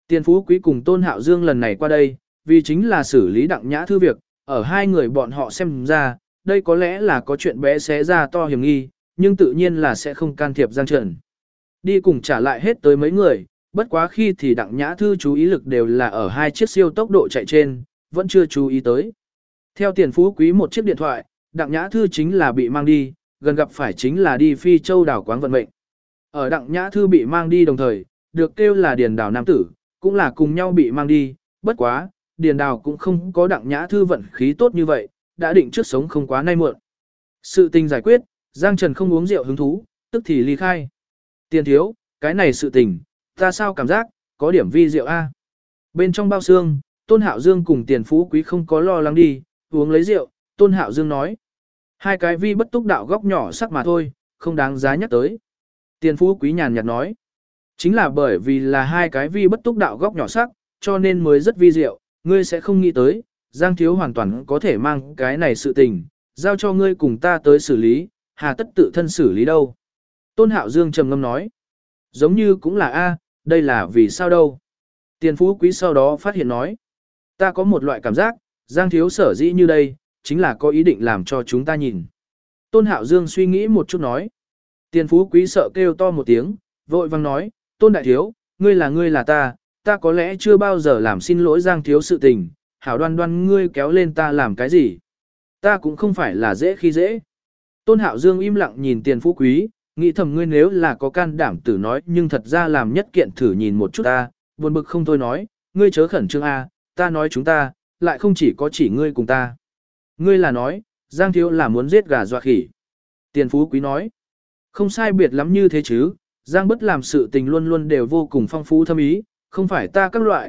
Tiền Phú Quý cùng Tôn Hạo Dương lần này qua đây, vì chính là xử lý Đặng Nhã Thư việc, ở hai người bọn họ xem ra, đây có lẽ là có chuyện bé xé ra to hiểm nghi, nhưng tự nhiên là sẽ không can thiệp Giang Trần. Đi cùng trả lại hết tới mấy người, bất quá khi thì Đặng Nhã Thư chú ý lực đều là ở hai chiếc siêu tốc độ chạy trên, vẫn chưa chú ý tới. Theo Tiền Phú Quý một chiếc điện thoại, Đặng Nhã Thư chính là bị mang đi, gần gặp phải chính là đi Phi Châu đảo quáng vận mệnh. Ở Đặng Nhã Thư bị mang đi đồng thời, được kêu là Điền Đào nam tử, cũng là cùng nhau bị mang đi, bất quá, Điền Đào cũng không có Đặng Nhã Thư vận khí tốt như vậy, đã định trước sống không quá nay muộn. Sự tình giải quyết, Giang Trần không uống rượu hứng thú, tức thì ly khai. Tiền thiếu, cái này sự tình, ta sao cảm giác, có điểm vi rượu a. Bên trong bao xương, Tôn Hạo Dương cùng Tiền Phú Quý không có lo lắng đi, uống lấy rượu, Tôn Hạo Dương nói. Hai cái vi bất túc đạo góc nhỏ sắc mà thôi, không đáng giá nhắc tới. Tiền Phú Quý nhàn nhạt nói. Chính là bởi vì là hai cái vi bất túc đạo góc nhỏ sắc, cho nên mới rất vi diệu, ngươi sẽ không nghĩ tới, Giang Thiếu hoàn toàn có thể mang cái này sự tình, giao cho ngươi cùng ta tới xử lý, hà tất tự thân xử lý đâu. Tôn Hạo Dương trầm ngâm nói, giống như cũng là A, đây là vì sao đâu. Tiền Phú Quý sau đó phát hiện nói, ta có một loại cảm giác, Giang Thiếu sở dĩ như đây, chính là có ý định làm cho chúng ta nhìn. Tôn Hạo Dương suy nghĩ một chút nói, Tiền Phú Quý sợ kêu to một tiếng, vội vang nói, Tôn Đại Thiếu, ngươi là ta có lẽ chưa bao giờ làm xin lỗi Giang Thiếu sự tình, hảo đoan đoan ngươi kéo lên ta làm cái gì. Ta cũng không phải là dễ khi dễ. Tôn Hạo Dương im lặng nhìn Tiền Phú Quý, nghĩ thầm ngươi nếu là có can đảm tử nói nhưng thật ra làm nhất kiện thử nhìn một chút ta, buồn bực không thôi nói, ngươi chớ khẩn trương A, ta nói chúng ta, lại không chỉ có chỉ ngươi cùng ta. Ngươi là nói, Giang Thiếu là muốn giết gà dọa khỉ. Tiền Phú Quý nói, không sai biệt lắm như thế chứ, Giang Bất làm sự tình luôn luôn đều vô cùng phong phú thâm ý, không phải ta các loại,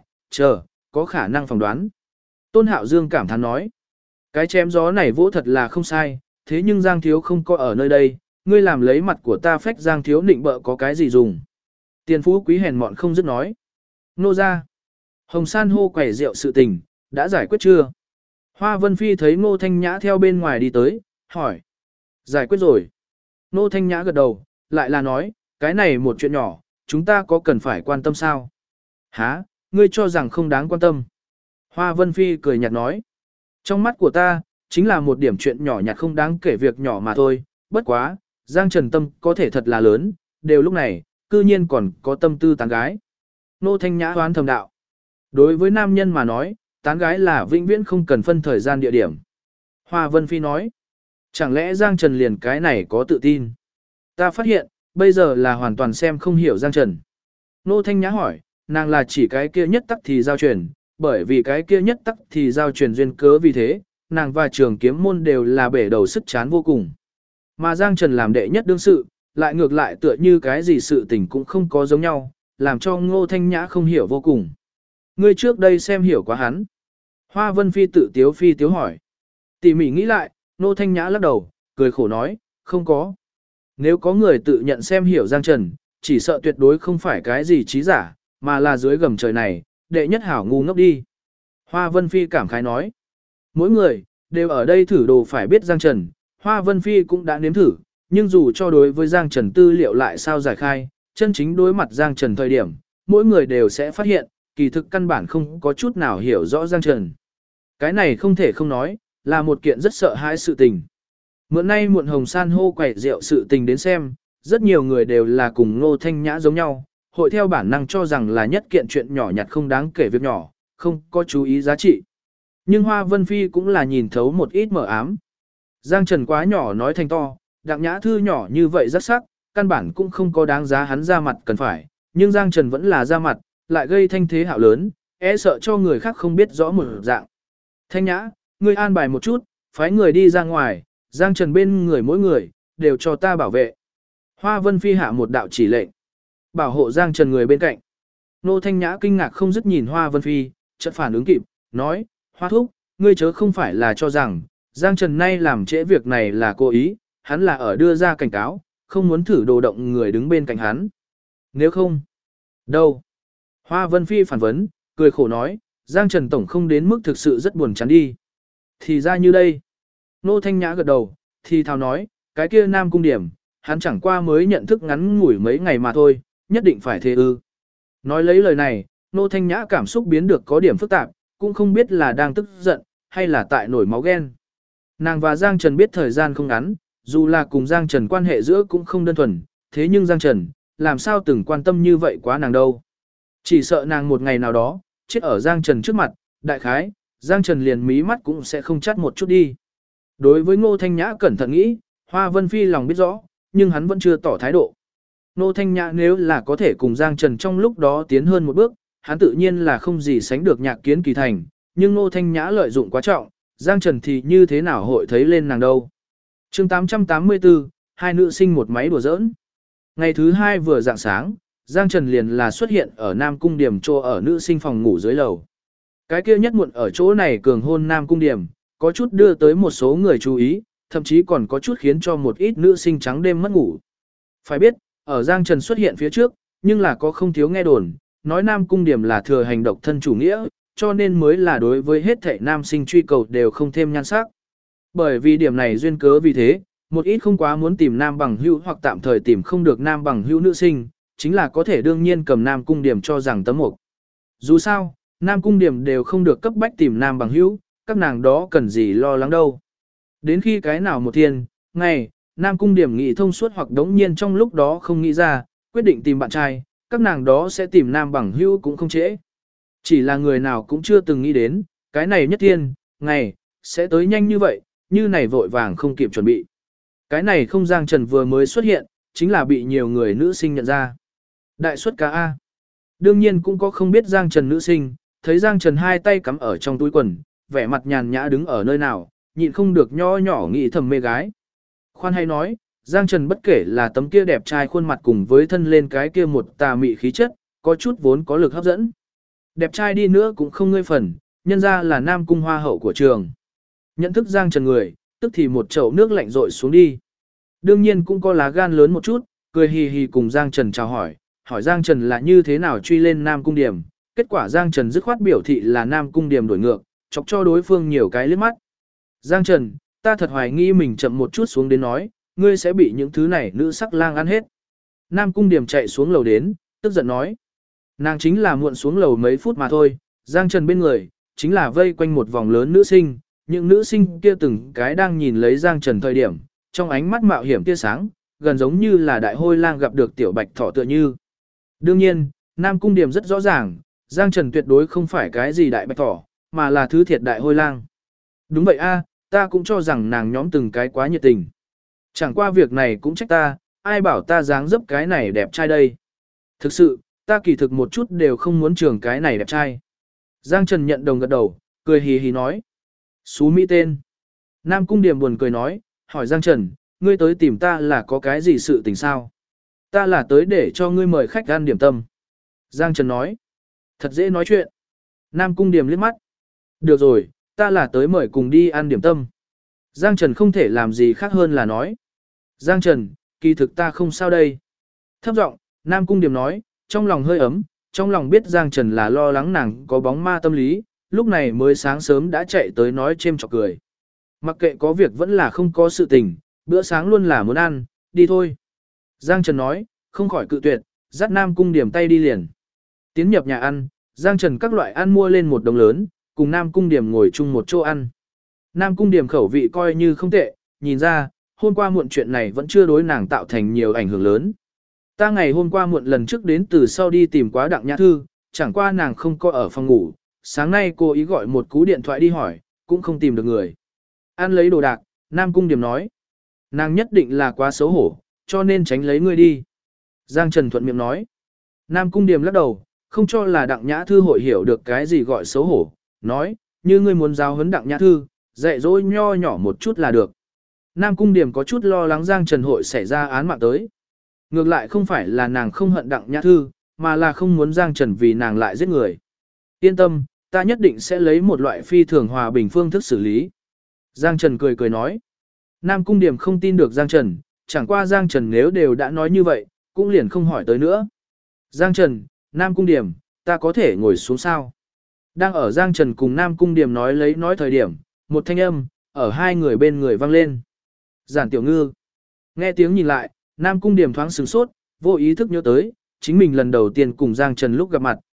có khả năng phỏng đoán. Tôn Hạo Dương cảm thán nói, cái chém gió này vỗ thật là không sai, thế nhưng Giang Thiếu không có ở nơi đây, ngươi làm lấy mặt của ta phách Giang Thiếu nịnh bợ có cái gì dùng. Tiền Phú Quý hèn mọn không dứt nói. Nô ra, Hồng San hô quẩy rượu sự tình, đã giải quyết chưa? Hoa Vân Phi thấy Ngô Thanh Nhã theo bên ngoài đi tới, hỏi. Giải quyết rồi. Ngô Thanh Nhã gật đầu, lại là nói, cái này một chuyện nhỏ, chúng ta có cần phải quan tâm sao? Hả, ngươi cho rằng không đáng quan tâm. Hoa Vân Phi cười nhạt nói. Trong mắt của ta, chính là một điểm chuyện nhỏ nhặt không đáng kể việc nhỏ mà thôi, bất quá, Giang Trần tâm có thể thật là lớn, đều lúc này, cư nhiên còn có tâm tư tán gái. Nô Thanh Nhã hoán thầm đạo. Đối với nam nhân mà nói, tán gái là vĩnh viễn không cần phân thời gian địa điểm. Hoa Vân Phi nói. Chẳng lẽ Giang Trần liền cái này có tự tin? Ta phát hiện, bây giờ là hoàn toàn xem không hiểu Giang Trần. Nô Thanh Nhã hỏi, nàng là chỉ cái kia nhất tắc thì giao truyền, bởi vì cái kia nhất tắc thì giao truyền duyên cớ vì thế, nàng và Trường Kiếm môn đều là bể đầu sức chán vô cùng. Mà Giang Trần làm đệ nhất đương sự, lại ngược lại tựa như cái gì sự tình cũng không có giống nhau, làm cho Ngô Thanh Nhã không hiểu vô cùng. Ngươi trước đây xem hiểu quá hắn. Hoa Vân Phi tự tiếu hỏi. Tỉ mỉ nghĩ lại, Ngô Thanh Nhã lắc đầu, cười khổ nói, không có. Nếu có người tự nhận xem hiểu Giang Trần, chỉ sợ tuyệt đối không phải cái gì trí giả, mà là dưới gầm trời này, đệ nhất hảo ngu ngốc đi. Hoa Vân Phi cảm khái nói. Mỗi người, đều ở đây thử đồ phải biết Giang Trần, Hoa Vân Phi cũng đã nếm thử, nhưng dù cho đối với Giang Trần tư liệu lại sao giải khai, chân chính đối mặt Giang Trần thời điểm, mỗi người đều sẽ phát hiện, kỳ thực căn bản không có chút nào hiểu rõ Giang Trần. Cái này không thể không nói, là một kiện rất sợ hãi sự tình. Mượn nay muộn Hồng San hô quẩy rượu sự tình đến xem, rất nhiều người đều là cùng Ngô Thanh Nhã giống nhau, hội theo bản năng cho rằng là nhất kiện chuyện nhỏ nhặt không đáng kể việc nhỏ, không có chú ý giá trị. Nhưng Hoa Vân Phi cũng là nhìn thấu một ít mờ ám. Giang Trần quá nhỏ nói thành to, Đặng Nhã Thư nhỏ như vậy rất sắc, căn bản cũng không có đáng giá hắn ra mặt cần phải, nhưng Giang Trần vẫn là ra mặt, lại gây thanh thế hạo lớn, e sợ cho người khác không biết rõ một dạng. Thanh Nhã, ngươi an bài một chút, phái người đi ra ngoài, Giang Trần bên người mỗi người, đều cho ta bảo vệ. Hoa Vân Phi hạ một đạo chỉ lệnh, bảo hộ Giang Trần người bên cạnh. Nô Thanh Nhã kinh ngạc không dứt nhìn Hoa Vân Phi, chợt phản ứng kịp, nói, Hoa Thúc, ngươi chớ không phải là cho rằng, Giang Trần nay làm trễ việc này là cố ý, hắn là ở đưa ra cảnh cáo, không muốn thử đồ động người đứng bên cạnh hắn. Nếu không, đâu? Hoa Vân Phi phản vấn, cười khổ nói, Giang Trần Tổng không đến mức thực sự rất buồn chán đi. Thì ra như đây. Nô Thanh Nhã gật đầu, thì thào nói, cái kia Nam Cung Điểm, hắn chẳng qua mới nhận thức ngắn ngủi mấy ngày mà thôi, nhất định phải thế ư. Nói lấy lời này, Nô Thanh Nhã cảm xúc biến được có điểm phức tạp, cũng không biết là đang tức giận, hay là tại nổi máu ghen. Nàng và Giang Trần biết thời gian không ngắn, dù là cùng Giang Trần quan hệ giữa cũng không đơn thuần, thế nhưng Giang Trần, làm sao từng quan tâm như vậy quá nàng đâu. Chỉ sợ nàng một ngày nào đó, chết ở Giang Trần trước mặt, đại khái, Giang Trần liền mí mắt cũng sẽ không chắt một chút đi. Đối với Ngô Thanh Nhã cẩn thận nghĩ, Hoa Vân Phi lòng biết rõ, nhưng hắn vẫn chưa tỏ thái độ. Ngô Thanh Nhã nếu là có thể cùng Giang Trần trong lúc đó tiến hơn một bước, hắn tự nhiên là không gì sánh được Nhạc Kiến Kỳ thành, nhưng Ngô Thanh Nhã lợi dụng quá trọng, Giang Trần thì như thế nào hội thấy lên nàng đâu. Chương 884, hai nữ sinh một máy đùa giỡn. Ngày thứ hai vừa rạng sáng, Giang Trần liền là xuất hiện ở Nam Cung Điểm chỗ ở nữ sinh phòng ngủ dưới lầu. Cái kia nhất muộn ở chỗ này cường hôn Nam Cung Điểm, có chút đưa tới một số người chú ý, thậm chí còn có chút khiến cho một ít nữ sinh trắng đêm mất ngủ. Phải biết, ở Giang Trần xuất hiện phía trước, nhưng là có không thiếu nghe đồn, nói Nam Cung Điểm là thừa hành độc thân chủ nghĩa, cho nên mới là đối với hết thảy nam sinh truy cầu đều không thêm nhan sắc. Bởi vì điểm này duyên cớ vì thế, một ít không quá muốn tìm nam bằng hữu hoặc tạm thời tìm không được nam bằng hữu nữ sinh, chính là có thể đương nhiên cầm Nam Cung Điểm cho rằng tấm mục. Dù sao, Nam Cung Điểm đều không được cấp bách tìm nam bằng hữu, các nàng đó cần gì lo lắng đâu. Đến khi cái nào một thiên, ngày, Nam Cung Điểm nghĩ thông suốt hoặc đống nhiên trong lúc đó không nghĩ ra, quyết định tìm bạn trai, các nàng đó sẽ tìm nam bằng hữu cũng không trễ. Chỉ là người nào cũng chưa từng nghĩ đến, cái này nhất thiên, ngày, sẽ tới nhanh như vậy, như này vội vàng không kịp chuẩn bị. Cái này không Giang Trần vừa mới xuất hiện, chính là bị nhiều người nữ sinh nhận ra. Đại suất ca A. Đương nhiên cũng có không biết Giang Trần nữ sinh, thấy Giang Trần hai tay cắm ở trong túi quần, vẻ mặt nhàn nhã đứng ở nơi nào, nhịn không được nho nhỏ nghĩ thầm mê gái. Khoan hay nói, Giang Trần bất kể là tấm kia đẹp trai khuôn mặt cùng với thân lên cái kia một tà mị khí chất, có chút vốn có lực hấp dẫn. Đẹp trai đi nữa cũng không ngơi phần, nhân ra là Nam Cung hoa hậu của trường. Nhận thức Giang Trần người, tức thì một chậu nước lạnh rội xuống đi. Đương nhiên cũng có lá gan lớn một chút, cười hì hì cùng Giang Trần chào hỏi Giang Trần là như thế nào truy lên Nam Cung Điểm. Kết quả Giang Trần dứt khoát biểu thị là Nam Cung Điểm đổi ngược, chọc cho đối phương nhiều cái liếc mắt. Giang Trần, ta thật hoài nghi mình chậm một chút xuống đến nói, ngươi sẽ bị những thứ này nữ sắc lang ăn hết. Nam Cung Điểm chạy xuống lầu đến, tức giận nói. Nàng chính là muộn xuống lầu mấy phút mà thôi, Giang Trần bên người, chính là vây quanh một vòng lớn nữ sinh, những nữ sinh kia từng cái đang nhìn lấy Giang Trần thời điểm, trong ánh mắt mạo hiểm tia sáng, gần giống như là đại hôi lang gặp được tiểu bạch thỏ tựa như. Đương nhiên, Nam Cung Điểm rất rõ ràng, Giang Trần tuyệt đối không phải cái gì đại bạch thỏ, mà là thứ thiệt đại hôi lang. Đúng vậy a, ta cũng cho rằng nàng nhóm từng cái quá nhiệt tình. Chẳng qua việc này cũng trách ta, ai bảo ta dáng dấp cái này đẹp trai đây. Thực sự, ta kỳ thực một chút đều không muốn trường cái này đẹp trai. Giang Trần nhận đồng gật đầu, cười hì hì nói. Xú Mỹ tên. Nam Cung Điểm buồn cười nói, hỏi Giang Trần, ngươi tới tìm ta là có cái gì sự tình sao? Ta là tới để cho ngươi mời khách ăn điểm tâm. Giang Trần nói, thật dễ nói chuyện. Nam Cung Điểm liếc mắt. Được rồi, ta là tới mời cùng đi ăn điểm tâm. Giang Trần không thể làm gì khác hơn là nói. Giang Trần, kỳ thực ta không sao đây. Thấp giọng, Nam Cung Điểm nói, trong lòng hơi ấm, trong lòng biết Giang Trần là lo lắng nàng có bóng ma tâm lý, lúc này mới sáng sớm đã chạy tới nói chêm chọc cười. Mặc kệ có việc vẫn là không có sự tình, bữa sáng luôn là muốn ăn, đi thôi. Giang Trần nói, không khỏi cự tuyệt, dắt Nam Cung Điểm tay đi liền. Tiến nhập nhà ăn, Giang Trần các loại ăn mua lên một đống lớn, cùng Nam Cung Điểm ngồi chung một chỗ ăn. Nam Cung Điểm khẩu vị coi như không tệ, nhìn ra, hôm qua muộn chuyện này vẫn chưa đối nàng tạo thành nhiều ảnh hưởng lớn. Ta ngày hôm qua muộn lần trước đến từ sau đi tìm quá Đặng Nhã Thư, chẳng qua nàng không có ở phòng ngủ, sáng nay cô ý gọi một cú điện thoại đi hỏi, cũng không tìm được người. Ăn lấy đồ đạc, Nam Cung Điểm nói. Nàng nhất định là quá xấu hổ, cho nên tránh lấy ngươi đi. Giang Trần thuận miệng nói. Nam Cung Điểm lắc đầu, không cho là Đặng Nhã Thư hội hiểu được cái gì gọi xấu hổ, nói, như ngươi muốn giáo huấn Đặng Nhã Thư, dạy dỗ nho nhỏ một chút là được. Nam Cung Điểm có chút lo lắng Giang Trần hội xảy ra án mạng tới. Ngược lại không phải là nàng không hận Đặng Nhã Thư, mà là không muốn Giang Trần vì nàng lại giết người. Yên tâm, ta nhất định sẽ lấy một loại phi thường hòa bình phương thức xử lý. Giang Trần cười cười nói. Nam Cung Điểm không tin được Giang Trần, chẳng qua Giang Trần nếu đều đã nói như vậy, cũng liền không hỏi tới nữa. Giang Trần, Nam Cung Điểm, ta có thể ngồi xuống sao? Đang ở Giang Trần cùng Nam Cung Điểm nói thời điểm, một thanh âm, ở hai người bên người vang lên. Giản Tiểu Ngư. Nghe tiếng nhìn lại, Nam Cung Điểm thoáng sửng sốt, vô ý thức nhớ tới, chính mình lần đầu tiên cùng Giang Trần lúc gặp mặt,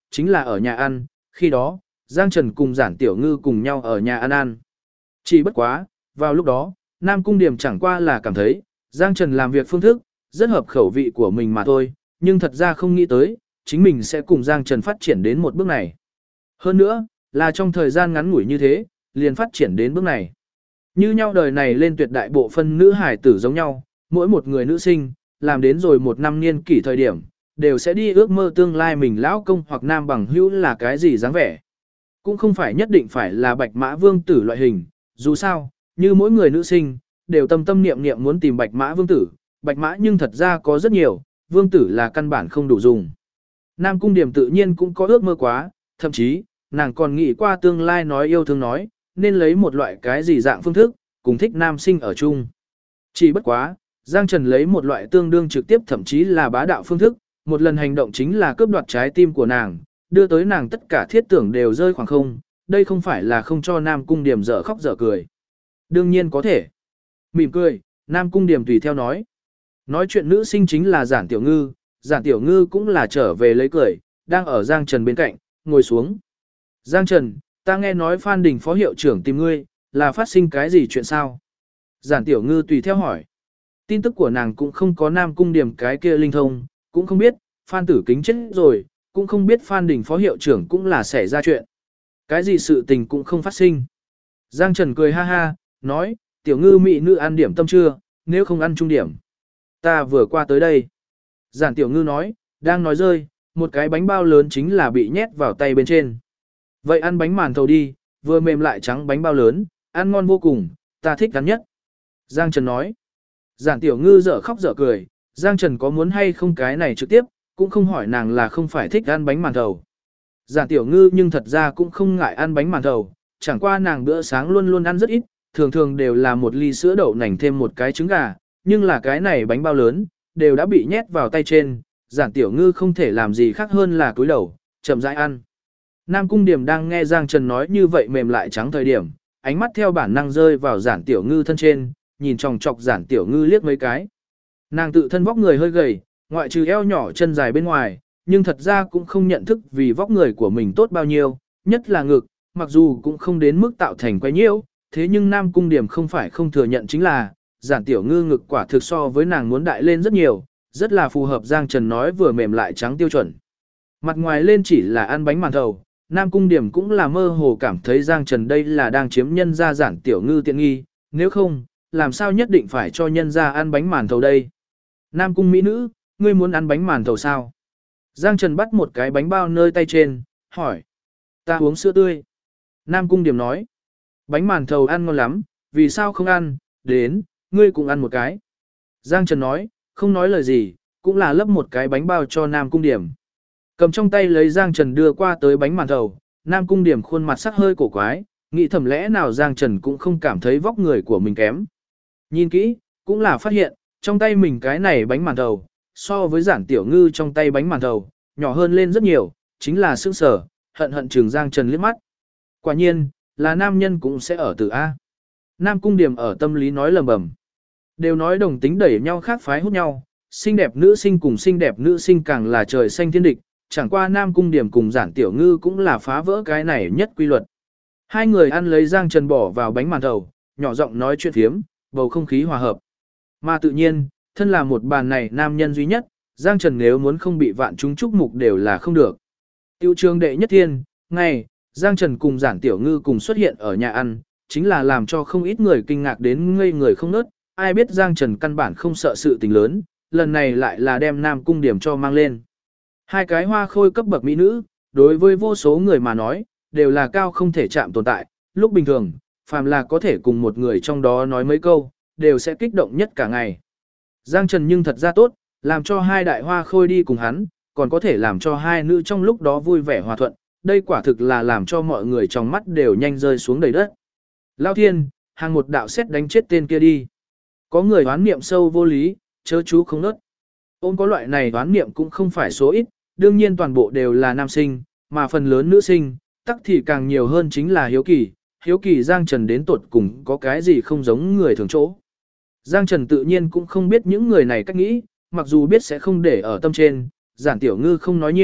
chính là ở nhà ăn, khi đó, Giang Trần cùng Giản Tiểu Ngư cùng nhau ở nhà ăn ăn. Chỉ bất quá, vào lúc đó, Nam Cung Điểm chẳng qua là cảm thấy, Giang Trần làm việc phương thức, rất hợp khẩu vị của mình mà thôi, nhưng thật ra không nghĩ tới, chính mình sẽ cùng Giang Trần phát triển đến một bước này. Hơn nữa, là trong thời gian ngắn ngủi như thế, liền phát triển đến bước này. Như nhau đời này lên tuyệt đại bộ phân nữ hải tử giống nhau, mỗi một người nữ sinh, làm đến rồi một năm niên kỷ thời điểm, đều sẽ đi ước mơ tương lai mình lão công hoặc nam bằng hữu là cái gì dáng vẻ. Cũng không phải nhất định phải là bạch mã vương tử loại hình, dù sao, như mỗi người nữ sinh, đều tâm tâm niệm niệm muốn tìm bạch mã vương tử, bạch mã nhưng thật ra có rất nhiều, vương tử là căn bản không đủ dùng. Nam Cung Điểm tự nhiên cũng có ước mơ quá, thậm chí, nàng còn nghĩ qua tương lai nói yêu thương nói, nên lấy một loại cái gì dạng phương thức, cùng thích nam sinh ở chung. Chỉ bất quá, Giang Trần lấy một loại tương đương trực tiếp thậm chí là bá đạo phương thức, một lần hành động chính là cướp đoạt trái tim của nàng, đưa tới nàng tất cả thiết tưởng đều rơi khoảng không, đây không phải là không cho Nam Cung Điểm dở khóc dở cười. Đương nhiên có thể. Mỉm cười, Nam Cung Điểm tùy theo nói. Nói chuyện nữ sinh chính là Giản Tiểu Ngư, Giản Tiểu Ngư cũng là trở về lấy cười, đang ở Giang Trần bên cạnh, ngồi xuống. Giang Trần, ta nghe nói Phan Đình phó hiệu trưởng tìm ngươi, là phát sinh cái gì chuyện sao? Giản Tiểu Ngư tùy theo hỏi. Tin tức của nàng cũng không có Nam Cung Điểm cái kia linh thông, cũng không biết, Phan Tử Kính chết rồi, cũng không biết Phan Đình phó hiệu trưởng cũng là xảy ra chuyện. Cái gì sự tình cũng không phát sinh. Giang Trần cười ha ha, nói, Tiểu Ngư mị nữ ăn điểm tâm chưa, nếu không ăn trung điểm. Ta vừa qua tới đây. Giản Tiểu Ngư nói, đang nói rơi, một cái bánh bao lớn chính là bị nhét vào tay bên trên. Vậy ăn bánh màn thầu đi, vừa mềm lại trắng bánh bao lớn, ăn ngon vô cùng, ta thích ăn nhất. Giang Trần nói. Giản Tiểu Ngư dở khóc dở cười, Giang Trần có muốn hay không cái này trực tiếp, cũng không hỏi nàng là không phải thích ăn bánh màn thầu. Giản Tiểu Ngư nhưng thật ra cũng không ngại ăn bánh màn thầu, chẳng qua nàng bữa sáng luôn luôn ăn rất ít, thường thường đều là một ly sữa đậu nành thêm một cái trứng gà, nhưng là cái này bánh bao lớn, đều đã bị nhét vào tay trên, Giản Tiểu Ngư không thể làm gì khác hơn là cúi đầu, chậm rãi ăn. Nam Cung Điểm đang nghe Giang Trần nói như vậy mềm lại trắng thời điểm, ánh mắt theo bản năng rơi vào Giản Tiểu Ngư thân trên, nhìn chòng chọc Giản Tiểu Ngư liếc mấy cái. Nàng tự thân vóc người hơi gầy, ngoại trừ eo nhỏ chân dài bên ngoài, nhưng thật ra cũng không nhận thức vì vóc người của mình tốt bao nhiêu, nhất là ngực, mặc dù cũng không đến mức tạo thành quái nhiễu, thế nhưng Nam Cung Điểm không phải không thừa nhận chính là, Giản Tiểu Ngư ngực quả thực so với nàng muốn đại lên rất nhiều, rất là phù hợp Giang Trần nói vừa mềm lại trắng tiêu chuẩn. Mặt ngoài lên chỉ là ăn bánh màn thầu, Nam Cung Điểm cũng là mơ hồ cảm thấy Giang Trần đây là đang chiếm nhân ra Giản Tiểu Ngư tiện nghi, nếu không, làm sao nhất định phải cho nhân ra ăn bánh màn thầu đây. Nam Cung mỹ nữ, ngươi muốn ăn bánh màn thầu sao? Giang Trần bắt một cái bánh bao nơi tay trên, hỏi. Ta uống sữa tươi. Nam Cung Điểm nói. Bánh màn thầu ăn ngon lắm, vì sao không ăn, đến, ngươi cũng ăn một cái. Giang Trần nói, không nói lời gì, cũng là lấp một cái bánh bao cho Nam Cung Điểm. Cầm trong tay lấy Giang Trần đưa qua tới bánh màn thầu, Nam Cung Điểm khuôn mặt sắc hơi cổ quái, nghĩ thầm lẽ nào Giang Trần cũng không cảm thấy vóc người của mình kém. Nhìn kỹ, cũng là phát hiện, trong tay mình cái này bánh màn thầu, so với Giản Tiểu Ngư trong tay bánh màn thầu, nhỏ hơn lên rất nhiều, chính là sững sờ, hận hận trừng Giang Trần liếc mắt. Quả nhiên, là nam nhân cũng sẽ ở từ A. Nam Cung Điểm ở tâm lý nói lầm bầm. Đều nói đồng tính đẩy nhau khác phái hút nhau, xinh đẹp nữ sinh cùng xinh đẹp nữ sinh càng là trời xanh thiên địch, chẳng qua Nam Cung Điểm cùng Giản Tiểu Ngư cũng là phá vỡ cái này nhất quy luật. Hai người ăn lấy Giang Trần bỏ vào bánh màn thầu, nhỏ giọng nói chuyện phiếm, bầu không khí hòa hợp. Mà tự nhiên, thân là một bàn này nam nhân duy nhất, Giang Trần nếu muốn không bị vạn chúng chúc mục đều là không được. Tiêu trường đệ nhất thiên, ngày, Giang Trần cùng Giản Tiểu Ngư cùng xuất hiện ở nhà ăn, chính là làm cho không ít người kinh ngạc đến ngây người không nớt, ai biết Giang Trần căn bản không sợ sự tình lớn, lần này lại là đem Nam Cung Điểm cho mang lên. Hai cái hoa khôi cấp bậc mỹ nữ, đối với vô số người mà nói, đều là cao không thể chạm tồn tại, lúc bình thường, phàm là có thể cùng một người trong đó nói mấy câu, đều sẽ kích động nhất cả ngày. Giang Trần nhưng thật ra tốt, làm cho hai đại hoa khôi đi cùng hắn, còn có thể làm cho hai nữ trong lúc đó vui vẻ hòa thuận, đây quả thực là làm cho mọi người trong mắt đều nhanh rơi xuống đầy đất. Lao thiên, hàng một đạo xét đánh chết tên kia đi. Có người đoán niệm sâu vô lý, chớ chú không nớt. Ôm có loại này đoán niệm cũng không phải số ít, đương nhiên toàn bộ đều là nam sinh, mà phần lớn nữ sinh, tắc thì càng nhiều hơn chính là hiếu kỳ. Hiếu kỳ Giang Trần đến tuột cùng có cái gì không giống người thường chỗ. Giang Trần tự nhiên cũng không biết những người này cách nghĩ, mặc dù biết sẽ không để ở tâm trên, Giản Tiểu Ngư không nói nhiều,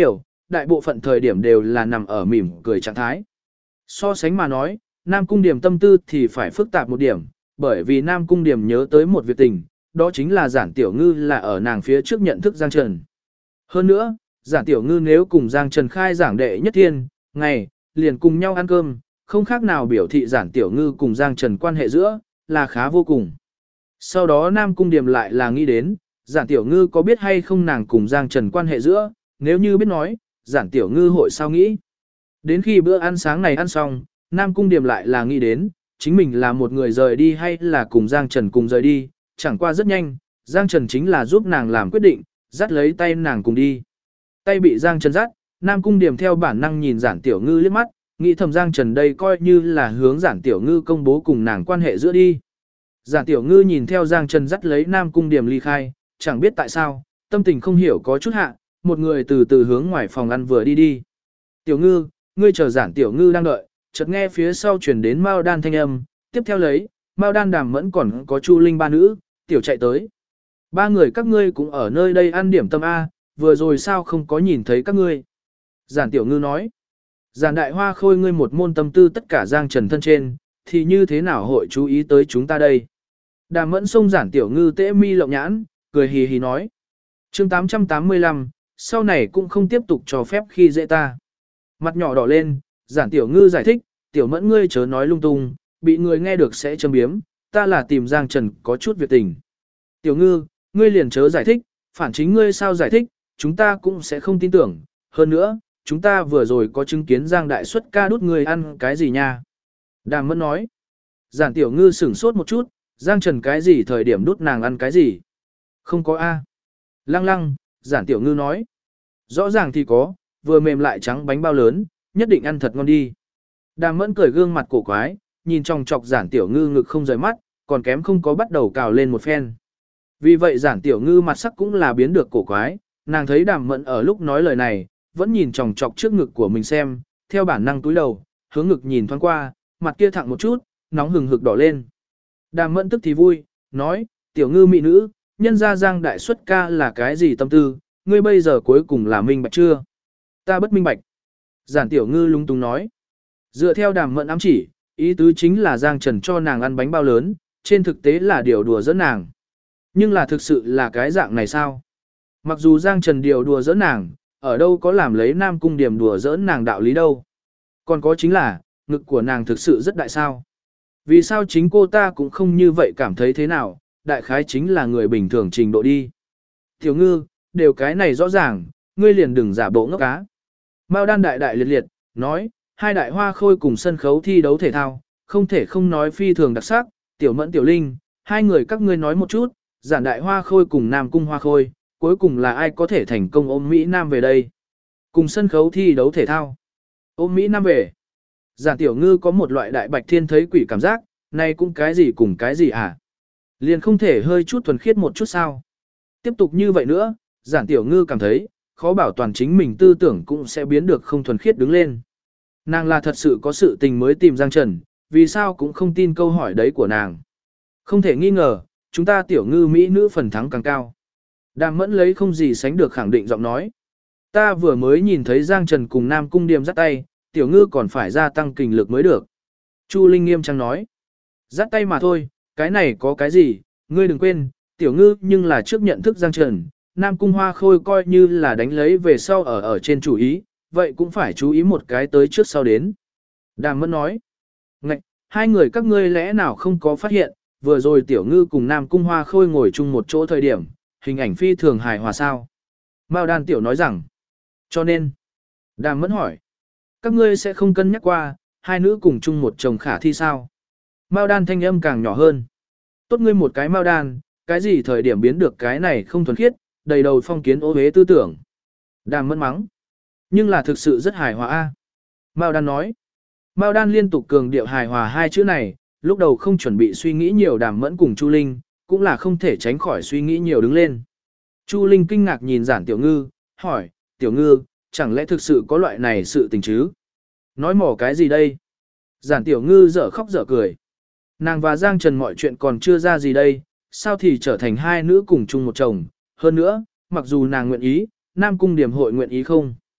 đại bộ phận thời điểm đều là nằm ở mỉm cười trạng thái. So sánh mà nói, Nam Cung Điểm tâm tư thì phải phức tạp một điểm, bởi vì Nam Cung Điểm nhớ tới một việc tình, đó chính là Giản Tiểu Ngư là ở nàng phía trước nhận thức Giang Trần. Hơn nữa, Giản Tiểu Ngư nếu cùng Giang Trần khai giảng đệ nhất thiên, ngày, liền cùng nhau ăn cơm, không khác nào biểu thị Giản Tiểu Ngư cùng Giang Trần quan hệ giữa, là khá vô cùng. Sau đó Nam Cung Điểm lại là nghĩ đến, Giản Tiểu Ngư có biết hay không nàng cùng Giang Trần quan hệ giữa, nếu như biết nói, Giản Tiểu Ngư hội sao nghĩ. Đến khi bữa ăn sáng này ăn xong, Nam Cung Điểm lại là nghĩ đến, chính mình là một người rời đi hay là cùng Giang Trần cùng rời đi, chẳng qua rất nhanh, Giang Trần chính là giúp nàng làm quyết định, dắt lấy tay nàng cùng đi. Tay bị Giang Trần dắt, Nam Cung Điểm theo bản năng nhìn Giản Tiểu Ngư liếc mắt, nghĩ thầm Giang Trần đây coi như là hướng Giản Tiểu Ngư công bố cùng nàng quan hệ giữa đi. Giản Tiểu Ngư nhìn theo Giang Trần dắt lấy Nam Cung Điểm ly khai, chẳng biết tại sao, tâm tình không hiểu có chút hạ, một người từ từ hướng ngoài phòng ăn vừa đi đi. Tiểu Ngư, ngươi chờ Giản Tiểu Ngư đang đợi, chợt nghe phía sau truyền đến Mao Đan thanh âm, tiếp theo lấy, Mao Đan Đàm Mẫn còn có Chu Linh ba nữ, tiểu chạy tới. Ba người các ngươi cũng ở nơi đây ăn điểm tâm A, vừa rồi sao không có nhìn thấy các ngươi. Giản Tiểu Ngư nói, Giản Đại Hoa Khôi ngươi một môn tâm tư tất cả Giang Trần thân trên, thì như thế nào hội chú ý tới chúng ta đây. Đàm Mẫn xông Giản Tiểu Ngư tễ mi lộng nhãn, cười hì hì nói. Chương 885, sau này cũng không tiếp tục cho phép khi dễ ta. Mặt nhỏ đỏ lên, Giản Tiểu Ngư giải thích, Tiểu Mẫn ngươi chớ nói lung tung, bị người nghe được sẽ châm biếm, ta là tìm Giang Trần có chút việc tình. Tiểu Ngư, ngươi liền chớ giải thích, phản chính ngươi sao giải thích, chúng ta cũng sẽ không tin tưởng, hơn nữa, chúng ta vừa rồi có chứng kiến Giang Đại Xuất ca đút người ăn cái gì nha. Đàm Mẫn nói, Giản Tiểu Ngư sửng sốt một chút, Giang Trần cái gì thời điểm đút nàng ăn cái gì. Không có A. Lăng lăng, Giản Tiểu Ngư nói, rõ ràng thì có, vừa mềm lại trắng bánh bao lớn, nhất định ăn thật ngon đi. Đàm Mẫn cười gương mặt cổ quái, nhìn trong chọc Giản Tiểu Ngư ngực không rời mắt, còn kém không có bắt đầu cào lên một phen. Vì vậy Giản Tiểu Ngư mặt sắc cũng là biến được cổ quái, nàng thấy Đàm Mẫn ở lúc nói lời này, vẫn nhìn chòng chọc trước ngực của mình xem, theo bản năng túi đầu, hướng ngực nhìn thoáng qua, mặt kia thẳng một chút, nóng hừng hực đỏ lên. Đàm Mẫn tức thì vui, nói, Tiểu Ngư mỹ nữ, nhân gia Giang Đại Xuất ca là cái gì tâm tư, ngươi bây giờ cuối cùng là minh bạch chưa? Ta bất minh bạch. Giản Tiểu Ngư lúng túng nói. Dựa theo Đàm Mẫn ám chỉ, ý tứ chính là Giang Trần cho nàng ăn bánh bao lớn, trên thực tế là điều đùa giỡn nàng. Nhưng là thực sự là cái dạng này sao? Mặc dù Giang Trần điều đùa giỡn nàng, ở đâu có làm lấy Nam Cung Điểm đùa giỡn nàng đạo lý đâu. Còn có chính là, ngực của nàng thực sự rất đại sao. Vì sao chính cô ta cũng không như vậy cảm thấy thế nào, đại khái chính là người bình thường trình độ đi. Tiểu Ngư, đều cái này rõ ràng, ngươi liền đừng giả bộ ngốc cá. Mao Đan đại đại liệt liệt, nói, hai đại hoa khôi cùng sân khấu thi đấu thể thao, không thể không nói phi thường đặc sắc, Tiểu Mẫn Tiểu Linh, hai người các ngươi nói một chút, Giản Đại Hoa Khôi cùng Nam Cung Hoa Khôi, cuối cùng là ai có thể thành công ôm Mỹ Nam về đây? Cùng sân khấu thi đấu thể thao. Ôm Mỹ Nam về. Giản Tiểu Ngư có một loại đại bạch thiên thấy quỷ cảm giác, này cũng cái gì cùng cái gì à? Liền không thể hơi chút thuần khiết một chút sao? Tiếp tục như vậy nữa, Giản Tiểu Ngư cảm thấy, khó bảo toàn chính mình tư tưởng cũng sẽ biến được không thuần khiết đứng lên. Nàng là thật sự có sự tình mới tìm Giang Trần, vì sao cũng không tin câu hỏi đấy của nàng. Không thể nghi ngờ, chúng ta Tiểu Ngư Mỹ nữ phần thắng càng cao. Đàm Mẫn lấy không gì sánh được khẳng định giọng nói. Ta vừa mới nhìn thấy Giang Trần cùng Nam Cung Điềm dắt tay, Tiểu Ngư còn phải gia tăng kình lực mới được. Chu Linh nghiêm trang nói. Dắt tay mà thôi, cái này có cái gì, ngươi đừng quên, Tiểu Ngư nhưng là trước nhận thức Giang Trần, Nam Cung Hoa Khôi coi như là đánh lấy về sau ở trên chủ ý, vậy cũng phải chú ý một cái tới trước sau đến. Đàm Mẫn nói. Ngạch, hai người các ngươi lẽ nào không có phát hiện, vừa rồi Tiểu Ngư cùng Nam Cung Hoa Khôi ngồi chung một chỗ thời điểm, hình ảnh phi thường hài hòa sao. Mao Đan Tiểu nói rằng, cho nên, Đàm Mẫn hỏi, các ngươi sẽ không cân nhắc qua, hai nữ cùng chung một chồng khả thi sao. Mao Đan thanh âm càng nhỏ hơn. Tốt ngươi một cái Mao Đan, cái gì thời điểm biến được cái này không thuần khiết, đầy đầu phong kiến ô hế tư tưởng. Đàm Mẫn mắng, nhưng là thực sự rất hài hòa a. Mao Đan nói, Mao Đan liên tục cường điệu hài hòa hai chữ này, lúc đầu không chuẩn bị suy nghĩ nhiều Đàm Mẫn cùng Chu Linh, cũng là không thể tránh khỏi suy nghĩ nhiều đứng lên. Chu Linh kinh ngạc nhìn Giản Tiểu Ngư, hỏi, Tiểu Ngư, chẳng lẽ thực sự có loại này sự tình chứ? Nói mỏ cái gì đây? Giản Tiểu Ngư dở khóc dở cười. Nàng và Giang Trần mọi chuyện còn chưa ra gì đây, sao thì trở thành hai nữ cùng chung một chồng, hơn nữa, mặc dù nàng nguyện ý, Nam Cung Điểm hội nguyện ý không?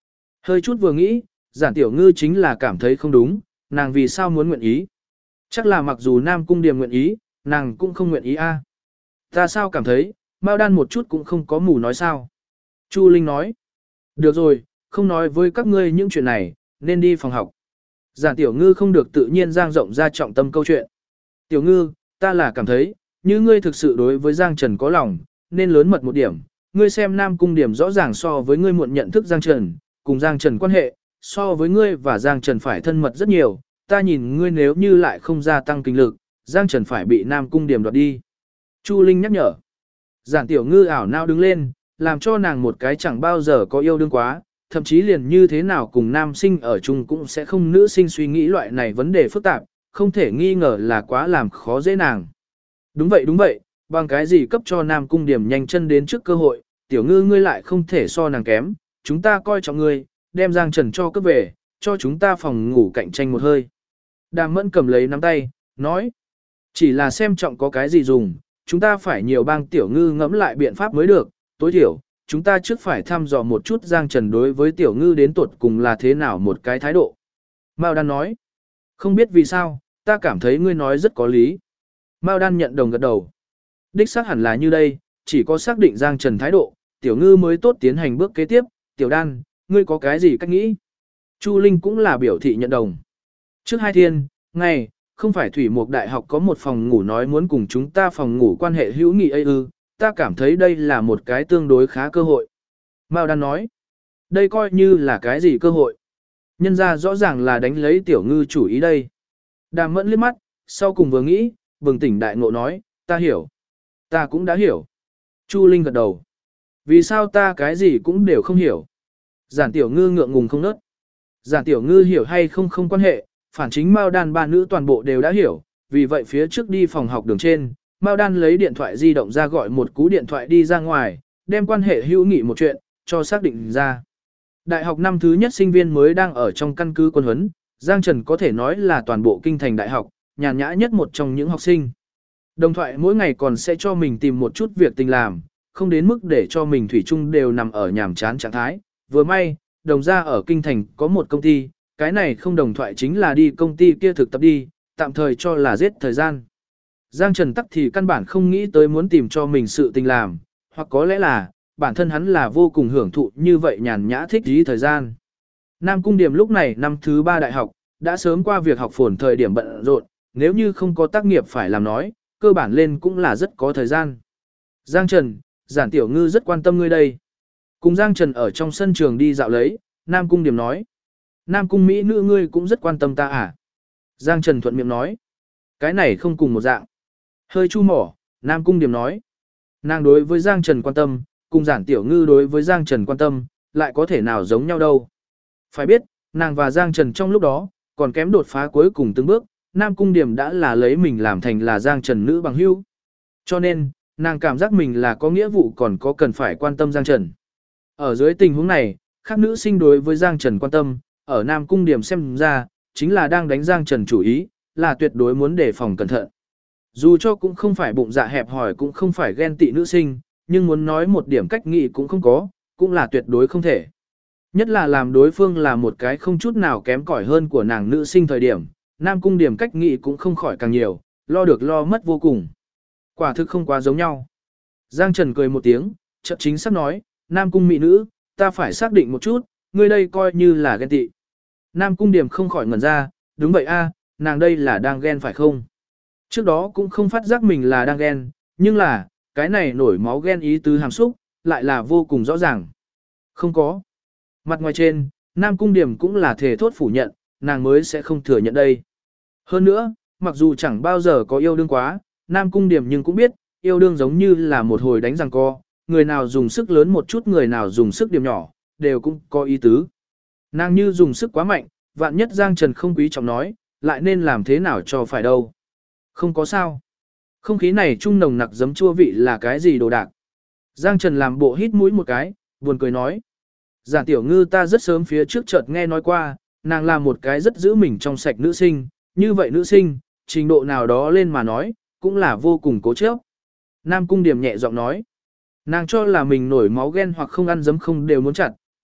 Hơi chút vừa nghĩ, Giản Tiểu Ngư chính là cảm thấy không đúng, nàng vì sao muốn nguyện ý. Chắc là mặc dù Nam Cung Điềm nguyện ý, nàng cũng không nguyện ý a. Ta sao cảm thấy, Mao Đan một chút cũng không có mù nói sao. Chu Linh nói, được rồi, không nói với các ngươi những chuyện này, nên đi phòng học. Giản Tiểu Ngư không được tự nhiên giang rộng ra trọng tâm câu chuyện. Tiểu Ngư, ta là cảm thấy, như ngươi thực sự đối với Giang Trần có lòng, nên lớn mật một điểm. Ngươi xem Nam Cung Điểm rõ ràng so với ngươi muộn nhận thức Giang Trần, cùng Giang Trần quan hệ, so với ngươi và Giang Trần phải thân mật rất nhiều. Ta nhìn ngươi nếu như lại không gia tăng kinh lực, Giang Trần phải bị Nam Cung Điểm đoạt đi. Chu Linh nhắc nhở. Giản Tiểu Ngư ảo não đứng lên, làm cho nàng một cái chẳng bao giờ có yêu đương quá, thậm chí liền như thế nào cùng nam sinh ở chung cũng sẽ không nữ sinh suy nghĩ loại này vấn đề phức tạp, không thể nghi ngờ là quá làm khó dễ nàng. Đúng vậy, bằng cái gì cấp cho Nam Cung Điểm nhanh chân đến trước cơ hội, Tiểu Ngư ngươi lại không thể so nàng kém, chúng ta coi trọng ngươi, đem Giang Trần cho cấp về, cho chúng ta phòng ngủ cạnh tranh một hơi. Đàm Mẫn cầm lấy nắm tay, nói, chỉ là xem trọng có cái gì dùng, chúng ta phải nhiều bang Tiểu Ngư ngẫm lại biện pháp mới được, tối thiểu, chúng ta trước phải thăm dò một chút Giang Trần đối với Tiểu Ngư đến tuột cùng là thế nào một cái thái độ. Mao Đan nói, không biết vì sao, ta cảm thấy ngươi nói rất có lý. Mao Đan nhận đồng gật đầu. Đích xác hẳn là như đây, chỉ có xác định Giang Trần thái độ, Tiểu Ngư mới tốt tiến hành bước kế tiếp. Tiểu Đan, ngươi có cái gì cách nghĩ? Chu Linh cũng là biểu thị nhận đồng. Trước 2 thiên, ngày, không phải Thủy Mục Đại học có một phòng ngủ nói muốn cùng chúng ta phòng ngủ quan hệ hữu nghị ấy ư, ta cảm thấy đây là một cái tương đối khá cơ hội. Mao Đan nói, đây coi như là cái gì cơ hội? Nhân ra rõ ràng là đánh lấy Tiểu Ngư chủ ý đây. Đàm Mẫn liếc mắt, sau cùng vừa nghĩ, bừng tỉnh đại ngộ nói, ta hiểu. Ta cũng đã hiểu. Chu Linh gật đầu. Vì sao ta cái gì cũng đều không hiểu? Giản Tiểu Ngư ngượng ngùng không nớt. Giản Tiểu Ngư hiểu hay không không quan hệ, phản chính Mao Đan ba nữ toàn bộ đều đã hiểu, vì vậy phía trước đi phòng học đường trên, Mao Đan lấy điện thoại di động ra gọi một cú điện thoại đi ra ngoài, đem quan hệ hữu nghị một chuyện, cho xác định ra. Đại học năm thứ nhất sinh viên mới đang ở trong căn cứ quân huấn, Giang Trần có thể nói là toàn bộ kinh thành đại học, nhàn nhã nhất một trong những học sinh. Đồng thoại mỗi ngày còn sẽ cho mình tìm một chút việc tình làm, không đến mức để cho mình thủy chung đều nằm ở nhàm chán trạng thái. Vừa may, đồng ra ở kinh thành có một công ty, cái này không đồng thoại chính là đi công ty kia thực tập đi, tạm thời cho là giết thời gian. Giang Trần tắc thì căn bản không nghĩ tới muốn tìm cho mình sự tình làm, hoặc có lẽ là, bản thân hắn là vô cùng hưởng thụ như vậy nhàn nhã thích dí thời gian. Nam Cung Điểm lúc này năm thứ 3 đại học, đã sớm qua việc học phồn thời điểm bận rộn, nếu như không có tác nghiệp phải làm nói, cơ bản lên cũng là rất có thời gian. Giang Trần, Giản Tiểu Ngư rất quan tâm ngươi đây. Cùng Giang Trần ở trong sân trường đi dạo lấy, Nam Cung Điểm nói. Nam Cung Mỹ nữ ngươi cũng rất quan tâm ta à? Giang Trần thuận miệng nói. Cái này không cùng một dạng. Hơi chu mỏ, Nam Cung Điểm nói. Nàng đối với Giang Trần quan tâm, cùng Giản Tiểu Ngư đối với Giang Trần quan tâm, lại có thể nào giống nhau đâu. Phải biết, nàng và Giang Trần trong lúc đó, còn kém đột phá cuối cùng từng bước, Nam Cung Điểm đã là lấy mình làm thành là Giang Trần nữ bằng hữu. Cho nên, nàng cảm giác mình là có nghĩa vụ còn có cần phải quan tâm Giang Trần. Ở dưới tình huống này, các nữ sinh đối với Giang Trần quan tâm, ở Nam Cung Điểm xem ra, chính là đang đánh Giang Trần chủ ý, là tuyệt đối muốn đề phòng cẩn thận. Dù cho cũng không phải bụng dạ hẹp hòi cũng không phải ghen tị nữ sinh, nhưng muốn nói một điểm cách nghĩ cũng không có, cũng là tuyệt đối không thể. Nhất là làm đối phương là một cái không chút nào kém cỏi hơn của nàng nữ sinh thời điểm, Nam Cung Điểm cách nghĩ cũng không khỏi càng nhiều, lo được lo mất vô cùng. Quả thực không quá giống nhau. Giang Trần cười một tiếng, chợt chính xác nói, Nam Cung mỹ nữ, ta phải xác định một chút, ngươi đây coi như là ghen tị. Nam Cung Điểm không khỏi ngẩn ra, đúng vậy a, nàng đây là đang ghen phải không? Trước đó cũng không phát giác mình là đang ghen, nhưng là, cái này nổi máu ghen ý tứ hàm xúc, lại là vô cùng rõ ràng. Không có. Mặt ngoài trên, Nam Cung Điểm cũng là thể thốt phủ nhận, nàng mới sẽ không thừa nhận đây. Hơn nữa, mặc dù chẳng bao giờ có yêu đương quá, Nam Cung Điểm nhưng cũng biết, yêu đương giống như là một hồi đánh giằng co, người nào dùng sức lớn một chút người nào dùng sức điểm nhỏ, đều cũng có ý tứ. Nàng như dùng sức quá mạnh, vạn nhất Giang Trần không quý trọng nói, lại nên làm thế nào cho phải đâu. Không có sao. Không khí này trung nồng nặc giấm chua vị là cái gì đồ đạc. Giang Trần làm bộ hít mũi một cái, buồn cười nói. Giản Tiểu Ngư ta rất sớm phía trước chợt nghe nói qua, nàng là một cái rất giữ mình trong sạch nữ sinh, như vậy nữ sinh, trình độ nào đó lên mà nói, cũng là vô cùng cố chấp. Nam Cung Điểm nhẹ giọng nói, nàng cho là mình nổi máu ghen hoặc không ăn giấm không đều muốn chặt,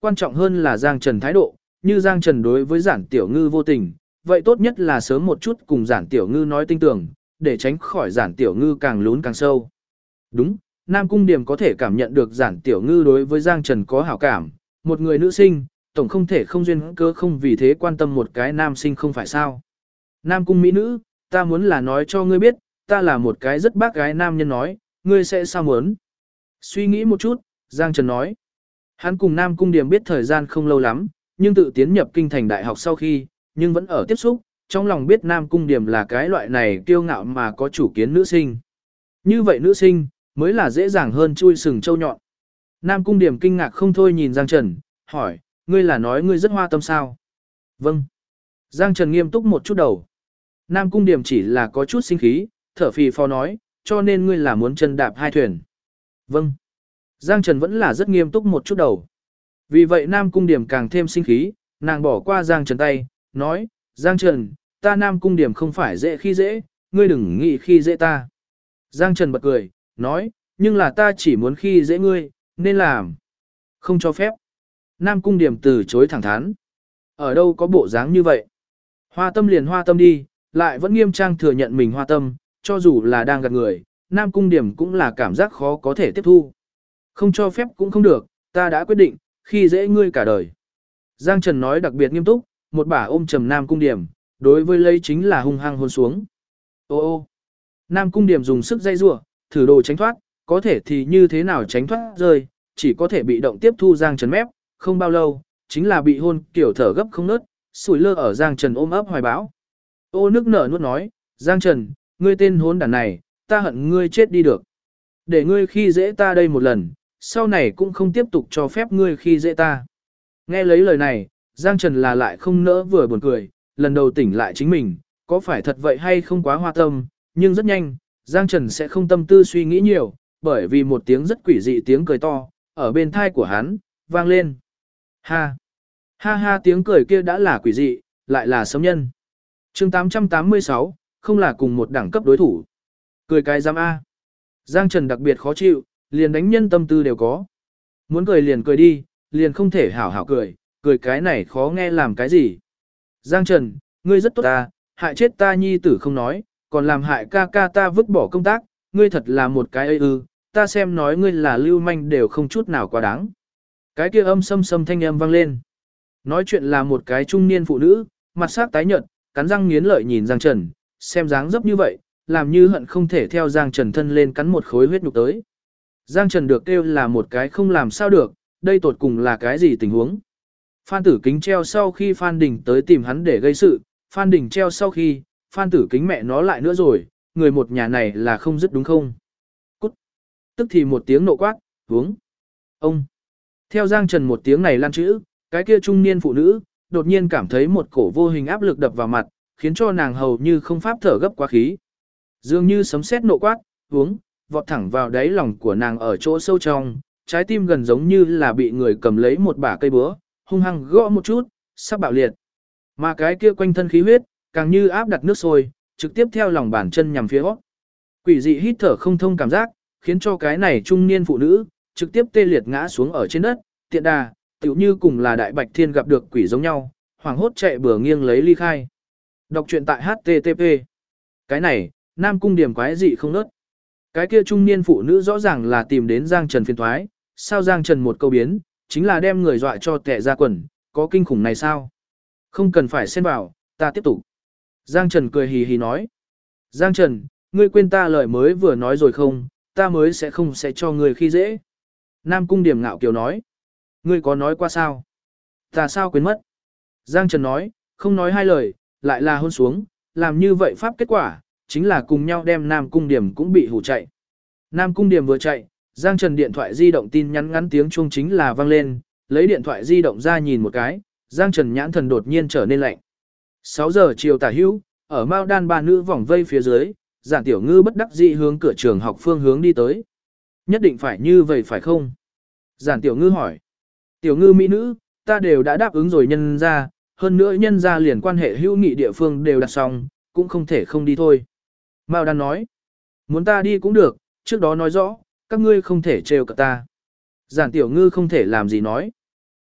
quan trọng hơn là Giang Trần thái độ, như Giang Trần đối với Giản Tiểu Ngư vô tình, vậy tốt nhất là sớm một chút cùng Giản Tiểu Ngư nói tinh tưởng, để tránh khỏi Giản Tiểu Ngư càng lún càng sâu. Đúng, Nam Cung Điềm có thể cảm nhận được Giản Tiểu Ngư đối với Giang Trần có hảo cảm, một người nữ sinh, tổng không thể không duyên cớ không vì thế quan tâm một cái nam sinh không phải sao. Nam Cung mỹ nữ, ta muốn là nói cho ngươi biết, ta là một cái rất bác gái nam nhân nói, ngươi sẽ sao muốn. Suy nghĩ một chút, Giang Trần nói. Hắn cùng Nam Cung Điềm biết thời gian không lâu lắm, nhưng tự tiến nhập kinh thành đại học sau khi, nhưng vẫn ở tiếp xúc, trong lòng biết Nam Cung Điềm là cái loại này kiêu ngạo mà có chủ kiến nữ sinh. Như vậy nữ sinh, mới là dễ dàng hơn chui sừng châu nhọn. Nam Cung Điềm kinh ngạc không thôi nhìn Giang Trần, hỏi, ngươi là nói ngươi rất hoa tâm sao? Vâng. Giang Trần nghiêm túc một chút đầu. Nam Cung Điềm chỉ là có chút sinh khí, thở phì phò nói, cho nên ngươi là muốn chân đạp hai thuyền. Vâng. Giang Trần vẫn là rất nghiêm túc một chút đầu. Vì vậy Nam Cung Điềm càng thêm sinh khí, nàng bỏ qua Giang Trần tay, nói, Giang Trần, ta Nam Cung Điềm không phải dễ khi dễ, ngươi đừng nghĩ khi dễ ta. Giang Trần bật cười, nói, nhưng là ta chỉ muốn khi dễ ngươi, nên làm. Không cho phép. Nam Cung Điềm từ chối thẳng thắn. Ở đâu có bộ dáng như vậy? Hoa tâm liền hoa tâm đi, lại vẫn nghiêm trang thừa nhận mình hoa tâm, cho dù là đang gạt người, Nam Cung Điềm cũng là cảm giác khó có thể tiếp thu. Không cho phép cũng không được, ta đã quyết định, khi dễ ngươi cả đời. Giang Trần nói đặc biệt nghiêm túc, một bả ôm trầm Nam Cung Điềm, đối với lấy chính là hung hăng hôn xuống. Ô ô, Nam Cung Điềm dùng sức dây rủa, thử đồ tránh thoát, có thể thì như thế nào tránh thoát rơi, chỉ có thể bị động tiếp thu Giang Trần mép, không bao lâu, chính là bị hôn kiểu thở gấp không nớt, sủi lơ ở Giang Trần ôm ấp hoài bão. Ô nước nở nuốt nói, Giang Trần, ngươi tên hôn đàn này, ta hận ngươi chết đi được. Để ngươi khi dễ ta đây một lần, sau này cũng không tiếp tục cho phép ngươi khi dễ ta. Nghe lấy lời này, Giang Trần là lại không nỡ vừa buồn cười, lần đầu tỉnh lại chính mình, có phải thật vậy hay không quá hoa tâm, nhưng rất nhanh, Giang Trần sẽ không tâm tư suy nghĩ nhiều, bởi vì một tiếng rất quỷ dị tiếng cười to, ở bên thai của hắn, vang lên. Ha! Ha ha tiếng cười kia đã là quỷ dị, lại là sấm nhân. chương 886, không là cùng một đẳng cấp đối thủ. Cười cái giám A. Giang Trần đặc biệt khó chịu, liền đánh nhân tâm tư đều có. Muốn cười liền cười đi, liền không thể hảo hảo cười, cười cái này khó nghe làm cái gì. Giang Trần, ngươi rất tốt ta, hại chết ta nhi tử không nói, còn làm hại ca ca ta vứt bỏ công tác, ngươi thật là một cái ây ư, ta xem nói ngươi là lưu manh đều không chút nào quá đáng. Cái kia âm sâm sâm thanh âm vang lên. Nói chuyện là một cái trung niên phụ nữ, mặt sắc tái nhợt, cắn răng nghiến lợi nhìn Giang Trần, xem dáng dấp như vậy, làm như hận không thể theo Giang Trần thân lên cắn một khối huyết nhục tới. Giang Trần được kêu là một cái không làm sao được, đây tột cùng là cái gì tình huống. Phan Tử Kính treo sau khi Phan Đình tới tìm hắn để gây sự, Phan Đình treo sau khi, Phan Tử Kính mẹ nó lại nữa rồi, người một nhà này là không dứt đúng không? Cút! Tức thì một tiếng nộ quát, hướng. Ông! Theo Giang Trần một tiếng này lan chữ, cái kia trung niên phụ nữ, đột nhiên cảm thấy một cổ vô hình áp lực đập vào mặt, khiến cho nàng hầu như không pháp thở gấp quá khí. Dường như sấm sét nộ quát, hướng, vọt thẳng vào đáy lòng của nàng ở chỗ sâu trong, trái tim gần giống như là bị người cầm lấy một bả cây búa, hung hăng gõ một chút, sắp bạo liệt. Mà cái kia quanh thân khí huyết, càng như áp đặt nước sôi, trực tiếp theo lòng bàn chân nhằm phía hót. Quỷ dị hít thở không thông cảm giác, khiến cho cái này trung niên phụ nữ, trực tiếp tê liệt ngã xuống ở trên đất, tiện đà, tựu như cùng là đại bạch thiên gặp được quỷ giống nhau, hoảng hốt chạy bừa nghiêng lấy ly khai. Đọc truyện tại HTTP. Cái này, Nam Cung Điềm quái dị không nớt. Cái kia trung niên phụ nữ rõ ràng là tìm đến Giang Trần phiền thoái, sao Giang Trần một câu biến, chính là đem người dọa cho tệ ra quần, có kinh khủng này sao? Không cần phải xen vào, ta tiếp tục. Giang Trần cười hì hì nói. Giang Trần, ngươi quên ta lời mới vừa nói rồi không, ta mới sẽ không sẽ cho ngươi khi dễ. Nam Cung Điềm ngạo kiều nói. Ngươi có nói qua sao? Ta sao quên mất? Giang Trần nói, không nói hai lời, lại là hôn xuống, làm như vậy pháp kết quả, chính là cùng nhau đem Nam Cung Điềm cũng bị hù chạy. Nam Cung Điềm vừa chạy, Giang Trần điện thoại di động tin nhắn ngắn tiếng chuông chính là vang lên, lấy điện thoại di động ra nhìn một cái, Giang Trần nhãn thần đột nhiên trở nên lạnh. 6 giờ chiều tả hữu, ở Mao Đan ba nữ vòng vây phía dưới, Giản Tiểu Ngư bất đắc dĩ hướng cửa trường học phương hướng đi tới. Nhất định phải như vậy phải không? Giản Tiểu Ngư hỏi. Tiểu Ngư mỹ nữ, ta đều đã đáp ứng rồi nhân ra, hơn nữa nhân ra liền quan hệ hữu nghị địa phương đều đặt xong, cũng không thể không đi thôi. Mao Đan nói. Muốn ta đi cũng được, trước đó nói rõ, các ngươi không thể trêu cợt ta. Giản Tiểu Ngư không thể làm gì nói.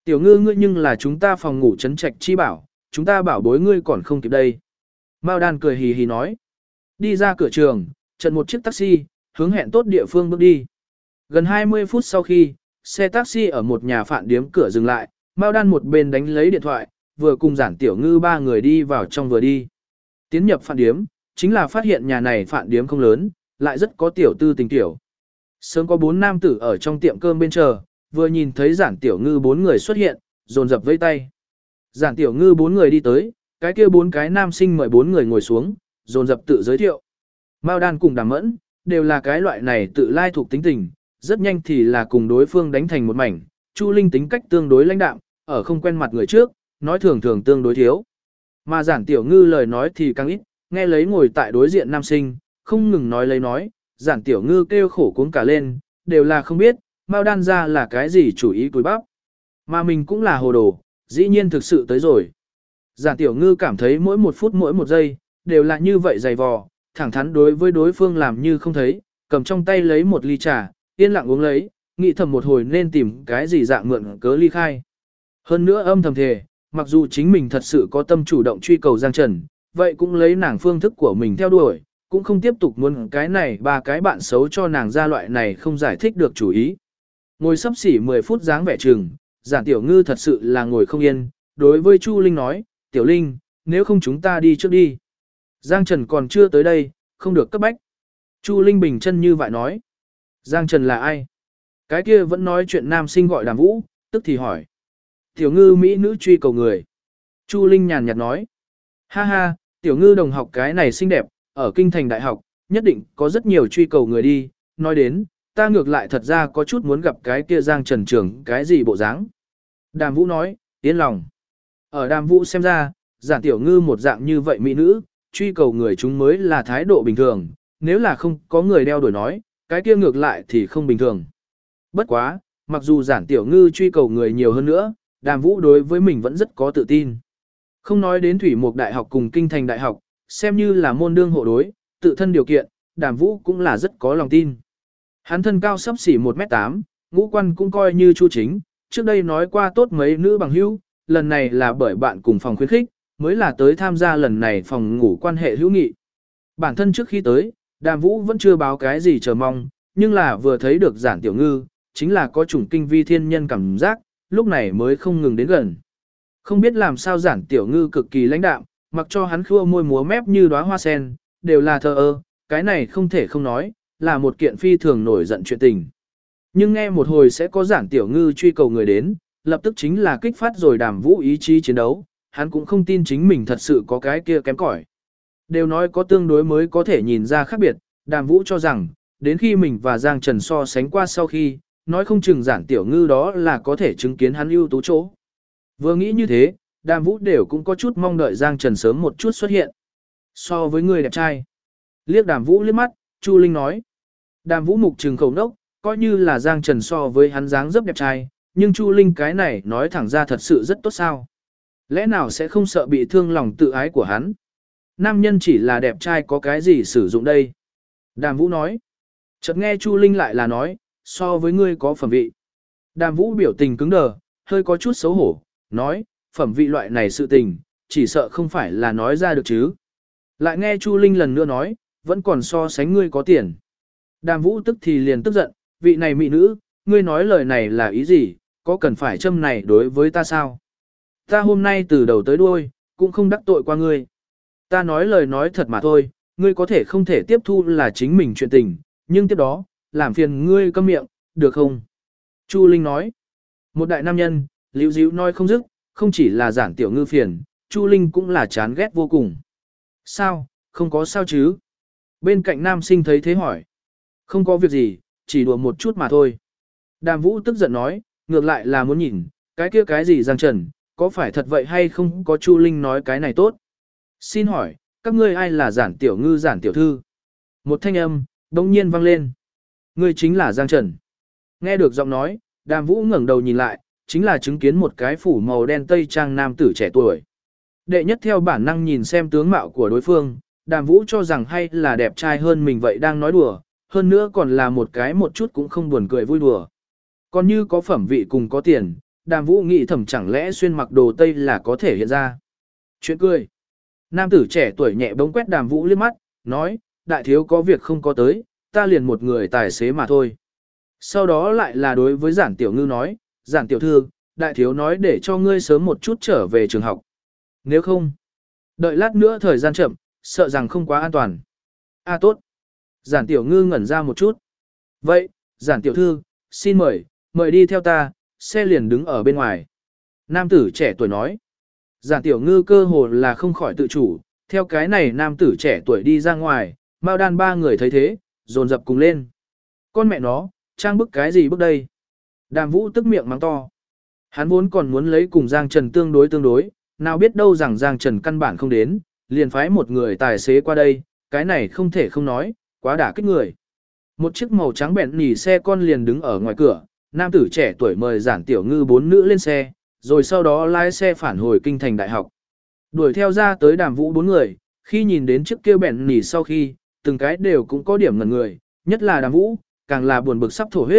Tiểu ngư ngươi nhưng là chúng ta phòng ngủ trấn trạch chi bảo, chúng ta bảo bối ngươi còn không kịp đây. Mao đan cười hì hì nói. Đi ra cửa trường, trận một chiếc taxi, hướng hẹn tốt địa phương bước đi. Gần 20 phút sau khi, xe taxi ở một nhà phạn điếm cửa dừng lại, Mao đan một bên đánh lấy điện thoại, vừa cùng giản tiểu ngư ba người đi vào trong vừa đi. Tiến nhập phạn điếm, chính là phát hiện nhà này phạn điếm không lớn, lại rất có tiểu tư tình tiểu. Sớm có 4 nam tử ở trong tiệm cơm bên chờ, vừa nhìn thấy giản tiểu ngư 4 người xuất hiện, dồn dập vây tay. Giản tiểu ngư 4 người đi tới, cái kia 4 cái nam sinh mời 4 người ngồi xuống, dồn dập tự giới thiệu. Mao đan cùng Đàm Mẫn, đều là cái loại này tự lai thuộc tính tình, rất nhanh thì là cùng đối phương đánh thành một mảnh. Chu Linh tính cách tương đối lãnh đạm, ở không quen mặt người trước, nói thường thường tương đối thiếu. Mà giản tiểu ngư lời nói thì càng ít, nghe lấy ngồi tại đối diện nam sinh, không ngừng nói lấy nói, giản tiểu ngư kêu khổ cuống cả lên, đều là không biết, Mao đan ra là cái gì chủ ý cúi bắp. Mà mình cũng là hồ đồ, dĩ nhiên thực sự tới rồi. Giản tiểu ngư cảm thấy mỗi một phút mỗi một giây, đều là như vậy dày vò, thẳng thắn đối với đối phương làm như không thấy, cầm trong tay lấy một ly trà, yên lặng uống lấy, nghĩ thầm một hồi nên tìm cái gì dạng mượn cớ ly khai. Hơn nữa âm thầm thề, mặc dù chính mình thật sự có tâm chủ động truy cầu Giang Trần, vậy cũng lấy nàng phương thức của mình theo đuổi, cũng không tiếp tục muốn cái này ba cái bạn xấu cho nàng ra loại này không giải thích được chủ ý. Ngồi sắp xỉ 10 phút dáng vẻ chừng, giản tiểu ngư thật sự là ngồi không yên, đối với Chu Linh nói, tiểu Linh, nếu không chúng ta đi trước đi. Giang Trần còn chưa tới đây, không được cấp bách. Chu Linh bình chân như vậy nói. Giang Trần là ai? Cái kia vẫn nói chuyện nam sinh gọi Đàm Vũ, tức thì hỏi. Tiểu ngư mỹ nữ truy cầu người. Chu Linh nhàn nhạt nói. Ha ha, tiểu ngư đồng học cái này xinh đẹp, ở kinh thành đại học, nhất định có rất nhiều truy cầu người đi. Nói đến, ta ngược lại thật ra có chút muốn gặp cái kia Giang Trần trưởng cái gì bộ dáng. Đàm Vũ nói, yên lòng. Ở Đàm Vũ xem ra, giản tiểu ngư một dạng như vậy mỹ nữ, truy cầu người chúng mới là thái độ bình thường, nếu là không có người đeo đuổi nói, cái kia ngược lại thì không bình thường. Bất quá, mặc dù giản tiểu ngư truy cầu người nhiều hơn nữa, Đàm Vũ đối với mình vẫn rất có tự tin. Không nói đến Thủy Mục Đại học cùng Kinh Thành Đại học, xem như là môn đương hộ đối, tự thân điều kiện, Đàm Vũ cũng là rất có lòng tin. Hắn thân cao sấp xỉ 1m8, ngũ quan cũng coi như chu chính, trước đây nói qua tốt mấy nữ bằng hữu, lần này là bởi bạn cùng phòng khuyến khích, mới là tới tham gia lần này phòng ngủ quan hệ hữu nghị. Bản thân trước khi tới, Đàm Vũ vẫn chưa báo cái gì chờ mong, nhưng là vừa thấy được giản tiểu ngư, chính là có chủng kinh vi thiên nhân cảm giác, lúc này mới không ngừng đến gần. Không biết làm sao giản tiểu ngư cực kỳ lãnh đạm, mặc cho hắn khua môi múa mép như đóa hoa sen, đều là thờ ơ, cái này không thể không nói, là một kiện phi thường nổi giận chuyện tình. Nhưng nghe một hồi sẽ có giản tiểu ngư truy cầu người đến, lập tức chính là kích phát rồi Đàm Vũ ý chí chiến đấu, hắn cũng không tin chính mình thật sự có cái kia kém cỏi. Đều nói có tương đối mới có thể nhìn ra khác biệt, Đàm Vũ cho rằng, đến khi mình và Giang Trần so sánh qua sau khi, nói không chừng giản tiểu ngư đó là có thể chứng kiến hắn ưu tú chỗ. Vừa nghĩ như thế, Đàm Vũ đều cũng có chút mong đợi Giang Trần sớm một chút xuất hiện. So với người đẹp trai. Liếc Đàm Vũ liếc mắt, Chu Linh nói. Đàm Vũ mục trừng khẩu nốc, coi như là Giang Trần so với hắn dáng dấp đẹp trai, nhưng Chu Linh cái này nói thẳng ra thật sự rất tốt sao. Lẽ nào sẽ không sợ bị thương lòng tự ái của hắn? Nam nhân chỉ là đẹp trai có cái gì sử dụng đây? Đàm Vũ nói. Chợt nghe Chu Linh lại là nói, so với ngươi có phẩm vị. Đàm Vũ biểu tình cứng đờ, hơi có chút xấu hổ, nói, phẩm vị loại này sự tình, chỉ sợ không phải là nói ra được chứ. Lại nghe Chu Linh lần nữa nói, vẫn còn so sánh ngươi có tiền. Đàm Vũ tức thì liền tức giận, vị này mỹ nữ, ngươi nói lời này là ý gì, có cần phải châm này đối với ta sao? Ta hôm nay từ đầu tới đuôi, cũng không đắc tội qua ngươi. Ta nói lời nói thật mà thôi, ngươi có thể không thể tiếp thu là chính mình chuyện tình, nhưng tiếp đó, làm phiền ngươi câm miệng, được không? Chu Linh nói, một đại nam nhân, liễu díu nói không dứt, không chỉ là giản tiểu ngư phiền, Chu Linh cũng là chán ghét vô cùng. Sao, không có sao chứ? Bên cạnh nam sinh thấy thế hỏi. Không có việc gì, chỉ đùa một chút mà thôi. Đàm Vũ tức giận nói, ngược lại là muốn nhìn, cái kia cái gì Giang Trần, có phải thật vậy hay không có Chu Linh nói cái này tốt? Xin hỏi, các ngươi ai là giản tiểu ngư giản tiểu thư? Một thanh âm, đông nhiên vang lên. Ngươi chính là Giang Trần. Nghe được giọng nói, Đàm Vũ ngẩng đầu nhìn lại, chính là chứng kiến một cái phủ màu đen tây trang nam tử trẻ tuổi. Đệ nhất theo bản năng nhìn xem tướng mạo của đối phương, Đàm Vũ cho rằng hay là đẹp trai hơn mình vậy đang nói đùa, hơn nữa còn là một cái một chút cũng không buồn cười vui đùa. Còn như có phẩm vị cùng có tiền, Đàm Vũ nghĩ thầm chẳng lẽ xuyên mặc đồ Tây là có thể hiện ra. Chuyện cười. Nam tử trẻ tuổi nhẹ bỗng quét Đàm Vũ liếc mắt, nói, đại thiếu có việc không có tới, ta liền một người tài xế mà thôi. Sau đó lại là đối với Giản Tiểu Ngư nói, Giản Tiểu Thư, đại thiếu nói để cho ngươi sớm một chút trở về trường học. Nếu không, đợi lát nữa thời gian chậm, sợ rằng không quá an toàn. Tốt. Giản Tiểu Ngư ngẩn ra một chút. Vậy, Giản Tiểu Thư, xin mời đi theo ta, xe liền đứng ở bên ngoài. Nam tử trẻ tuổi nói. Giản Tiểu Ngư cơ hồ là không khỏi tự chủ, theo cái này nam tử trẻ tuổi đi ra ngoài, Mao Đan ba người thấy thế, dồn dập cùng lên. Con mẹ nó, trang bức cái gì bức đây? Đàm Vũ tức miệng mắng to. Hắn vốn còn muốn lấy cùng Giang Trần tương đối, nào biết đâu rằng Giang Trần căn bản không đến, liền phái một người tài xế qua đây, cái này không thể không nói, quá đả kích người. Một chiếc màu trắng bẹn nỉ xe con liền đứng ở ngoài cửa, nam tử trẻ tuổi mời Giản Tiểu Ngư 4 nữ lên xe, rồi sau đó lái xe phản hồi kinh thành đại học. Đuổi theo ra tới Đàm Vũ 4 người, khi nhìn đến chiếc kia bẹn nỉ sau khi, từng cái đều cũng có điểm ngẩn người, nhất là Đàm Vũ, càng là buồn bực sắp thổ huyết.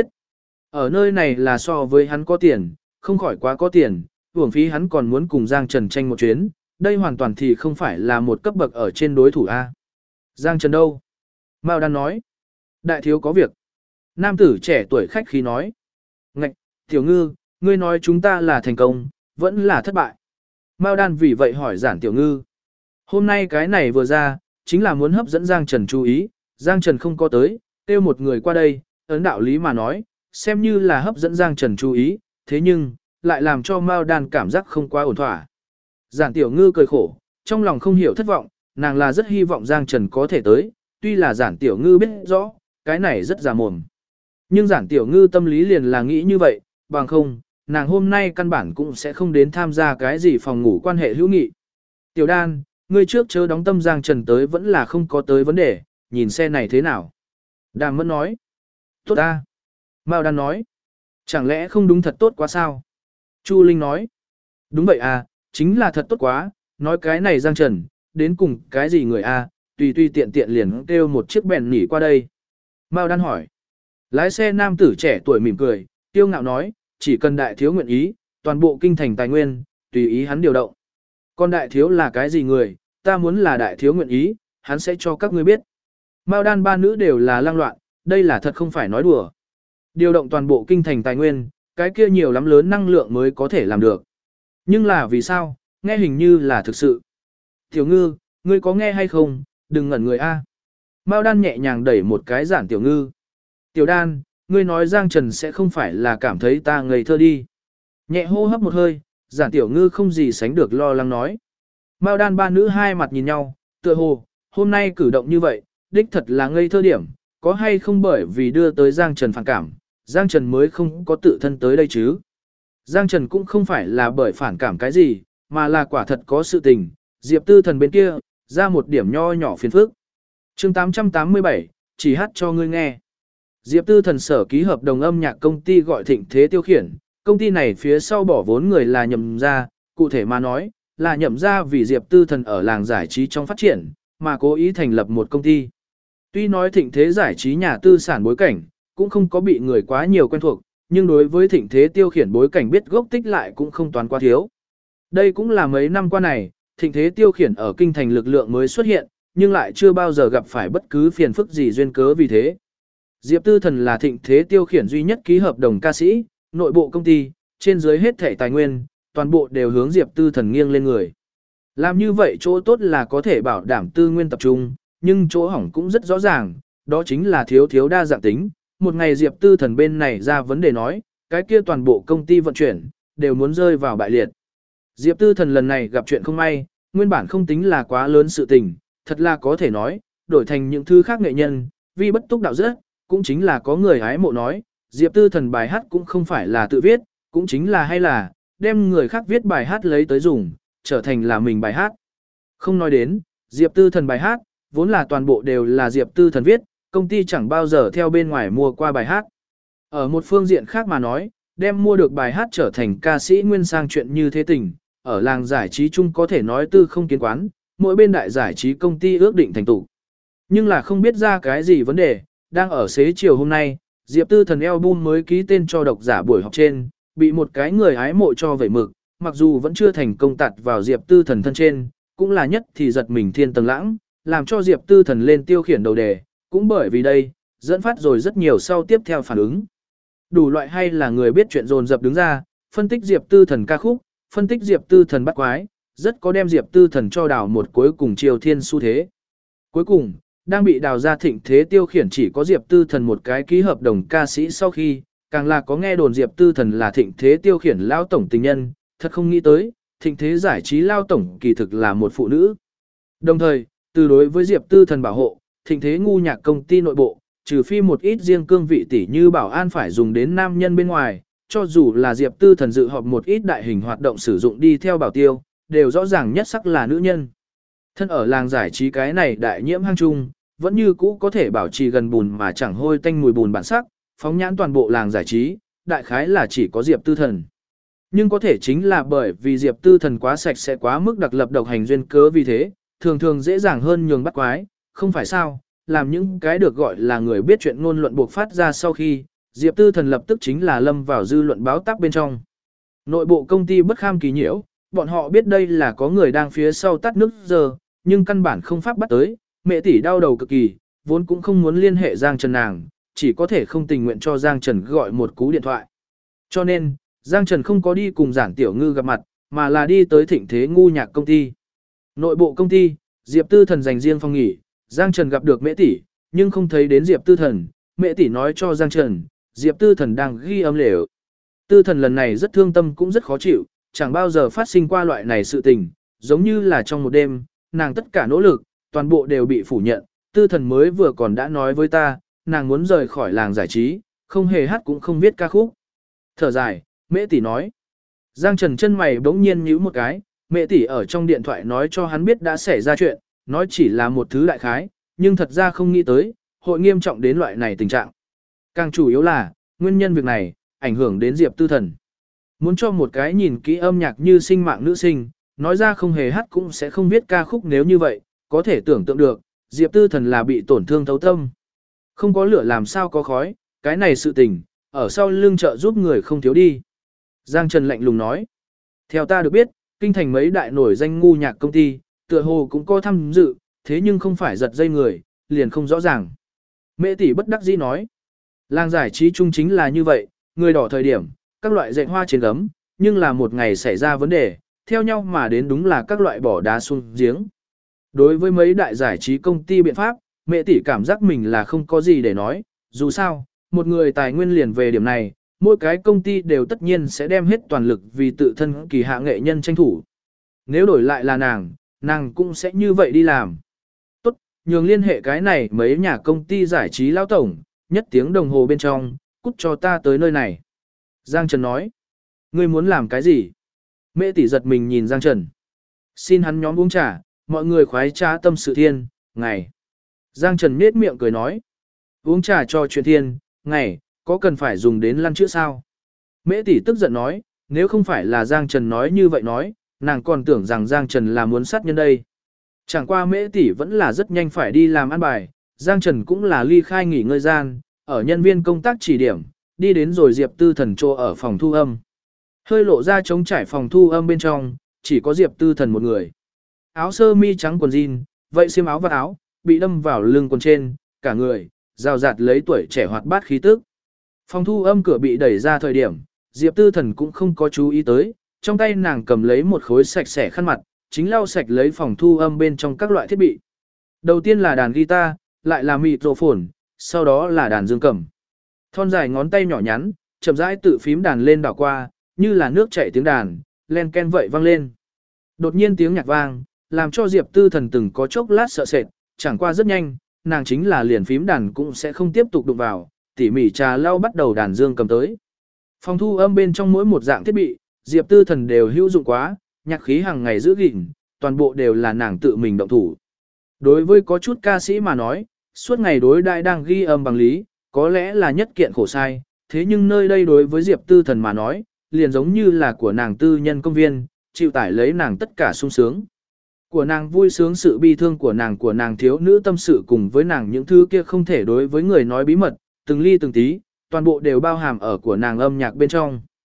Ở nơi này là so với hắn có tiền, không khỏi quá có tiền, uổng phí hắn còn muốn cùng Giang Trần tranh một chuyến, đây hoàn toàn thì không phải là một cấp bậc ở trên đối thủ A. Giang Trần đâu? Mao Đan nói. Đại thiếu có việc. Nam tử trẻ tuổi khách khí nói. Ngạch, Tiểu Ngư, ngươi nói chúng ta là thành công, vẫn là thất bại. Mao Đan vì vậy hỏi Giản Tiểu Ngư. Hôm nay cái này vừa ra, chính là muốn hấp dẫn Giang Trần chú ý, Giang Trần không có tới, kêu một người qua đây, ấn đạo lý mà nói, xem như là hấp dẫn Giang Trần chú ý, thế nhưng, lại làm cho Mao Đan cảm giác không quá ổn thỏa. Giản Tiểu Ngư cười khổ, trong lòng không hiểu thất vọng, nàng là rất hy vọng Giang Trần có thể tới, tuy là Giản Tiểu Ngư biết rõ, cái này rất già mồm. Nhưng Giản Tiểu Ngư tâm lý liền là nghĩ như vậy, bằng không, nàng hôm nay căn bản cũng sẽ không đến tham gia cái gì phòng ngủ quan hệ hữu nghị. Tiểu Đan, ngươi trước chớ đóng tâm Giang Trần tới vẫn là không có tới vấn đề, nhìn xe này thế nào. Đàm Mẫn nói. Tốt ta. Mao Đan nói. Chẳng lẽ không đúng thật tốt quá sao? Chu Linh nói. Đúng vậy à, chính là thật tốt quá, nói cái này Giang Trần, đến cùng cái gì người a, tùy tiện tiện liền kêu một chiếc bèn nỉ qua đây. Mao Đan hỏi. Lái xe nam tử trẻ tuổi mỉm cười, tiêu ngạo nói, chỉ cần đại thiếu nguyện ý, toàn bộ kinh thành tài nguyên, tùy ý hắn điều động. Còn đại thiếu là cái gì người, ta muốn là đại thiếu nguyện ý, hắn sẽ cho các ngươi biết. Mao Đan ba nữ đều là lang loạn, đây là thật không phải nói đùa. Điều động toàn bộ kinh thành tài nguyên, cái kia nhiều lắm lớn năng lượng mới có thể làm được. Nhưng là vì sao, nghe hình như là thực sự. Tiểu Ngư, ngươi có nghe hay không, đừng ngẩn người a. Mao Đan nhẹ nhàng đẩy một cái Giản Tiểu Ngư. Tiểu Đan, ngươi nói Giang Trần sẽ không phải là cảm thấy ta ngây thơ đi. Nhẹ hô hấp một hơi, Giản Tiểu Ngư không gì sánh được lo lắng nói. Mao Đan ba nữ hai mặt nhìn nhau, tựa hồ, hôm nay cử động như vậy, đích thật là ngây thơ điểm, có hay không bởi vì đưa tới Giang Trần phản cảm, Giang Trần mới không có tự thân tới đây chứ. Giang Trần cũng không phải là bởi phản cảm cái gì, mà là quả thật có sự tình, Diệp Tư Thần bên kia, ra một điểm nho nhỏ phiền phức. chương 887, chỉ hát cho ngươi nghe. Diệp Tư Thần sở ký hợp đồng âm nhạc công ty gọi Thịnh Thế Tiêu Khiển, công ty này phía sau bỏ vốn người là Nhậm gia, cụ thể mà nói, là Nhậm gia vì Diệp Tư Thần ở làng giải trí trong phát triển, mà cố ý thành lập một công ty. Tuy nói Thịnh Thế giải trí nhà tư sản bối cảnh, cũng không có bị người quá nhiều quen thuộc, nhưng đối với Thịnh Thế Tiêu Khiển bối cảnh biết gốc tích lại cũng không toán quá thiếu. Đây cũng là mấy năm qua này, Thịnh Thế Tiêu Khiển ở kinh thành lực lượng mới xuất hiện, nhưng lại chưa bao giờ gặp phải bất cứ phiền phức gì duyên cớ vì thế. Diệp Tư Thần là Thịnh Thế Tiêu Khiển duy nhất ký hợp đồng ca sĩ, nội bộ công ty, trên dưới hết thảy tài nguyên, toàn bộ đều hướng Diệp Tư Thần nghiêng lên người. Làm như vậy chỗ tốt là có thể bảo đảm tư nguyên tập trung, nhưng chỗ hỏng cũng rất rõ ràng, đó chính là thiếu đa dạng tính. Một ngày Diệp Tư Thần bên này ra vấn đề nói, cái kia toàn bộ công ty vận chuyển, đều muốn rơi vào bại liệt. Diệp Tư Thần lần này gặp chuyện không may, nguyên bản không tính là quá lớn sự tình, thật là có thể nói, đổi thành những thứ khác nghệ nhân, vì bất túc đạo rất, cũng chính là có người hái mộ nói, Diệp Tư Thần bài hát cũng không phải là tự viết, cũng chính là hay là, đem người khác viết bài hát lấy tới dùng, trở thành là mình bài hát. Không nói đến, Diệp Tư Thần bài hát, vốn là toàn bộ đều là Diệp Tư Thần viết, công ty chẳng bao giờ theo bên ngoài mua qua bài hát. Ở một phương diện khác mà nói, đem mua được bài hát trở thành ca sĩ nguyên sang chuyện như thế tình, ở làng giải trí chung có thể nói tư không kiến quán, mỗi bên đại giải trí công ty ước định thành tụ. Nhưng là không biết ra cái gì vấn đề, đang ở xế chiều hôm nay, Diệp Tư Thần album mới ký tên cho độc giả buổi họp trên, bị một cái người ái mộ cho vẩy mực, mặc dù vẫn chưa thành công tạt vào Diệp Tư Thần thân trên, cũng là nhất thì giật mình thiên tầng lãng, làm cho Diệp Tư Thần lên tiêu khiển đầu đề, cũng bởi vì đây, dẫn phát rồi rất nhiều sau tiếp theo phản ứng. Đủ loại hay là người biết chuyện dồn dập đứng ra, phân tích Diệp Tư Thần ca khúc, phân tích Diệp Tư Thần bắt quái, rất có đem Diệp Tư Thần cho đào một cuối cùng triều thiên xu thế. Cuối cùng, đang bị đào ra thịnh thế tiêu khiển chỉ có Diệp Tư Thần một cái ký hợp đồng ca sĩ sau khi, càng là có nghe đồn Diệp Tư Thần là thịnh thế tiêu khiển lao tổng tình nhân, thật không nghĩ tới, thịnh thế giải trí lao tổng kỳ thực là một phụ nữ. Đồng thời, từ đối với Diệp Tư Thần bảo hộ, thịnh thế ngu nhạc công ty nội bộ, trừ phi một ít riêng cương vị tỷ như bảo an phải dùng đến nam nhân bên ngoài, cho dù là Diệp Tư Thần dự họp một ít đại hình hoạt động sử dụng đi theo bảo tiêu, đều rõ ràng nhất sắc là nữ nhân. Thân ở làng giải trí cái này đại nhiễm hang chung, vẫn như cũ có thể bảo trì gần bùn mà chẳng hôi tanh mùi bùn bản sắc, phóng nhãn toàn bộ làng giải trí, đại khái là chỉ có Diệp Tư Thần. Nhưng có thể chính là bởi vì Diệp Tư Thần quá sạch sẽ quá mức đặc lập độc hành duyên cớ vì thế, thường thường dễ dàng hơn nhường bắt quái, không phải sao, làm những cái được gọi là người biết chuyện ngôn luận buộc phát ra sau khi, Diệp Tư Thần lập tức chính là lâm vào dư luận báo tác bên trong. Nội bộ công ty bất kham kỳ nhiễu, bọn họ biết đây là có người đang phía sau tắt nước giờ, nhưng căn bản không pháp bắt tới, mẹ tỷ đau đầu cực kỳ, vốn cũng không muốn liên hệ Giang Trần nàng, chỉ có thể không tình nguyện cho Giang Trần gọi một cú điện thoại. Cho nên, Giang Trần không có đi cùng Giản Tiểu Ngư gặp mặt, mà là đi tới thịnh thế ngu nhạc công ty. Nội bộ công ty, Diệp Tư Thần dành riêng phòng nghỉ, Giang Trần gặp được mẹ tỷ, nhưng không thấy đến Diệp Tư Thần, mẹ tỷ nói cho Giang Trần, Diệp Tư Thần đang ghi âm lều. Tư Thần lần này rất thương tâm cũng rất khó chịu, chẳng bao giờ phát sinh qua loại này sự tình, giống như là trong một đêm, nàng tất cả nỗ lực, toàn bộ đều bị phủ nhận, Tư Thần mới vừa còn đã nói với ta, nàng muốn rời khỏi làng giải trí, không hề hát cũng không viết ca khúc. Thở dài, mẹ tỷ nói. Giang Trần chân mày bỗng nhiên nhíu một cái, mẹ tỷ ở trong điện thoại nói cho hắn biết đã xảy ra chuyện, nói chỉ là một thứ đại khái, nhưng thật ra không nghĩ tới, hội nghiêm trọng đến loại này tình trạng. Càng chủ yếu là, nguyên nhân việc này, ảnh hưởng đến Diệp Tư Thần. Muốn cho một cái nhìn kỹ âm nhạc như sinh mạng nữ sinh, nói ra không hề hát cũng sẽ không viết ca khúc nếu như vậy, có thể tưởng tượng được, Diệp Tư Thần là bị tổn thương thấu tâm. Không có lửa làm sao có khói, cái này sự tình, ở sau lưng trợ giúp người không thiếu đi. Giang Trần lạnh lùng nói. Theo ta được biết, kinh thành mấy đại nổi danh ngu nhạc công ty, tựa hồ cũng có tham dự, thế nhưng không phải giật dây người, liền không rõ ràng. Mẹ tỷ bất đắc dĩ nói. Làng giải trí chung chính là như vậy, người đỏ thời điểm, các loại dạy hoa trên gấm, nhưng là một ngày xảy ra vấn đề, theo nhau mà đến đúng là các loại bỏ đá xuống giếng. Đối với mấy đại giải trí công ty biện pháp, mẹ tỷ cảm giác mình là không có gì để nói, dù sao, một người tài nguyên liền về điểm này, mỗi cái công ty đều tất nhiên sẽ đem hết toàn lực vì tự thân kỳ hạ nghệ nhân tranh thủ. Nếu đổi lại là nàng cũng sẽ như vậy đi làm. Tốt, nhường liên hệ cái này mấy nhà công ty giải trí lao tổng, nhất tiếng đồng hồ bên trong, cút cho ta tới nơi này. Giang Trần nói, ngươi muốn làm cái gì? Mẹ tỷ giật mình nhìn Giang Trần. Xin hắn nhóm uống trà, mọi người khoái trà tâm sự thiên, ngày. Giang Trần nết miệng cười nói, uống trà cho chuyện thiên, ngày, có cần phải dùng đến lăn chữa sao? Mễ tỷ tức giận nói, nếu không phải là Giang Trần nói như vậy nói, nàng còn tưởng rằng Giang Trần là muốn sát nhân đây. Chẳng qua Mễ tỷ vẫn là rất nhanh phải đi làm ăn bài, Giang Trần cũng là ly khai nghỉ ngơi gian, ở nhân viên công tác chỉ điểm, đi đến rồi Diệp Tư Thần trô ở phòng thu âm. Hơi lộ ra trống trải phòng thu âm bên trong, chỉ có Diệp Tư Thần một người. Áo sơ mi trắng quần jean, vậy xiêm áo và áo, bị đâm vào lưng quần trên, cả người, rào rạt lấy tuổi trẻ hoạt bát khí tức. Phòng thu âm cửa bị đẩy ra thời điểm, Diệp Tư Thần cũng không có chú ý tới, trong tay nàng cầm lấy một khối sạch sẽ khăn mặt, chính lau sạch lấy phòng thu âm bên trong các loại thiết bị. Đầu tiên là đàn guitar, lại là microphone, sau đó là đàn dương cầm. Thon dài ngón tay nhỏ nhắn, chậm rãi tự phím đàn lên đảo qua, như là nước chảy tiếng đàn, len ken vậy vang lên. Đột nhiên tiếng nhạc vang, làm cho Diệp Tư Thần từng có chốc lát sợ sệt, chẳng qua rất nhanh, nàng chính là liền phím đàn cũng sẽ không tiếp tục đụng vào, tỉ mỉ trà lau bắt đầu đàn dương cầm tới. Phòng thu âm bên trong mỗi một dạng thiết bị, Diệp Tư Thần đều hữu dụng quá, nhạc khí hàng ngày giữ gìn, toàn bộ đều là nàng tự mình động thủ. Đối với có chút ca sĩ mà nói, suốt ngày đối đại đang ghi âm bằng lý, có lẽ là nhất kiện khổ sai, thế nhưng nơi đây đối với Diệp Tư Thần mà nói, liền giống như là của nàng tư nhân công viên, chịu tải lấy nàng tất cả sung sướng. Của nàng vui sướng sự bi thương của nàng thiếu nữ tâm sự cùng với nàng những thứ kia không thể đối với người nói bí mật, từng ly từng tí, toàn bộ đều bao hàm ở của nàng âm nhạc bên trong.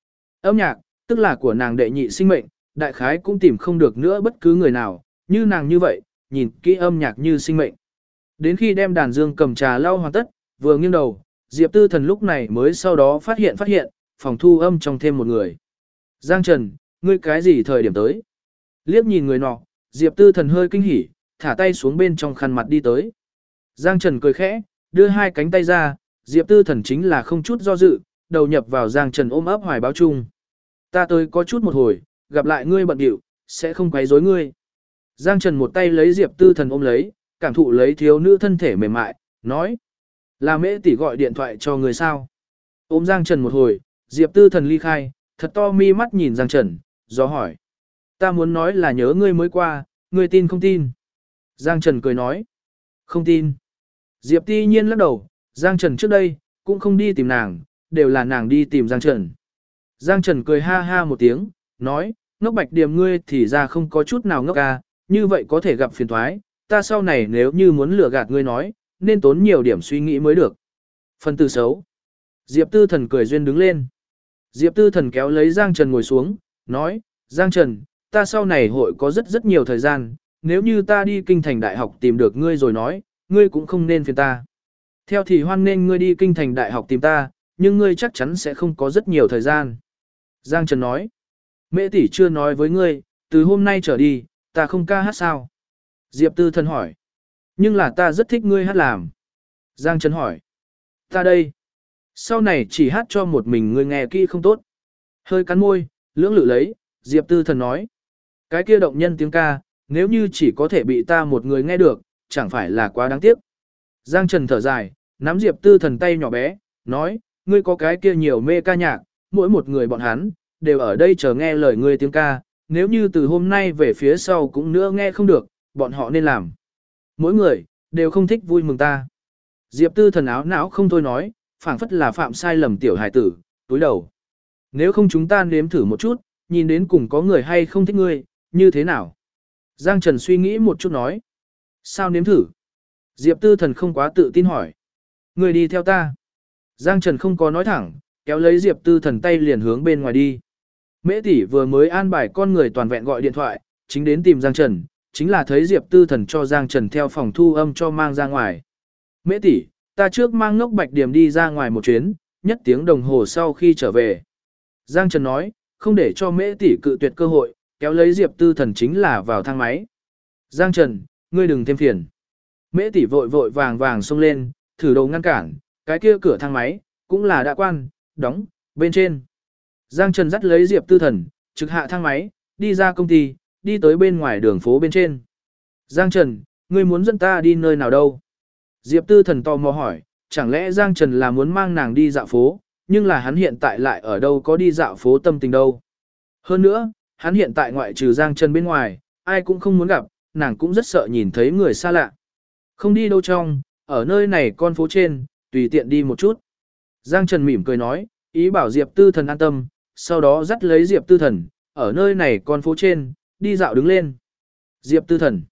Âm nhạc, tức là của nàng đệ nhị sinh mệnh, đại khái cũng tìm không được nữa bất cứ người nào, như nàng như vậy, nhìn kỹ âm nhạc như sinh mệnh. Đến khi đem đàn dương cầm trà lau hoàn tất, vừa nghiêng đầu, Diệp Tư Thần lúc này mới sau đó phát hiện, phòng thu âm trong thêm một người. Giang Trần, ngươi cái gì thời điểm tới? Liếc nhìn người nọ, Diệp Tư Thần hơi kinh hỉ, thả tay xuống bên trong khăn mặt đi tới. Giang Trần cười khẽ, đưa hai cánh tay ra, Diệp Tư Thần chính là không chút do dự, đầu nhập vào Giang Trần ôm ấp hoài báo chung. Ta tới có chút một hồi, gặp lại ngươi bận điệu, sẽ không quấy rối ngươi. Giang Trần một tay lấy Diệp Tư Thần ôm lấy, cảm thụ lấy thiếu nữ thân thể mềm mại, nói. Là Mễ tỷ gọi điện thoại cho người sao? Ôm Giang Trần một hồi, Diệp Tư Thần ly khai, thật to mi mắt nhìn Giang Trần, do hỏi. Ta muốn nói là nhớ ngươi mới qua, ngươi tin không tin? Giang Trần cười nói. Không tin. Diệp Ti Nhiên lắc đầu, Giang Trần trước đây, cũng không đi tìm nàng, đều là nàng đi tìm Giang Trần. Giang Trần cười ha ha một tiếng, nói, ngốc Bạch Điềm ngươi thì ra không có chút nào ngốc ca, như vậy có thể gặp phiền thoái, ta sau này nếu như muốn lừa gạt ngươi nói, nên tốn nhiều điểm suy nghĩ mới được. Phần từ xấu. Diệp Tư Thần cười duyên đứng lên. Diệp Tư Thần kéo lấy Giang Trần ngồi xuống, nói, Giang Trần, ta sau này hội có rất nhiều thời gian, nếu như ta đi kinh thành đại học tìm được ngươi rồi nói, ngươi cũng không nên phiền ta. Theo thì hoan nên ngươi đi kinh thành đại học tìm ta, nhưng ngươi chắc chắn sẽ không có rất nhiều thời gian. Giang Trần nói, Mễ tỷ chưa nói với ngươi, từ hôm nay trở đi, ta không ca hát sao? Diệp Tư Thần hỏi, nhưng là ta rất thích ngươi hát làm. Giang Trần hỏi, ta đây, sau này chỉ hát cho một mình ngươi nghe kỹ không tốt. Hơi cắn môi, lưỡng lự lấy, Diệp Tư Thần nói, cái kia động nhân tiếng ca, nếu như chỉ có thể bị ta một người nghe được, chẳng phải là quá đáng tiếc. Giang Trần thở dài, nắm Diệp Tư Thần tay nhỏ bé, nói, ngươi có cái kia nhiều mê ca nhạc, mỗi một người bọn hắn, đều ở đây chờ nghe lời ngươi tiếng ca, nếu như từ hôm nay về phía sau cũng nữa nghe không được, bọn họ nên làm. Mỗi người, đều không thích vui mừng ta. Diệp Tư Thần áo não không thôi nói, phảng phất là phạm sai lầm tiểu hài tử, túi đầu. Nếu không chúng ta nếm thử một chút, nhìn đến cùng có người hay không thích ngươi, như thế nào? Giang Trần suy nghĩ một chút nói. Sao nếm thử? Diệp Tư Thần không quá tự tin hỏi. Ngươi đi theo ta. Giang Trần không có nói thẳng, kéo lấy Diệp Tư Thần tay liền hướng bên ngoài đi. Mễ tỷ vừa mới an bài con người toàn vẹn gọi điện thoại, chính đến tìm Giang Trần, chính là thấy Diệp Tư Thần cho Giang Trần theo phòng thu âm cho mang ra ngoài. Mễ tỷ, ta trước mang ngốc Bạch Điềm đi ra ngoài một chuyến, nhất tiếng đồng hồ sau khi trở về. Giang Trần nói, không để cho Mễ tỷ cự tuyệt cơ hội, kéo lấy Diệp Tư Thần chính là vào thang máy. Giang Trần, ngươi đừng thêm phiền. Mễ tỷ vội vội vàng vàng xông lên, thử đầu ngăn cản, cái kia cửa thang máy, cũng là đã quan, đóng, bên trên. Giang Trần dắt lấy Diệp Tư Thần, trực hạ thang máy, đi ra công ty, đi tới bên ngoài đường phố bên trên. Giang Trần, ngươi muốn dẫn ta đi nơi nào đâu? Diệp Tư Thần tò mò hỏi, chẳng lẽ Giang Trần là muốn mang nàng đi dạo phố, nhưng là hắn hiện tại lại ở đâu có đi dạo phố tâm tình đâu. Hơn nữa, hắn hiện tại ngoại trừ Giang Trần bên ngoài, ai cũng không muốn gặp, nàng cũng rất sợ nhìn thấy người xa lạ. Không đi đâu trong, ở nơi này con phố trên, tùy tiện đi một chút. Giang Trần mỉm cười nói, ý bảo Diệp Tư Thần an tâm, sau đó dắt lấy Diệp Tư Thần, ở nơi này con phố trên, đi dạo đứng lên. Diệp Tư Thần.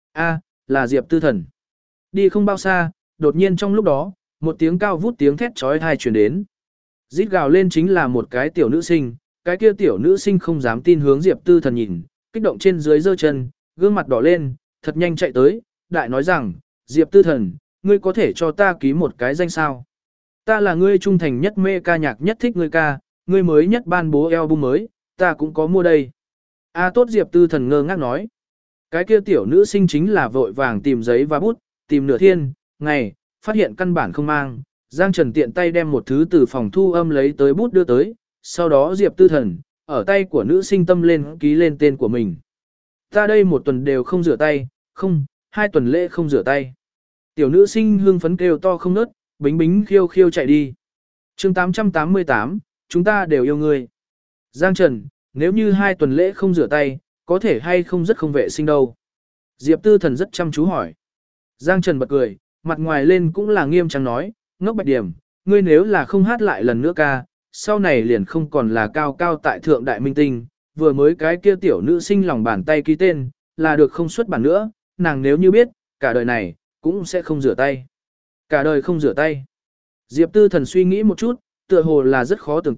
Là Diệp Tư Thần. Đi không bao xa, đột nhiên trong lúc đó, một tiếng cao vút tiếng thét chói tai truyền đến. Rít gào lên chính là một cái tiểu nữ sinh, cái kia tiểu nữ sinh không dám tin hướng Diệp Tư Thần nhìn, kích động trên dưới giơ chân, gương mặt đỏ lên, thật nhanh chạy tới, đại nói rằng, Diệp Tư Thần, ngươi có thể cho ta ký một cái danh sao? Ta là ngươi trung thành nhất mê ca nhạc nhất thích ngươi ca, ngươi mới nhất ban bố album mới, ta cũng có mua đây. Tốt Diệp Tư Thần ngơ ngác nói. Cái kia tiểu nữ sinh chính là vội vàng tìm giấy và bút, tìm nửa thiên, ngày, phát hiện căn bản không mang. Giang Trần tiện tay đem một thứ từ phòng thu âm lấy tới bút đưa tới, sau đó Diệp Tư Thần, ở tay của nữ sinh tâm lên ký lên tên của mình. Ta đây một tuần đều không rửa tay, không, 2 tuần lễ không rửa tay. Tiểu nữ sinh hưng phấn kêu to không nớt, bính bính khiêu khiêu chạy đi. chương 888, chúng ta đều yêu ngươi. Giang Trần, nếu như 2 tuần lễ không rửa tay, có thể hay không rất không vệ sinh đâu. Diệp Tư Thần rất chăm chú hỏi. Giang Trần bật cười, mặt ngoài lên cũng là nghiêm trang nói, ngốc Bạch Điểm, ngươi nếu là không hát lại lần nữa ca, sau này liền không còn là cao cao tại thượng đại minh tinh, vừa mới cái kia tiểu nữ sinh lòng bàn tay ký tên, là được không xuất bản nữa, nàng nếu như biết, cả đời này, cũng sẽ không rửa tay. Cả đời không rửa tay. Diệp Tư Thần suy nghĩ một chút, tựa hồ là rất khó tưởng tượng,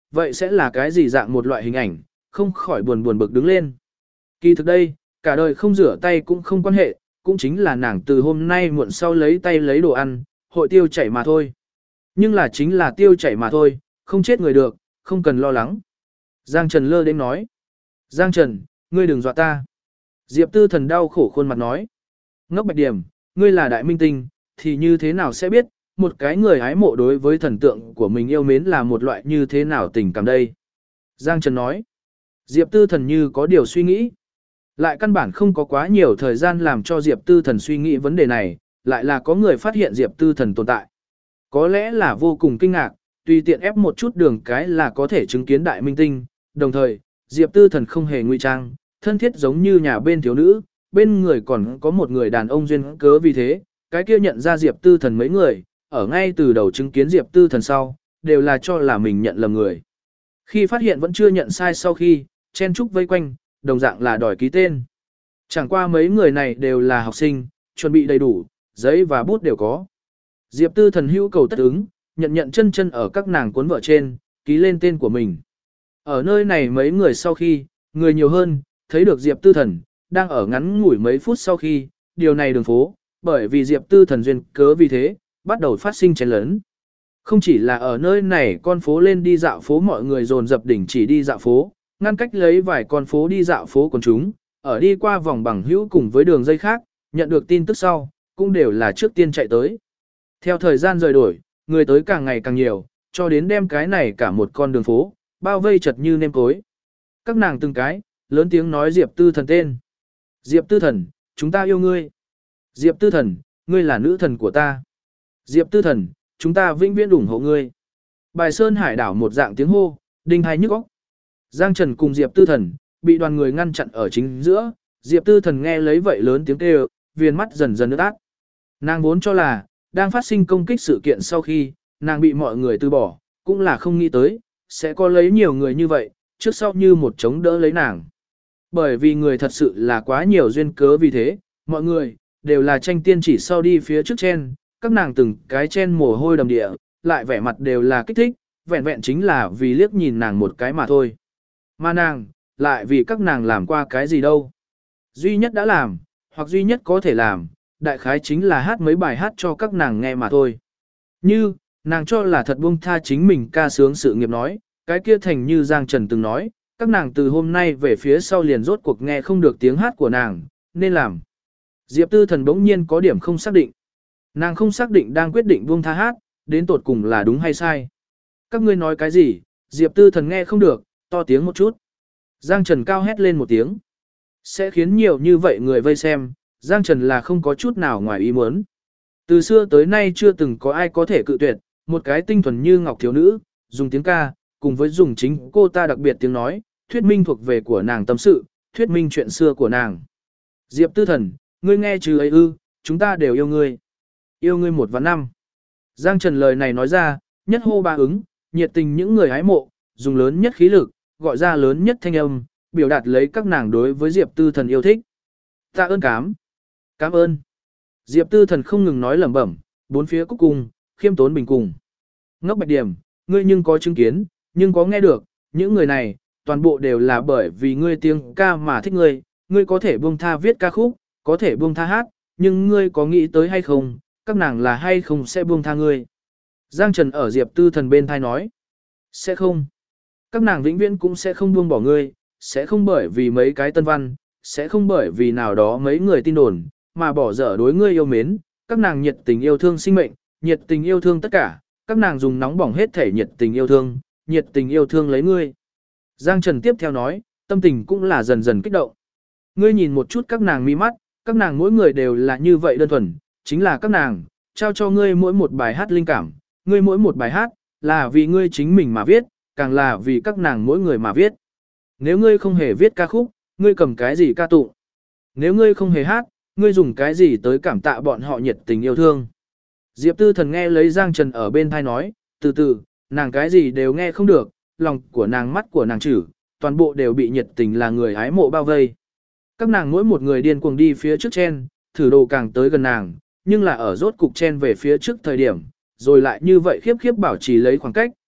vậy sẽ là cái gì dạng một loại hình ảnh, không khỏi buồn buồn bực đứng lên. Kỳ thực đây, cả đời không rửa tay cũng không quan hệ, cũng chính là nàng từ hôm nay muộn sau lấy tay lấy đồ ăn, hội tiêu chảy mà thôi. Nhưng là chính là tiêu chảy mà thôi, không chết người được, không cần lo lắng. Giang Trần lơ đến nói. Giang Trần, ngươi đừng dọa ta. Diệp Tư Thần đau khổ khuôn mặt nói. Ngốc Bạch Điểm, ngươi là đại minh tinh, thì như thế nào sẽ biết, một cái người hái mộ đối với thần tượng của mình yêu mến là một loại như thế nào tình cảm đây. Giang Trần nói. Diệp Tư Thần như có điều suy nghĩ. Lại căn bản không có quá nhiều thời gian làm cho Diệp Tư Thần suy nghĩ vấn đề này, lại là có người phát hiện Diệp Tư Thần tồn tại. Có lẽ là vô cùng kinh ngạc, tùy tiện ép một chút đường cái là có thể chứng kiến đại minh tinh, đồng thời, Diệp Tư Thần không hề ngụy trang, thân thiết giống như nhà bên thiếu nữ, bên người còn có một người đàn ông duyên cớ vì thế, cái kia nhận ra Diệp Tư Thần mấy người, ở ngay từ đầu chứng kiến Diệp Tư Thần sau, đều là cho là mình nhận lầm người. Khi phát hiện vẫn chưa nhận sai sau khi, chen trúc vây quanh, đồng dạng là đòi ký tên. Chẳng qua mấy người này đều là học sinh, chuẩn bị đầy đủ, giấy và bút đều có. Diệp Tư Thần hữu cầu tất ứng, nhận chân chân ở các nàng cuốn vợ trên, ký lên tên của mình. Ở nơi này mấy người sau khi, người nhiều hơn, thấy được Diệp Tư Thần, đang ở ngắn ngủi mấy phút sau khi, điều này đường phố, bởi vì Diệp Tư Thần duyên cớ vì thế, bắt đầu phát sinh chén lớn. Không chỉ là ở nơi này con phố lên đi dạo phố mọi người dồn dập đỉnh chỉ đi dạo phố, ngăn cách lấy vài con phố đi dạo phố của chúng, ở đi qua vòng bằng hữu cùng với đường dây khác, nhận được tin tức sau, cũng đều là trước tiên chạy tới. Theo thời gian rời đổi, người tới càng ngày càng nhiều, cho đến đem cái này cả một con đường phố, bao vây chật như nêm cối. Các nàng từng cái, lớn tiếng nói Diệp Tư Thần tên. Diệp Tư Thần, chúng ta yêu ngươi. Diệp Tư Thần, ngươi là nữ thần của ta. Diệp Tư Thần, chúng ta vĩnh viễn ủng hộ ngươi. Bài Sơn Hải đảo một dạng tiếng hô, đinh hai nhức óc. Giang Trần cùng Diệp Tư Thần, bị đoàn người ngăn chặn ở chính giữa, Diệp Tư Thần nghe lấy vậy lớn tiếng kêu, viền mắt dần dần ướt át. Nàng vốn cho là, đang phát sinh công kích sự kiện sau khi, nàng bị mọi người từ bỏ, cũng là không nghĩ tới, sẽ có lấy nhiều người như vậy, trước sau như một chống đỡ lấy nàng. Bởi vì người thật sự là quá nhiều duyên cớ vì thế, mọi người, đều là tranh tiên chỉ sau đi phía trước chen, các nàng từng cái chen mồ hôi đầm địa, lại vẻ mặt đều là kích thích, vẹn vẹn chính là vì liếc nhìn nàng một cái mà thôi. Mà nàng, lại vì các nàng làm qua cái gì đâu. Duy nhất đã làm, hoặc duy nhất có thể làm, đại khái chính là hát mấy bài hát cho các nàng nghe mà thôi. Như, nàng cho là thật buông tha chính mình ca sướng sự nghiệp nói, cái kia thành như Giang Trần từng nói, các nàng từ hôm nay về phía sau liền rốt cuộc nghe không được tiếng hát của nàng, nên làm. Diệp Tư Thần bỗng nhiên có điểm không xác định. Nàng không xác định đang quyết định buông tha hát, đến tột cùng là đúng hay sai. Các ngươi nói cái gì, Diệp Tư Thần nghe không được, to tiếng một chút. Giang Trần cao hét lên một tiếng. Sẽ khiến nhiều như vậy người vây xem, Giang Trần là không có chút nào ngoài ý muốn. Từ xưa tới nay chưa từng có ai có thể cự tuyệt, một cái tinh thuần như ngọc thiếu nữ, dùng tiếng ca, cùng với dùng chính cô ta đặc biệt tiếng nói, thuyết minh thuộc về của nàng tâm sự, thuyết minh chuyện xưa của nàng. Diệp Tư Thần, ngươi nghe chứ ấy ư, chúng ta đều yêu ngươi. Yêu ngươi 1 và 5. Giang Trần lời này nói ra, nhất hô ba ứng, nhiệt tình những người hái mộ, dùng lớn nhất khí lực, gọi ra lớn nhất thanh âm, biểu đạt lấy các nàng đối với Diệp Tư Thần yêu thích. Tạ ơn cảm ơn. Diệp Tư Thần không ngừng nói lẩm bẩm, bốn phía cúc cung, khiêm tốn bình cùng. Ngốc Bạch Điểm, ngươi nhưng có chứng kiến, nhưng có nghe được, những người này, toàn bộ đều là bởi vì ngươi tiếng ca mà thích ngươi, ngươi có thể buông tha viết ca khúc, có thể buông tha hát, nhưng ngươi có nghĩ tới hay không, các nàng là hay không sẽ buông tha ngươi. Giang Trần ở Diệp Tư Thần bên thai nói, sẽ không. Các nàng vĩnh viễn cũng sẽ không buông bỏ ngươi, sẽ không bởi vì mấy cái tân văn, sẽ không bởi vì nào đó mấy người tin đồn, mà bỏ dở đối ngươi yêu mến, các nàng nhiệt tình yêu thương sinh mệnh, nhiệt tình yêu thương tất cả, các nàng dùng nóng bỏng hết thể nhiệt tình yêu thương lấy ngươi. Giang Trần tiếp theo nói, tâm tình cũng là dần dần kích động. Ngươi nhìn một chút các nàng mi mắt, các nàng mỗi người đều là như vậy đơn thuần, chính là các nàng, trao cho ngươi mỗi một bài hát linh cảm, ngươi mỗi một bài hát, là vì ngươi chính mình mà viết, càng là vì các nàng mỗi người mà viết. Nếu ngươi không hề viết ca khúc, ngươi cầm cái gì ca tụng? Nếu ngươi không hề hát, ngươi dùng cái gì tới cảm tạ bọn họ nhiệt tình yêu thương? Diệp Tư Thần nghe lấy Giang Trần ở bên thai nói, từ từ, nàng cái gì đều nghe không được, lòng của nàng mắt của nàng chử, toàn bộ đều bị nhiệt tình là người hái mộ bao vây. Các nàng mỗi một người điên cuồng đi phía trước chen, thử đồ càng tới gần nàng, nhưng là ở rốt cục chen về phía trước thời điểm, rồi lại như vậy khiếp khiếp bảo trì lấy khoảng cách,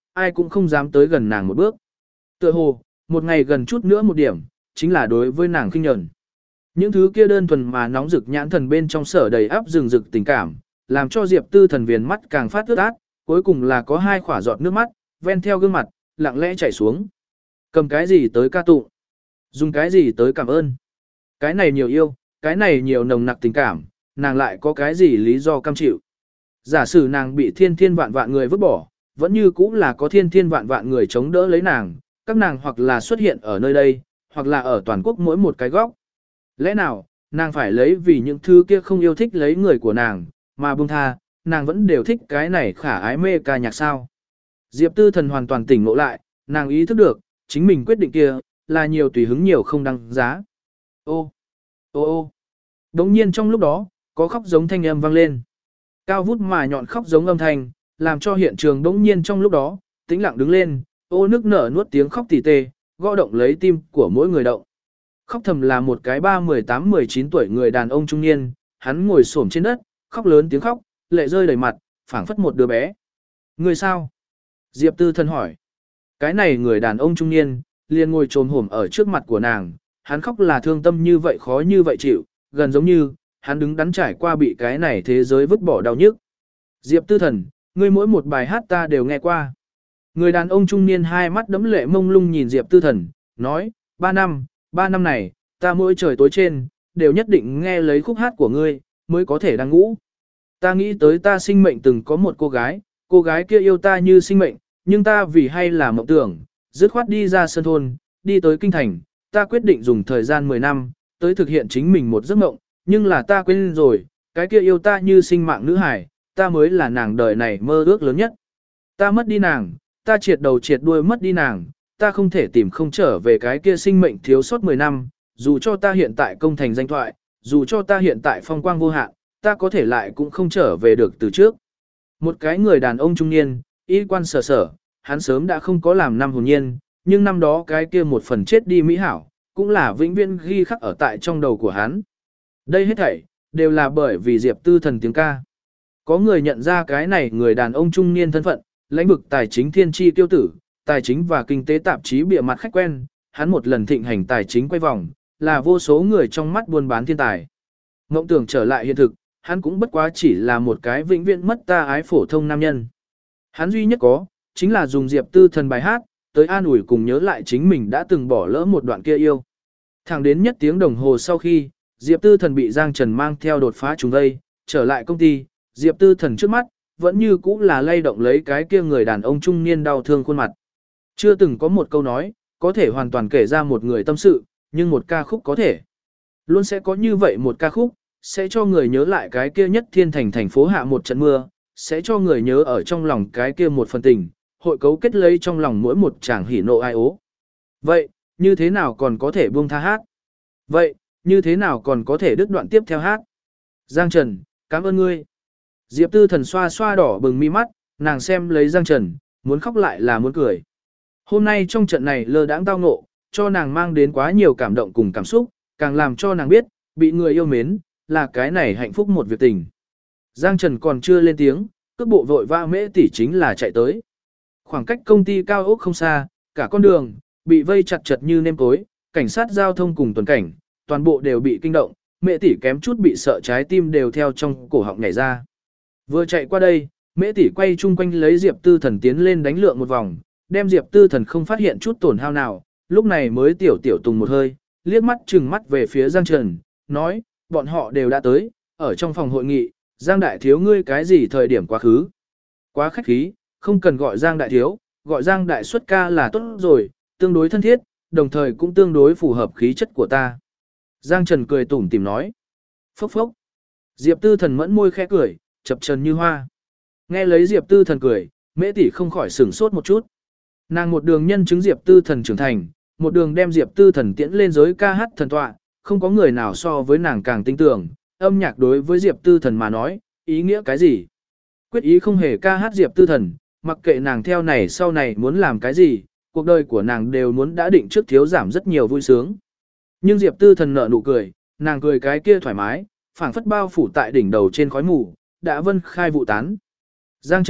ai cũng không dám tới gần nàng một bước. Tựa hồ, một ngày gần chút nữa một điểm, chính là đối với nàng khinh nhẫn. Những thứ kia đơn thuần mà nóng rực nhãn thần bên trong sở đầy áp rừng rực tình cảm, làm cho Diệp Tư Thần viền mắt càng phát ướt át, cuối cùng là có hai khỏa giọt nước mắt, ven theo gương mặt, lặng lẽ chảy xuống. Cầm cái gì tới ca tụng? Dùng cái gì tới cảm ơn? Cái này nhiều yêu, cái này nhiều nồng nặc tình cảm, nàng lại có cái gì lý do cam chịu? Giả sử nàng bị thiên thiên vạn vạn người vứt bỏ, vẫn như cũng là có thiên thiên vạn vạn người chống đỡ lấy nàng, các nàng hoặc là xuất hiện ở nơi đây, hoặc là ở toàn quốc mỗi một cái góc. Lẽ nào, nàng phải lấy vì những thứ kia không yêu thích lấy người của nàng, mà buông tha, nàng vẫn đều thích cái này khả ái mê ca nhạc sao? Diệp Tư Thần hoàn toàn tỉnh ngộ lại, nàng ý thức được, chính mình quyết định kia, là nhiều tùy hứng nhiều không đăng giá. Ô, ô ô. Đống nhiên trong lúc đó, có khóc giống thanh âm vang lên. Cao vút mà nhọn khóc giống âm thanh, làm cho hiện trường đống nhiên trong lúc đó, tĩnh lặng đứng lên, ô nước nở nuốt tiếng khóc tỉ tê, gõ động lấy tim của mỗi người động. Khóc thầm là một cái 18-19 tuổi người đàn ông trung niên, hắn ngồi xổm trên đất, khóc lớn tiếng khóc, lệ rơi đầy mặt, phảng phất một đứa bé. Người sao? Diệp Tư Thần hỏi. Cái này người đàn ông trung niên, liền ngồi trồm hổm ở trước mặt của nàng, hắn khóc là thương tâm như vậy khó như vậy chịu, gần giống như, hắn đứng đắn trải qua bị cái này thế giới vứt bỏ đau nhức. Diệp Tư Thần, ngươi mỗi một bài hát ta đều nghe qua. Người đàn ông trung niên hai mắt đẫm lệ mông lung nhìn Diệp Tư Thần, nói, 3 năm này, ta mỗi trời tối trên, đều nhất định nghe lấy khúc hát của ngươi, mới có thể đang ngủ. Ta nghĩ tới ta sinh mệnh từng có một cô gái kia yêu ta như sinh mệnh, nhưng ta vì hay là mộng tưởng, dứt khoát đi ra sân thôn, đi tới kinh thành, ta quyết định dùng thời gian 10 năm, tới thực hiện chính mình một giấc mộng, nhưng là ta quên rồi, cái kia yêu ta như sinh mạng nữ hải, ta mới là nàng đời này mơ ước lớn nhất. Ta mất đi nàng, ta triệt đầu triệt đuôi mất đi nàng, ta không thể tìm không trở về cái kia sinh mệnh thiếu sót 10 năm, dù cho ta hiện tại công thành danh thoại, dù cho ta hiện tại phong quang vô hạn, ta có thể lại cũng không trở về được từ trước. Một cái người đàn ông trung niên, y quan sở sở, hắn sớm đã không có làm năm hồn nhiên, nhưng năm đó cái kia một phần chết đi mỹ hảo, cũng là vĩnh viễn ghi khắc ở tại trong đầu của hắn. Đây hết thảy, đều là bởi vì Diệp Tư Thần tiếng ca. Có người nhận ra cái này người đàn ông trung niên thân phận, lãnh vực tài chính thiên tri tiêu tử, tài chính và kinh tế tạp chí bịa mặt khách quen, hắn một lần thịnh hành tài chính quay vòng, là vô số người trong mắt buôn bán thiên tài. Mộng tưởng trở lại hiện thực, hắn cũng bất quá chỉ là một cái vĩnh viễn mất ta ái phổ thông nam nhân. Hắn duy nhất có, chính là dùng Diệp Tư Thần bài hát, tới an ủi cùng nhớ lại chính mình đã từng bỏ lỡ một đoạn kia yêu. Thẳng đến nhất tiếng đồng hồ sau khi, Diệp Tư Thần bị Giang Trần mang theo đột phá trùng vây, trở lại công ty, Diệp Tư Thần trước mắt, vẫn như cũ là lay động lấy cái kia người đàn ông trung niên đau thương khuôn mặt. Chưa từng có một câu nói, có thể hoàn toàn kể ra một người tâm sự, nhưng một ca khúc có thể. Luôn sẽ có như vậy một ca khúc, sẽ cho người nhớ lại cái kia nhất thiên thành thành phố hạ một trận mưa, sẽ cho người nhớ ở trong lòng cái kia một phần tình, hội cấu kết lấy trong lòng mỗi một chàng hỉ nộ ai ố. Vậy, như thế nào còn có thể buông tha hát? Vậy, như thế nào còn có thể đứt đoạn tiếp theo hát? Giang Trần, cảm ơn ngươi. Diệp Tư Thần xoa xoa đỏ bừng mi mắt, nàng xem lấy Giang Trần, muốn khóc lại là muốn cười. Hôm nay trong trận này lơ đãng tao ngộ, cho nàng mang đến quá nhiều cảm động cùng cảm xúc, càng làm cho nàng biết, bị người yêu mến, là cái này hạnh phúc một việc tình. Giang Trần còn chưa lên tiếng, cước bộ vội vã Mễ tỷ chính là chạy tới. Khoảng cách công ty cao ốc không xa, cả con đường, bị vây chặt chật như nêm cối, cảnh sát giao thông cùng tuần cảnh, toàn bộ đều bị kinh động, Mễ tỷ kém chút bị sợ trái tim đều theo trong cổ họng nhảy ra. Vừa chạy qua đây, Mễ tỷ quay chung quanh lấy Diệp Tư Thần tiến lên đánh lượng một vòng, đem Diệp Tư Thần không phát hiện chút tổn hao nào, lúc này mới tiểu tùng một hơi, liếc mắt trừng mắt về phía Giang Trần, nói, bọn họ đều đã tới, ở trong phòng hội nghị, Giang đại thiếu ngươi cái gì thời điểm quá khứ. Quá khách khí, không cần gọi Giang đại thiếu, gọi Giang đại xuất ca là tốt rồi, tương đối thân thiết, đồng thời cũng tương đối phù hợp khí chất của ta. Giang Trần cười tủm tỉm nói. Phốc phốc. Diệp Tư Thần mẫn môi khẽ cười, chập chờn như hoa. Nghe lấy Diệp Tư Thần cười, Mễ tỷ không khỏi sửng sốt một chút. Nàng một đường nhân chứng Diệp Tư Thần trưởng thành, một đường đem Diệp Tư Thần tiễn lên giới ca hát thần tọa, không có người nào so với nàng càng tin tưởng, âm nhạc đối với Diệp Tư Thần mà nói, ý nghĩa cái gì? Quyết ý không hề ca hát Diệp Tư Thần, mặc kệ nàng theo này sau này muốn làm cái gì, cuộc đời của nàng đều muốn đã định trước thiếu giảm rất nhiều vui sướng. Nhưng Diệp Tư Thần nở nụ cười, nàng cười cái kia thoải mái, phảng phất bao phủ tại đỉnh đầu trên khói mù, đã vân khai vụ tán. Giang Trần,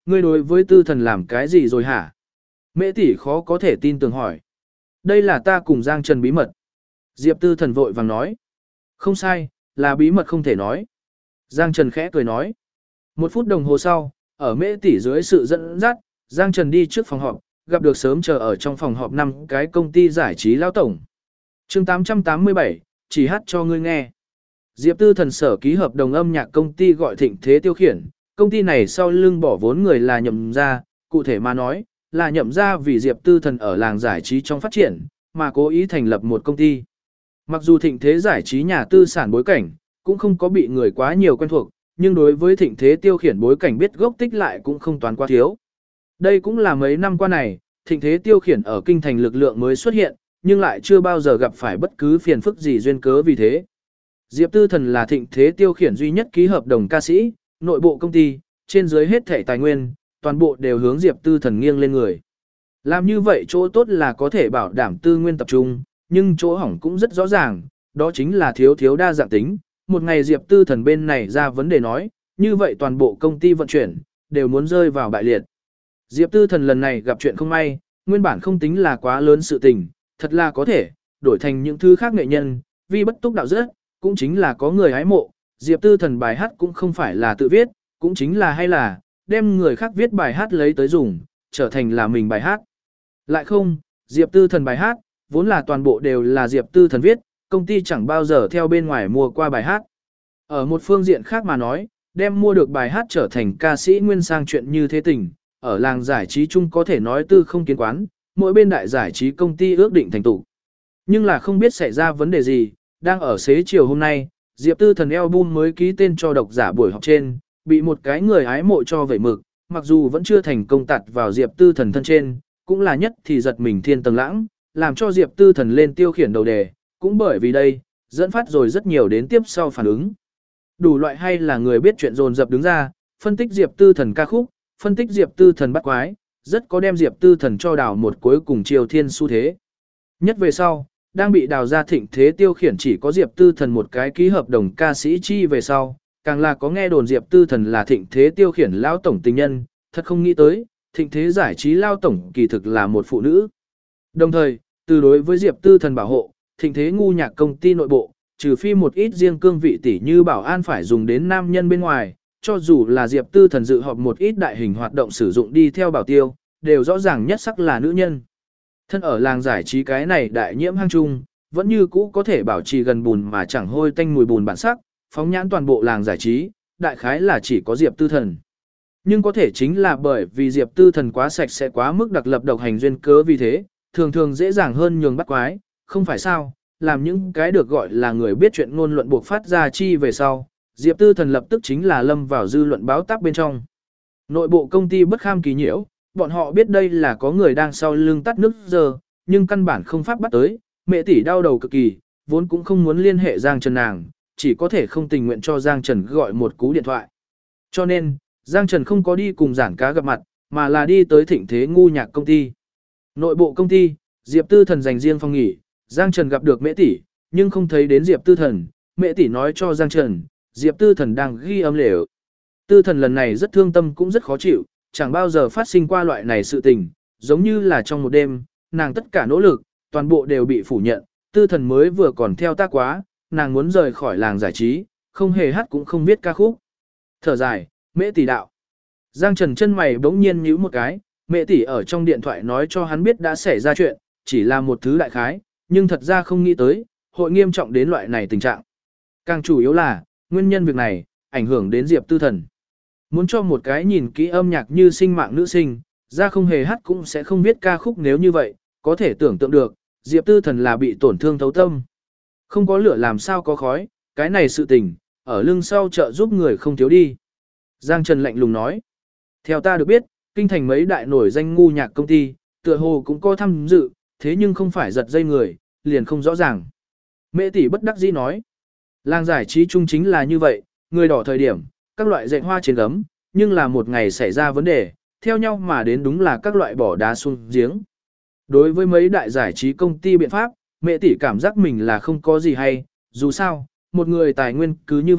ngươi đối với tư thần làm cái gì rồi hả? Mễ tỷ khó có thể tin tưởng hỏi. Đây là ta cùng Giang Trần bí mật. Diệp tư thần vội vàng nói. Không sai, là bí mật không thể nói. Giang Trần khẽ cười nói. 1 phút đồng hồ sau, ở Mễ tỷ dưới sự dẫn dắt, Giang Trần đi trước phòng họp, gặp được sớm chờ ở trong phòng họp 5 cái công ty giải trí lao tổng. chương 887, chỉ hát cho ngươi nghe. Diệp tư thần sở ký hợp đồng âm nhạc công ty gọi Thịnh Thế Tiêu Khiển, công ty này sau lưng bỏ vốn người là Nhậm gia, cụ thể mà nói, là Nhậm gia vì Diệp tư thần ở làng giải trí trong phát triển, mà cố ý thành lập một công ty. Mặc dù Thịnh Thế giải trí nhà tư sản bối cảnh, cũng không có bị người quá nhiều quen thuộc, nhưng đối với Thịnh Thế Tiêu Khiển bối cảnh biết gốc tích lại cũng không toán quá thiếu. Đây cũng là mấy năm qua này, Thịnh Thế Tiêu Khiển ở kinh thành lực lượng mới xuất hiện, nhưng lại chưa bao giờ gặp phải bất cứ phiền phức gì duyên cớ vì thế. Diệp Tư Thần là Thịnh Thế Tiêu Khiển duy nhất ký hợp đồng ca sĩ, nội bộ công ty, trên dưới hết thảy tài nguyên, toàn bộ đều hướng Diệp Tư Thần nghiêng lên người. Làm như vậy chỗ tốt là có thể bảo đảm tư nguyên tập trung, nhưng chỗ hỏng cũng rất rõ ràng, đó chính là thiếu đa dạng tính. Một ngày Diệp Tư Thần bên này ra vấn đề nói, như vậy toàn bộ công ty vận chuyển, đều muốn rơi vào bại liệt. Diệp Tư Thần lần này gặp chuyện không may, nguyên bản không tính là quá lớn sự tình, thật là có thể, đổi thành những thứ khác nghệ nhân, vì bất túc đạo rất, cũng chính là có người hái mộ, Diệp Tư Thần bài hát cũng không phải là tự viết, cũng chính là hay là, đem người khác viết bài hát lấy tới dùng, trở thành là mình bài hát. Lại không, Diệp Tư Thần bài hát, vốn là toàn bộ đều là Diệp Tư Thần viết, công ty chẳng bao giờ theo bên ngoài mua qua bài hát. Ở một phương diện khác mà nói, đem mua được bài hát trở thành ca sĩ nguyên sang chuyện như thế tình, ở làng giải trí chung có thể nói tư không kiến quán, mỗi bên đại giải trí công ty ước định thành tụ. Nhưng là không biết xảy ra vấn đề gì, đang ở xế chiều hôm nay, Diệp Tư Thần album mới ký tên cho độc giả buổi họp trên, bị một cái người hái mộ cho vẩy mực, mặc dù vẫn chưa thành công tạt vào Diệp Tư Thần thân trên, cũng là nhất thì giật mình thiên tầng lãng, làm cho Diệp Tư Thần lên tiêu khiển đầu đề, cũng bởi vì đây, dẫn phát rồi rất nhiều đến tiếp sau phản ứng. Đủ loại hay là người biết chuyện dồn dập đứng ra, phân tích Diệp Tư Thần ca khúc, phân tích Diệp Tư Thần bắt quái, rất có đem Diệp Tư Thần cho đào một cuối cùng triều thiên xu thế. Nhất về sau, đang bị đào ra Thịnh Thế Tiêu Khiển chỉ có Diệp Tư Thần một cái ký hợp đồng ca sĩ chi về sau, càng là có nghe đồn Diệp Tư Thần là Thịnh Thế Tiêu Khiển lao tổng tình nhân, thật không nghĩ tới, Thịnh Thế giải trí lao tổng kỳ thực là một phụ nữ. Đồng thời, từ đối với Diệp Tư Thần bảo hộ, Thịnh Thế ngu nhạc công ty nội bộ, trừ phi một ít riêng cương vị tỷ như bảo an phải dùng đến nam nhân bên ngoài, cho dù là Diệp Tư Thần dự họp một ít đại hình hoạt động sử dụng đi theo bảo tiêu, đều rõ ràng nhất sắc là nữ nhân. Thân ở làng giải trí cái này đại nhiễm hang chung, vẫn như cũ có thể bảo trì gần bùn mà chẳng hôi tanh mùi bùn bản sắc, phóng nhãn toàn bộ làng giải trí, đại khái là chỉ có Diệp Tư Thần. Nhưng có thể chính là bởi vì Diệp Tư Thần quá sạch sẽ quá mức đặc lập độc hành duyên cớ vì thế, thường thường dễ dàng hơn nhường bắt quái, không phải sao, làm những cái được gọi là người biết chuyện ngôn luận buộc phát ra chi về sau, Diệp Tư Thần lập tức chính là lâm vào dư luận báo táp bên trong. Nội bộ công ty bất kham kỳ nhiễu, bọn họ biết đây là có người đang sau lưng tắt nước giờ, nhưng căn bản không pháp bắt tới, mẹ tỷ đau đầu cực kỳ, vốn cũng không muốn liên hệ Giang Trần nàng, chỉ có thể không tình nguyện cho Giang Trần gọi một cú điện thoại. Cho nên, Giang Trần không có đi cùng giản cá gặp mặt, mà là đi tới Thịnh Thế ngu nhạc công ty. Nội bộ công ty, Diệp Tư Thần dành riêng phòng nghỉ, Giang Trần gặp được mẹ tỷ, nhưng không thấy đến Diệp Tư Thần, mẹ tỷ nói cho Giang Trần, Diệp Tư Thần đang ghi âm lều. Tư Thần lần này rất thương tâm cũng rất khó chịu, chẳng bao giờ phát sinh qua loại này sự tình, giống như là trong một đêm, nàng tất cả nỗ lực, toàn bộ đều bị phủ nhận, Tư Thần mới vừa còn theo ta quá, nàng muốn rời khỏi làng giải trí, không hề hát cũng không biết ca khúc. Thở dài, mẹ tỷ đạo. Giang Trần chân mày bỗng nhiên nhíu một cái, mẹ tỷ ở trong điện thoại nói cho hắn biết đã xảy ra chuyện, chỉ là một thứ đại khái, nhưng thật ra không nghĩ tới, hội nghiêm trọng đến loại này tình trạng. Càng chủ yếu là, nguyên nhân việc này, ảnh hưởng đến Diệp Tư Thần. Muốn cho một cái nhìn kỹ âm nhạc như sinh mạng nữ sinh, ra không hề hát cũng sẽ không biết ca khúc nếu như vậy, có thể tưởng tượng được, Diệp Tư Thần là bị tổn thương thấu tâm. Không có lửa làm sao có khói, cái này sự tình, ở lưng sau trợ giúp người không thiếu đi. Giang Trần lạnh lùng nói. Theo ta được biết, kinh thành mấy đại nổi danh ngu nhạc công ty, tựa hồ cũng có tham dự, thế nhưng không phải giật dây người, liền không rõ ràng. Mẹ tỷ bất đắc dĩ nói. Làng giải trí chung chính là như vậy, người đỏ thời điểm, các loại dạy hoa trên gấm, nhưng là một ngày xảy ra vấn đề, theo nhau mà đến đúng là các loại bỏ đá xuống giếng. Đối với mấy đại giải trí công ty biện pháp, mẹ tỷ cảm giác mình là không có gì hay, dù sao, một người tài nguyên cứ như vậy,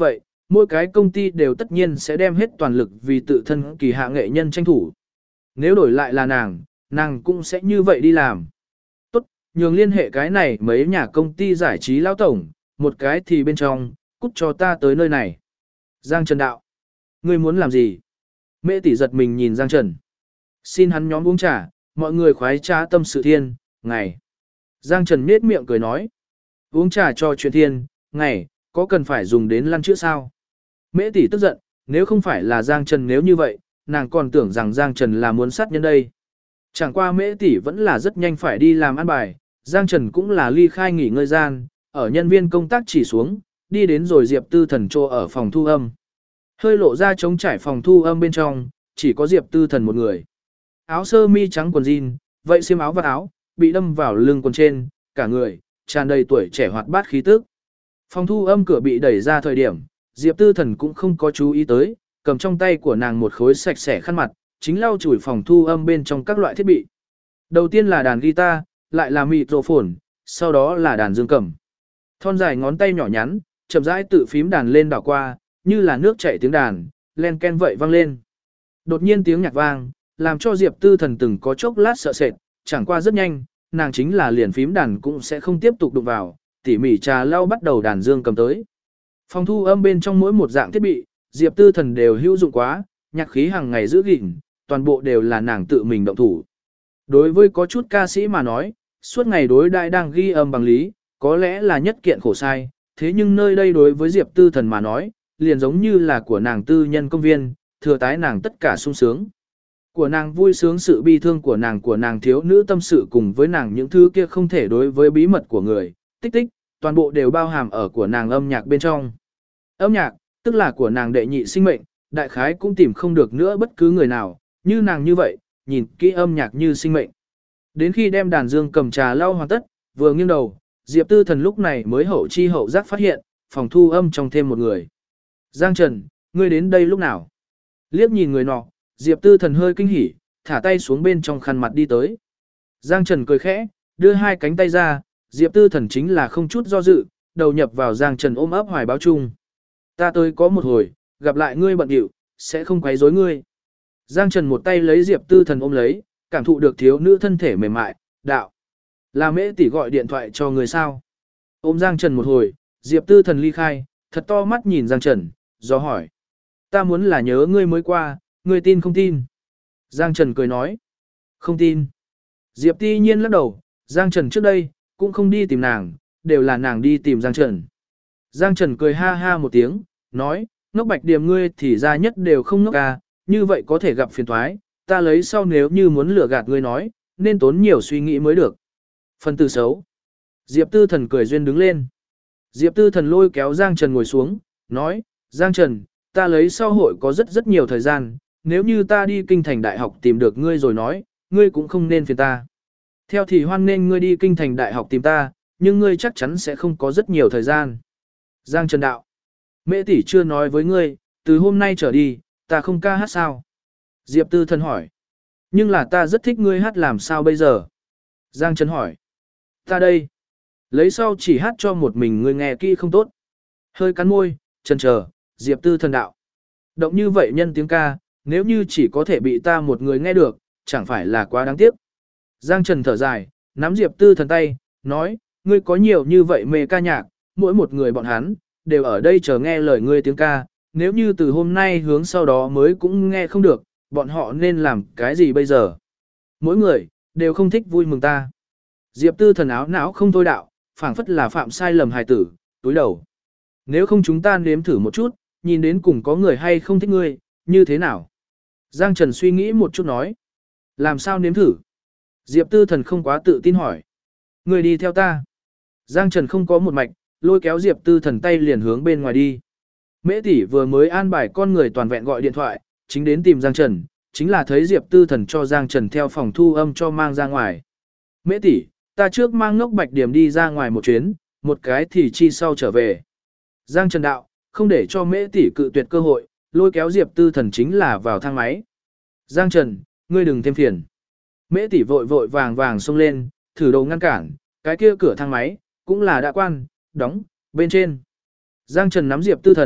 mỗi cái công ty đều tất nhiên sẽ đem hết toàn lực vì tự thân kỳ hạ nghệ nhân tranh thủ. Nếu đổi lại là nàng cũng sẽ như vậy đi làm. Tốt, nhường liên hệ cái này mấy nhà công ty giải trí lão tổng, một cái thì bên trong, cút cho ta tới nơi này. Giang Trần đạo. Ngươi muốn làm gì? Mễ tỷ giật mình nhìn Giang Trần. Xin hắn nhóm uống trà, mọi người khoái trà tâm sự thiên, ngày. Giang Trần nhếch miệng cười nói. Uống trà cho chuyện thiên, ngày, có cần phải dùng đến lăn chữa sao? Mễ tỷ tức giận, nếu không phải là Giang Trần nếu như vậy, nàng còn tưởng rằng Giang Trần là muốn sát nhân đây. Chẳng qua Mễ tỷ vẫn là rất nhanh phải đi làm ăn bài, Giang Trần cũng là ly khai nghỉ ngơi gian, ở nhân viên công tác chỉ xuống, đi đến rồi Diệp Tư Thần trô ở phòng thu âm. Hơi lộ ra trống trải phòng thu âm bên trong, chỉ có Diệp Tư Thần một người. Áo sơ mi trắng quần jean, vậy xiêm áo và áo, bị đâm vào lưng quần trên, cả người, tràn đầy tuổi trẻ hoạt bát khí tức. Phòng thu âm cửa bị đẩy ra thời điểm, Diệp Tư Thần cũng không có chú ý tới, cầm trong tay của nàng một khối sạch sẽ khăn mặt, chính lau chùi phòng thu âm bên trong các loại thiết bị. Đầu tiên là đàn guitar, lại là microphone, sau đó là đàn dương cầm. Thon dài ngón tay nhỏ nhắn, chậm rãi tự phím đàn lên đảo qua, như là nước chảy tiếng đàn, len ken vậy vang lên. Đột nhiên tiếng nhạc vang, làm cho Diệp Tư Thần từng có chốc lát sợ sệt, chẳng qua rất nhanh, nàng chính là liền phím đàn cũng sẽ không tiếp tục đụng vào, tỉ mỉ trà lau bắt đầu đàn dương cầm tới. Phòng thu âm bên trong mỗi một dạng thiết bị, Diệp Tư Thần đều hữu dụng quá, nhạc khí hàng ngày giữ gìn, toàn bộ đều là nàng tự mình động thủ. Đối với có chút ca sĩ mà nói, suốt ngày đối đại đang ghi âm bằng lý, có lẽ là nhất kiện khổ sai, thế nhưng nơi đây đối với Diệp Tư Thần mà nói, liền giống như là của nàng tư nhân công viên, thừa tái nàng tất cả sung sướng. Của nàng vui sướng sự bi thương của nàng thiếu nữ tâm sự cùng với nàng những thứ kia không thể đối với bí mật của người, tích tích, toàn bộ đều bao hàm ở của nàng âm nhạc bên trong. Âm nhạc, tức là của nàng đệ nhị sinh mệnh, đại khái cũng tìm không được nữa bất cứ người nào, như nàng như vậy, nhìn kỹ âm nhạc như sinh mệnh. Đến khi đem đàn dương cầm trà lau hoàn tất, vừa nghiêng đầu, Diệp Tư Thần lúc này mới hậu chi hậu giác phát hiện, phòng thu âm trong thêm một người. Giang Trần, ngươi đến đây lúc nào? Liếc nhìn người nọ, Diệp Tư Thần hơi kinh hỉ, thả tay xuống bên trong khăn mặt đi tới. Giang Trần cười khẽ, đưa hai cánh tay ra, Diệp Tư Thần chính là không chút do dự, đầu nhập vào Giang Trần ôm ấp hoài báo chung. Ta tới có một hồi, gặp lại ngươi bận điệu, sẽ không quấy rối ngươi. Giang Trần một tay lấy Diệp Tư Thần ôm lấy, cảm thụ được thiếu nữ thân thể mềm mại, đạo. Là Mễ tỷ gọi điện thoại cho người sao? Ôm Giang Trần một hồi, Diệp Tư Thần ly khai, thật to mắt nhìn Giang Trần, do hỏi. Ta muốn là nhớ ngươi mới qua, ngươi tin không tin? Giang Trần cười nói. Không tin. Diệp Ti Nhiên lắc đầu, Giang Trần trước đây, cũng không đi tìm nàng, đều là nàng đi tìm Giang Trần. Giang Trần cười ha ha một tiếng, nói, ngốc bạch điểm ngươi thì ra nhất đều không ngốc à, như vậy có thể gặp phiền toái, ta lấy sau nếu như muốn lừa gạt ngươi nói, nên tốn nhiều suy nghĩ mới được. Phần từ xấu. Diệp Tư Thần cười duyên đứng lên. Diệp Tư Thần lôi kéo Giang Trần ngồi xuống, nói, Giang Trần, ta lấy sau hội có rất nhiều thời gian, nếu như ta đi kinh thành đại học tìm được ngươi rồi nói, ngươi cũng không nên phiền ta. Theo thì hoan nên ngươi đi kinh thành đại học tìm ta, nhưng ngươi chắc chắn sẽ không có rất nhiều thời gian. Giang Trần đạo. Mễ tỷ chưa nói với ngươi, từ hôm nay trở đi, ta không ca hát sao? Diệp Tư Thần hỏi. Nhưng là ta rất thích ngươi hát làm sao bây giờ? Giang Trần hỏi. Ta đây. Lấy sau chỉ hát cho một mình ngươi nghe kỹ không tốt. Hơi cắn môi, chần chờ, Diệp Tư Thần đạo. Động như vậy nhân tiếng ca, nếu như chỉ có thể bị ta một người nghe được, chẳng phải là quá đáng tiếc. Giang Trần thở dài, nắm Diệp Tư Thần tay, nói, ngươi có nhiều như vậy mê ca nhạc, mỗi một người bọn hắn, đều ở đây chờ nghe lời ngươi tiếng ca, nếu như từ hôm nay hướng sau đó mới cũng nghe không được, bọn họ nên làm cái gì bây giờ? Mỗi người, đều không thích vui mừng ta. Diệp Tư Thần áo não không thôi đạo, phảng phất là phạm sai lầm hài tử, túi đầu. Nếu không chúng ta nếm thử một chút, nhìn đến cùng có người hay không thích ngươi, như thế nào? Giang Trần suy nghĩ một chút nói. Làm sao nếm thử? Diệp Tư Thần không quá tự tin hỏi. Ngươi đi theo ta. Giang Trần không có một mạch, lôi kéo Diệp Tư Thần tay liền hướng bên ngoài đi. Mễ tỷ vừa mới an bài con người toàn vẹn gọi điện thoại, chính đến tìm Giang Trần, chính là thấy Diệp Tư Thần cho Giang Trần theo phòng thu âm cho mang ra ngoài. Mễ tỷ, ta trước mang ngốc bạch điểm đi ra ngoài một chuyến, một cái thì chi sau trở về. Giang Trần đạo, không để cho Mễ tỷ cự tuyệt cơ hội, lôi kéo Diệp Tư Thần chính là vào thang máy. Giang Trần, ngươi đừng thêm phiền. Mễ tỷ vội vội vàng vàng xông lên, thử đầu ngăn cản, cái kia cửa thang máy, cũng là đã quan, đóng, bên trên. Giang Trần nắm Diệp Tư Thần,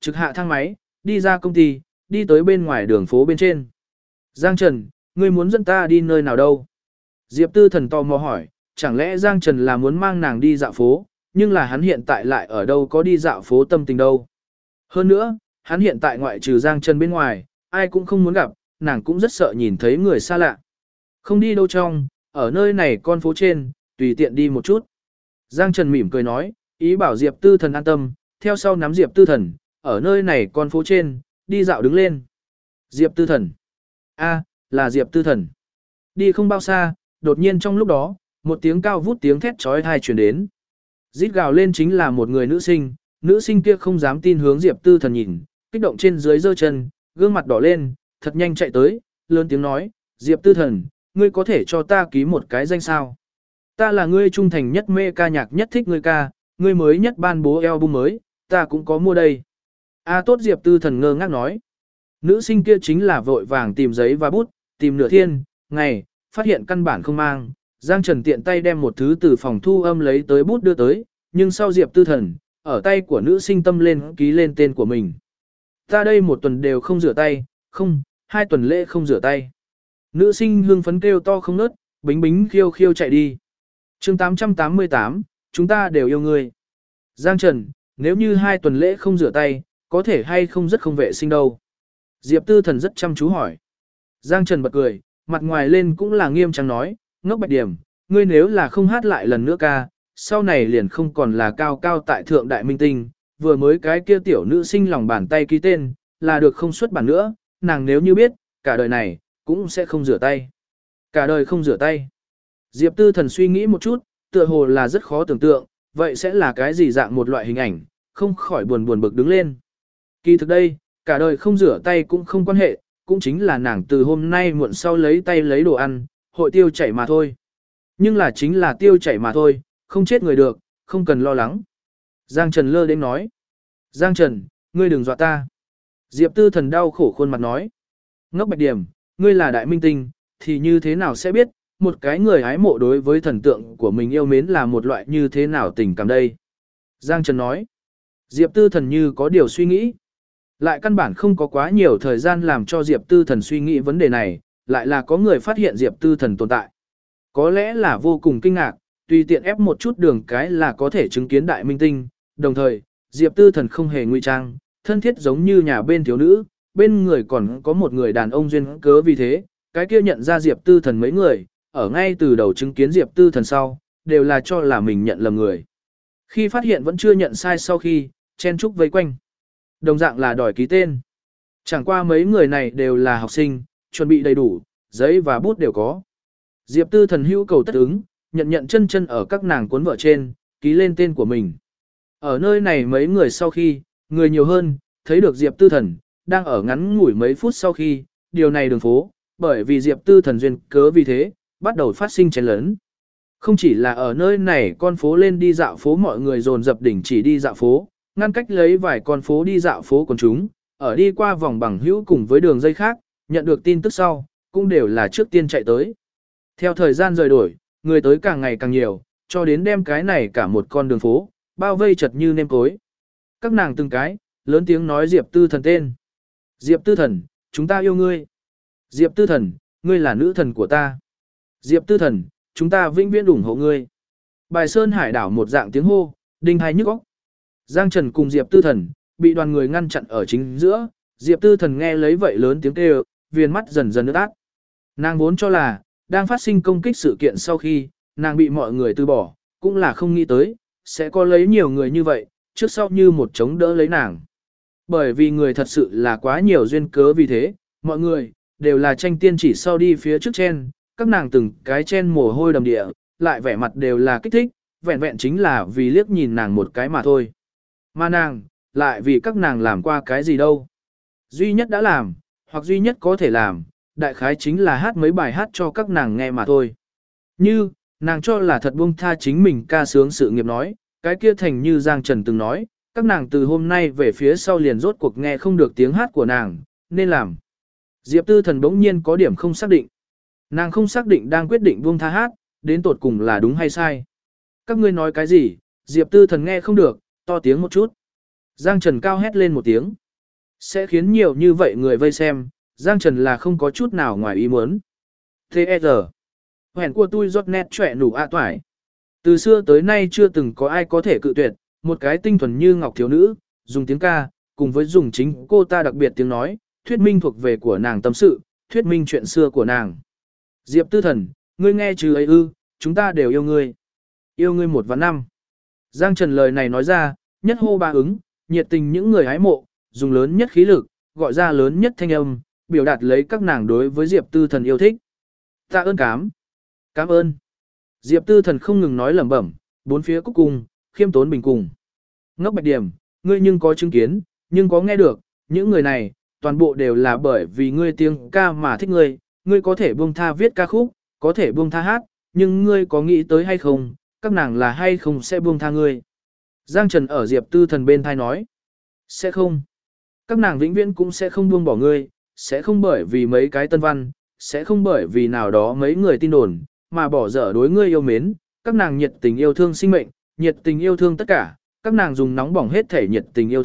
Trực hạ thang máy, đi ra công ty, đi tới bên ngoài đường phố bên trên. Giang Trần, ngươi muốn dẫn ta đi nơi nào đâu? Diệp Tư Thần tò mò hỏi, chẳng lẽ Giang Trần là muốn mang nàng đi dạo phố, nhưng là hắn hiện tại lại ở đâu có đi dạo phố tâm tình đâu. Hơn nữa, hắn hiện tại ngoại trừ Giang Trần bên ngoài, ai cũng không muốn gặp, nàng cũng rất sợ nhìn thấy người xa lạ. Không đi đâu trong, ở nơi này con phố trên, tùy tiện đi một chút. Giang Trần mỉm cười nói, ý bảo Diệp Tư Thần an tâm, theo sau nắm Diệp Tư Thần, ở nơi này con phố trên, đi dạo đứng lên. Diệp Tư Thần. A, là Diệp Tư Thần. Đi không bao xa, đột nhiên trong lúc đó, một tiếng cao vút tiếng thét chói tai truyền đến. Rít gào lên chính là một người nữ sinh kia không dám tin hướng Diệp Tư Thần nhìn, kích động trên dưới giơ chân, gương mặt đỏ lên, thật nhanh chạy tới, lớn tiếng nói, Diệp Tư Thần, ngươi có thể cho ta ký một cái danh sao? Ta là ngươi trung thành nhất mê ca nhạc nhất thích ngươi ca, ngươi mới nhất ban bố album mới, ta cũng có mua đây. A tốt Diệp Tư Thần ngơ ngác nói. Nữ sinh kia chính là vội vàng tìm giấy và bút, tìm nửa thiên, ngày, phát hiện căn bản không mang. Giang Trần tiện tay đem một thứ từ phòng thu âm lấy tới bút đưa tới, nhưng sau Diệp Tư Thần, ở tay của nữ sinh tâm lên ký lên tên của mình. Ta đây một tuần đều không rửa tay, không, 2 tuần lễ không rửa tay. Nữ sinh hưng phấn kêu to không nớt, bính bính khiêu khiêu chạy đi. chương 888, chúng ta đều yêu ngươi. Giang Trần, nếu như 2 tuần lễ không rửa tay, có thể hay không rất không vệ sinh đâu. Diệp Tư Thần rất chăm chú hỏi. Giang Trần bật cười, mặt ngoài lên cũng là nghiêm trang nói, ngốc bạch điểm, ngươi nếu là không hát lại lần nữa ca, sau này liền không còn là cao cao tại thượng đại minh tinh, vừa mới cái kia tiểu nữ sinh lòng bàn tay ký tên, là được không xuất bản nữa, nàng nếu như biết, cả đời này, cũng sẽ không rửa tay. Cả đời không rửa tay. Diệp Tư Thần suy nghĩ một chút, tựa hồ là rất khó tưởng tượng, vậy sẽ là cái gì dạng một loại hình ảnh, không khỏi buồn bực đứng lên. Kỳ thực đây, cả đời không rửa tay cũng không quan hệ, cũng chính là nàng từ hôm nay muộn sau lấy tay lấy đồ ăn, hội tiêu chảy mà thôi. Nhưng là chính là tiêu chảy mà thôi, không chết người được, không cần lo lắng. Giang Trần lơ đến nói. Giang Trần, ngươi đừng dọa ta. Diệp Tư Thần đau khổ khuôn mặt nói. Ngốc bạch điểm, ngươi là đại minh tinh, thì như thế nào sẽ biết, một cái người hái mộ đối với thần tượng của mình yêu mến là một loại như thế nào tình cảm đây. Giang Trần nói. Diệp Tư Thần như có điều suy nghĩ. Lại căn bản không có quá nhiều thời gian làm cho Diệp Tư Thần suy nghĩ vấn đề này, lại là có người phát hiện Diệp Tư Thần tồn tại. Có lẽ là vô cùng kinh ngạc, tùy tiện ép một chút đường cái là có thể chứng kiến đại minh tinh, đồng thời, Diệp Tư Thần không hề ngụy trang, thân thiết giống như nhà bên thiếu nữ, bên người còn có một người đàn ông duyên cớ vì thế, cái kia nhận ra Diệp Tư Thần mấy người, ở ngay từ đầu chứng kiến Diệp Tư Thần sau, đều là cho là mình nhận lầm người. Khi phát hiện vẫn chưa nhận sai sau khi, chen chúc vây quanh. Đồng dạng là đòi ký tên. Chẳng qua mấy người này đều là học sinh, chuẩn bị đầy đủ, giấy và bút đều có. Diệp Tư Thần hữu cầu tất ứng, nhận chân chân ở các nàng cuốn vợ trên, ký lên tên của mình. Ở nơi này mấy người sau khi, người nhiều hơn, thấy được Diệp Tư Thần, đang ở ngắn ngủi mấy phút sau khi, điều này đường phố, bởi vì Diệp Tư Thần duyên cớ vì thế, bắt đầu phát sinh chén lớn. Không chỉ là ở nơi này con phố lên đi dạo phố mọi người dồn dập đỉnh chỉ đi dạo phố, ngăn cách lấy vài con phố đi dạo phố của chúng, ở đi qua vòng bằng hữu cùng với đường dây khác, nhận được tin tức sau, cũng đều là trước tiên chạy tới. Theo thời gian rời đổi, người tới càng ngày càng nhiều, cho đến đem cái này cả một con đường phố, bao vây chật như nêm cối. Các nàng từng cái, lớn tiếng nói Diệp Tư Thần tên. Diệp Tư Thần, chúng ta yêu ngươi. Diệp Tư Thần, ngươi là nữ thần của ta. Diệp Tư Thần, chúng ta vĩnh viễn ủng hộ ngươi. Bài Sơn Hải đảo một dạng tiếng hô, đinh hai nhức óc. Giang Trần cùng Diệp Tư Thần, bị đoàn người ngăn chặn ở chính giữa, Diệp Tư Thần nghe lấy vậy lớn tiếng kêu, viền mắt dần dần ướt át. Nàng vốn cho là, đang phát sinh công kích sự kiện sau khi, nàng bị mọi người từ bỏ, cũng là không nghĩ tới, sẽ có lấy nhiều người như vậy, trước sau như một chống đỡ lấy nàng. Bởi vì người thật sự là quá nhiều duyên cớ vì thế, mọi người, đều là tranh tiên chỉ sau đi phía trước chen, các nàng từng cái chen mồ hôi đầm địa, lại vẻ mặt đều là kích thích, vẹn vẹn chính là vì liếc nhìn nàng một cái mà thôi. Mà nàng, lại vì các nàng làm qua cái gì đâu. Duy nhất đã làm, hoặc duy nhất có thể làm, đại khái chính là hát mấy bài hát cho các nàng nghe mà thôi. Như, nàng cho là thật buông tha chính mình ca sướng sự nghiệp nói, cái kia thành như Giang Trần từng nói, các nàng từ hôm nay về phía sau liền rốt cuộc nghe không được tiếng hát của nàng, nên làm. Diệp Tư Thần bỗng nhiên có điểm không xác định. Nàng không xác định đang quyết định buông tha hát, đến tột cùng là đúng hay sai. Các ngươi nói cái gì, Diệp Tư Thần nghe không được, to tiếng một chút. Giang Trần cao hét lên một tiếng. Sẽ khiến nhiều như vậy người vây xem, Giang Trần là không có chút nào ngoài ý muốn. T.E.R. Hẹn của tôi giọt nét trẻ nủ ạ toải. Từ xưa tới nay chưa từng có ai có thể cự tuyệt, một cái tinh thuần như ngọc thiếu nữ, dùng tiếng ca, cùng với dùng chính cô ta đặc biệt tiếng nói, thuyết minh thuộc về của nàng tâm sự, thuyết minh chuyện xưa của nàng. Diệp Tư Thần, ngươi nghe chứ ấy ư, chúng ta đều yêu ngươi. Yêu ngươi 1 và 5. Giang Trần lời này nói ra, nhất hô ba ứng, nhiệt tình những người hái mộ, dùng lớn nhất khí lực, gọi ra lớn nhất thanh âm, biểu đạt lấy các nàng đối với Diệp Tư Thần yêu thích. Tạ ơn cảm ơn. Diệp Tư Thần không ngừng nói lẩm bẩm, bốn phía cúc cung, khiêm tốn bình cùng. Ngốc Bạch Điểm, ngươi nhưng có chứng kiến, nhưng có nghe được, những người này, toàn bộ đều là bởi vì ngươi tiếng ca mà thích ngươi, ngươi có thể buông tha viết ca khúc, có thể buông tha hát, nhưng ngươi có nghĩ tới hay không, các nàng là hay không sẽ buông tha ngươi. Giang Trần ở Diệp Tư Thần bên thai nói, sẽ không. Các nàng vĩnh viễn cũng sẽ không buông bỏ ngươi, sẽ không bởi vì mấy cái tân văn, sẽ không bởi vì nào đó mấy người tin đồn, mà bỏ dở đối ngươi yêu mến, các nàng nhiệt tình yêu thương sinh mệnh, nhiệt tình yêu thương tất cả, các nàng dùng nóng bỏng hết thể nhiệt tình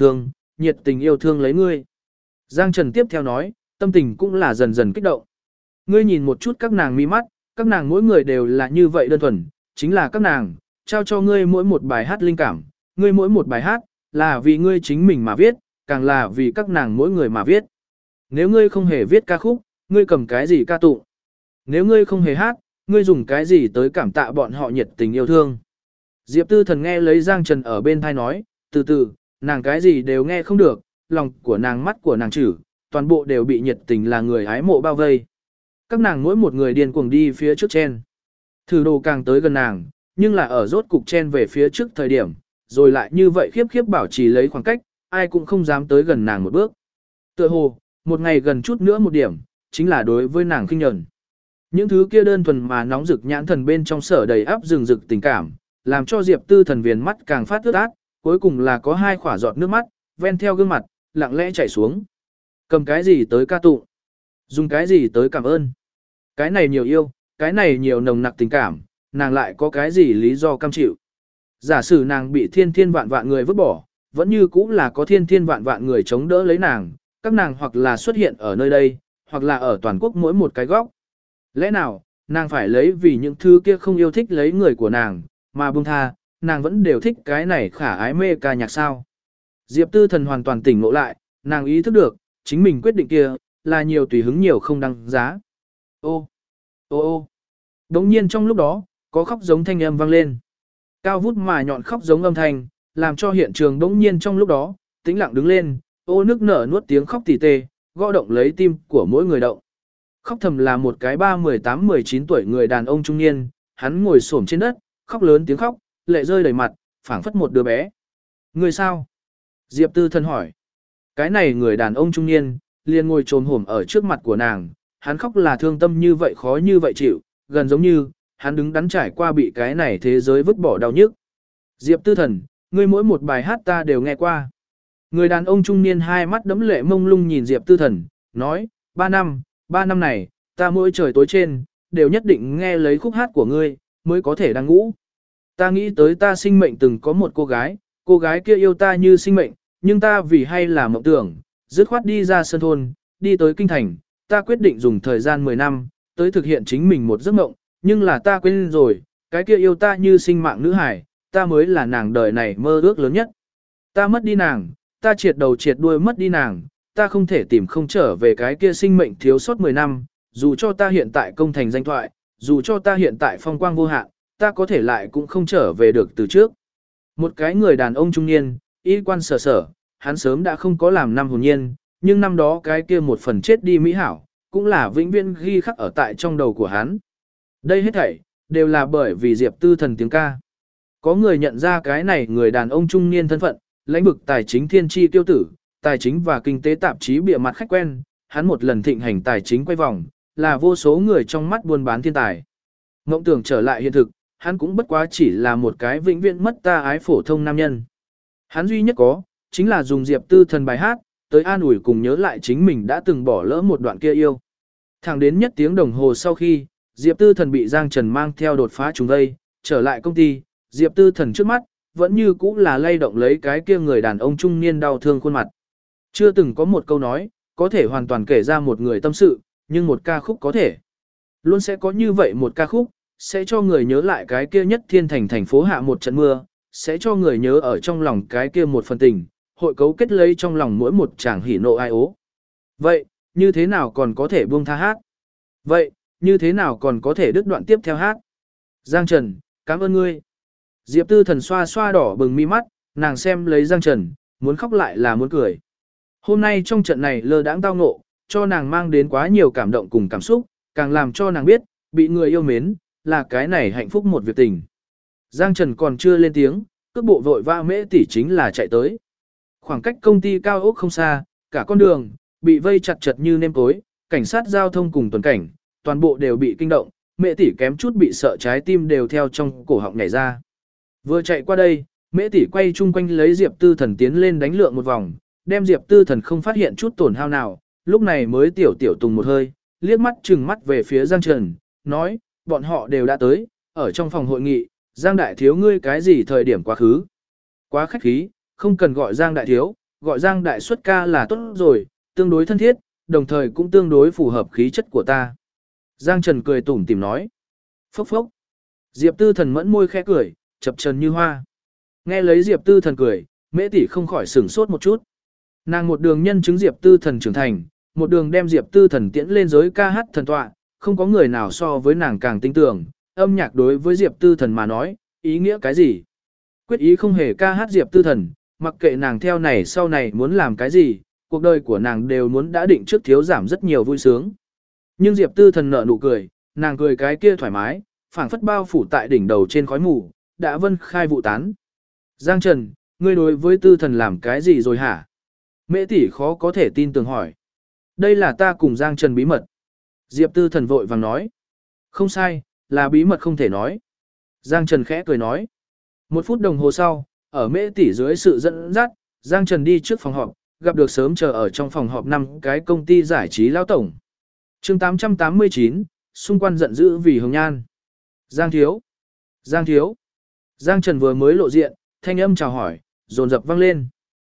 yêu thương lấy ngươi. Giang Trần tiếp theo nói, tâm tình cũng là dần dần kích động. Ngươi nhìn một chút các nàng mi mắt, các nàng mỗi người đều là như vậy đơn thuần, chính là các nàng, trao cho ngươi mỗi một bài hát linh cảm, ngươi mỗi một bài hát, là vì ngươi chính mình mà viết, càng là vì các nàng mỗi người mà viết. Nếu ngươi không hề viết ca khúc, ngươi cầm cái gì ca tụng? Nếu ngươi không hề hát, ngươi dùng cái gì tới cảm tạ bọn họ nhiệt tình yêu thương? Diệp Tư Thần nghe lấy Giang Trần ở bên thai nói, từ từ, nàng cái gì đều nghe không được, lòng của nàng mắt của nàng chử, toàn bộ đều bị nhiệt tình là người ái mộ bao vây. Các nàng mỗi một người điên cuồng đi phía trước chen. Thử đồ càng tới gần nàng, nhưng là ở rốt cục chen về phía trước thời điểm, rồi lại như vậy khiếp khiếp bảo trì lấy khoảng cách, ai cũng không dám tới gần nàng một bước. Tựa hồ, một ngày gần chút nữa một điểm, chính là đối với nàng khinh nhẫn. Những thứ kia đơn thuần mà nóng rực nhãn thần bên trong sở đầy áp rừng rực tình cảm, làm cho Diệp Tư Thần viền mắt càng phát ướt át, cuối cùng là có 2 khỏa giọt nước mắt, ven theo gương mặt, lặng lẽ chảy xuống. Cầm cái gì tới ca tụng? Dùng cái gì tới cảm ơn? Cái này nhiều yêu, cái này nhiều nồng nặc tình cảm, nàng lại có cái gì lý do cam chịu? Giả sử nàng bị thiên thiên vạn vạn người vứt bỏ, vẫn như cũng là có thiên thiên vạn vạn người chống đỡ lấy nàng, các nàng hoặc là xuất hiện ở nơi đây, hoặc là ở toàn quốc mỗi một cái góc. Lẽ nào, nàng phải lấy vì những thứ kia không yêu thích lấy người của nàng, mà buông tha, nàng vẫn đều thích cái này khả ái mê ca nhạc sao? Diệp Tư Thần hoàn toàn tỉnh ngộ lại, nàng ý thức được, chính mình quyết định kia, là nhiều tùy hứng nhiều không đăng giá. Ô, ô ô. Đống nhiên trong lúc đó, có khóc giống thanh âm vang lên. Cao vút mà nhọn khóc giống âm thanh, làm cho hiện trường đống nhiên trong lúc đó, tĩnh lặng đứng lên, ô nước nở nuốt tiếng khóc tỉ tê, gõ động lấy tim của mỗi người động. Khóc thầm là một cái 18-19 tuổi người đàn ông trung niên, hắn ngồi xổm trên đất, khóc lớn tiếng khóc, lệ rơi đầy mặt, phảng phất một đứa bé. Người sao? Diệp Tư Thần hỏi. Cái này người đàn ông trung niên, liền ngồi trồm hổm ở trước mặt của nàng, hắn khóc là thương tâm như vậy khó như vậy chịu, gần giống như, hắn đứng đắn trải qua bị cái này thế giới vứt bỏ đau nhức. Diệp Tư Thần, ngươi mỗi một bài hát ta đều nghe qua. Người đàn ông trung niên hai mắt đẫm lệ mông lung nhìn Diệp Tư Thần, nói, 3 năm này, ta mỗi trời tối trên, đều nhất định nghe lấy khúc hát của ngươi, mới có thể đang ngủ. Ta nghĩ tới ta sinh mệnh từng có một cô gái kia yêu ta như sinh mệnh, nhưng ta vì hay là mộng tưởng, dứt khoát đi ra sân thôn, đi tới kinh thành, ta quyết định dùng thời gian 10 năm, tới thực hiện chính mình một giấc mộng, nhưng là ta quên rồi, cái kia yêu ta như sinh mạng nữ hải, ta mới là nàng đời này mơ ước lớn nhất. Ta mất đi nàng, ta triệt đầu triệt đuôi mất đi nàng, ta không thể tìm không trở về cái kia sinh mệnh thiếu sót 10 năm, dù cho ta hiện tại công thành danh thoại, dù cho ta hiện tại phong quang vô hạn, ta có thể lại cũng không trở về được từ trước. Một cái người đàn ông trung niên, y quan sở sở, hắn sớm đã không có làm năm hồn nhiên, nhưng năm đó cái kia một phần chết đi mỹ hảo, cũng là vĩnh viễn ghi khắc ở tại trong đầu của hắn. Đây hết thảy, đều là bởi vì Diệp Tư Thần tiếng ca. Có người nhận ra cái này người đàn ông trung niên thân phận, lãnh vực tài chính thiên tri tiêu tử, tài chính và kinh tế tạp chí bịa mặt khách quen, hắn một lần thịnh hành tài chính quay vòng, là vô số người trong mắt buôn bán thiên tài. Ngộng tưởng trở lại hiện thực, hắn cũng bất quá chỉ là một cái vĩnh viễn mất ta ái phổ thông nam nhân. Hắn duy nhất có, chính là dùng Diệp Tư Thần bài hát, tới an ủi cùng nhớ lại chính mình đã từng bỏ lỡ một đoạn kia yêu. Thẳng đến nhất tiếng đồng hồ sau khi, Diệp Tư Thần bị Giang Trần mang theo đột phá trùng vây, trở lại công ty, Diệp Tư Thần trước mắt, vẫn như cũ là lay động lấy cái kia người đàn ông trung niên đau thương khuôn mặt. Chưa từng có một câu nói, có thể hoàn toàn kể ra một người tâm sự, nhưng một ca khúc có thể. Luôn sẽ có như vậy một ca khúc, sẽ cho người nhớ lại cái kia nhất thiên thành thành phố hạ một trận mưa, sẽ cho người nhớ ở trong lòng cái kia một phần tình, hội cấu kết lấy trong lòng mỗi một chàng hỉ nộ ai ố. Vậy, như thế nào còn có thể buông tha hát? Vậy, như thế nào còn có thể đứt đoạn tiếp theo hát? Giang Trần, cảm ơn ngươi. Diệp Tư Thần xoa xoa đỏ bừng mi mắt, nàng xem lấy Giang Trần, muốn khóc lại là muốn cười. Hôm nay trong trận này lơ đãng tao ngộ, cho nàng mang đến quá nhiều cảm động cùng cảm xúc, càng làm cho nàng biết, bị người yêu mến, là cái này hạnh phúc một việc tình. Giang Trần còn chưa lên tiếng, cước bộ vội vã Mễ tỷ chính là chạy tới. Khoảng cách công ty cao ốc không xa, cả con đường, bị vây chặt chật như nêm tối, cảnh sát giao thông cùng tuần cảnh, toàn bộ đều bị kinh động, Mễ tỷ kém chút bị sợ trái tim đều theo trong cổ họng nhảy ra. Vừa chạy qua đây, Mễ tỷ quay chung quanh lấy Diệp Tư Thần tiến lên đánh lượng một vòng, đem Diệp Tư Thần không phát hiện chút tổn hao nào, lúc này mới tiểu tùng một hơi, liếc mắt chừng mắt về phía Giang Trần, nói, bọn họ đều đã tới, ở trong phòng hội nghị, Giang đại thiếu ngươi cái gì thời điểm quá khứ. Quá khách khí, không cần gọi Giang đại thiếu, gọi Giang đại xuất ca là tốt rồi, tương đối thân thiết, đồng thời cũng tương đối phù hợp khí chất của ta. Giang Trần cười tủm tỉm nói. Phốc phốc. Diệp Tư Thần mẫn môi khẽ cười, chập chờn như hoa. Nghe lấy Diệp Tư Thần cười, Mễ tỷ không khỏi sửng sốt một chút. Nàng một đường nhân chứng Diệp Tư Thần trưởng thành, một đường đem Diệp Tư Thần tiễn lên giới ca hát thần tọa, không có người nào so với nàng càng tin tưởng, âm nhạc đối với Diệp Tư Thần mà nói, ý nghĩa cái gì? Quyết ý không hề ca hát Diệp Tư Thần, mặc kệ nàng theo này sau này muốn làm cái gì, cuộc đời của nàng đều muốn đã định trước thiếu giảm rất nhiều vui sướng. Nhưng Diệp Tư Thần nở nụ cười, nàng cười cái kia thoải mái, phảng phất bao phủ tại đỉnh đầu trên khói mù, đã vân khai vụ tán. Giang Trần, ngươi đối với Tư Thần làm cái gì rồi hả? Mễ tỷ khó có thể tin tưởng hỏi. Đây là ta cùng Giang Trần bí mật. Diệp Tư Thần vội vàng nói. Không sai, là bí mật không thể nói. Giang Trần khẽ cười nói. Một phút đồng hồ sau, ở Mễ tỷ dưới sự dẫn dắt, Giang Trần đi trước phòng họp, gặp được sớm chờ ở trong phòng họp 5 cái công ty giải trí lao tổng. Chương 889, xung quanh giận dữ vì Hồng Nhan. Giang thiếu. Giang thiếu. Giang Trần vừa mới lộ diện, thanh âm chào hỏi, dồn dập vang lên.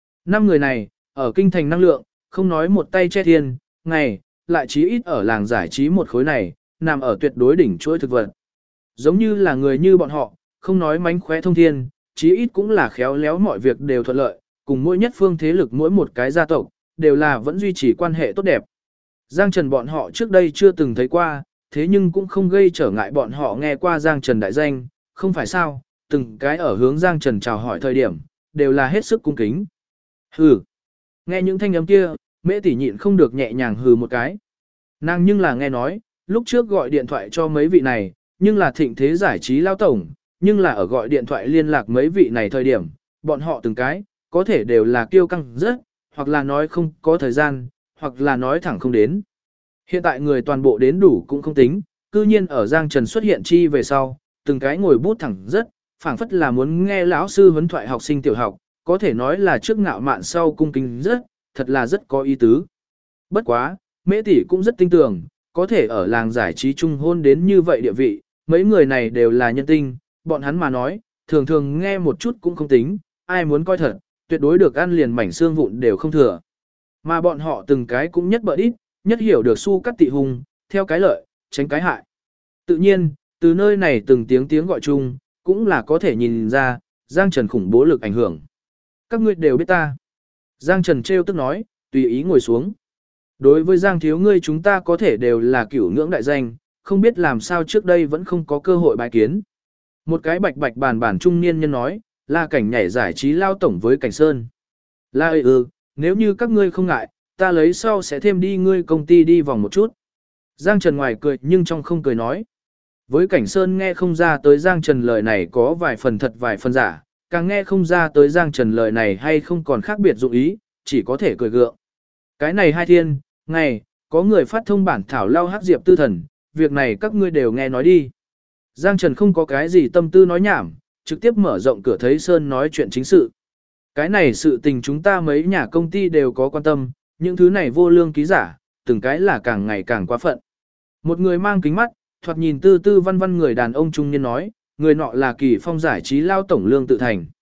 5 người này, ở kinh thành năng lượng, không nói một tay che thiên, ngày, lại chí ít ở làng giải trí một khối này, nằm ở tuyệt đối đỉnh chuỗi thực vật. Giống như là người như bọn họ, không nói mánh khóe thông thiên, chí ít cũng là khéo léo mọi việc đều thuận lợi, cùng mỗi nhất phương thế lực mỗi một cái gia tộc, đều là vẫn duy trì quan hệ tốt đẹp. Giang Trần bọn họ trước đây chưa từng thấy qua, thế nhưng cũng không gây trở ngại bọn họ nghe qua Giang Trần đại danh, không phải sao, từng cái ở hướng Giang Trần chào hỏi thời điểm, đều là hết sức cung kính. Hừ. Nghe những thanh âm kia, Mễ tỷ nhịn không được nhẹ nhàng hừ một cái. Nàng nhưng là nghe nói, lúc trước gọi điện thoại cho mấy vị này, nhưng là thịnh thế giải trí lao tổng, nhưng là ở gọi điện thoại liên lạc mấy vị này thời điểm, bọn họ từng cái, có thể đều là kiêu căng rất, hoặc là nói không có thời gian, hoặc là nói thẳng không đến. Hiện tại người toàn bộ đến đủ cũng không tính, cư nhiên ở Giang Trần xuất hiện chi về sau, từng cái ngồi bút thẳng rất, phảng phất là muốn nghe lão sư huấn thoại học sinh tiểu học, có thể nói là trước ngạo mạn sau cung kính rất, thật là rất có ý tứ. Bất quá, Mễ tỷ cũng rất tin tưởng, có thể ở làng giải trí trung hôn đến như vậy địa vị, mấy người này đều là nhân tinh, bọn hắn mà nói, thường thường nghe một chút cũng không tính, ai muốn coi thật, tuyệt đối được ăn liền mảnh xương vụn đều không thừa. Mà bọn họ từng cái cũng nhất bợ ít, nhất hiểu được su cắt tị hùng, theo cái lợi, tránh cái hại. Tự nhiên, từ nơi này từng tiếng tiếng gọi chung, cũng là có thể nhìn ra, Giang Trần khủng bố lực ảnh hưởng. Các ngươi đều biết ta. Giang Trần trêu tức nói, tùy ý ngồi xuống. Đối với Giang thiếu ngươi chúng ta có thể đều là cửu ngưỡng đại danh, không biết làm sao trước đây vẫn không có cơ hội bài kiến. Một cái bạch bạch bàn bản trung niên nhân nói, là cảnh nhảy giải trí lao tổng với cảnh sơn. Là nếu như các ngươi không ngại, ta lấy sau sẽ thêm đi ngươi công ty đi vòng một chút. Giang Trần ngoài cười nhưng trong không cười nói. Với cảnh sơn nghe không ra tới Giang Trần lời này có vài phần thật vài phần giả, càng nghe không ra tới Giang Trần lời này hay không còn khác biệt dụng ý, chỉ có thể cười gượng. Cái này hai thiên, ngày, có người phát thông bản thảo lao hắc Diệp Tư Thần, việc này các ngươi đều nghe nói đi. Giang Trần không có cái gì tâm tư nói nhảm, trực tiếp mở rộng cửa thấy Sơn nói chuyện chính sự. Cái này sự tình chúng ta mấy nhà công ty đều có quan tâm, những thứ này vô lương ký giả, từng cái là càng ngày càng quá phận. Một người mang kính mắt, thoạt nhìn tư tư văn văn người đàn ông trung niên nói, người nọ là Kỳ Phong giải trí lao tổng Lương Tự Thành.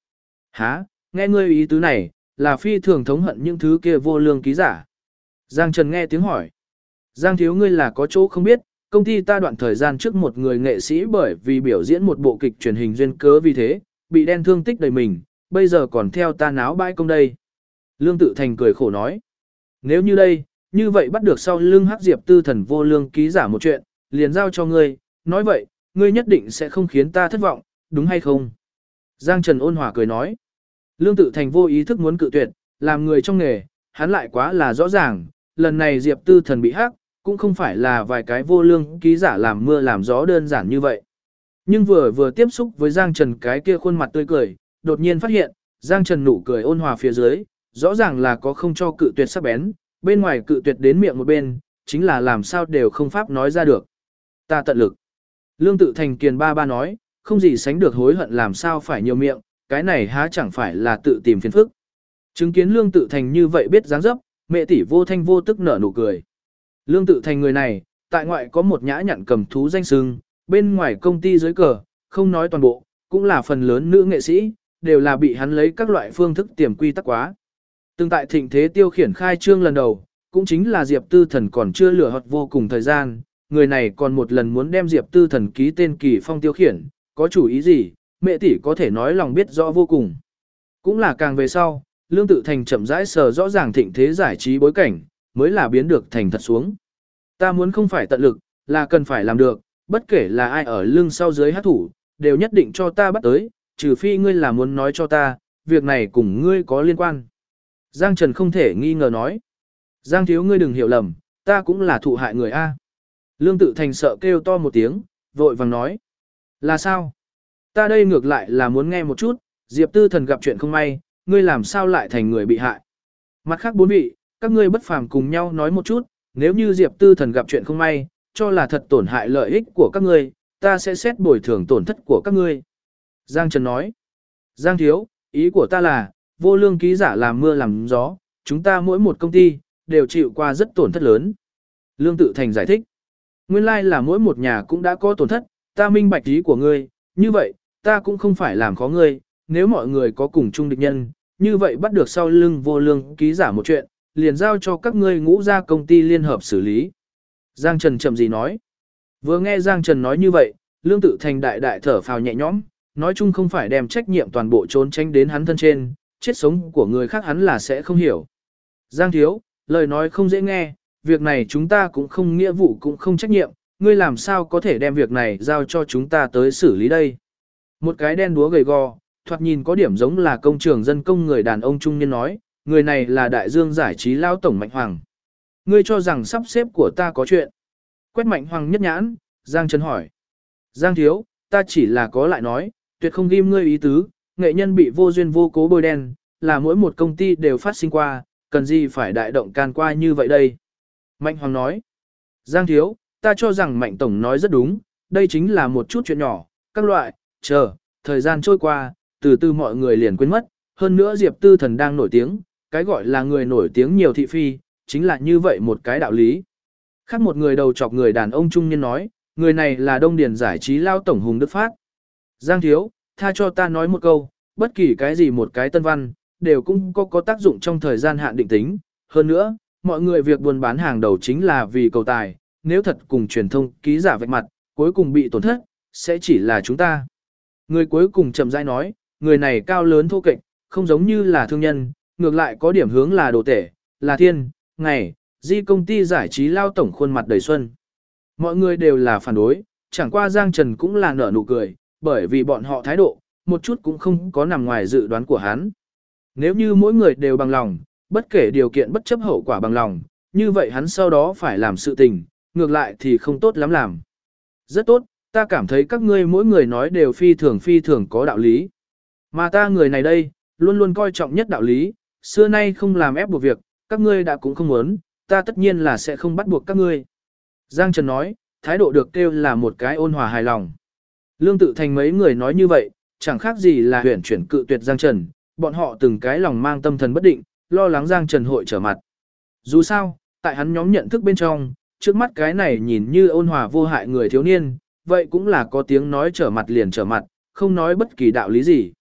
Hả, nghe ngươi ý tứ này, là phi thường thống hận những thứ kia vô lương ký giả. Giang Trần nghe tiếng hỏi. Giang thiếu ngươi là có chỗ không biết, công ty ta đoạn thời gian trước một người nghệ sĩ bởi vì biểu diễn một bộ kịch truyền hình duyên cớ vì thế, bị đen thương tích đầy mình, bây giờ còn theo ta náo bãi công đây. Lương Tự Thành cười khổ nói. Nếu như đây, như vậy bắt được sau lưng hắc diệp tư thần vô lương ký giả một chuyện, liền giao cho ngươi, nói vậy, ngươi nhất định sẽ không khiến ta thất vọng, đúng hay không? Giang Trần ôn hòa cười nói. Lương Tự Thành vô ý thức muốn cự tuyệt, làm người trong nghề, hắn lại quá là rõ ràng, lần này diệp tư thần bị hắc, cũng không phải là vài cái vô lương ký giả làm mưa làm gió đơn giản như vậy. Nhưng vừa tiếp xúc với Giang Trần cái kia khuôn mặt tươi cười, đột nhiên phát hiện, Giang Trần nụ cười ôn hòa phía dưới, rõ ràng là có không cho cự tuyệt sắc bén, bên ngoài cự tuyệt đến miệng một bên, chính là làm sao đều không pháp nói ra được. Ta tận lực. Lương Tự Thành kiền ba ba nói, không gì sánh được hối hận làm sao phải nhiều miệng, cái này há chẳng phải là tự tìm phiền phức. Chứng kiến Lương Tự Thành như vậy biết dáng dấp, mẹ tỷ vô thanh vô tức nở nụ cười. Lương Tự Thành người này, tại ngoại có một nhã nhặn cầm thú danh sưng, bên ngoài công ty dưới cờ, không nói toàn bộ, cũng là phần lớn nữ nghệ sĩ, đều là bị hắn lấy các loại phương thức tiềm quy tắc quá. Từng tại thịnh thế tiêu khiển khai trương lần đầu, cũng chính là Diệp Tư Thần còn chưa lửa hot vô cùng thời gian, người này còn một lần muốn đem Diệp Tư Thần ký tên Kỳ Phong tiêu khiển, có chủ ý gì, mẹ tỷ có thể nói lòng biết rõ vô cùng. Cũng là càng về sau, Lương Tự Thành chậm rãi sờ rõ ràng thịnh thế giải trí bối cảnh, mới là biến được thành thật xuống. Ta muốn không phải tận lực, là cần phải làm được, bất kể là ai ở lưng sau dưới hát thủ, đều nhất định cho ta bắt tới, trừ phi ngươi là muốn nói cho ta, việc này cùng ngươi có liên quan. Giang Trần không thể nghi ngờ nói. Giang thiếu ngươi đừng hiểu lầm, ta cũng là thụ hại người A. Lương Tự Thành sợ kêu to một tiếng, vội vàng nói. Là sao? Ta đây ngược lại là muốn nghe một chút, Diệp Tư Thần gặp chuyện không may, ngươi làm sao lại thành người bị hại. Mặt khác bốn vị, các ngươi bất phàm cùng nhau nói một chút, nếu như Diệp Tư Thần gặp chuyện không may, cho là thật tổn hại lợi ích của các ngươi, ta sẽ xét bồi thường tổn thất của các ngươi. Giang Trần nói. Giang thiếu, ý của ta là, vô lương ký giả làm mưa làm gió, chúng ta mỗi một công ty, đều chịu qua rất tổn thất lớn. Lương Tự Thành giải thích. Nguyên lai là mỗi một nhà cũng đã có tổn thất, ta minh bạch ý của ngươi, như vậy, ta cũng không phải làm khó ngươi, nếu mọi người có cùng chung địch nhân, như vậy bắt được sau lưng vô lương ký giả một chuyện, liền giao cho các ngươi ngũ ra công ty liên hợp xử lý. Giang Trần chậm gì nói. Vừa nghe Giang Trần nói như vậy, Lương Tự Thành đại đại thở phào nhẹ nhõm, nói chung không phải đem trách nhiệm toàn bộ trốn tránh đến hắn thân trên, chết sống của người khác hắn là sẽ không hiểu. Giang thiếu, lời nói không dễ nghe, việc này chúng ta cũng không nghĩa vụ cũng không trách nhiệm, ngươi làm sao có thể đem việc này giao cho chúng ta tới xử lý đây. Một cái đen đúa gầy gò, thoạt nhìn có điểm giống là công trường dân công người đàn ông trung niên nói, người này là đại dương giải trí lao tổng Mạnh Hoàng. Ngươi cho rằng sắp xếp của ta có chuyện. Quét Mạnh Hoàng nhất nhãn, Giang Trần hỏi. Giang thiếu, ta chỉ là có lại nói, tuyệt không ghim ngươi ý tứ, nghệ nhân bị vô duyên vô cố bôi đen, là mỗi một công ty đều phát sinh qua, cần gì phải đại động can qua như vậy đây. Mạnh Hoàng nói. Giang thiếu, ta cho rằng Mạnh Tổng nói rất đúng, đây chính là một chút chuyện nhỏ, các loại, thời gian trôi qua, từ từ mọi người liền quên mất, hơn nữa Diệp Tư Thần đang nổi tiếng, cái gọi là người nổi tiếng nhiều thị phi, chính là như vậy một cái đạo lý. Khác một người đầu chọc người đàn ông trung niên nói, người này là Đông Điền giải trí lao tổng Hùng Đức Phát. Giang thiếu, tha cho ta nói một câu, bất kỳ cái gì một cái tân văn, đều cũng có tác dụng trong thời gian hạn định tính. Hơn nữa, mọi người việc buôn bán hàng đầu chính là vì cầu tài, nếu thật cùng truyền thông ký giả vạch mặt, cuối cùng bị tổn thất, sẽ chỉ là chúng ta. Người cuối cùng chậm rãi nói, người này cao lớn thô kệch, không giống như là thương nhân, ngược lại có điểm hướng là đồ tể, là thiên, ngày, di công ty giải trí lao tổng khuôn mặt đầy xuân. Mọi người đều là phản đối, chẳng qua Giang Trần cũng là nở nụ cười, bởi vì bọn họ thái độ, một chút cũng không có nằm ngoài dự đoán của hắn. Nếu như mỗi người đều bằng lòng, bất kể điều kiện bất chấp hậu quả bằng lòng, như vậy hắn sau đó phải làm sự tình, ngược lại thì không tốt lắm làm. Rất tốt, ta cảm thấy các ngươi mỗi người nói đều phi thường có đạo lý. Mà ta người này đây, luôn luôn coi trọng nhất đạo lý, xưa nay không làm ép buộc việc, các ngươi đã cũng không muốn, ta tất nhiên là sẽ không bắt buộc các ngươi. Giang Trần nói, thái độ được kêu là một cái ôn hòa hài lòng. Lương Tự Thành mấy người nói như vậy, chẳng khác gì là huyển chuyển cự tuyệt Giang Trần, bọn họ từng cái lòng mang tâm thần bất định, lo lắng Giang Trần hội trở mặt. Dù sao, tại hắn nhóm nhận thức bên trong, trước mắt cái này nhìn như ôn hòa vô hại người thiếu niên, vậy cũng là có tiếng nói trở mặt liền trở mặt, không nói bất kỳ đạo lý gì.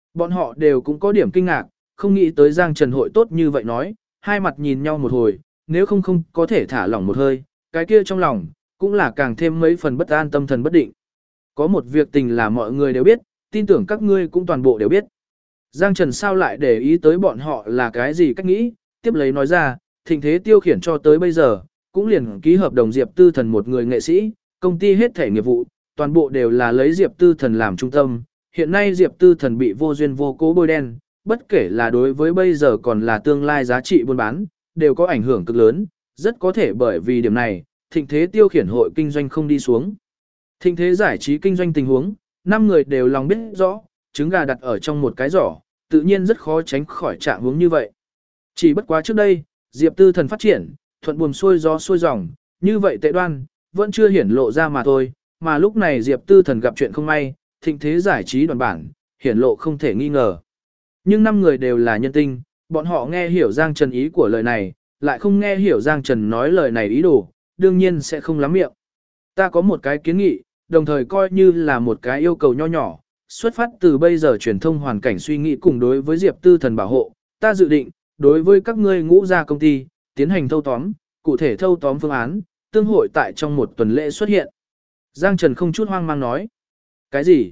Bọn họ đều cũng có điểm kinh ngạc, không nghĩ tới Giang Trần hội tốt như vậy nói, hai mặt nhìn nhau một hồi, nếu không có thể thả lỏng một hơi, cái kia trong lòng, cũng là càng thêm mấy phần bất an tâm thần bất định. Có một việc tình là mọi người đều biết, tin tưởng các ngươi cũng toàn bộ đều biết. Giang Trần sao lại để ý tới bọn họ là cái gì cách nghĩ, tiếp lấy nói ra, thịnh thế tiêu khiển cho tới bây giờ, cũng liền ký hợp đồng Diệp Tư Thần một người nghệ sĩ, công ty hết thể nghiệp vụ, toàn bộ đều là lấy Diệp Tư Thần làm trung tâm. Hiện nay Diệp Tư Thần bị vô duyên vô cố bôi đen, bất kể là đối với bây giờ còn là tương lai giá trị buôn bán, đều có ảnh hưởng cực lớn, rất có thể bởi vì điểm này, thịnh thế tiêu khiển hội kinh doanh không đi xuống. Thịnh thế giải trí kinh doanh tình huống, 5 người đều lòng biết rõ, trứng gà đặt ở trong một cái giỏ, tự nhiên rất khó tránh khỏi trạng huống như vậy. Chỉ bất quá trước đây, Diệp Tư Thần phát triển, thuận buồm xuôi gió xuôi dòng, như vậy tệ đoan, vẫn chưa hiển lộ ra mà thôi, mà lúc này Diệp Tư Thần gặp chuyện không may, thịnh thế giải trí đoàn bản, hiển lộ không thể nghi ngờ. Nhưng 5 người đều là nhân tinh, bọn họ nghe hiểu Giang Trần ý của lời này, lại không nghe hiểu Giang Trần nói lời này ý đồ, đương nhiên sẽ không lắm miệng. Ta có một cái kiến nghị, đồng thời coi như là một cái yêu cầu nho nhỏ, xuất phát từ bây giờ truyền thông hoàn cảnh suy nghĩ cùng đối với Diệp Tư Thần bảo hộ, ta dự định, đối với các ngươi ngũ gia công ty, tiến hành thâu tóm, cụ thể thâu tóm phương án, tương hội tại trong một tuần lễ xuất hiện. Giang Trần không chút hoang mang nói. Cái gì?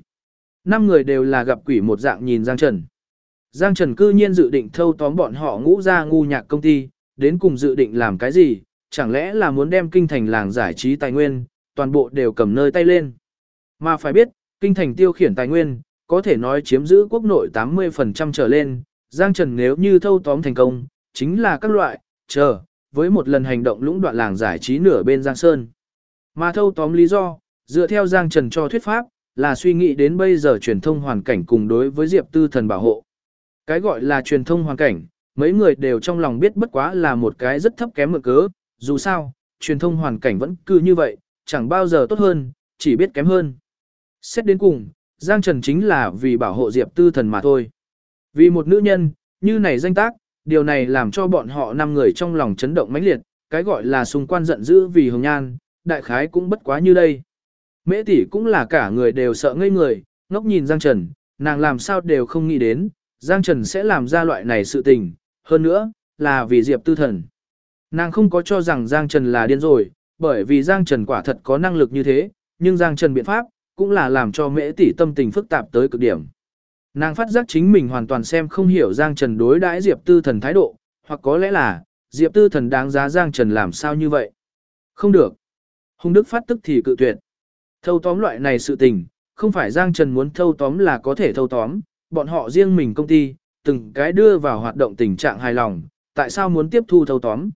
5 người đều là gặp quỷ một dạng nhìn Giang Trần. Giang Trần cư nhiên dự định thâu tóm bọn họ ngũ gia ngu nhạc công ty, đến cùng dự định làm cái gì, chẳng lẽ là muốn đem kinh thành làng giải trí tài nguyên, toàn bộ đều cầm nơi tay lên. Mà phải biết, kinh thành tiêu khiển tài nguyên, có thể nói chiếm giữ quốc nội 80% trở lên, Giang Trần nếu như thâu tóm thành công, chính là các loại, với một lần hành động lũng đoạn làng giải trí nửa bên Giang Sơn. Mà thâu tóm lý do, dựa theo Giang Trần cho thuyết pháp, là suy nghĩ đến bây giờ truyền thông hoàn cảnh cùng đối với Diệp Tư Thần bảo hộ. Cái gọi là truyền thông hoàn cảnh, mấy người đều trong lòng biết bất quá là một cái rất thấp kém mượn cớ, dù sao, truyền thông hoàn cảnh vẫn cứ như vậy, chẳng bao giờ tốt hơn, chỉ biết kém hơn. Xét đến cùng, Giang Trần chính là vì bảo hộ Diệp Tư Thần mà thôi. Vì một nữ nhân, như này danh tác, điều này làm cho bọn họ 5 người trong lòng chấn động mãnh liệt, cái gọi là xung quan giận dữ vì hồng nhan, đại khái cũng bất quá như đây. Mễ tỷ cũng là cả người đều sợ ngây người, ngốc nhìn Giang Trần, nàng làm sao đều không nghĩ đến, Giang Trần sẽ làm ra loại này sự tình, hơn nữa, là vì Diệp Tư Thần. Nàng không có cho rằng Giang Trần là điên rồi, bởi vì Giang Trần quả thật có năng lực như thế, nhưng Giang Trần biện pháp, cũng là làm cho Mễ tỷ tâm tình phức tạp tới cực điểm. Nàng phát giác chính mình hoàn toàn xem không hiểu Giang Trần đối đãi Diệp Tư Thần thái độ, hoặc có lẽ là, Diệp Tư Thần đáng giá Giang Trần làm sao như vậy. Không được. Hùng Đức phát tức thì cự tuyệt. Thâu tóm loại này sự tình, không phải Giang Trần muốn thâu tóm là có thể thâu tóm, bọn họ riêng mình công ty, từng cái đưa vào hoạt động tình trạng hài lòng, tại sao muốn tiếp thu thâu tóm.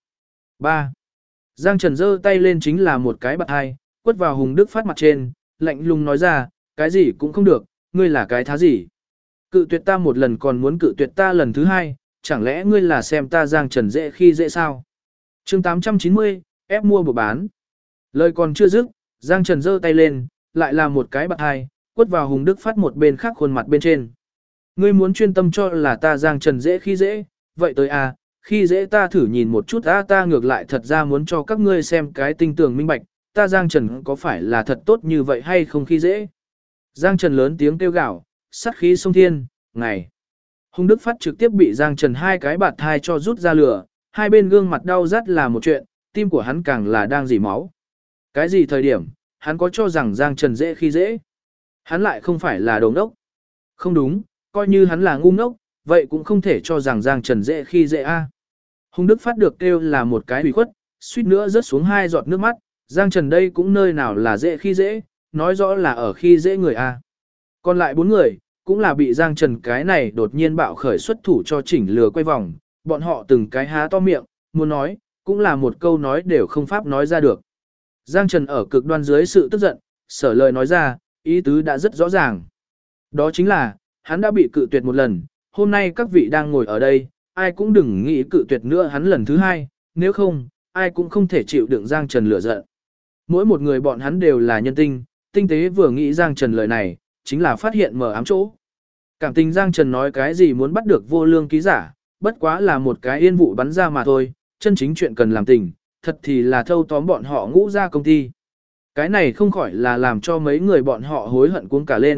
3. Giang Trần giơ tay lên chính là một cái bạt hai, quất vào Hùng Đức phát mặt trên, lạnh lùng nói ra, cái gì cũng không được, ngươi là cái thá gì. Cự tuyệt ta một lần còn muốn cự tuyệt ta lần thứ hai, chẳng lẽ ngươi là xem ta Giang Trần dễ khi dễ sao? Chương 890, ép mua buộc bán. Lời còn chưa dứt, Giang Trần giơ tay lên, lại là một cái bạt hai, quất vào Hùng Đức phát một bên khác khuôn mặt bên trên. Ngươi muốn chuyên tâm cho là ta Giang Trần dễ khi dễ, vậy tới à, khi dễ ta thử nhìn một chút ta ngược lại thật ra muốn cho các ngươi xem cái tinh tường minh bạch, ta Giang Trần có phải là thật tốt như vậy hay không khi dễ. Giang Trần lớn tiếng kêu gào, sát khí sông thiên, ngày. Hùng Đức Phát trực tiếp bị Giang Trần hai cái bạt thai cho rút ra lửa, hai bên gương mặt đau rát là một chuyện, tim của hắn càng là đang dỉ máu. Cái gì thời điểm, hắn có cho rằng Giang Trần dễ khi dễ? Hắn lại không phải là đồ ngốc. Không đúng, coi như hắn là ngu ngốc, vậy cũng không thể cho rằng Giang Trần dễ khi dễ a. Hùng Đức Phát được kêu là một cái ủy khuất, suýt nữa rớt xuống 2 giọt nước mắt, Giang Trần đây cũng nơi nào là dễ khi dễ, nói rõ là ở khi dễ người a. Còn lại 4 người, cũng là bị Giang Trần cái này đột nhiên bạo khởi xuất thủ cho chỉnh lừa quay vòng, bọn họ từng cái há to miệng, muốn nói, cũng là một câu nói đều không pháp nói ra được. Giang Trần ở cực đoan dưới sự tức giận, sở lời nói ra, ý tứ đã rất rõ ràng. Đó chính là, hắn đã bị cự tuyệt một lần, hôm nay các vị đang ngồi ở đây, ai cũng đừng nghĩ cự tuyệt nữa hắn lần thứ hai, nếu không, ai cũng không thể chịu đựng Giang Trần lửa giận. Mỗi một người bọn hắn đều là nhân tinh, tinh tế vừa nghĩ Giang Trần lời này, chính là phát hiện mở ám chỗ. Cảm tình Giang Trần nói cái gì muốn bắt được vô lương ký giả, bất quá là một cái yên vụ bắn ra mà thôi, chân chính chuyện cần làm tình, thật thì là thâu tóm bọn họ ngũ ra công ty. Cái này không khỏi là làm cho mấy người bọn họ hối hận cuống cả lên,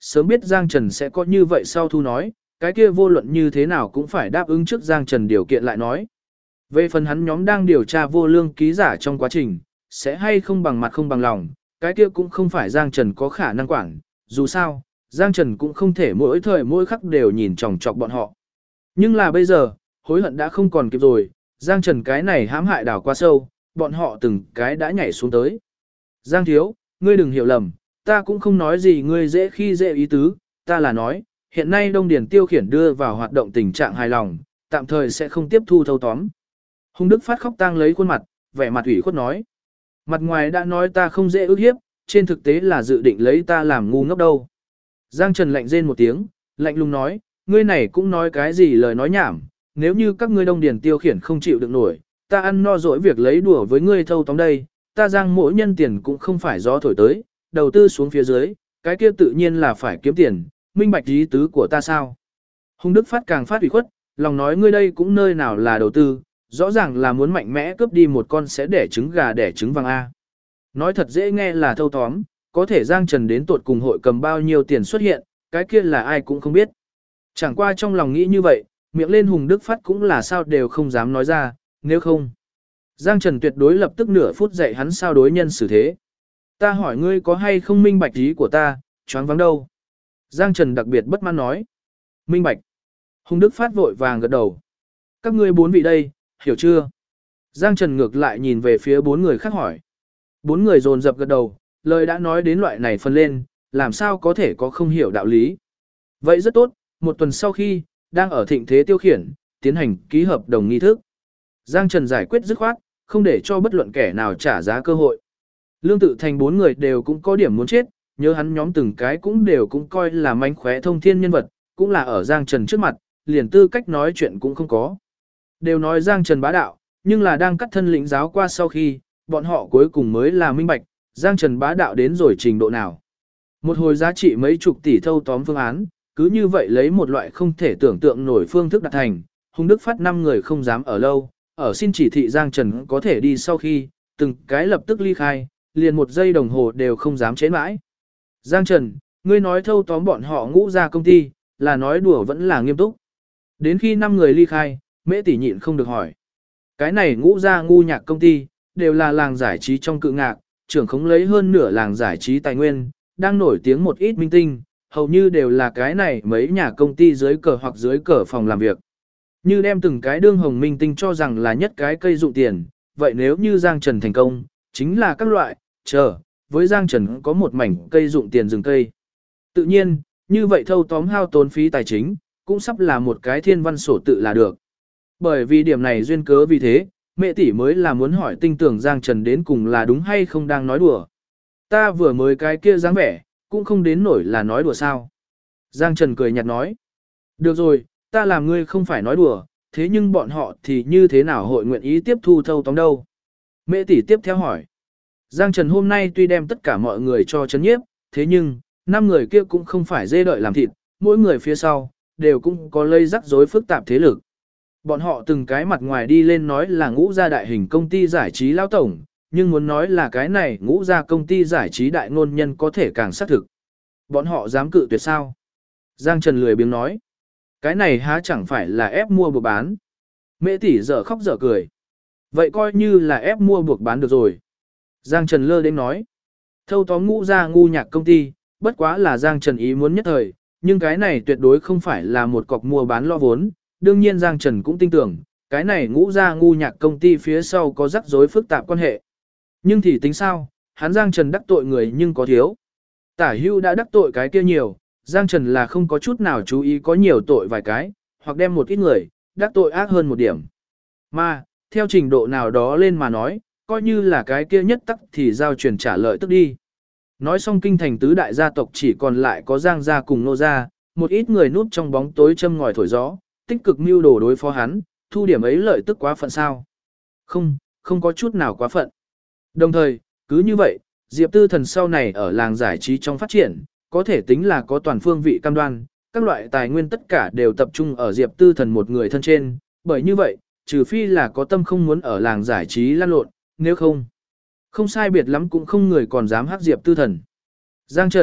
sớm biết Giang Trần sẽ có như vậy sau thu nói, cái kia vô luận như thế nào cũng phải đáp ứng trước Giang Trần điều kiện lại nói. Về phần hắn nhóm đang điều tra vô lương ký giả trong quá trình, sẽ hay không bằng mặt không bằng lòng, cái kia cũng không phải Giang Trần có khả năng quản, dù sao, Giang Trần cũng không thể mỗi thời mỗi khắc đều nhìn chòng chọc bọn họ. Nhưng là bây giờ, hối hận đã không còn kịp rồi, Giang Trần cái này hãm hại đảo quá sâu, bọn họ từng cái đã nhảy xuống tới. Giang thiếu, ngươi đừng hiểu lầm, ta cũng không nói gì ngươi dễ khi dễ ý tứ, ta là nói, hiện nay Đông Điền Tiêu Khiển đưa vào hoạt động tình trạng hài lòng, tạm thời sẽ không tiếp thu thâu tóm. Hùng Đức Phát khóc tang lấy khuôn mặt, vẻ mặt ủy khuất nói. Mặt ngoài đã nói ta không dễ ức hiếp, trên thực tế là dự định lấy ta làm ngu ngốc đâu. Giang Trần lạnh rên một tiếng, lạnh lùng nói, ngươi này cũng nói cái gì lời nói nhảm, nếu như các ngươi Đông Điền Tiêu Khiển không chịu được nổi, ta ăn no dỗi việc lấy đùa với ngươi thâu tóm đây, ta Giang mỗi nhân tiền cũng không phải gió thổi tới, đầu tư xuống phía dưới, cái kia tự nhiên là phải kiếm tiền, minh bạch ý tứ của ta sao. Hùng Đức Phát càng phát ủy khuất, lòng nói ngươi đây cũng nơi nào là đầu tư, rõ ràng là muốn mạnh mẽ cướp đi một con sẽ đẻ trứng gà đẻ trứng vàng A. Nói thật dễ nghe là thâu tóm, có thể Giang Trần đến tột cùng hội cầm bao nhiêu tiền xuất hiện, cái kia là ai cũng không biết. Chẳng qua trong lòng nghĩ như vậy, miệng lên Hùng Đức Phát cũng là sao đều không dám nói ra, nếu không. Giang Trần tuyệt đối lập tức nửa phút dạy hắn sao đối nhân xử thế. Ta hỏi ngươi có hay không minh bạch ý của ta, choáng vắng đâu. Giang Trần đặc biệt bất mãn nói. Minh bạch. Hùng Đức Phát vội vàng gật đầu. Các ngươi bốn vị đây, hiểu chưa? Giang Trần ngược lại nhìn về phía bốn người khác hỏi. Bốn người dồn dập gật đầu, lời đã nói đến loại này phân lên, làm sao có thể có không hiểu đạo lý. Vậy rất tốt, một tuần sau khi, đang ở thịnh thế tiêu khiển, tiến hành ký hợp đồng nghi thức. Giang Trần giải quyết dứt khoát, không để cho bất luận kẻ nào trả giá cơ hội. Lương Tự Thành bốn người đều cũng có điểm muốn chết, nhớ hắn nhóm từng cái cũng đều cũng coi là mánh khóe thông thiên nhân vật, cũng là ở Giang Trần trước mặt, liền tư cách nói chuyện cũng không có. Đều nói Giang Trần bá đạo, nhưng là đang cắt thân lĩnh giáo qua sau khi, bọn họ cuối cùng mới là minh bạch, Giang Trần bá đạo đến rồi trình độ nào. Một hồi giá trị mấy chục tỷ thâu tóm phương án, cứ như vậy lấy một loại không thể tưởng tượng nổi phương thức đạt thành, Hùng Đức Phát 5 người không dám ở lâu, ở xin chỉ thị Giang Trần có thể đi sau khi, từng cái lập tức ly khai, liền một giây đồng hồ đều không dám chế mãi. Giang Trần, ngươi nói thâu tóm bọn họ ngũ ra công ty, là nói đùa vẫn là nghiêm túc. Đến khi 5 người ly khai, Mễ tỷ nhịn không được hỏi. Cái này ngũ ra ngu nhạc công ty, đều là làng giải trí trong cự ngạc, trưởng khống lấy hơn nửa làng giải trí tài nguyên, đang nổi tiếng một ít minh tinh, hầu như đều là cái này mấy nhà công ty dưới cờ hoặc dưới cờ phòng làm việc. Như đem từng cái đương hồng minh tinh cho rằng là nhất cái cây dụng tiền, vậy nếu như Giang Trần thành công, chính là các loại, với Giang Trần có một mảnh cây dụng tiền rừng cây. Tự nhiên, như vậy thâu tóm hao tốn phí tài chính, cũng sắp là một cái thiên văn sổ tự là được. Bởi vì điểm này duyên cớ vì thế, mẹ tỷ mới là muốn hỏi tinh tưởng Giang Trần đến cùng là đúng hay không đang nói đùa. Ta vừa mới cái kia dáng vẻ, cũng không đến nổi là nói đùa sao. Giang Trần cười nhạt nói. Được rồi, ta làm ngươi không phải nói đùa, thế nhưng bọn họ thì như thế nào hội nguyện ý tiếp thu thâu tóm đâu. Mẹ tỷ tiếp theo hỏi. Giang Trần hôm nay tuy đem tất cả mọi người cho chấn nhiếp, thế nhưng, 5 người kia cũng không phải dê đợi làm thịt, mỗi người phía sau, đều cũng có lây rắc rối phức tạp thế lực. Bọn họ từng cái mặt ngoài đi lên nói là ngũ gia đại hình công ty giải trí lao tổng, nhưng muốn nói là cái này ngũ gia công ty giải trí đại ngôn nhân có thể càng xác thực. Bọn họ dám cự tuyệt sao? Giang Trần lười biếng nói. Cái này há chẳng phải là ép mua buộc bán. Mẹ tỷ dở khóc dở cười. Vậy coi như là ép mua buộc bán được rồi. Giang Trần lơ đến nói. Thâu tóm ngũ gia ngu nhạc công ty, bất quá là Giang Trần ý muốn nhất thời, nhưng cái này tuyệt đối không phải là một cọc mua bán lo vốn. Đương nhiên Giang Trần cũng tin tưởng, cái này ngũ gia ngu nhạc công ty phía sau có rắc rối phức tạp quan hệ. Nhưng thì tính sao, hắn Giang Trần đắc tội người nhưng có thiếu. Tả Hưu đã đắc tội cái kia nhiều, Giang Trần là không có chút nào chú ý có nhiều tội vài cái, hoặc đem một ít người, đắc tội ác hơn một điểm. Mà, theo trình độ nào đó lên mà nói, coi như là cái kia nhất tắc thì giao truyền trả lợi tức đi. Nói xong kinh thành tứ đại gia tộc chỉ còn lại có Giang gia cùng Nô gia, một ít người núp trong bóng tối châm ngòi thổi gió, tích cực mưu đồ đối phó hắn, thu điểm ấy lợi tức quá phận sao. Không có chút nào quá phận. Đồng thời, cứ như vậy, Diệp Tư Thần sau này ở làng giải trí trong phát triển, có thể tính là có toàn phương vị cam đoan, các loại tài nguyên tất cả đều tập trung ở Diệp Tư Thần một người thân trên, bởi như vậy, trừ phi là có tâm không muốn ở làng giải trí lăn lộn, nếu không sai biệt lắm cũng không người còn dám hắc Diệp Tư Thần. Giang Trần,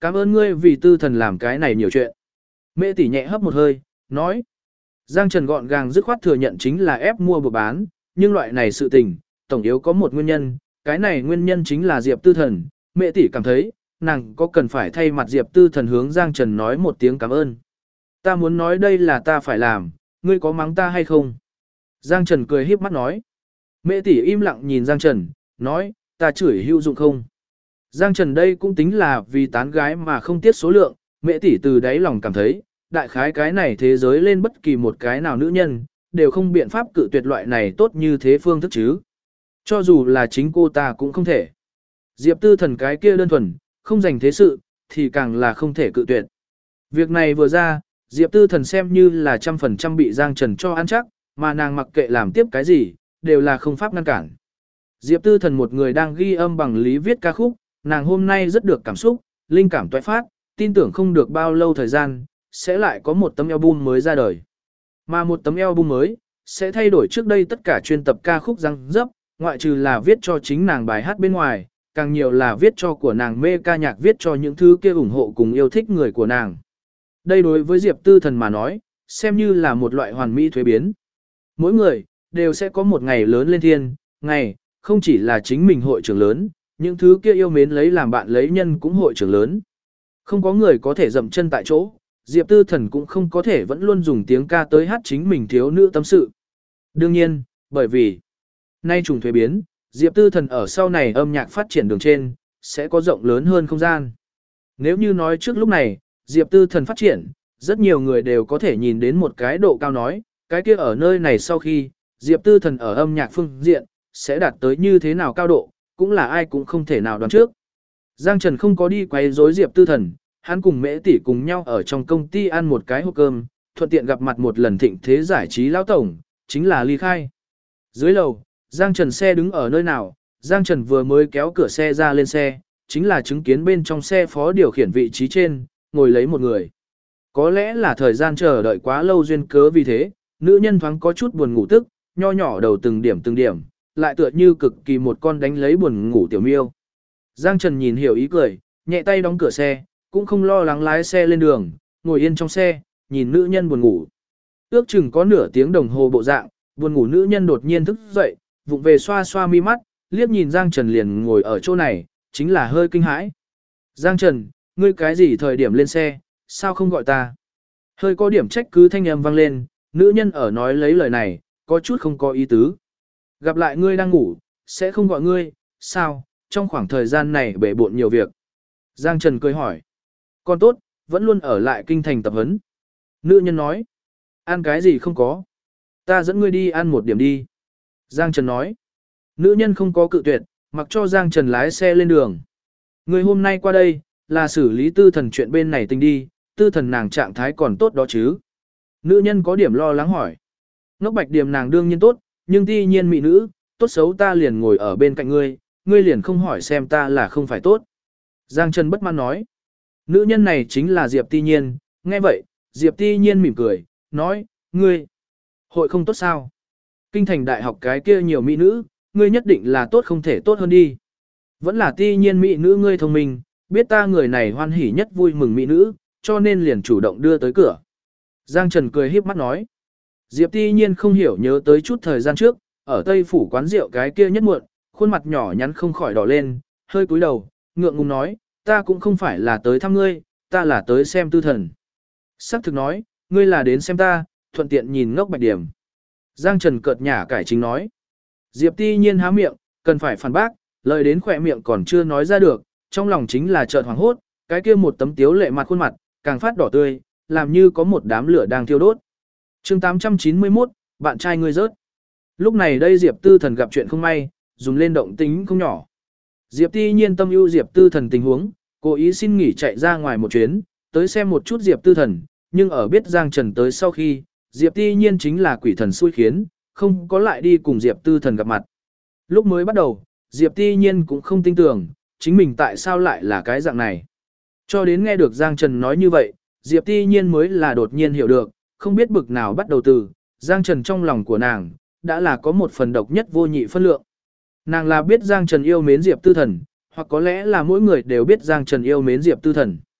Cảm ơn ngươi vì tư thần làm cái này nhiều chuyện. Mẹ tỷ nhẹ hấp một hơi, nói. Giang Trần gọn gàng dứt khoát thừa nhận chính là ép mua buộc bán, nhưng loại này sự tình, tổng yếu có một nguyên nhân, cái này nguyên nhân chính là Diệp Tư Thần. Mẹ tỷ cảm thấy, nàng có cần phải thay mặt Diệp Tư Thần hướng Giang Trần nói một tiếng cảm ơn. Ta muốn nói đây là ta phải làm, ngươi có mắng ta hay không? Giang Trần cười híp mắt nói. Mẹ tỷ im lặng nhìn Giang Trần, nói, ta chửi hữu dụng không? Giang Trần đây cũng tính là vì tán gái mà không tiếc số lượng, mẹ tỷ từ đáy lòng cảm thấy, đại khái cái này thế giới lên bất kỳ một cái nào nữ nhân, đều không biện pháp cự tuyệt loại này tốt như thế phương thức chứ. Cho dù là chính cô ta cũng không thể. Diệp Tư Thần cái kia đơn thuần, không dành thế sự, thì càng là không thể cự tuyệt. Việc này vừa ra, Diệp Tư Thần xem như là 100% bị Giang Trần cho ăn chắc, mà nàng mặc kệ làm tiếp cái gì, đều là không pháp ngăn cản. Diệp Tư Thần một người đang ghi âm bằng lý viết ca khúc, nàng hôm nay rất được cảm xúc, linh cảm toại phát, tin tưởng không được bao lâu thời gian, sẽ lại có một tấm album mới ra đời. Mà một tấm album mới, sẽ thay đổi trước đây tất cả chuyên tập ca khúc răng dấp, ngoại trừ là viết cho chính nàng bài hát bên ngoài, càng nhiều là viết cho của nàng mê ca nhạc, viết cho những thứ kia ủng hộ cùng yêu thích người của nàng. Đây đối với Diệp Tư Thần mà nói, xem như là một loại hoàn mỹ thuế biến. Mỗi người, đều sẽ có một ngày lớn lên thiên, ngày, không chỉ là chính mình hội trưởng lớn, những thứ kia yêu mến lấy làm bạn lấy nhân cũng hội trưởng lớn. Không có người có thể dậm chân tại chỗ, Diệp Tư Thần cũng không có thể vẫn luôn dùng tiếng ca tới hát chính mình thiếu nữ tâm sự. Đương nhiên, bởi vì nay trùng thuế biến, Diệp Tư Thần ở sau này âm nhạc phát triển đường trên, sẽ có rộng lớn hơn không gian. Nếu như nói trước lúc này, Diệp Tư Thần phát triển, rất nhiều người đều có thể nhìn đến một cái độ cao nói, cái kia ở nơi này sau khi, Diệp Tư Thần ở âm nhạc phương diện, sẽ đạt tới như thế nào cao độ, cũng là ai cũng không thể nào đoán trước. Giang Trần không có đi quấy rối Diệp Tư Thần, hắn cùng Mễ tỷ cùng nhau ở trong công ty ăn một cái hộp cơm, thuận tiện gặp mặt một lần thịnh thế giải trí lão tổng, chính là Ly Khai. Dưới lầu, Giang Trần xe đứng ở nơi nào, Giang Trần vừa mới kéo cửa xe ra lên xe, chính là chứng kiến bên trong xe phó điều khiển vị trí trên, ngồi lấy một người. Có lẽ là thời gian chờ đợi quá lâu duyên cớ vì thế, nữ nhân thoáng có chút buồn ngủ tức, nho nhỏ đầu từng điểm, lại tựa như cực kỳ một con đánh lấy buồn ngủ tiểu miêu. Giang Trần nhìn hiểu ý cười, nhẹ tay đóng cửa xe, cũng không lo lắng lái xe lên đường, ngồi yên trong xe, nhìn nữ nhân buồn ngủ. Ước chừng có nửa tiếng đồng hồ bộ dạng, buồn ngủ nữ nhân đột nhiên thức dậy, vụng về xoa xoa mi mắt, liếc nhìn Giang Trần liền ngồi ở chỗ này, chính là hơi kinh hãi. Giang Trần, ngươi cái gì thời điểm lên xe, sao không gọi ta? Hơi có điểm trách cứ thanh âm vang lên, nữ nhân ở nói lấy lời này, có chút không có ý tứ. Gặp lại ngươi đang ngủ, sẽ không gọi ngươi, sao, trong khoảng thời gian này bể bộn nhiều việc. Giang Trần cười hỏi. Còn tốt, vẫn luôn ở lại kinh thành tập huấn. Nữ nhân nói. Ăn cái gì không có. Ta dẫn ngươi đi ăn một điểm đi. Giang Trần nói. Nữ nhân không có cự tuyệt, mặc cho Giang Trần lái xe lên đường. Người hôm nay qua đây, là xử lý Tư Thần chuyện bên này tình đi, Tư Thần nàng trạng thái còn tốt đó chứ. Nữ nhân có điểm lo lắng hỏi. Ngốc Bạch Điềm nàng đương nhiên tốt, nhưng tuy nhiên mỹ nữ, tốt xấu ta liền ngồi ở bên cạnh ngươi, ngươi liền không hỏi xem ta là không phải tốt. Giang Trần bất mãn nói. Nữ nhân này chính là Diệp Ti Nhiên, nghe vậy, Diệp Ti Nhiên mỉm cười, nói, ngươi, hội không tốt sao? Kinh thành đại học cái kia nhiều mỹ nữ, ngươi nhất định là tốt không thể tốt hơn đi. Vẫn là Ti Nhiên mỹ nữ ngươi thông minh, biết ta người này hoan hỉ nhất vui mừng mỹ nữ, cho nên liền chủ động đưa tới cửa. Giang Trần cười híp mắt nói. Diệp Ti Nhiên không hiểu nhớ tới chút thời gian trước, ở Tây Phủ quán rượu cái kia nhất muộn, khuôn mặt nhỏ nhắn không khỏi đỏ lên, hơi cúi đầu, ngượng ngùng nói, ta cũng không phải là tới thăm ngươi, ta là tới xem Tư Thần. Sắc thực nói, ngươi là đến xem ta, thuận tiện nhìn Ngốc Bạch Điểm. Giang Trần cợt nhả cải chính nói. Diệp Ti Nhiên há miệng, cần phải phản bác, lời đến khỏe miệng còn chưa nói ra được, trong lòng chính là chợt hoảng hốt, cái kia một tấm tiếu lệ mặt khuôn mặt, càng phát đỏ tươi, làm như có một đám lửa đang thiêu đốt. Chương 891, bạn trai ngươi rớt. Lúc này đây Diệp Tư Thần gặp chuyện không may, dùng lên động tính không nhỏ. Diệp Ti Nhiên tâm ưu Diệp Tư Thần tình huống, cố ý xin nghỉ chạy ra ngoài một chuyến, tới xem một chút Diệp Tư Thần, nhưng ở biết Giang Trần tới sau khi, Diệp Ti Nhiên chính là quỷ thần xui khiến, không có lại đi cùng Diệp Tư Thần gặp mặt. Lúc mới bắt đầu, Diệp Ti Nhiên cũng không tin tưởng, chính mình tại sao lại là cái dạng này. Cho đến nghe được Giang Trần nói như vậy, Diệp Ti Nhiên mới là đột nhiên hiểu được, không biết bực nào bắt đầu từ, Giang Trần trong lòng của nàng, đã là có một phần độc nhất vô nhị phân lượng. Nàng là biết Giang Trần yêu mến Diệp Tư Thần, hoặc có lẽ là mỗi người đều biết Giang Trần yêu mến Diệp Tư Thần.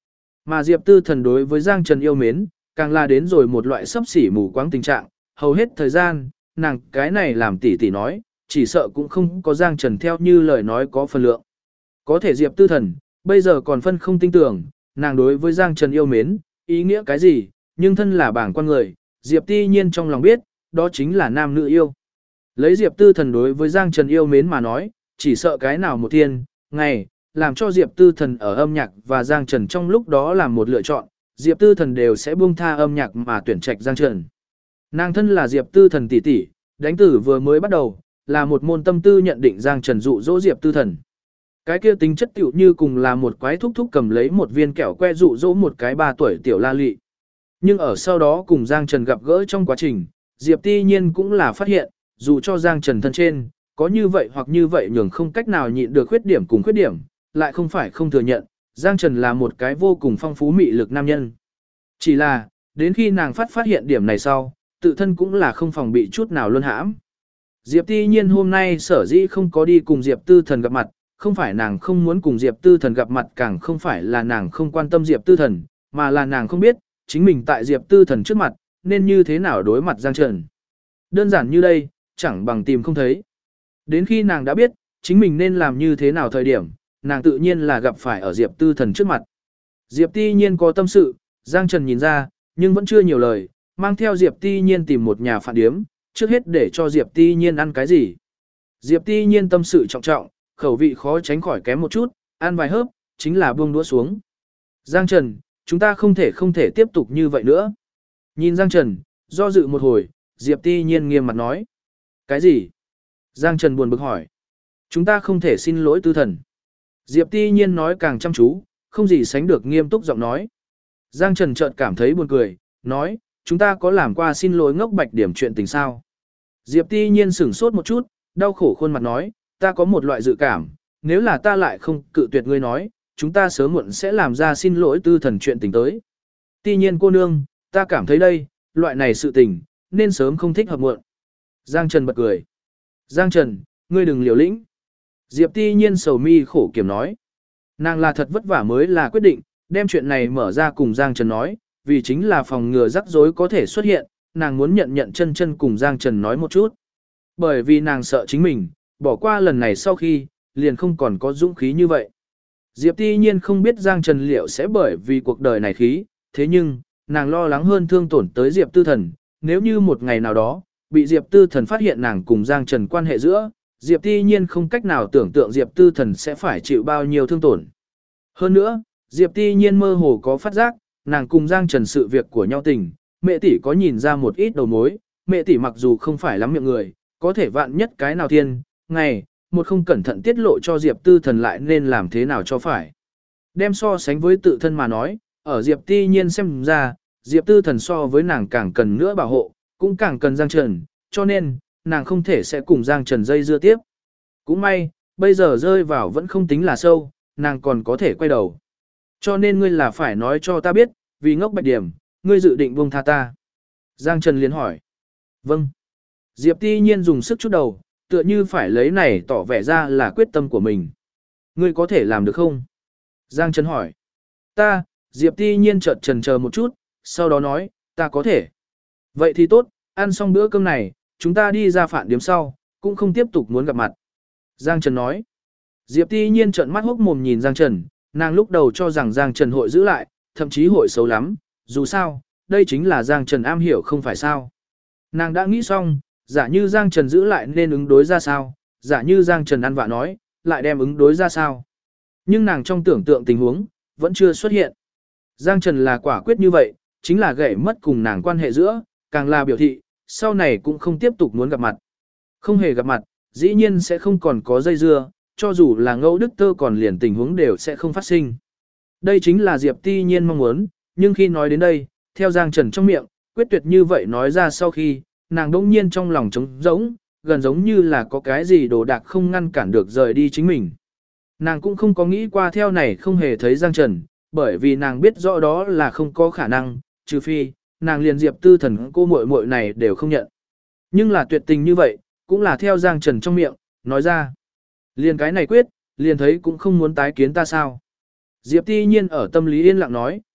Mà Diệp Tư Thần đối với Giang Trần yêu mến, càng là đến rồi một loại sấp xỉ mù quáng tình trạng, hầu hết thời gian, nàng cái này làm tỷ tỷ nói, chỉ sợ cũng không có Giang Trần theo như lời nói có phần lượng. Có thể Diệp Tư Thần, bây giờ còn phân không tin tưởng, nàng đối với Giang Trần yêu mến, ý nghĩa cái gì, nhưng thân là bảng quan người, Diệp Ti Nhiên trong lòng biết, đó chính là nam nữ yêu. Lấy Diệp Tư Thần đối với Giang Trần yêu mến mà nói, chỉ sợ cái nào một thiên, ngày, làm cho Diệp Tư Thần ở âm nhạc và Giang Trần trong lúc đó làm một lựa chọn, Diệp Tư Thần đều sẽ buông tha âm nhạc mà tuyển trạch Giang Trần. Nàng thân là Diệp Tư Thần tỷ tỷ, đánh tử vừa mới bắt đầu, là một môn tâm tư nhận định Giang Trần dụ dỗ Diệp Tư Thần. Cái kia tính chất tiểu như cùng là một quái thúc thúc cầm lấy một viên kẹo que dụ dỗ một cái 3 tuổi tiểu la lị. Nhưng ở sau đó cùng Giang Trần gặp gỡ trong quá trình, Diệp Ti Nhiên cũng là phát hiện, dù cho Giang Trần thân trên, có như vậy hoặc như vậy nhường không cách nào nhịn được khuyết điểm cùng khuyết điểm, lại không phải không thừa nhận, Giang Trần là một cái vô cùng phong phú mị lực nam nhân. Chỉ là, đến khi nàng phát hiện điểm này sau, tự thân cũng là không phòng bị chút nào luôn hãm. Diệp Ti Nhiên hôm nay sở dĩ không có đi cùng Diệp Tư Thần gặp mặt, không phải nàng không muốn cùng Diệp Tư Thần gặp mặt, càng không phải là nàng không quan tâm Diệp Tư Thần, mà là nàng không biết, chính mình tại Diệp Tư Thần trước mặt, nên như thế nào đối mặt Giang Trần. Đơn giản như đây, chẳng bằng tìm không thấy. Đến khi nàng đã biết, chính mình nên làm như thế nào thời điểm, nàng tự nhiên là gặp phải ở Diệp Tư Thần trước mặt. Diệp Ti Nhiên có tâm sự, Giang Trần nhìn ra, nhưng vẫn chưa nhiều lời, mang theo Diệp Ti Nhiên tìm một nhà phạn điếm, trước hết để cho Diệp Ti Nhiên ăn cái gì. Diệp Ti Nhiên tâm sự trọng trọng, khẩu vị khó tránh khỏi kém một chút, ăn vài hớp, chính là buông đũa xuống. Giang Trần, chúng ta không thể tiếp tục như vậy nữa. Nhìn Giang Trần, do dự một hồi, Diệp Ti Nhiên nghiêm mặt nói. Cái gì? Giang Trần buồn bực hỏi. Chúng ta không thể xin lỗi Tư Thần. Diệp Ti Nhiên nói càng chăm chú, không gì sánh được nghiêm túc giọng nói. Giang Trần chợt cảm thấy buồn cười, nói, chúng ta có làm qua xin lỗi ngốc bạch điểm chuyện tình sao? Diệp Ti Nhiên sửng sốt một chút, đau khổ khuôn mặt nói, ta có một loại dự cảm, nếu là ta lại không cự tuyệt ngươi nói, chúng ta sớm muộn sẽ làm ra xin lỗi Tư Thần chuyện tình tới. Ti Nhiên cô nương, ta cảm thấy đây, loại này sự tình, nên sớm không thích hợp muộn. Giang Trần bật cười. Giang Trần, ngươi đừng liều lĩnh. Diệp Ti Nhiên sầu mi khổ kiểm nói. Nàng là thật vất vả mới là quyết định, đem chuyện này mở ra cùng Giang Trần nói, vì chính là phòng ngừa rắc rối có thể xuất hiện, nàng muốn nhận chân cùng Giang Trần nói một chút. Bởi vì nàng sợ chính mình, bỏ qua lần này sau khi, liền không còn có dũng khí như vậy. Diệp Ti Nhiên không biết Giang Trần liệu sẽ bởi vì cuộc đời này khí, thế nhưng, nàng lo lắng hơn thương tổn tới Diệp Tư Thần, nếu như một ngày nào đó, bị Diệp Tư Thần phát hiện nàng cùng Giang Trần quan hệ giữa, Diệp Ti Nhiên không cách nào tưởng tượng Diệp Tư Thần sẽ phải chịu bao nhiêu thương tổn. Hơn nữa, Diệp Ti Nhiên mơ hồ có phát giác, nàng cùng Giang Trần sự việc của nhau tình, mẹ tỷ có nhìn ra một ít đầu mối, mẹ tỷ mặc dù không phải lắm miệng người, có thể vạn nhất cái nào thiên, ngày, một không cẩn thận tiết lộ cho Diệp Tư Thần lại nên làm thế nào cho phải. Đem so sánh với tự thân mà nói, ở Diệp Ti Nhiên xem ra, Diệp Tư Thần so với nàng càng cần nữa bảo hộ, cũng càng cần Giang Trần, cho nên, nàng không thể sẽ cùng Giang Trần dây dưa tiếp. Cũng may, bây giờ rơi vào vẫn không tính là sâu, nàng còn có thể quay đầu. Cho nên ngươi là phải nói cho ta biết, vì ngốc bạch điểm, ngươi dự định buông tha ta. Giang Trần liền hỏi. Vâng. Diệp Ti Nhiên dùng sức chút đầu, tựa như phải lấy này tỏ vẻ ra là quyết tâm của mình. Ngươi có thể làm được không? Giang Trần hỏi. Ta, Diệp Ti Nhiên chợt chần chờ một chút, sau đó nói, ta có thể. Vậy thì tốt, ăn xong bữa cơm này, chúng ta đi ra phạn điếm sau, cũng không tiếp tục muốn gặp mặt. Giang Trần nói. Diệp Ti Nhiên trợn mắt hốc mồm nhìn Giang Trần, nàng lúc đầu cho rằng Giang Trần hội giữ lại, thậm chí hội xấu lắm, dù sao, đây chính là Giang Trần am hiểu không phải sao. Nàng đã nghĩ xong, giả như Giang Trần giữ lại nên ứng đối ra sao, giả như Giang Trần ăn vạ nói, lại đem ứng đối ra sao. Nhưng nàng trong tưởng tượng tình huống, vẫn chưa xuất hiện. Giang Trần là quả quyết như vậy, chính là gãy mất cùng nàng quan hệ giữa, càng là biểu thị, sau này cũng không tiếp tục muốn gặp mặt. Không hề gặp mặt, dĩ nhiên sẽ không còn có dây dưa, cho dù là Ngẫu Đức Tơ còn liền tình huống đều sẽ không phát sinh. Đây chính là Diệp Ti Nhiên mong muốn, nhưng khi nói đến đây, theo Giang Trần trong miệng, quyết tuyệt như vậy nói ra sau khi, nàng đỗng nhiên trong lòng trống rỗng, gần giống như là có cái gì đồ đạc không ngăn cản được rời đi chính mình. Nàng cũng không có nghĩ qua theo này không hề thấy Giang Trần, bởi vì nàng biết rõ đó là không có khả năng, trừ phi, nàng liền Diệp Tư Thần cô muội muội này đều không nhận. Nhưng là tuyệt tình như vậy, cũng là theo Giang Trần trong miệng, nói ra. Liền cái này quyết, liền thấy cũng không muốn tái kiến ta sao. Diệp Ti Nhiên ở tâm lý yên lặng nói,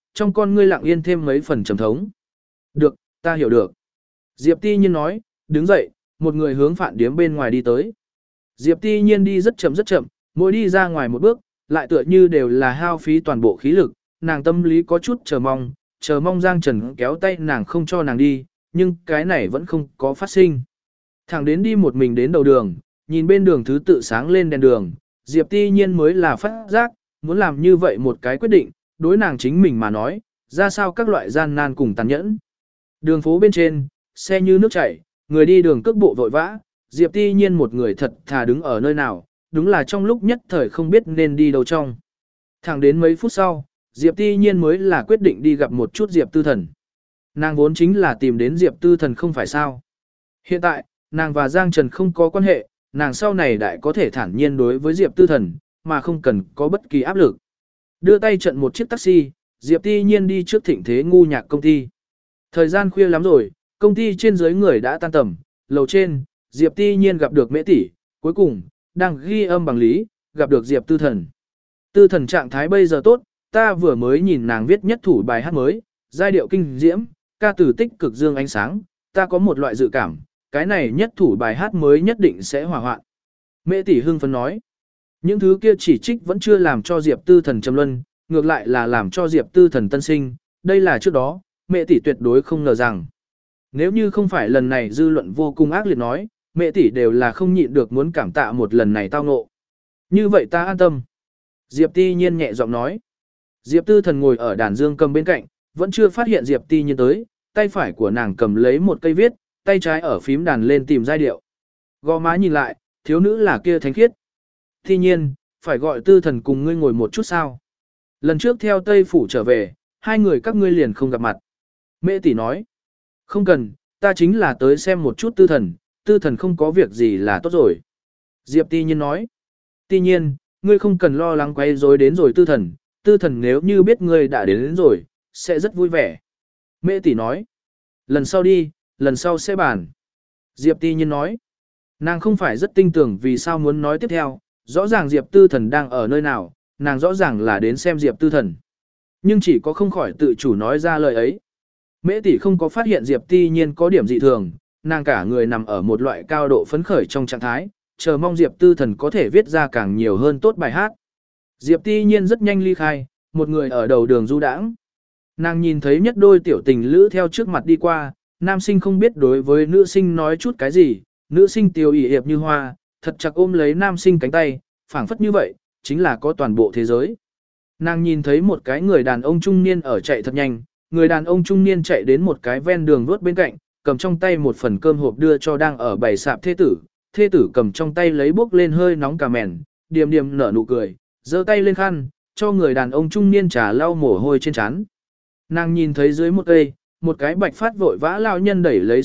trong con ngươi lặng yên thêm mấy phần trầm thống. Được, ta hiểu được. Diệp Ti Nhiên nói, đứng dậy, một người hướng phạn điếm bên ngoài đi tới. Diệp Ti Nhiên đi rất chậm, mỗi đi ra ngoài một bước, lại tựa như đều là hao phí toàn bộ khí lực, nàng tâm lý có chút chờ mong Giang Trần kéo tay nàng không cho nàng đi, nhưng cái này vẫn không có phát sinh. Thẳng đến đi một mình đến đầu đường, nhìn bên đường thứ tự sáng lên đèn đường, Diệp Ti Nhiên mới là phát giác, muốn làm như vậy một cái quyết định, đối nàng chính mình mà nói, ra sao các loại gian nan cùng tàn nhẫn. Đường phố bên trên, xe như nước chảy, người đi đường cước bộ vội vã, Diệp Ti Nhiên một người thật thà đứng ở nơi nào, đúng là trong lúc nhất thời không biết nên đi đâu trong. Thẳng đến mấy phút sau, Diệp Ti Nhiên mới là quyết định đi gặp một chút Diệp Tư Thần. Nàng vốn chính là tìm đến Diệp Tư Thần không phải sao. Hiện tại, nàng và Giang Trần không có quan hệ, nàng sau này đại có thể thản nhiên đối với Diệp Tư Thần, mà không cần có bất kỳ áp lực. Đưa tay trận một chiếc taxi, Diệp Ti Nhiên đi trước Thịnh Thế Ngu Nhạc công ty. Thời gian khuya lắm rồi, công ty trên dưới người đã tan tầm, lầu trên, Diệp Ti Nhiên gặp được Mễ tỷ, cuối cùng, đang ghi âm bằng lý, gặp được Diệp Tư Thần. Tư Thần trạng thái bây giờ tốt, ta vừa mới nhìn nàng viết nhất thủ bài hát mới, giai điệu kinh diễm, ca từ tích cực dương ánh sáng, ta có một loại dự cảm, cái này nhất thủ bài hát mới nhất định sẽ hỏa hoạn. Mễ tỷ hưng phấn nói, những thứ kia chỉ trích vẫn chưa làm cho Diệp Tư Thần trầm luân, ngược lại là làm cho Diệp Tư Thần tân sinh, đây là trước đó, Mễ tỷ tuyệt đối không ngờ rằng. Nếu như không phải lần này dư luận vô cùng ác liệt nói, Mễ tỷ đều là không nhịn được muốn cảm tạ một lần này tao ngộ. Như vậy ta an tâm. Diệp Ti Nhiên nhẹ giọng nói. Diệp Tư Thần ngồi ở đàn dương cầm bên cạnh, vẫn chưa phát hiện Diệp Ti Nhiên tới, tay phải của nàng cầm lấy một cây viết, tay trái ở phím đàn lên tìm giai điệu. Gò má nhìn lại, thiếu nữ là kia thánh khiết. Ti Nhiên, phải gọi Tư Thần cùng ngươi ngồi một chút sao? Lần trước theo Tây Phủ trở về, hai người các ngươi liền không gặp mặt. Mễ tỷ nói. Không cần, ta chính là tới xem một chút Tư Thần không có việc gì là tốt rồi. Diệp Ti Nhiên nói. Ti Nhiên, ngươi không cần lo lắng quay rối đến rồi Tư Thần nếu như biết ngươi đã đến rồi, sẽ rất vui vẻ. Mễ tỷ nói. Lần sau đi, lần sau sẽ bàn. Diệp Ti Nhiên nói. Nàng không phải rất tin tưởng vì sao muốn nói tiếp theo, rõ ràng Diệp Tư Thần đang ở nơi nào, nàng rõ ràng là đến xem Diệp Tư Thần. Nhưng chỉ có không khỏi tự chủ nói ra lời ấy. Mễ tỷ không có phát hiện Diệp Ti Nhiên có điểm dị thường, nàng cả người nằm ở một loại cao độ phấn khởi trong trạng thái, chờ mong Diệp Tư Thần có thể viết ra càng nhiều hơn tốt bài hát. Diệp Ti Nhiên rất nhanh ly khai, một người ở đầu đường du đãng. Nàng nhìn thấy nhất đôi tiểu tình lữ theo trước mặt đi qua, nam sinh không biết đối với nữ sinh nói chút cái gì, nữ sinh tiêu ỉ hiệp như hoa, thật chặt ôm lấy nam sinh cánh tay, phảng phất như vậy, chính là có toàn bộ thế giới. Nàng nhìn thấy một cái người đàn ông trung niên ở chạy thật nhanh, người đàn ông trung niên chạy đến một cái ven đường vuốt bên cạnh, cầm trong tay một phần cơm hộp đưa cho đang ở bày sạp thê tử cầm trong tay lấy bốc lên hơi nóng cà mèn, điềm điềm nở nụ cười, giơ tay lên khăn, cho người đàn ông trung niên trà lau mồ hôi trên trán. Nàng nhìn thấy dưới một cây, một cái bạch phát vội vã lao nhân đẩy lấy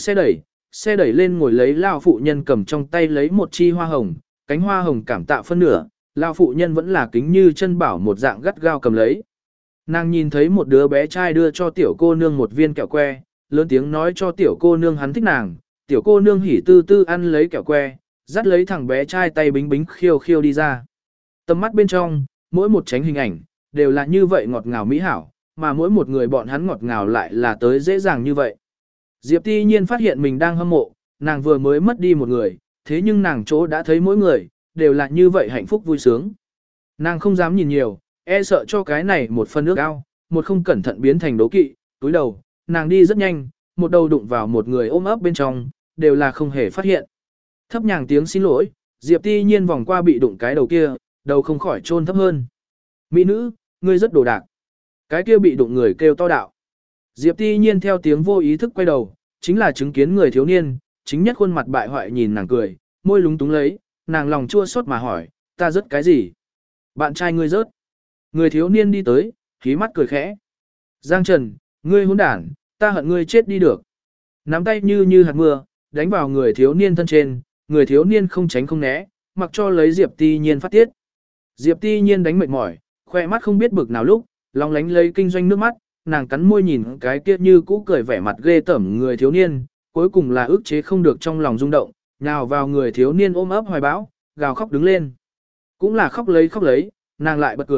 xe đẩy lên ngồi lấy lao phụ nhân cầm trong tay lấy một chi hoa hồng, cánh hoa hồng cảm tạ phân nửa, lao phụ nhân vẫn là kính như chân bảo một dạng gắt gao cầm lấy. Nàng nhìn thấy một đứa bé trai đưa cho tiểu cô nương một viên kẹo que, lớn tiếng nói cho tiểu cô nương hắn thích nàng, tiểu cô nương hỉ tư tư ăn lấy kẹo que, dắt lấy thằng bé trai tay bính bính khiêu khiêu đi ra. Tầm mắt bên trong, mỗi một tránh hình ảnh, đều là như vậy ngọt ngào mỹ hảo, mà mỗi một người bọn hắn ngọt ngào lại là tới dễ dàng như vậy. Diệp Ti Nhiên phát hiện mình đang hâm mộ, nàng vừa mới mất đi một người, thế nhưng nàng chỗ đã thấy mỗi người, đều là như vậy hạnh phúc vui sướng. Nàng không dám nhìn nhiều, e sợ cho cái này một phần nước ao, một không cẩn thận biến thành đố kỵ, túi đầu, nàng đi rất nhanh, một đầu đụng vào một người ôm ấp bên trong, đều là không hề phát hiện. Thấp nhàng tiếng xin lỗi, Diệp Ti Nhiên vòng qua bị đụng cái đầu kia, đầu không khỏi chôn thấp hơn. Mỹ nữ, ngươi rất đồ đạc. Cái kia bị đụng người kêu to đạo. Diệp Ti Nhiên theo tiếng vô ý thức quay đầu, chính là chứng kiến người thiếu niên, chính nhất khuôn mặt bại hoại nhìn nàng cười, môi lúng túng lấy, nàng lòng chua xót mà hỏi, ta rớt cái gì? Bạn trai ngươi rớt. Người thiếu niên đi tới, khí mắt cười khẽ. Giang Trần, ngươi hỗn đản, ta hận ngươi chết đi được. Nắm tay như hạt mưa, đánh vào người thiếu niên thân trên, người thiếu niên không tránh không né, mặc cho lấy Diệp Ti Nhiên phát tiết. Diệp Ti Nhiên đánh mệt mỏi, khoe mắt không biết bực nào lúc, long lánh lấy kinh doanh nước mắt, nàng cắn môi nhìn cái kia như cũ cười vẻ mặt ghê tởm người thiếu niên, cuối cùng là ức chế không được trong lòng rung động, nhào vào người thiếu niên ôm ấp hoài bão, gào khóc đứng lên. Cũng là khóc lấy, nàng lại bật cười,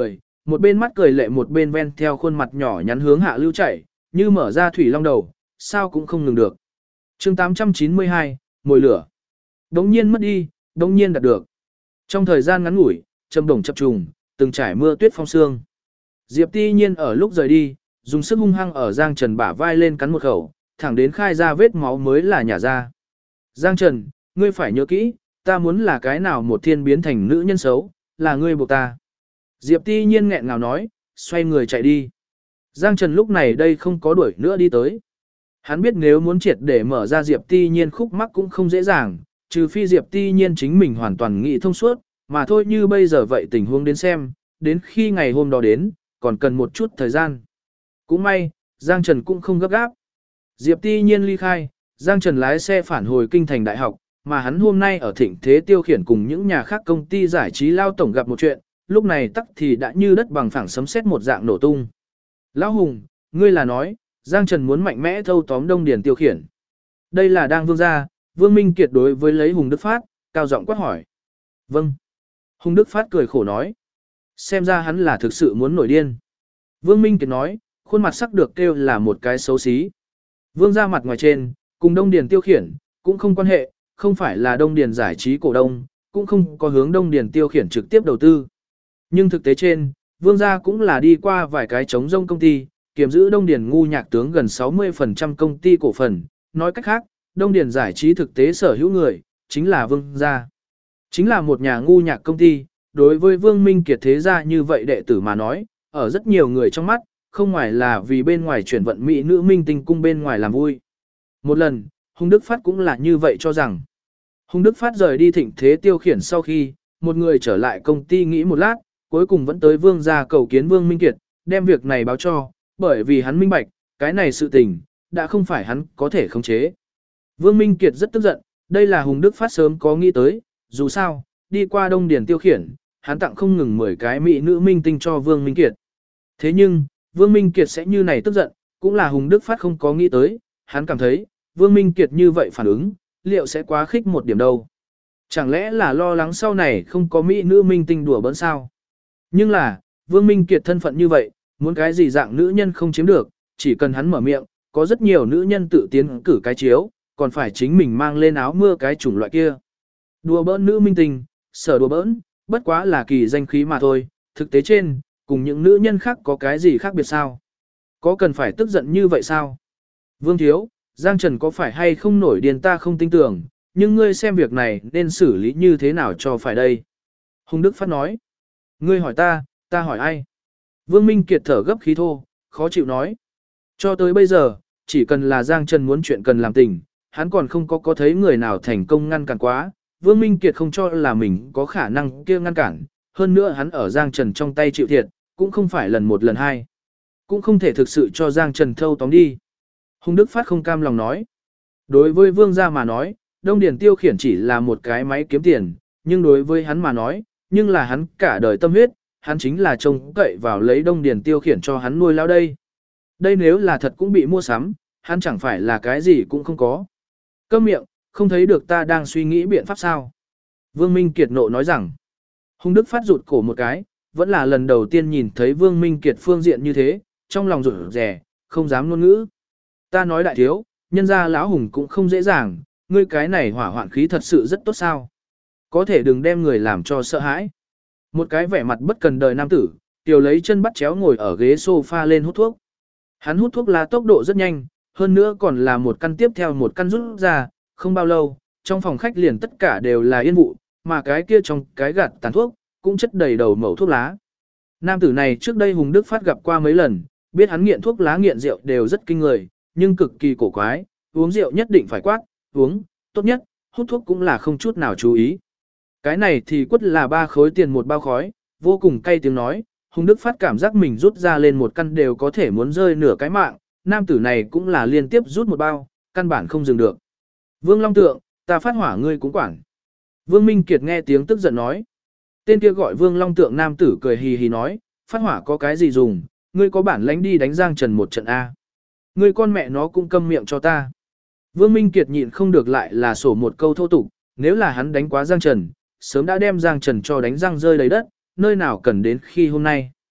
một bên mắt cười lệ một bên ven theo khuôn mặt nhỏ nhắn hướng hạ lưu chảy, như mở ra thủy long đầu, sao cũng không ngừng được. chương 892, mồi lửa. Đống nhiên mất đi, đống nhiên đạt được. Trong thời gian ngắn ngủi, châm đồng chập trùng, từng trải mưa tuyết phong sương. Diệp Ti Nhiên ở lúc rời đi, dùng sức hung hăng ở Giang Trần bả vai lên cắn một khẩu, thẳng đến khai ra vết máu mới là nhả ra. Giang Trần, ngươi phải nhớ kỹ, ta muốn là cái nào một thiên biến thành nữ nhân xấu, là ngươi buộc ta. Diệp Ti Nhiên nghẹn ngào nói, xoay người chạy đi. Giang Trần lúc này đây không có đuổi nữa đi tới. Hắn biết nếu muốn triệt để mở ra Diệp Ti Nhiên khúc mắc cũng không dễ dàng, trừ phi Diệp Ti Nhiên chính mình hoàn toàn nghĩ thông suốt, mà thôi như bây giờ vậy tình huống đến xem, đến khi ngày hôm đó đến, còn cần một chút thời gian. Cũng may, Giang Trần cũng không gấp gáp. Diệp Ti Nhiên ly khai, Giang Trần lái xe phản hồi kinh thành đại học, mà hắn hôm nay ở Thịnh Thế Tiêu Khiển cùng những nhà khác công ty giải trí lao tổng gặp một chuyện, lúc này tắc thì đã như đất bằng phẳng sấm sét một dạng nổ tung. Lão Hùng, ngươi là nói, Giang Trần muốn mạnh mẽ thâu tóm Đông Điền Tiêu Khiển. Đây là đang Vương gia, Vương Minh Kiệt đối với lấy Hùng Đức Phát, cao giọng quát hỏi. Vâng. Hùng Đức Phát cười khổ nói. Xem ra hắn là thực sự muốn nổi điên. Vương Minh Kiệt nói, khuôn mặt sắc được kêu là một cái xấu xí. Vương gia mặt ngoài trên, cùng Đông Điền Tiêu Khiển, cũng không quan hệ, không phải là Đông Điền giải trí cổ đông, cũng không có hướng Đông Điền Tiêu Khiển trực tiếp đầu tư. Nhưng thực tế trên, Vương gia cũng là đi qua vài cái chống rông công ty, kiềm giữ Đông Điền ngu nhạc tướng gần 60% công ty cổ phần. Nói cách khác, Đông Điền giải trí thực tế sở hữu người, chính là Vương gia. Chính là một nhà ngu nhạc công ty, đối với Vương Minh Kiệt thế gia như vậy đệ tử mà nói, ở rất nhiều người trong mắt, không ngoài là vì bên ngoài chuyển vận mỹ nữ minh tinh cung bên ngoài làm vui. Một lần, Hùng Đức Phát cũng là như vậy cho rằng. Hùng Đức Phát rời đi Thịnh Thế Tiêu Khiển sau khi, một người trở lại công ty nghĩ một lát, cuối cùng vẫn tới Vương gia cầu kiến Vương Minh Kiệt, đem việc này báo cho, bởi vì hắn minh bạch, cái này sự tình, đã không phải hắn có thể khống chế. Vương Minh Kiệt rất tức giận, đây là Hùng Đức Phát sớm có nghĩ tới, dù sao, đi qua Đông Điền Tiêu Khiển, hắn tặng không ngừng 10 cái mỹ nữ minh tinh cho Vương Minh Kiệt. Thế nhưng, Vương Minh Kiệt sẽ như này tức giận, cũng là Hùng Đức Phát không có nghĩ tới, hắn cảm thấy, Vương Minh Kiệt như vậy phản ứng, liệu sẽ quá khích một điểm đâu. Chẳng lẽ là lo lắng sau này không có mỹ nữ minh tinh đùa bỡn sao? Nhưng là, Vương Minh Kiệt thân phận như vậy, muốn cái gì dạng nữ nhân không chiếm được, chỉ cần hắn mở miệng, có rất nhiều nữ nhân tự tiến cử cái chiếu, còn phải chính mình mang lên áo mưa cái chủng loại kia. Đùa bỡn nữ minh tinh, sở đùa bỡn, bất quá là kỳ danh khí mà thôi, thực tế trên, cùng những nữ nhân khác có cái gì khác biệt sao? Có cần phải tức giận như vậy sao? Vương Thiếu, Giang Trần có phải hay không nổi điên ta không tin tưởng, nhưng ngươi xem việc này nên xử lý như thế nào cho phải đây? Hùng Đức Phát nói. Ngươi hỏi ta hỏi ai? Vương Minh Kiệt thở gấp khí thô, khó chịu nói. Cho tới bây giờ, chỉ cần là Giang Trần muốn chuyện cần làm tình, hắn còn không có thấy người nào thành công ngăn cản quá. Vương Minh Kiệt không cho là mình có khả năng kia ngăn cản, hơn nữa hắn ở Giang Trần trong tay chịu thiệt, cũng không phải lần một lần hai. Cũng không thể thực sự cho Giang Trần thâu tóm đi. Hùng Đức Phát không cam lòng nói. Đối với Vương gia mà nói, Đông Điền Tiêu Khiển chỉ là một cái máy kiếm tiền, nhưng đối với hắn mà nói, nhưng là hắn cả đời tâm huyết, hắn chính là trông cậy vào lấy Đông Điền Tiêu Khiển cho hắn nuôi lao đây. Đây nếu là thật cũng bị mua sắm, hắn chẳng phải là cái gì cũng không có. Câm miệng, không thấy được ta đang suy nghĩ biện pháp sao? Vương Minh Kiệt nộ nói rằng. Hùng Đức Phát rụt cổ một cái, vẫn là lần đầu tiên nhìn thấy Vương Minh Kiệt phương diện như thế, trong lòng rụt rè, không dám ngôn ngữ. Ta nói đại thiếu, nhân gia lão Hùng cũng không dễ dàng, ngươi cái này hỏa hoạn khí thật sự rất tốt sao? Có thể đừng đem người làm cho sợ hãi. Một cái vẻ mặt bất cần đời nam tử, tiểu lấy chân bắt chéo ngồi ở ghế sofa lên hút thuốc. Hắn hút thuốc lá tốc độ rất nhanh, hơn nữa còn là một căn tiếp theo một căn rút ra, không bao lâu, trong phòng khách liền tất cả đều là yên vụ, mà cái kia trong cái gạt tàn thuốc, cũng chất đầy đầu mẩu thuốc lá. Nam tử này trước đây Hùng Đức Phát gặp qua mấy lần, biết hắn nghiện thuốc lá nghiện rượu đều rất kinh người, nhưng cực kỳ cổ quái, uống rượu nhất định phải quát, uống, tốt nhất, hút thuốc cũng là không chút nào chú ý. Cái này thì quất là 3 khối tiền một bao khói, vô cùng cay tiếng nói, Hùng Đức Phát cảm giác mình rút ra lên một căn đều có thể muốn rơi nửa cái mạng, nam tử này cũng là liên tiếp rút một bao, căn bản không dừng được. Vương Long Tượng, ta phát hỏa ngươi cũng quản. Vương Minh Kiệt nghe tiếng tức giận nói. Tên kia gọi Vương Long Tượng nam tử cười hì hì nói, phát hỏa có cái gì dùng, ngươi có bản lãnh đi đánh Giang Trần một trận A. Ngươi con mẹ nó cũng câm miệng cho ta. Vương Minh Kiệt nhịn không được lại là sổ một câu thô tục, nếu là hắn đánh quá Giang Trần, sớm đã đem Giang Trần cho đánh răng rơi đầy đất, nơi nào cần đến khi hôm nay.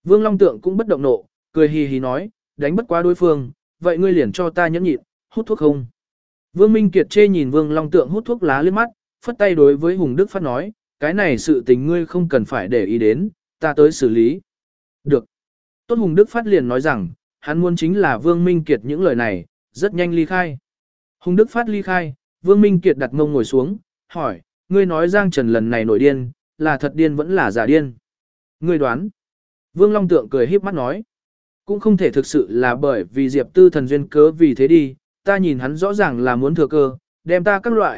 Vương Long Tượng cũng bất động nộ, cười hì hì nói, đánh bất quá đối phương, vậy ngươi liền cho ta nhẫn nhịn, hút thuốc không? Vương Minh Kiệt chê nhìn Vương Long Tượng hút thuốc lá liếc mắt, phất tay đối với Hùng Đức Phát nói, cái này sự tình ngươi không cần phải để ý đến, ta tới xử lý. Được. Tốt, Hùng Đức Phát liền nói rằng, hắn muốn chính là Vương Minh Kiệt những lời này, rất nhanh ly khai. Hùng Đức Phát ly khai, Vương Minh Kiệt đặt mông ngồi xuống, hỏi, ngươi nói Giang Trần lần này nổi điên, là thật điên vẫn là giả điên? Ngươi đoán. Vương Long Tượng cười híp mắt nói, cũng không thể thực sự là bởi vì Diệp Tư Thần duyên cớ vì thế đi, ta nhìn hắn rõ ràng là muốn thừa cơ, đem ta các loại,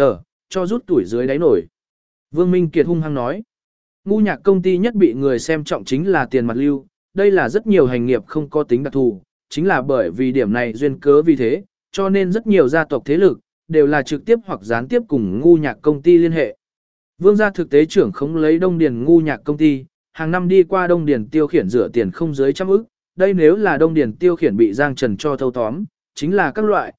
cho rút tuổi dưới đáy nổi. Vương Minh Kiệt hung hăng nói, ngu nhạc công ty nhất bị người xem trọng chính là tiền mặt lưu, đây là rất nhiều hành nghiệp không có tính đặc thù, chính là bởi vì điểm này duyên cớ vì thế, cho nên rất nhiều gia tộc thế lực, đều là trực tiếp hoặc gián tiếp cùng ngu nhạc công ty liên hệ. Vương gia thực tế trưởng không lấy Đông Điền ngu nhạc công ty, hàng năm đi qua Đông Điền tiêu khiển rửa tiền không dưới 100 ức, đây nếu là Đông Điền tiêu khiển bị Giang Trần cho thâu tóm, chính là các loại,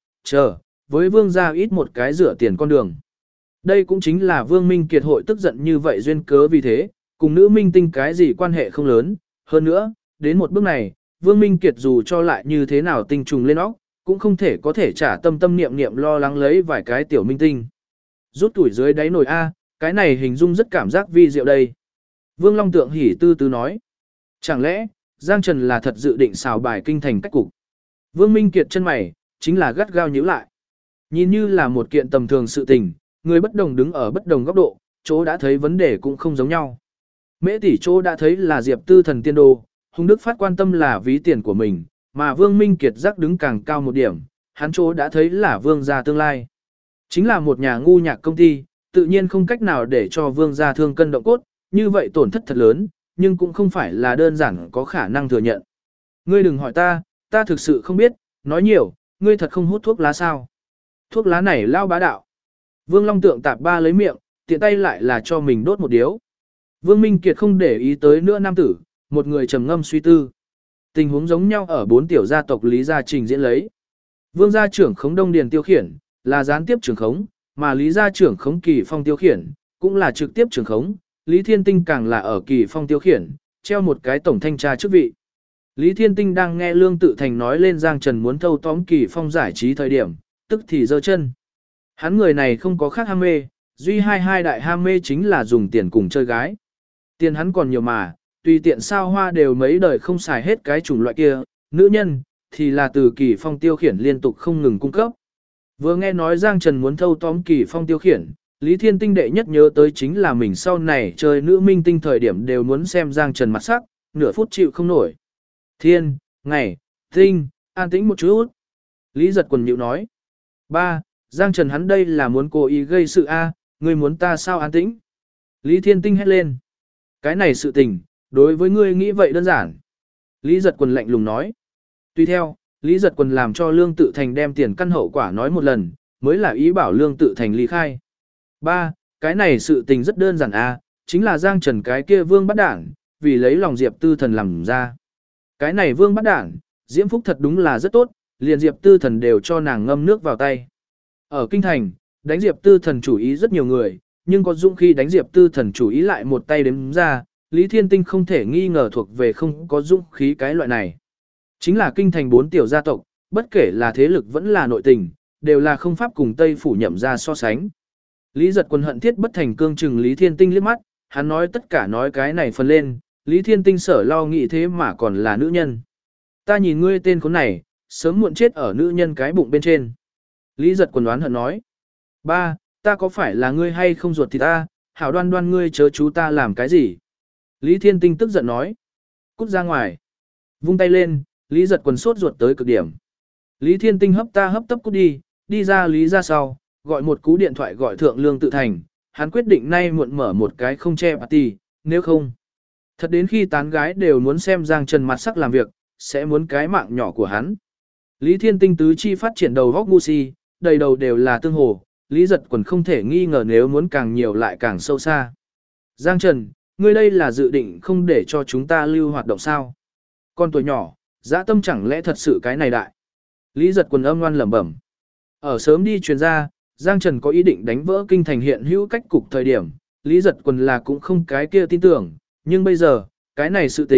với Vương gia ít một cái rửa tiền con đường. Đây cũng chính là Vương Minh Kiệt hội tức giận như vậy duyên cớ vì thế, cùng nữ minh tinh cái gì quan hệ không lớn, hơn nữa, đến một bước này, Vương Minh Kiệt dù cho lại như thế nào tinh trùng lên óc, cũng không thể có thể trả tâm niệm niệm lo lắng lấy vài cái tiểu minh tinh. Rút tuổi dưới đáy nồi A, cái này hình dung rất cảm giác vi diệu đây. Vương Long Tượng hỉ tư tư nói. Chẳng lẽ, Giang Trần là thật dự định xào bài kinh thành cách cục? Vương Minh Kiệt chân mày, chính là gắt gao nhíu lại. Nhìn như là một kiện tầm thường sự tình, người bất đồng đứng ở bất đồng góc độ, chỗ đã thấy vấn đề cũng không giống nhau. Mễ tỷ chỗ đã thấy là Diệp Tư Thần tiên đồ, Hùng Đức Phát quan tâm là ví tiền của mình, mà Vương Minh Kiệt giác đứng càng cao một điểm, hắn chỗ đã thấy là Vương gia tương lai. Chính là một nhà ngu nhạc công ty, tự nhiên không cách nào để cho Vương gia thương cân động cốt, như vậy tổn thất thật lớn, nhưng cũng không phải là đơn giản có khả năng thừa nhận. Ngươi đừng hỏi ta thực sự không biết, nói nhiều, ngươi thật không hút thuốc lá sao? Thuốc lá này lao bá đạo. Vương Long Tượng tạp ba lấy miệng, tiện tay lại là cho mình đốt một điếu. Vương Minh Kiệt không để ý tới nữa nam tử, một người trầm ngâm suy tư. Tình huống giống nhau ở 4 tiểu gia tộc Lý gia trình diễn lấy. Vương gia trưởng khống Đông Điền tiêu khiển, là gián tiếp trưởng khống, mà Lý gia trưởng khống Kỳ Phong tiêu khiển, cũng là trực tiếp trưởng khống, Lý Thiên Tinh càng là ở Kỳ Phong tiêu khiển, treo một cái tổng thanh tra chức vị. Lý Thiên Tinh đang nghe Lương Tự Thành nói lên Giang Trần muốn thâu tóm Kỳ Phong giải trí thời điểm, tức thì giơ chân. Hắn người này không có khác ham mê, duy hai đại ham mê chính là dùng tiền cùng chơi gái. Tiền hắn còn nhiều mà, tùy tiện sao hoa đều mấy đời không xài hết cái chủng loại kia, nữ nhân, thì là từ Kỳ Phong tiêu khiển liên tục không ngừng cung cấp. Vừa nghe nói Giang Trần muốn thâu tóm Kỳ Phong tiêu khiển, Lý Thiên Tinh đệ nhất nhớ tới chính là mình sau này chơi nữ minh tinh thời điểm đều muốn xem Giang Trần mặt sắc, nửa phút chịu không nổi. Thiên, ngày, tinh, an tĩnh một chút. Lý Giật Quần nhịu nói. Ba, Giang Trần hắn đây là muốn cố ý gây sự A, ngươi muốn ta sao an tĩnh? Lý Thiên Tinh hét lên. Cái này sự tình, đối với ngươi nghĩ vậy đơn giản. Lý Giật Quần lạnh lùng nói. Tuy theo, Lý Giật Quần làm cho Lương Tự Thành đem tiền căn hậu quả nói một lần, mới là ý bảo Lương Tự Thành ly khai. Ba, cái này sự tình rất đơn giản A, chính là Giang Trần cái kia vương bắt đảng, vì lấy lòng Diệp Tư Thần làm ra. Cái này vương bắt đảng, Diễm Phúc thật đúng là rất tốt, liền Diệp Tư Thần đều cho nàng ngâm nước vào tay. Ở Kinh Thành, đánh Diệp Tư Thần chủ ý rất nhiều người, nhưng có dũng khi đánh Diệp Tư Thần chủ ý lại một tay đếm ra, Lý Thiên Tinh không thể nghi ngờ thuộc về không có dũng khí cái loại này. Chính là Kinh Thành 4 tiểu gia tộc, bất kể là thế lực vẫn là nội tình, đều là không pháp cùng Tây phủ nhậm ra so sánh. Lý Giật Quần hận thiết bất thành cương chừng Lý Thiên Tinh liếc mắt, hắn nói tất cả nói cái này phần lên, Lý Thiên Tinh sở lo nghĩ thế mà còn là nữ nhân. Ta nhìn ngươi tên khốn này, sớm muộn chết ở nữ nhân cái bụng bên trên. Lý Giật Quần đoán hận nói. Ba, ta có phải là ngươi hay không ruột thì ta, hảo đoan đoan ngươi chớ chú ta làm cái gì? Lý Thiên Tinh tức giận nói. Cút ra ngoài. Vung tay lên, Lý Giật Quần sốt ruột tới cực điểm. Lý Thiên Tinh hấp tấp cút đi ra Lý ra sau, gọi một cú điện thoại gọi thượng Lương Tự Thành, hắn quyết định nay muộn mở một cái không che party, nếu không. Thật đến khi tán gái đều muốn xem Giang Trần mặt sắc làm việc, sẽ muốn cái mạng nhỏ của hắn. Lý Thiên Tinh tứ chi phát triển đầu góc ngu si, đầy đầu đều là tương hồ, Lý Giật Quần không thể nghi ngờ nếu muốn càng nhiều lại càng sâu xa. Giang Trần, ngươi đây là dự định không để cho chúng ta lưu hoạt động sao? Con tuổi nhỏ, dã tâm chẳng lẽ thật sự cái này đại? Lý Giật Quần âm ngoan lẩm bẩm. Ở sớm đi truyền ra, Giang Trần có ý định đánh vỡ Kinh Thành hiện hữu cách cục thời điểm, Lý Giật Quần là cũng không cái kia tin tưởng, nhưng bây giờ, cái này sự tình,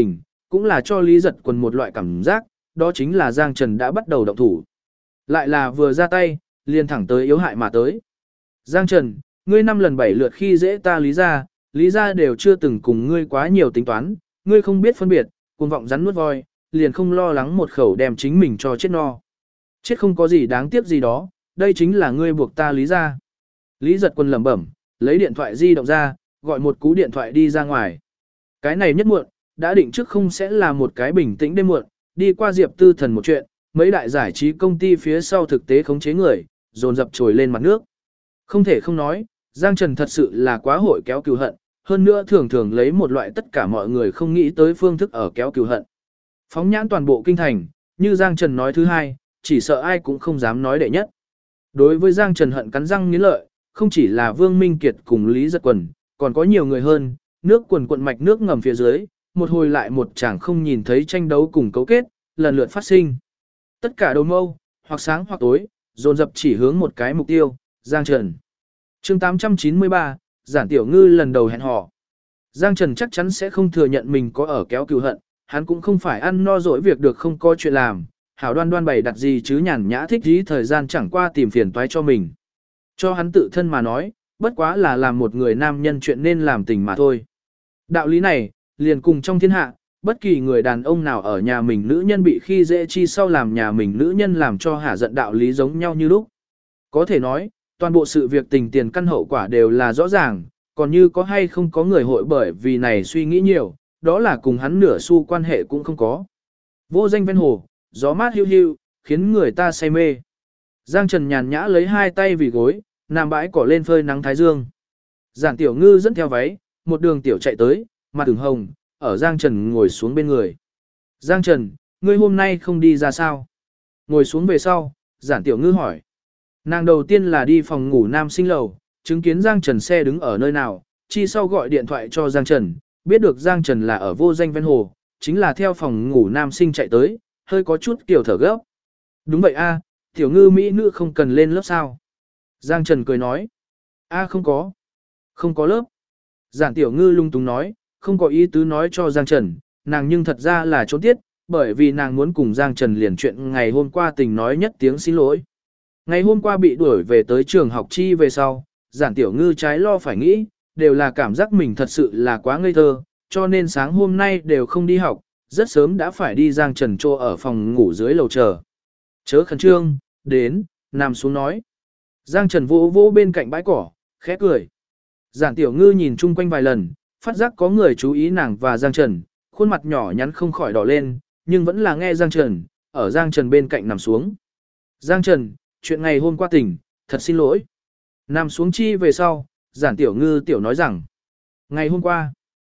cũng là cho Lý Giật Quần một loại cảm giác, đó chính là Giang Trần đã bắt đầu động thủ. Lại là vừa ra tay, liền thẳng tới yếu hại mà tới. Giang Trần, ngươi 5 lần 7 lượt khi dễ ta Lý gia đều chưa từng cùng ngươi quá nhiều tính toán, ngươi không biết phân biệt, cuồng vọng rắn nuốt voi, liền không lo lắng một khẩu đem chính mình cho chết no. Chết không có gì đáng tiếc gì đó, đây chính là ngươi buộc ta Lý gia. Lý Giật Quân lẩm bẩm, lấy điện thoại di động ra, gọi một cú điện thoại đi ra ngoài. Cái này nhất muộn, đã định trước không sẽ là một cái bình tĩnh đêm muộn, đi qua Diệp Tư Thần một chuyện, mấy đại giải trí công ty phía sau thực tế khống chế người, dồn dập trồi lên mặt nước. Không thể không nói, Giang Trần thật sự là quá hội kéo cừu hận, hơn nữa thường thường lấy một loại tất cả mọi người không nghĩ tới phương thức ở kéo cừu hận. Phóng nhãn toàn bộ kinh thành, như Giang Trần nói thứ hai, chỉ sợ ai cũng không dám nói đệ nhất. Đối với Giang Trần hận cắn răng nghiến lợi, không chỉ là Vương Minh Kiệt cùng Lý Giật Quần, còn có nhiều người hơn, nước quần quận mạch nước ngầm phía dưới, một hồi lại một chàng không nhìn thấy tranh đấu cùng cấu kết, lần lượt phát sinh. Tất cả đầu mâu, hoặc sáng hoặc tối, dồn dập chỉ hướng một cái mục tiêu, Giang Trần. Chương 893, Giản Tiểu Ngư lần đầu hẹn hò. Giang Trần chắc chắn sẽ không thừa nhận mình có ở kéo cừu hận, hắn cũng không phải ăn no dỗi việc được không có chuyện làm, hảo đoan đoan bày đặt gì chứ nhàn nhã thích dí thời gian chẳng qua tìm phiền toái cho mình. Cho hắn tự thân mà nói, bất quá là làm một người nam nhân chuyện nên làm tình mà thôi. Đạo lý này, liền cùng trong thiên hạ, bất kỳ người đàn ông nào ở nhà mình nữ nhân bị khi dễ chi sau làm nhà mình nữ nhân làm cho hả giận đạo lý giống nhau như lúc. Có thể nói, toàn bộ sự việc tình tiền căn hậu quả đều là rõ ràng, còn như có hay không có người hội bởi vì này suy nghĩ nhiều, đó là cùng hắn nửa xu quan hệ cũng không có. Vô danh ven hồ, gió mát hiu hiu, khiến người ta say mê. Giang Trần nhàn nhã lấy hai tay vì gối, nằm bãi cỏ lên phơi nắng thái dương. Giản Tiểu Ngư dẫn theo váy, một đường tiểu chạy tới, mặt ửng hồng, ở Giang Trần ngồi xuống bên người. Giang Trần, ngươi hôm nay không đi ra sao? Ngồi xuống về sau, Giản Tiểu Ngư hỏi. Nàng đầu tiên là đi phòng ngủ nam sinh lầu, chứng kiến Giang Trần xe đứng ở nơi nào, chi sau gọi điện thoại cho Giang Trần, biết được Giang Trần là ở vô danh ven hồ, chính là theo phòng ngủ nam sinh chạy tới, hơi có chút kiểu thở gấp. Đúng vậy a, Tiểu Ngư mỹ nữ không cần lên lớp sao? Giang Trần cười nói. A không có. Không có lớp. Giản Tiểu Ngư lung túng nói, không có ý tứ nói cho Giang Trần, nàng nhưng thật ra là trốn tiết, bởi vì nàng muốn cùng Giang Trần liền chuyện ngày hôm qua tình nói nhất tiếng xin lỗi. Ngày hôm qua bị đuổi về tới trường học chi về sau, Giản Tiểu Ngư trái lo phải nghĩ, đều là cảm giác mình thật sự là quá ngây thơ, cho nên sáng hôm nay đều không đi học, rất sớm đã phải đi Giang Trần trô ở phòng ngủ dưới lầu chờ. Chớ khẩn trương, đến, nằm xuống nói. Giang Trần vỗ vỗ bên cạnh bãi cỏ, khẽ cười. Giản Tiểu Ngư nhìn chung quanh vài lần, phát giác có người chú ý nàng và Giang Trần, khuôn mặt nhỏ nhắn không khỏi đỏ lên, nhưng vẫn là nghe Giang Trần, ở Giang Trần bên cạnh nằm xuống. Giang Trần, chuyện ngày hôm qua tỉnh, thật xin lỗi. Nằm xuống chi về sau, Giản Tiểu Ngư tiểu nói rằng, ngày hôm qua,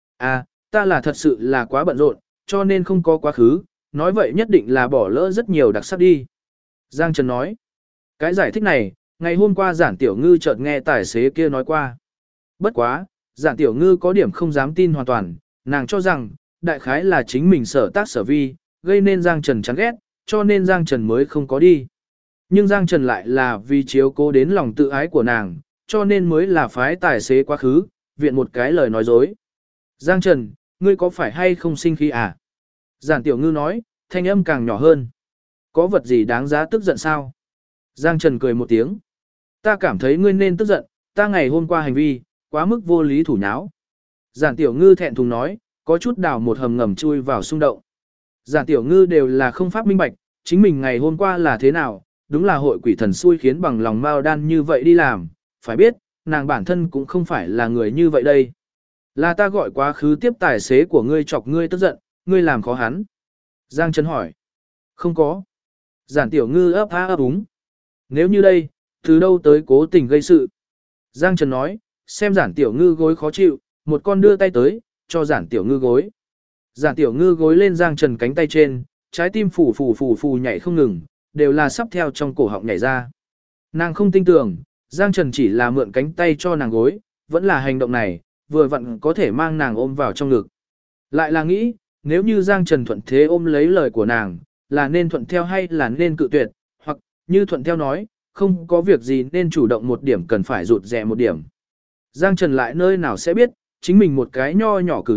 ta là thật sự là quá bận rộn, cho nên không có quá khứ, nói vậy nhất định là bỏ lỡ rất nhiều đặc sắc đi. Giang Trần nói, cái giải thích này, ngày hôm qua Giản Tiểu Ngư chợt nghe tài xế kia nói qua. Bất quá, Giản Tiểu Ngư có điểm không dám tin hoàn toàn, nàng cho rằng, đại khái là chính mình sở tác sở vi, gây nên Giang Trần chán ghét, cho nên Giang Trần mới không có đi. Nhưng Giang Trần lại là vì chiếu cố đến lòng tự ái của nàng, cho nên mới là phái tài xế quá khứ, viện một cái lời nói dối. Giang Trần, ngươi có phải hay không sinh khí à? Giản Tiểu Ngư nói, thanh âm càng nhỏ hơn. Có vật gì đáng giá tức giận sao? Giang Trần cười một tiếng. Ta cảm thấy ngươi nên tức giận, ta ngày hôm qua hành vi, quá mức vô lý thủ nháo. Giản Tiểu Ngư thẹn thùng nói, có chút đào một hầm ngầm chui vào xung động. Giản Tiểu Ngư đều là không pháp minh bạch, chính mình ngày hôm qua là thế nào, đúng là hội quỷ thần xui khiến bằng lòng mao đan như vậy đi làm, phải biết, nàng bản thân cũng không phải là người như vậy đây. Là ta gọi quá khứ tiếp tài xế của ngươi chọc ngươi tức giận, ngươi làm khó hắn. Giang Trần hỏi. Không có. Giản Tiểu Ngư ấp ấp úng. Nếu như đây, từ đâu tới cố tình gây sự. Giang Trần nói, xem Giản Tiểu Ngư gối khó chịu, một con đưa tay tới, cho Giản Tiểu Ngư gối. Giản Tiểu Ngư gối lên Giang Trần cánh tay trên, trái tim phù phù phù phù nhảy không ngừng, đều là sắp theo trong cổ họng nhảy ra. Nàng không tin tưởng, Giang Trần chỉ là mượn cánh tay cho nàng gối, vẫn là hành động này, vừa vặn có thể mang nàng ôm vào trong ngực. Lại là nghĩ, nếu như Giang Trần thuận thế ôm lấy lời của nàng, là nên thuận theo hay là nên cự tuyệt, hoặc, như thuận theo nói, không có việc gì nên chủ động một điểm cần phải rụt rè một điểm. Giang Trần lại nơi nào sẽ biết, chính mình một cái nho nhỏ cử động,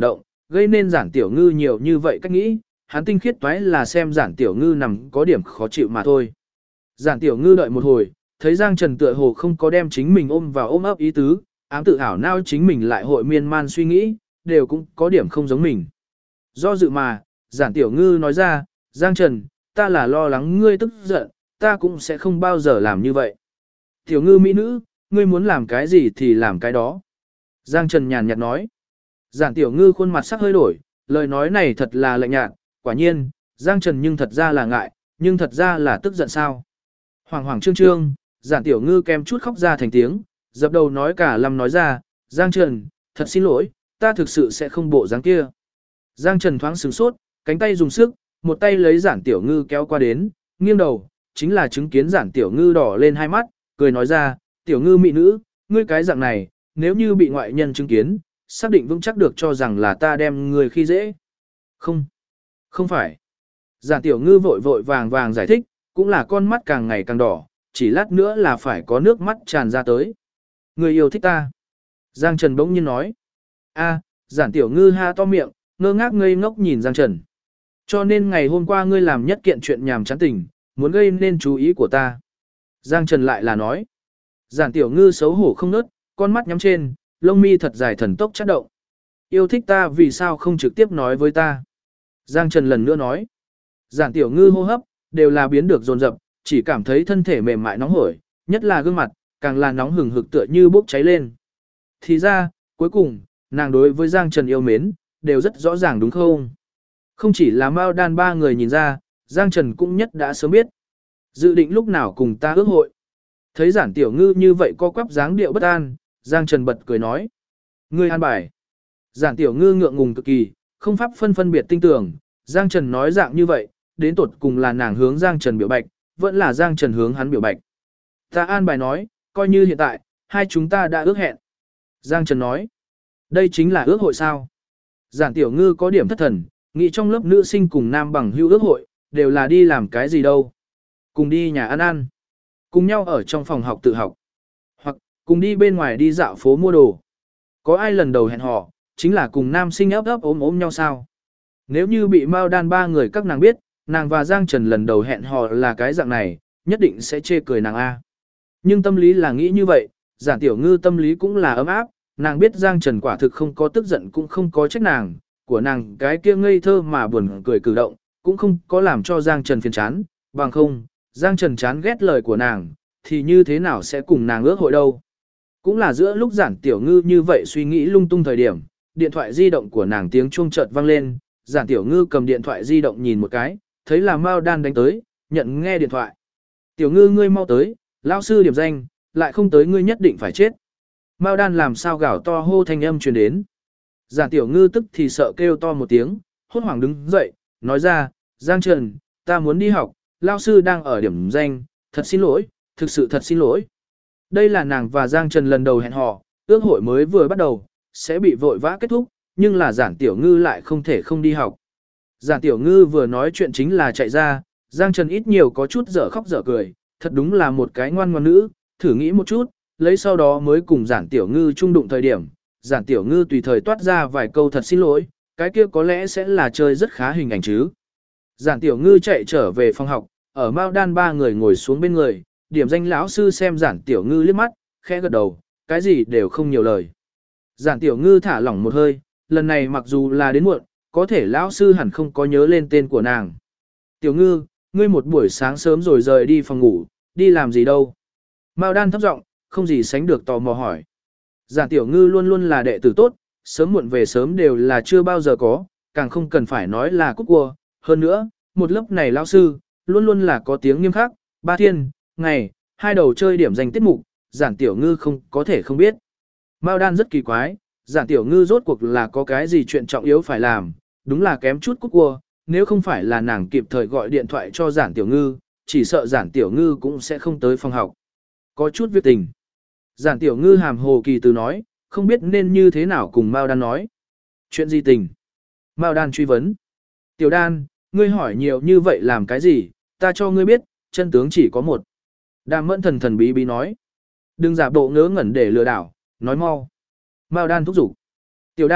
gây nên Giản Tiểu Ngư nhiều như vậy cách nghĩ, hắn tinh khiết toái là xem Giản Tiểu Ngư nằm có điểm khó chịu mà thôi. Giản Tiểu Ngư đợi một hồi, thấy Giang Trần tựa hồ không có đem chính mình ôm vào ôm ấp ý tứ, ám tự ảo nao chính mình lại hội miên man suy nghĩ, đều cũng có điểm không giống mình. Do dự mà, Giản Tiểu Ngư nói ra, Giang Trần, ta là lo lắng ngươi tức giận, ta cũng sẽ không bao giờ làm như vậy. Tiểu Ngư mỹ nữ, ngươi muốn làm cái gì thì làm cái đó. Giang Trần nhàn nhạt nói. Giản Tiểu Ngư khuôn mặt sắc hơi đổi, lời nói này thật là lạnh nhạt, quả nhiên, Giang Trần nhưng thật ra là ngại, nhưng thật ra là tức giận sao. Hoàng hoàng trương trương, Giản Tiểu Ngư kèm chút khóc ra thành tiếng, dập đầu nói cả lâm nói ra, Giang Trần, thật xin lỗi, ta thực sự sẽ không bộ dáng kia. Giang Trần thoáng sửng sốt, cánh tay dùng sức, một tay lấy Giản Tiểu Ngư kéo qua đến, nghiêng đầu, chính là chứng kiến Giản Tiểu Ngư đỏ lên hai mắt, cười nói ra, Tiểu Ngư mỹ nữ, ngươi cái dạng này, nếu như bị ngoại nhân chứng kiến, xác định vững chắc được cho rằng là ta đem ngươi khi dễ. Không, không phải. Giản Tiểu Ngư vội vội vàng vàng giải thích, cũng là con mắt càng ngày càng đỏ, chỉ lát nữa là phải có nước mắt tràn ra tới. Ngươi yêu thích ta. Giang Trần bỗng nhiên nói. A, Giản Tiểu Ngư ha to miệng, ngơ ngác ngây ngốc nhìn Giang Trần. Cho nên ngày hôm qua ngươi làm nhất kiện chuyện nhàm chán tình, muốn gây nên chú ý của ta. Giang Trần lại là nói. Giản Tiểu Ngư xấu hổ không nớt, con mắt nhắm trên, lông mi thật dài thần tốc chát động. Yêu thích ta vì sao không trực tiếp nói với ta. Giang Trần lần nữa nói. Giản Tiểu Ngư hô hấp, đều là biến được dồn dập, chỉ cảm thấy thân thể mềm mại nóng hổi, nhất là gương mặt, càng là nóng hừng hực tựa như bốc cháy lên. Thì ra, cuối cùng, nàng đối với Giang Trần yêu mến, đều rất rõ ràng đúng không? Không chỉ là Mao Đan ba người nhìn ra, Giang Trần cũng nhất đã sớm biết. Dự định lúc nào cùng ta ước hội. Thấy Giản Tiểu Ngư như vậy co quắp dáng điệu bất an, Giang Trần bật cười nói. Ngươi an bài. Giản Tiểu Ngư ngượng ngùng cực kỳ, không pháp phân biệt tinh tưởng, Giang Trần nói dạng như vậy, đến tột cùng là nàng hướng Giang Trần biểu bạch, vẫn là Giang Trần hướng hắn biểu bạch. Ta an bài nói, coi như hiện tại, hai chúng ta đã ước hẹn. Giang Trần nói. Đây chính là ước hội sao? Giản Tiểu Ngư có điểm thất thần, nghĩ trong lớp nữ sinh cùng nam bằng hữu ước hội, đều là đi làm cái gì đâu. Cùng đi nhà ăn ăn. Cùng nhau ở trong phòng học tự học. Hoặc, cùng đi bên ngoài đi dạo phố mua đồ. Có ai lần đầu hẹn hò, chính là cùng nam sinh ấp ấp ốm ốm nhau sao? Nếu như bị Mao Đan ba người các nàng biết, nàng và Giang Trần lần đầu hẹn hò là cái dạng này, nhất định sẽ chê cười nàng A. Nhưng tâm lý là nghĩ như vậy, Giản Tiểu Ngư tâm lý cũng là ấm áp, nàng biết Giang Trần quả thực không có tức giận cũng không có trách nàng, của nàng cái kia ngây thơ mà buồn cười cử động, cũng không có làm cho Giang Trần phiền chán, bằng không, Giang Trần chán ghét lời của nàng, thì như thế nào sẽ cùng nàng ước hội đâu. Cũng là giữa lúc Giản Tiểu Ngư như vậy suy nghĩ lung tung thời điểm, điện thoại di động của nàng tiếng chuông chợt vang lên, Giản Tiểu Ngư cầm điện thoại di động nhìn một cái, thấy là Mao Đan đánh tới, nhận nghe điện thoại. Tiểu Ngư ngươi mau tới, lão sư điểm danh, lại không tới ngươi nhất định phải chết. Mao Đan làm sao gào to hô thanh âm truyền đến. Giản Tiểu Ngư tức thì sợ kêu to một tiếng, hốt hoảng đứng dậy, nói ra, Giang Trần, ta muốn đi học, lão sư đang ở điểm danh, thật xin lỗi, thực sự thật xin lỗi. Đây là nàng và Giang Trần lần đầu hẹn hò, ước hội mới vừa bắt đầu, sẽ bị vội vã kết thúc, nhưng là Giản Tiểu Ngư lại không thể không đi học. Giản Tiểu Ngư vừa nói chuyện chính là chạy ra, Giang Trần ít nhiều có chút dở khóc dở cười, thật đúng là một cái ngoan ngoãn nữ, thử nghĩ một chút, lấy sau đó mới cùng Giản Tiểu Ngư chung đụng thời điểm, Giản Tiểu Ngư tùy thời toát ra vài câu thật xin lỗi, cái kia có lẽ sẽ là chơi rất khá hình ảnh chứ. Giản Tiểu Ngư chạy trở về phòng học, ở Mao Đan ba người ngồi xuống bên người, điểm danh lão sư xem Giản Tiểu Ngư liếc mắt, khẽ gật đầu, cái gì đều không nhiều lời. Giản Tiểu Ngư thả lỏng một hơi, lần này mặc dù là đến muộn, có thể lão sư hẳn không có nhớ lên tên của nàng. Tiểu Ngư, ngươi một buổi sáng sớm rồi rời đi phòng ngủ, đi làm gì đâu? Mao Đan thấp giọng, không gì sánh được tò mò hỏi. Giản Tiểu Ngư luôn luôn là đệ tử tốt, sớm muộn về sớm đều là chưa bao giờ có, càng không cần phải nói là cúc cua. Hơn nữa, một lớp này lão sư, luôn luôn là có tiếng nghiêm khắc, ba thiên, ngày, hai đầu chơi điểm danh tiết mục, Giản Tiểu Ngư không có thể không biết. Mao Đan rất kỳ quái, Giản Tiểu Ngư rốt cuộc là có cái gì chuyện trọng yếu phải làm, đúng là kém chút cúc cua, nếu không phải là nàng kịp thời gọi điện thoại cho Giản Tiểu Ngư, chỉ sợ Giản Tiểu Ngư cũng sẽ không tới phòng học. Có chút việc tình. Giản Tiểu Ngư hàm hồ kỳ từ nói, không biết nên như thế nào cùng Mao Đan nói. Chuyện gì tình? Mao Đan truy vấn. Tiểu Đan, ngươi hỏi nhiều như vậy làm cái gì, ta cho ngươi biết, chân tướng chỉ có một. Đàm Mẫn thần thần bí bí nói. Đừng giả bộ ngớ ngẩn để lừa đảo, nói mau. Mao Đan thúc giục. Tiểu Đan,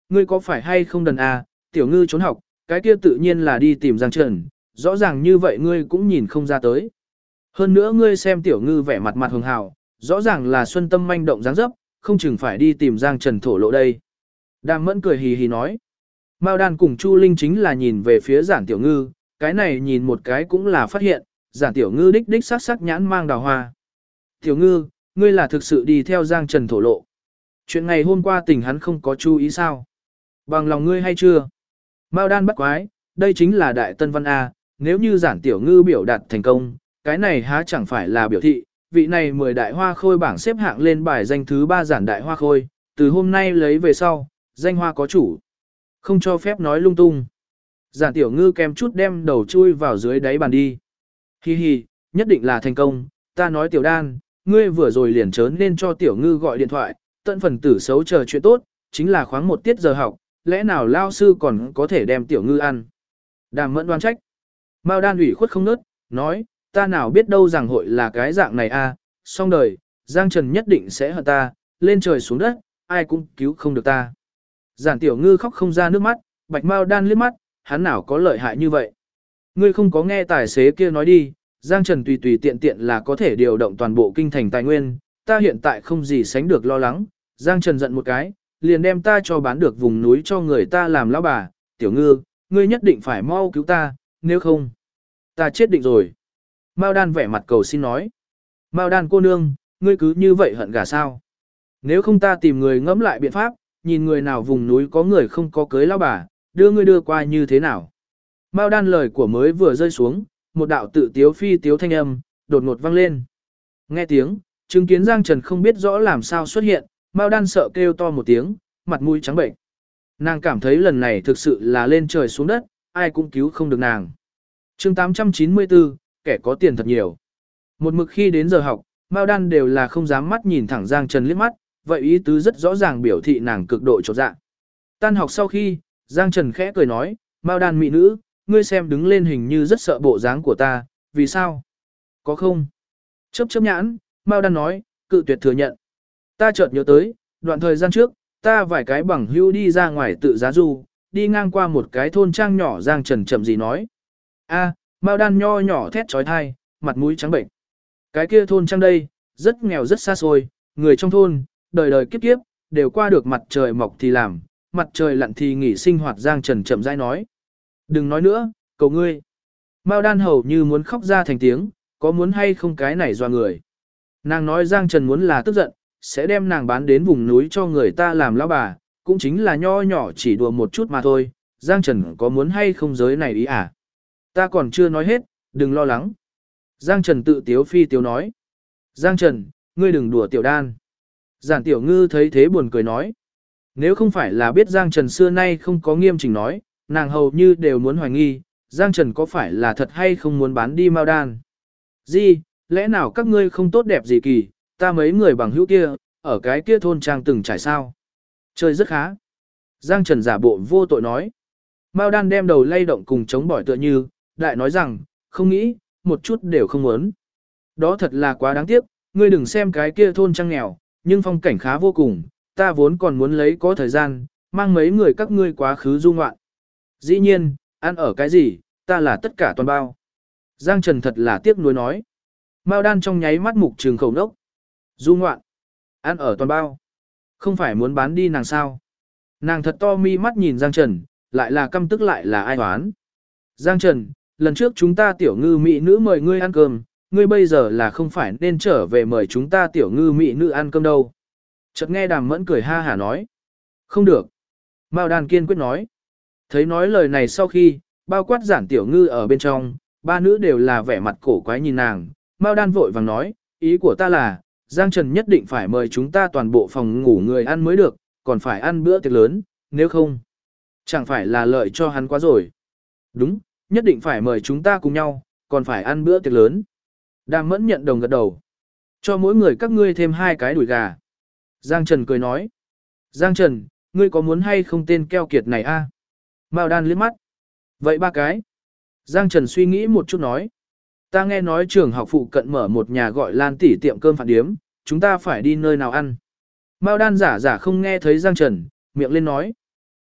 ngươi có phải hay không đần à, tiểu ngư trốn học, cái kia tự nhiên là đi tìm Giang Trần, rõ ràng như vậy ngươi cũng nhìn không ra tới. Hơn nữa ngươi xem tiểu ngư vẻ mặt mặt hường hào, rõ ràng là xuân tâm manh động dáng dấp, không chừng phải đi tìm Giang Trần thổ lộ đây. Đàm Mẫn cười hì hì nói. Mao Đan cùng Chu Linh chính là nhìn về phía Giản Tiểu Ngư, cái này nhìn một cái cũng là phát hiện, Giản Tiểu Ngư đích đích sắc sắc nhãn mang đào hoa. Tiểu Ngư, ngươi là thực sự đi theo Giang Trần thổ lộ. Chuyện ngày hôm qua tình hắn không có chú ý sao? Bằng lòng ngươi hay chưa? Mao Đan bắt quái, đây chính là Đại Tân Văn A, nếu như Giản Tiểu Ngư biểu đạt thành công, cái này há chẳng phải là biểu thị, vị này 10 đại hoa khôi bảng xếp hạng lên bài danh thứ 3 Giản đại hoa khôi, từ hôm nay lấy về sau, danh hoa có chủ. Không cho phép nói lung tung. Giản Tiểu Ngư kèm chút đem đầu chui vào dưới đáy bàn đi. Hi hi, nhất định là thành công, ta nói Tiểu Đan, ngươi vừa rồi liền trớn nên cho Tiểu Ngư gọi điện thoại, tận phần tử xấu chờ chuyện tốt, chính là khoáng một tiết giờ học, lẽ nào lao sư còn có thể đem Tiểu Ngư ăn. Đàm Mẫn đoán trách. Mao Đan ủy khuất không nớt, nói, ta nào biết đâu rằng hội là cái dạng này a, xong đời, Giang Trần nhất định sẽ hận ta, lên trời xuống đất, ai cũng cứu không được ta. Giản Tiểu Ngư khóc không ra nước mắt, Bạch Mao Đan liếc mắt, hắn nào có lợi hại như vậy. Ngươi không có nghe tài xế kia nói đi, Giang Trần tùy tùy tiện tiện là có thể điều động toàn bộ kinh thành tài nguyên, ta hiện tại không gì sánh được lo lắng, Giang Trần giận một cái, liền đem ta cho bán được vùng núi cho người ta làm lão bà, Tiểu Ngư, ngươi nhất định phải mau cứu ta, nếu không, ta chết định rồi. Mao Đan vẻ mặt cầu xin nói, Mao Đan cô nương, ngươi cứ như vậy hận gả sao? Nếu không ta tìm người ngẫm lại biện pháp, nhìn người nào vùng núi có người không có cưới lão bà, đưa ngươi đưa qua như thế nào? Mao Đan lời của mới vừa rơi xuống, một đạo tự tiếu phi tiếu thanh âm, đột ngột vang lên. Nghe tiếng, chứng kiến Giang Trần không biết rõ làm sao xuất hiện, Mao Đan sợ kêu to một tiếng, mặt mũi trắng bệnh. Nàng cảm thấy lần này thực sự là lên trời xuống đất, ai cũng cứu không được nàng. Chương 894, kẻ có tiền thật nhiều. Một mực khi đến giờ học, Mao Đan đều là không dám mắt nhìn thẳng Giang Trần liếc mắt, vậy ý tứ rất rõ ràng biểu thị nàng cực độ chột dạ. Tan học sau khi, Giang Trần khẽ cười nói, Mao Đan mỹ nữ, ngươi xem đứng lên hình như rất sợ bộ dáng của ta, vì sao? Có không? Chớp chớp nhãn, Mao Đan nói, cự tuyệt thừa nhận. Ta chợt nhớ tới, đoạn thời gian trước, ta vài cái bằng hữu đi ra ngoài tự giá du, đi ngang qua một cái thôn trang nhỏ. Giang Trần chậm gì nói. A, Mao Đan nho nhỏ thét trói thai, mặt mũi trắng bệnh. Cái kia thôn trang đây, rất nghèo rất xa xôi, người trong thôn, đời đời kiếp kiếp, đều qua được mặt trời mọc thì làm, mặt trời lặn thì nghỉ sinh hoạt. Giang Trần chậm rãi nói. Đừng nói nữa, cầu ngươi. Mao Đan hầu như muốn khóc ra thành tiếng, có muốn hay không cái này doa người. Nàng nói Giang Trần muốn là tức giận, sẽ đem nàng bán đến vùng núi cho người ta làm lão bà, cũng chính là nho nhỏ chỉ đùa một chút mà thôi. Giang Trần có muốn hay không giới này ý à? Ta còn chưa nói hết, đừng lo lắng. Giang Trần tự tiếu phi tiếu nói. Giang Trần, ngươi đừng đùa Tiểu Đan. Giản Tiểu Ngư thấy thế buồn cười nói. Nếu không phải là biết Giang Trần xưa nay không có nghiêm chỉnh nói, nàng hầu như đều muốn hoài nghi, Giang Trần có phải là thật hay không muốn bán đi Mao Đan. Gì, lẽ nào các ngươi không tốt đẹp gì kỳ, ta mấy người bằng hữu kia, ở cái kia thôn trang từng trải sao. Chơi rất khá. Giang Trần giả bộ vô tội nói. Mao Đan đem đầu lay động cùng chống bỏi tựa như, đại nói rằng, không nghĩ, một chút đều không muốn. Đó thật là quá đáng tiếc, ngươi đừng xem cái kia thôn trang nghèo, nhưng phong cảnh khá vô cùng, ta vốn còn muốn lấy có thời gian, mang mấy người các ngươi quá khứ du ngoạn. Dĩ nhiên, ăn ở cái gì, ta là tất cả toàn bao. Giang Trần thật là tiếc nuối nói. Mao Đan trong nháy mắt mục trường khẩu nốc. Du ngoạn, ăn ở toàn bao. Không phải muốn bán đi nàng sao? Nàng thật to mi mắt nhìn Giang Trần, lại là căm tức lại là ai oán. Giang Trần, lần trước chúng ta tiểu ngư mỹ nữ mời ngươi ăn cơm, ngươi bây giờ là không phải nên trở về mời chúng ta tiểu ngư mỹ nữ ăn cơm đâu. Chợt nghe Đàm Mẫn cười ha hả nói. Không được. Mao Đan kiên quyết nói. Thấy nói lời này sau khi, bao quát Giản Tiểu Ngư ở bên trong, ba nữ đều là vẻ mặt cổ quái nhìn nàng. Mao Đan vội vàng nói, ý của ta là, Giang Trần nhất định phải mời chúng ta toàn bộ phòng ngủ người ăn mới được, còn phải ăn bữa tiệc lớn, nếu không, chẳng phải là lợi cho hắn quá rồi. Đúng, nhất định phải mời chúng ta cùng nhau, còn phải ăn bữa tiệc lớn. Đàm Mẫn nhận đồng gật đầu. Cho mỗi người các ngươi thêm 2 cái đùi gà. Giang Trần cười nói. Giang Trần, ngươi có muốn hay không tên keo kiệt này a? Mao Đan liếc mắt. Vậy 3 cái. Giang Trần suy nghĩ một chút nói. Ta nghe nói trường học phụ cận mở một nhà gọi Lan tỷ tiệm cơm phản điếm, chúng ta phải đi nơi nào ăn. Mao Đan giả giả không nghe thấy Giang Trần, miệng lên nói.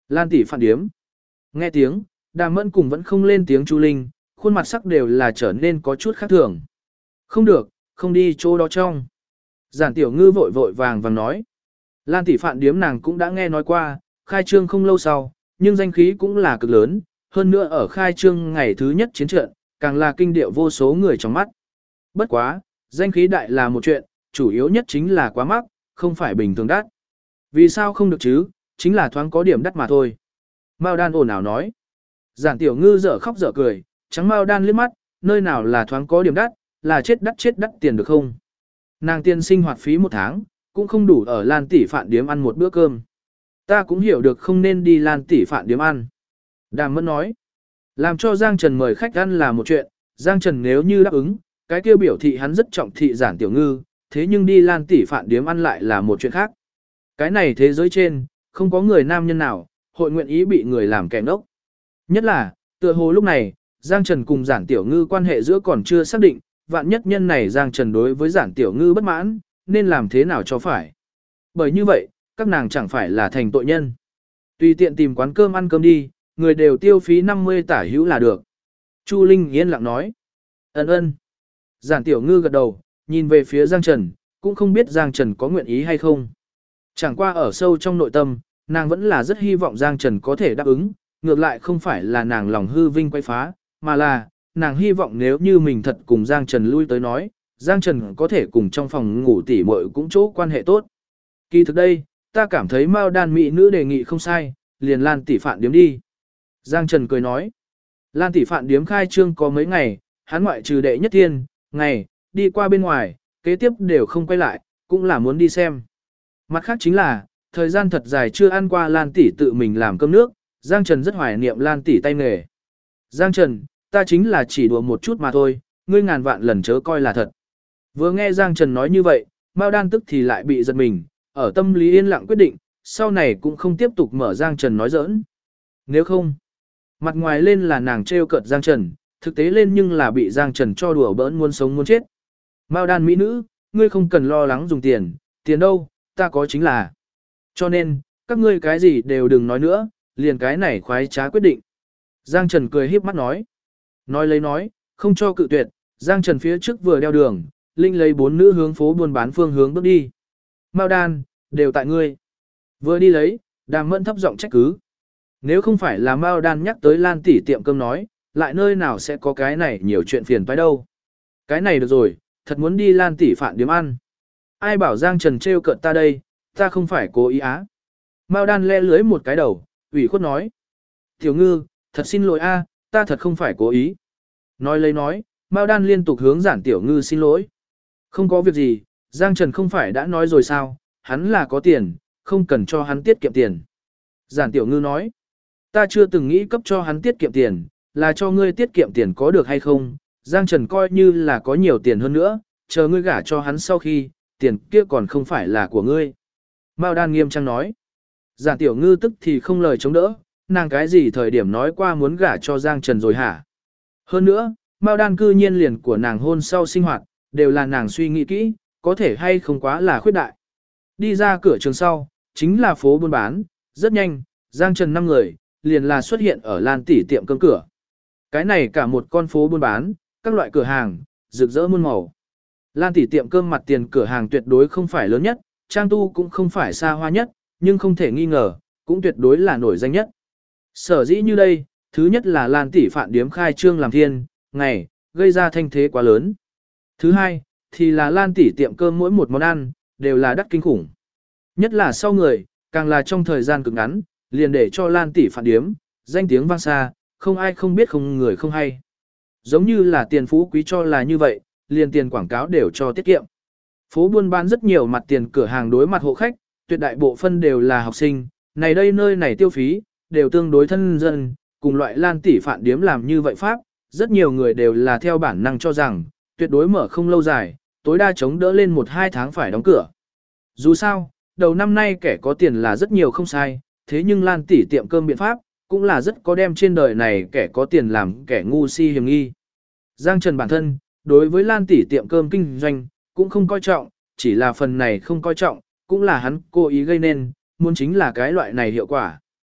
Lan tỷ phản điếm. Nghe tiếng, Đàm Mẫn cùng vẫn không lên tiếng Chu Linh, khuôn mặt sắc đều là trở nên có chút khác thường. Không được, không đi chỗ đó trong. Giản Tiểu Ngư vội vội vàng vàng nói. Lan tỷ phản điếm nàng cũng đã nghe nói qua, khai trương không lâu sau, nhưng danh khí cũng là cực lớn, hơn nữa ở khai trương ngày thứ nhất chiến trận, càng là kinh điệu vô số người trong mắt. Bất quá, danh khí đại là một chuyện, chủ yếu nhất chính là quá mắc, không phải bình thường đắt. Vì sao không được chứ, chính là thoáng có điểm đắt mà thôi. Mao Đan ồn ào nói. Giản Tiểu Ngư dở khóc dở cười, trắng Mao Đan liếc mắt, nơi nào là thoáng có điểm đắt, là chết đắt tiền được không? Nàng tiền sinh hoạt phí một tháng, cũng không đủ ở Lan tỷ phạn điếm ăn một bữa cơm. Ta cũng hiểu được không nên đi Lan tỷ phạn điếm ăn. Đàm Mẫn nói. Làm cho Giang Trần mời khách ăn là một chuyện, Giang Trần nếu như đáp ứng, cái kêu biểu thị hắn rất trọng thị Giản Tiểu Ngư, thế nhưng đi Lan tỷ phạn điếm ăn lại là một chuyện khác. Cái này thế giới trên, không có người nam nhân nào, hội nguyện ý bị người làm kẻ ngốc. Nhất là, tựa hồ lúc này, Giang Trần cùng Giản Tiểu Ngư quan hệ giữa còn chưa xác định, vạn nhất nhân này Giang Trần đối với Giản Tiểu Ngư bất mãn, nên làm thế nào cho phải. Bởi như vậy, các nàng chẳng phải là thành tội nhân. Tùy tiện tìm quán cơm ăn cơm đi, người đều tiêu phí 50 tả hữu là được. Chu Linh yên lặng nói. Ân. Giản Tiểu Ngư gật đầu, nhìn về phía Giang Trần, cũng không biết Giang Trần có nguyện ý hay không. Chẳng qua ở sâu trong nội tâm, nàng vẫn là rất hy vọng Giang Trần có thể đáp ứng, ngược lại không phải là nàng lòng hư vinh quay phá, mà là, nàng hy vọng nếu như mình thật cùng Giang Trần lui tới nói, Giang Trần có thể cùng trong phòng ngủ tỉ muội cũng chỗ quan hệ tốt. Kỳ thực đây, ta cảm thấy Mao Đan mỹ nữ đề nghị không sai, liền Lan tỷ phạn điếm đi. Giang Trần cười nói, Lan tỷ phạn điếm khai trương có mấy ngày, hắn ngoại trừ đệ nhất thiên, ngày, đi qua bên ngoài, kế tiếp đều không quay lại, cũng là muốn đi xem. Mặt khác chính là, thời gian thật dài chưa ăn qua Lan tỷ tự mình làm cơm nước, Giang Trần rất hoài niệm Lan tỷ tay nghề. Giang Trần, ta chính là chỉ đùa một chút mà thôi, ngươi ngàn vạn lần chớ coi là thật. Vừa nghe Giang Trần nói như vậy, Mao Đan tức thì lại bị giật mình, ở tâm lý yên lặng quyết định, sau này cũng không tiếp tục mở Giang Trần nói giỡn. Nếu không, mặt ngoài lên là nàng trêu cợt Giang Trần, thực tế lên nhưng là bị Giang Trần cho đùa bỡn muốn sống muốn chết. Mao Đan mỹ nữ, ngươi không cần lo lắng dùng tiền, tiền đâu, ta có chính là. Cho nên, các ngươi cái gì đều đừng nói nữa, liền cái này khoái trá quyết định. Giang Trần cười híp mắt nói. Nói lấy nói, không cho cự tuyệt, Giang Trần phía trước vừa đeo đường, Linh lấy 4 nữ hướng phố buôn bán phương hướng bước đi. Mao Đan, đều tại ngươi. Vừa đi lấy, Đàm Mẫn thấp giọng trách cứ. Nếu không phải là Mao Đan nhắc tới Lan tỷ tiệm cơm nói, lại nơi nào sẽ có cái này nhiều chuyện phiền toái đâu. Cái này được rồi, thật muốn đi Lan tỷ phạn điếm ăn. Ai bảo Giang Trần trêu cợt ta đây, ta không phải cố ý á. Mao Đan le lưới một cái đầu, ủy khuất nói. Tiểu Ngư, thật xin lỗi a, ta thật không phải cố ý. Nói lấy nói, Mao Đan liên tục hướng Giản Tiểu Ngư xin lỗi. Không có việc gì, Giang Trần không phải đã nói rồi sao, hắn là có tiền, không cần cho hắn tiết kiệm tiền. Giản Tiểu Ngư nói, ta chưa từng nghĩ cấp cho hắn tiết kiệm tiền, là cho ngươi tiết kiệm tiền có được hay không, Giang Trần coi như là có nhiều tiền hơn nữa, chờ ngươi gả cho hắn sau khi, tiền kia còn không phải là của ngươi. Mao Đan nghiêm trang nói, Giản Tiểu Ngư tức thì không lời chống đỡ, nàng cái gì thời điểm nói qua muốn gả cho Giang Trần rồi hả? Hơn nữa, Mao Đan cư nhiên liền của nàng hôn sau sinh hoạt, đều là nàng suy nghĩ kỹ, có thể hay không quá là khuyết đại. Đi ra cửa trường sau, chính là phố buôn bán, rất nhanh, Giang Trần 5 người, liền là xuất hiện ở Lan tỷ tiệm cơm cửa. Cái này cả một con phố buôn bán, các loại cửa hàng, rực rỡ muôn màu. Lan tỷ tiệm cơm mặt tiền cửa hàng tuyệt đối không phải lớn nhất, trang tu cũng không phải xa hoa nhất, nhưng không thể nghi ngờ, cũng tuyệt đối là nổi danh nhất. Sở dĩ như đây, thứ nhất là Lan tỷ phạn điếm khai trương làm thiên, ngày, gây ra thanh thế quá lớn. Thứ hai, thì là Lan tỷ tiệm cơm mỗi một món ăn, đều là đắt kinh khủng. Nhất là sau người, càng là trong thời gian cực ngắn, liền để cho Lan tỷ phạn điếm, danh tiếng vang xa, không ai không biết không người không hay. Giống như là tiền phú quý cho là như vậy, liền tiền quảng cáo đều cho tiết kiệm. Phố buôn bán rất nhiều mặt tiền cửa hàng đối mặt hộ khách, tuyệt đại bộ phân đều là học sinh, này đây nơi này tiêu phí, đều tương đối thân dân, cùng loại Lan tỷ phạn điếm làm như vậy pháp, rất nhiều người đều là theo bản năng cho rằng, tuyệt đối mở không lâu dài, tối đa chống đỡ lên 1-2 tháng phải đóng cửa. Dù sao, đầu năm nay kẻ có tiền là rất nhiều không sai, thế nhưng Lan tỷ tiệm cơm biện pháp, cũng là rất có đem trên đời này kẻ có tiền làm kẻ ngu si hiểm nghi. Giang Trần bản thân, đối với Lan tỷ tiệm cơm kinh doanh, cũng không coi trọng, chỉ là phần này không coi trọng, cũng là hắn cố ý gây nên, muốn chính là cái loại này hiệu quả.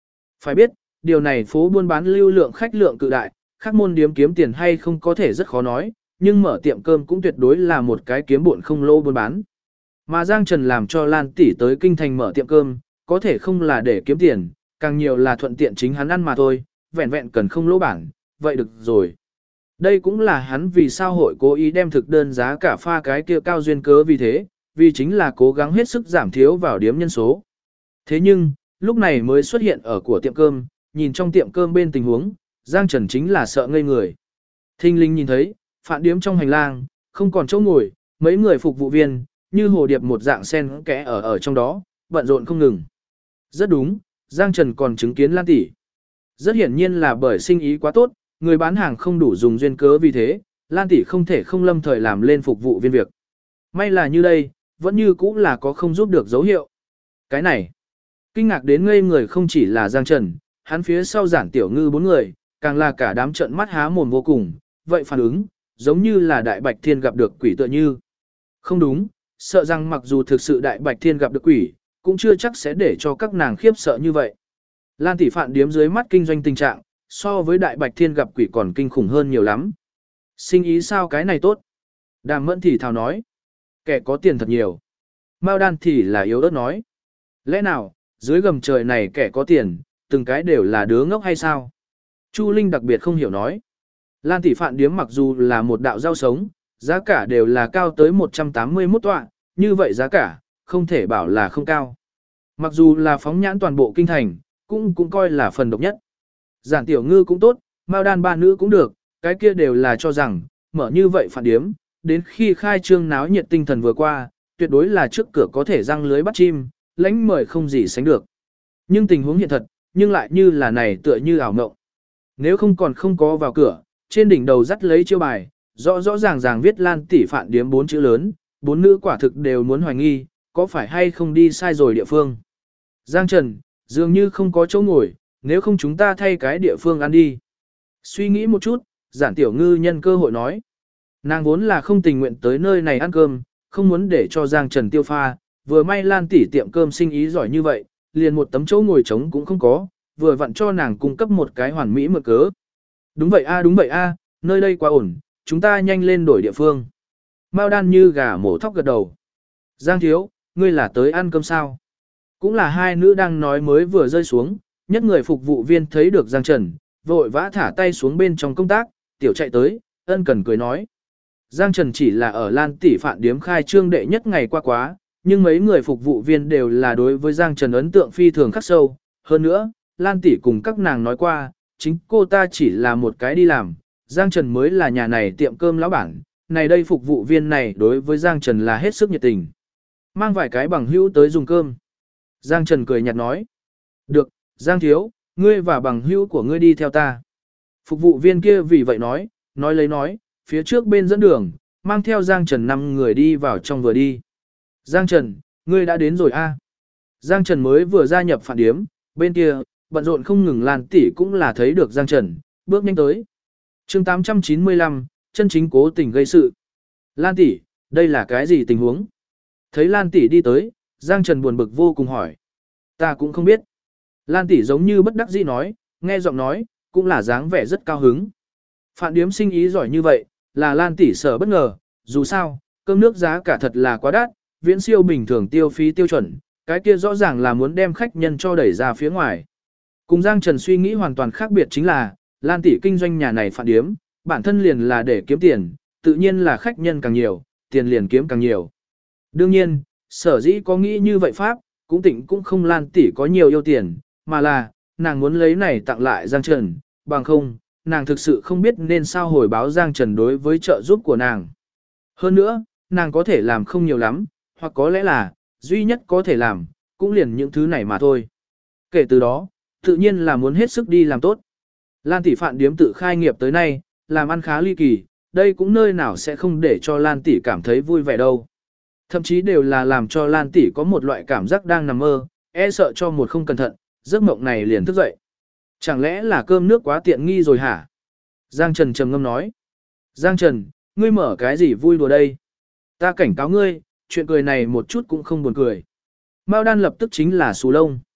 Phải biết, điều này phố buôn bán lưu lượng khách lượng cự đại, các môn điếm kiếm tiền hay không có thể rất khó nói, nhưng mở tiệm cơm cũng tuyệt đối là một cái kiếm bộn không lỗ buôn bán. Mà Giang Trần làm cho Lan tỷ tới kinh thành mở tiệm cơm, có thể không là để kiếm tiền, càng nhiều là thuận tiện chính hắn ăn mà thôi, vẹn vẹn cần không lỗ bản, vậy được rồi. Đây cũng là hắn vì sao hội cố ý đem thực đơn giá cả pha cái kia cao duyên cớ vì thế, vì chính là cố gắng hết sức giảm thiếu vào điếm nhân số. Thế nhưng, lúc này mới xuất hiện ở của tiệm cơm, nhìn trong tiệm cơm bên tình huống, Giang Trần chính là sợ ngây người. Thinh linh nhìn thấy, phạn điếm trong hành lang, không còn chỗ ngồi, mấy người phục vụ viên, như hồ điệp một dạng sen kẽ ở trong đó, bận rộn không ngừng. Rất đúng, Giang Trần còn chứng kiến Lan tỷ. Rất hiển nhiên là bởi sinh ý quá tốt, người bán hàng không đủ dùng duyên cớ vì thế, Lan tỷ không thể không lâm thời làm lên phục vụ viên việc. May là như đây, vẫn như cũng là có không giúp được dấu hiệu. Cái này, kinh ngạc đến ngây người không chỉ là Giang Trần, hắn phía sau Giản Tiểu Ngư 4 người, càng là cả đám trợn mắt há mồm vô cùng, vậy phản ứng, giống như là Đại Bạch Thiên gặp được quỷ tựa như. Không đúng, sợ rằng mặc dù thực sự Đại Bạch Thiên gặp được quỷ, cũng chưa chắc sẽ để cho các nàng khiếp sợ như vậy. Lan tỷ phạn điếm dưới mắt kinh doanh tình trạng, so với Đại Bạch Thiên gặp quỷ còn kinh khủng hơn nhiều lắm. Sinh ý sao cái này tốt? Đàm Mẫn thì thào nói. Kẻ có tiền thật nhiều. Mao Đan thì là yếu ớt nói. Lẽ nào, dưới gầm trời này kẻ có tiền, từng cái đều là đứa ngốc hay sao? Chu Linh đặc biệt không hiểu nói. Lan tỷ phạn điếm mặc dù là một đạo rau sống, giá cả đều là cao tới 181 tọa, như vậy giá cả, không thể bảo là không cao. Mặc dù là phóng nhãn toàn bộ kinh thành, cũng coi là phần độc nhất. Giản Tiểu Ngư cũng tốt, Mao Đan ba nữ cũng được, cái kia đều là cho rằng, mở như vậy phản điếm, đến khi khai trương náo nhiệt tinh thần vừa qua, tuyệt đối là trước cửa có thể răng lưới bắt chim, lãnh mời không gì sánh được. Nhưng tình huống hiện thật, nhưng lại như là này tựa như ảo mộng. Nếu không còn không có vào cửa, trên đỉnh đầu dắt lấy chiêu bài, rõ rõ ràng ràng viết Lan tỷ phạn điếm 4 chữ lớn, 4 nữ quả thực đều muốn hoài nghi, có phải hay không đi sai rồi địa phương. Giang Trần, dường như không có chỗ ngồi, nếu không chúng ta thay cái địa phương ăn đi. Suy nghĩ một chút, Giản Tiểu Ngư nhân cơ hội nói. Nàng vốn là không tình nguyện tới nơi này ăn cơm, không muốn để cho Giang Trần tiêu pha, vừa may Lan tỷ tiệm cơm sinh ý giỏi như vậy, liền một tấm chỗ ngồi trống cũng không có, vừa vặn cho nàng cung cấp một cái hoàn mỹ mượn cớ. Đúng vậy a, nơi đây quá ổn, chúng ta nhanh lên đổi địa phương. Mao Đan như gà mổ thóc gật đầu. Giang thiếu, ngươi là tới ăn cơm sao? Cũng là hai nữ đang nói mới vừa rơi xuống, nhất người phục vụ viên thấy được Giang Trần, vội vã thả tay xuống bên trong công tác, tiểu chạy tới, ân cần cười nói. Giang Trần chỉ là ở Lan tỷ phạn điếm khai trương đệ nhất ngày qua quá, nhưng mấy người phục vụ viên đều là đối với Giang Trần ấn tượng phi thường khắc sâu. Hơn nữa, Lan tỷ cùng các nàng nói qua, chính cô ta chỉ là một cái đi làm, Giang Trần mới là nhà này tiệm cơm lão bản, này đây phục vụ viên này đối với Giang Trần là hết sức nhiệt tình. Mang vài cái bằng hữu tới dùng cơm. Giang Trần cười nhạt nói. Được, Giang thiếu, ngươi và bằng hữu của ngươi đi theo ta. Phục vụ viên kia vì vậy nói, phía trước bên dẫn đường, mang theo Giang Trần 5 người đi vào trong vừa đi. Giang Trần, ngươi đã đến rồi a? Giang Trần mới vừa gia nhập phản điếm, bên kia, bận rộn không ngừng Lan tỷ cũng là thấy được Giang Trần, bước nhanh tới. Chương 895, chân chính cố tình gây sự. Lan tỷ, đây là cái gì tình huống? Thấy Lan tỷ đi tới, Giang Trần buồn bực vô cùng hỏi. Ta cũng không biết. Lan tỷ giống như bất đắc dĩ nói, nghe giọng nói, cũng là dáng vẻ rất cao hứng. Phạn điếm sinh ý giỏi như vậy, là Lan tỷ sở bất ngờ, dù sao, cơm nước giá cả thật là quá đắt, viễn siêu bình thường tiêu phí tiêu chuẩn, cái kia rõ ràng là muốn đem khách nhân cho đẩy ra phía ngoài. Cùng Giang Trần suy nghĩ hoàn toàn khác biệt chính là, Lan tỷ kinh doanh nhà này phạn điếm, bản thân liền là để kiếm tiền, tự nhiên là khách nhân càng nhiều, tiền liền kiếm càng nhiều. Đương nhiên, sở dĩ có nghĩ như vậy pháp, cũng tỉnh cũng không Lan tỷ có nhiều yêu tiền, mà là, nàng muốn lấy này tặng lại Giang Trần, bằng không, nàng thực sự không biết nên sao hồi báo Giang Trần đối với trợ giúp của nàng. Hơn nữa, nàng có thể làm không nhiều lắm, hoặc có lẽ là, duy nhất có thể làm, cũng liền những thứ này mà thôi. Kể từ đó, tự nhiên là muốn hết sức đi làm tốt. Lan tỷ phạn điếm tự khai nghiệp tới nay, làm ăn khá ly kỳ, đây cũng nơi nào sẽ không để cho Lan tỷ cảm thấy vui vẻ đâu. Thậm chí đều là làm cho Lan tỷ có một loại cảm giác đang nằm mơ, e sợ cho một không cẩn thận, giấc mộng này liền thức dậy. Chẳng lẽ là cơm nước quá tiện nghi rồi hả? Giang Trần trầm ngâm nói. Giang Trần, ngươi mở cái gì vui đùa đây? Ta cảnh cáo ngươi, chuyện cười này một chút cũng không buồn cười. Mao Đan lập tức chính là xù lông.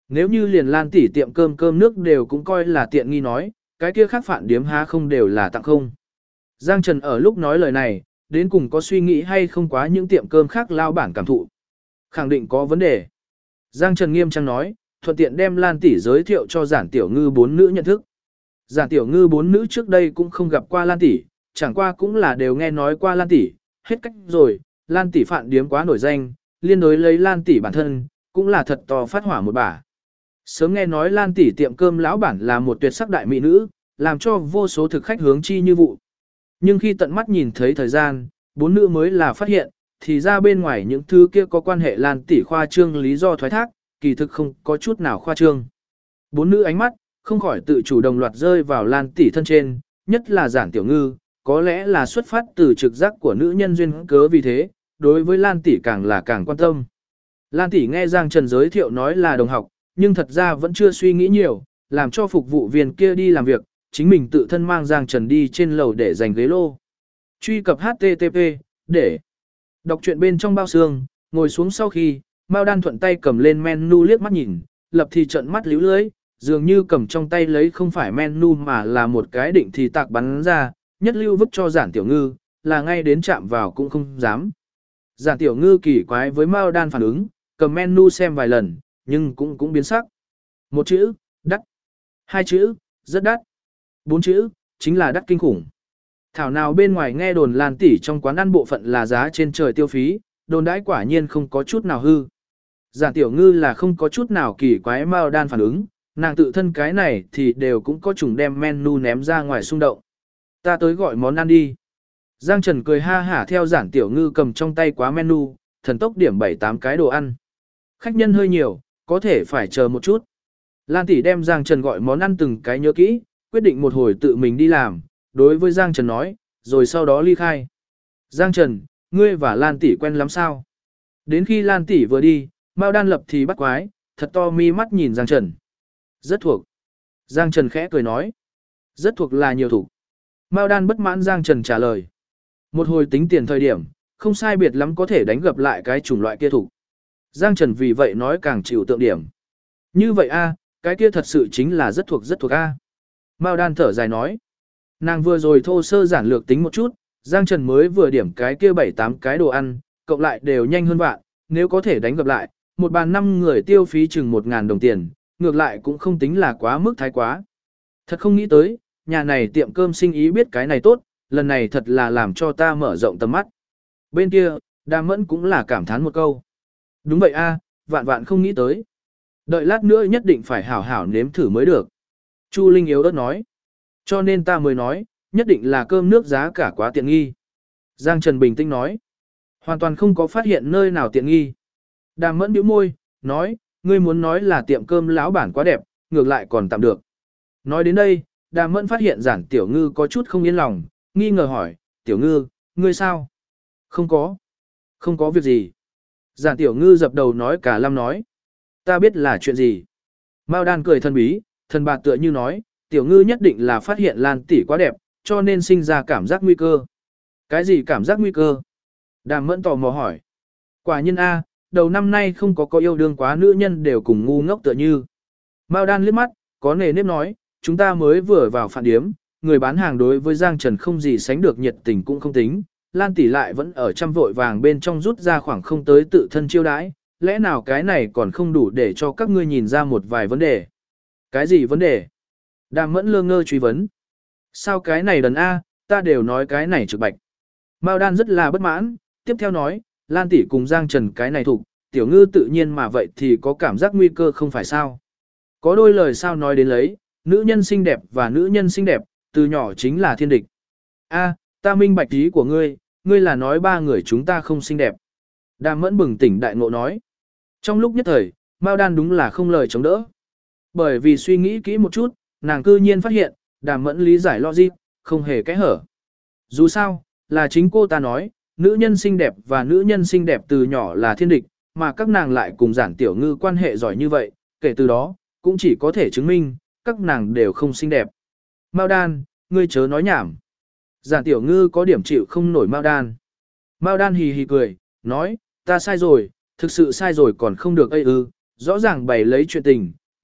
Nếu như liền Lan tỷ tiệm cơm cơm nước đều cũng coi là tiện nghi nói, cái kia khác phản điếm há không đều là tặng không. Giang Trần ở lúc nói lời này, đến cùng có suy nghĩ hay không quá những tiệm cơm khác lao bản cảm thụ. Khẳng định có vấn đề. Giang Trần nghiêm trang nói, thuận tiện đem Lan tỷ giới thiệu cho Giản Tiểu Ngư bốn nữ nhận thức. Giản Tiểu Ngư bốn nữ trước đây cũng không gặp qua Lan tỷ, chẳng qua cũng là đều nghe nói qua Lan tỷ, hết cách rồi, Lan tỷ phản điếm quá nổi danh, liên đối lấy Lan tỷ bản thân, cũng là thật to phát hỏa một bả. Sớm nghe nói Lan tỷ tiệm cơm lão bản là một tuyệt sắc đại mỹ nữ, làm cho vô số thực khách hướng chi như vụ. Nhưng khi tận mắt nhìn thấy thời gian, bốn nữ mới là phát hiện, thì ra bên ngoài những thứ kia có quan hệ Lan tỷ khoa trương lý do thoái thác, kỳ thực không có chút nào khoa trương. Bốn nữ ánh mắt, không khỏi tự chủ đồng loạt rơi vào Lan tỷ thân trên, nhất là Giản Tiểu Ngư, có lẽ là xuất phát từ trực giác của nữ nhân duyên cớ vì thế, đối với Lan tỷ càng là càng quan tâm. Lan tỷ nghe Giang Trần giới thiệu nói là đồng học, nhưng thật ra vẫn chưa suy nghĩ nhiều, làm cho phục vụ viên kia đi làm việc, chính mình tự thân mang Giang Trần đi trên lầu để giành ghế lô. Truy cập HTTP, để đọc truyện bên trong bao xương, ngồi xuống sau khi, Mao Đan thuận tay cầm lên menu liếc mắt nhìn, lập thì trợn mắt líu lưới, dường như cầm trong tay lấy không phải menu mà là một cái định thì tạc bắn ra, nhất lưu vứt cho Giản Tiểu Ngư, là ngay đến chạm vào cũng không dám. Giản Tiểu Ngư kỳ quái với Mao Đan phản ứng, cầm menu xem vài lần, nhưng cũng biến sắc. Một chữ, đắt. Hai chữ, rất đắt. Bốn chữ, chính là đắt kinh khủng. Thảo nào bên ngoài nghe đồn Lan tỷ trong quán ăn bộ phận là giá trên trời tiêu phí, đồn đãi quả nhiên không có chút nào hư. Giản Tiểu Ngư là không có chút nào kỳ quái Mao Đan phản ứng, nàng tự thân cái này thì đều cũng có chủng đem menu ném ra ngoài xung động. Ta tới gọi món ăn đi. Giang Trần cười ha hả theo Giản Tiểu Ngư cầm trong tay quá menu, thần tốc điểm 7-8 cái đồ ăn. Khách nhân hơi nhiều, có thể phải chờ một chút. Lan tỷ đem Giang Trần gọi món ăn từng cái nhớ kỹ, quyết định một hồi tự mình đi làm, đối với Giang Trần nói, rồi sau đó ly khai. Giang Trần, ngươi và Lan tỷ quen lắm sao? Đến khi Lan tỷ vừa đi, Mao Đan lập thì bắt quái, thật to mi mắt nhìn Giang Trần. Rất thuộc. Giang Trần khẽ cười nói. Rất thuộc là nhiều thủ. Mao Đan bất mãn Giang Trần trả lời. Một hồi tính tiền thời điểm, không sai biệt lắm có thể đánh gập lại cái chủng loại kia thủ. Giang Trần vì vậy nói càng chịu tượng điểm. Như vậy a, cái kia thật sự chính là rất thuộc a. Mao Đan thở dài nói. Nàng vừa rồi thô sơ giản lược tính một chút, Giang Trần mới vừa điểm cái kia 7-8 cái đồ ăn, cộng lại đều nhanh hơn vạn, nếu có thể đánh gập lại, một bàn 5 người tiêu phí chừng 1.000 đồng tiền, ngược lại cũng không tính là quá mức thái quá. Thật không nghĩ tới, nhà này tiệm cơm sinh ý biết cái này tốt, lần này thật là làm cho ta mở rộng tầm mắt. Bên kia, Đàm Mẫn cũng là cảm thán một câu. Đúng vậy a, vạn vạn không nghĩ tới. Đợi lát nữa nhất định phải hảo hảo nếm thử mới được. Chu Linh yếu ớt nói. Cho nên ta mới nói, nhất định là cơm nước giá cả quá tiện nghi. Giang Trần bình tĩnh nói. Hoàn toàn không có phát hiện nơi nào tiện nghi. Đàm Mẫn bĩu môi, nói, ngươi muốn nói là tiệm cơm lão bản quá đẹp, ngược lại còn tạm được. Nói đến đây, Đàm Mẫn phát hiện Giản Tiểu Ngư có chút không yên lòng, nghi ngờ hỏi, Tiểu Ngư, ngươi sao? Không có việc gì. Giản Tiểu Ngư dập đầu nói cả lâm nói, ta biết là chuyện gì. Mao Đan cười thân bí, thần bạc tựa như nói, Tiểu Ngư nhất định là phát hiện Lan tỷ quá đẹp, cho nên sinh ra cảm giác nguy cơ. Cái gì cảm giác nguy cơ? Đàm Mẫn tò mò hỏi. Quả nhiên a, đầu năm nay không có yêu đương quá nữ nhân đều cùng ngu ngốc tựa như. Mao Đan liếc mắt, có nề nếp nói, chúng ta mới vừa vào phản điếm, người bán hàng đối với Giang Trần không gì sánh được nhiệt tình cũng không tính, Lan tỷ lại vẫn ở trăm vội vàng bên trong rút ra khoảng không tới tự thân chiêu đãi, lẽ nào cái này còn không đủ để cho các ngươi nhìn ra một vài vấn đề. Cái gì vấn đề? Đàm Mẫn lơ ngơ truy vấn. Sao cái này đần a, ta đều nói cái này trực bạch. Mao Đan rất là bất mãn, tiếp theo nói, Lan tỷ cùng Giang Trần cái này thuộc, Tiểu Ngư tự nhiên mà vậy thì có cảm giác nguy cơ không phải sao. Có đôi lời sao nói đến lấy, nữ nhân xinh đẹp và nữ nhân xinh đẹp, từ nhỏ chính là thiên địch. A, ta minh bạch ý của ngươi, ngươi là nói ba người chúng ta không xinh đẹp. Đàm Mẫn bừng tỉnh đại ngộ nói. Trong lúc nhất thời, Mao Đan đúng là không lời chống đỡ. Bởi vì suy nghĩ kỹ một chút, nàng cư nhiên phát hiện, Đàm Mẫn lý giải logic, không hề kẽ hở. Dù sao, là chính cô ta nói, nữ nhân xinh đẹp và nữ nhân xinh đẹp từ nhỏ là thiên địch, mà các nàng lại cùng Giản Tiểu Ngư quan hệ giỏi như vậy, kể từ đó, cũng chỉ có thể chứng minh, các nàng đều không xinh đẹp. Mao Đan, ngươi chớ nói nhảm. Giản Tiểu Ngư có điểm chịu không nổi Mao Đan. Mao Đan hì hì cười, nói, ta sai rồi, thực sự sai rồi còn không được rõ ràng bày lấy chuyện tình,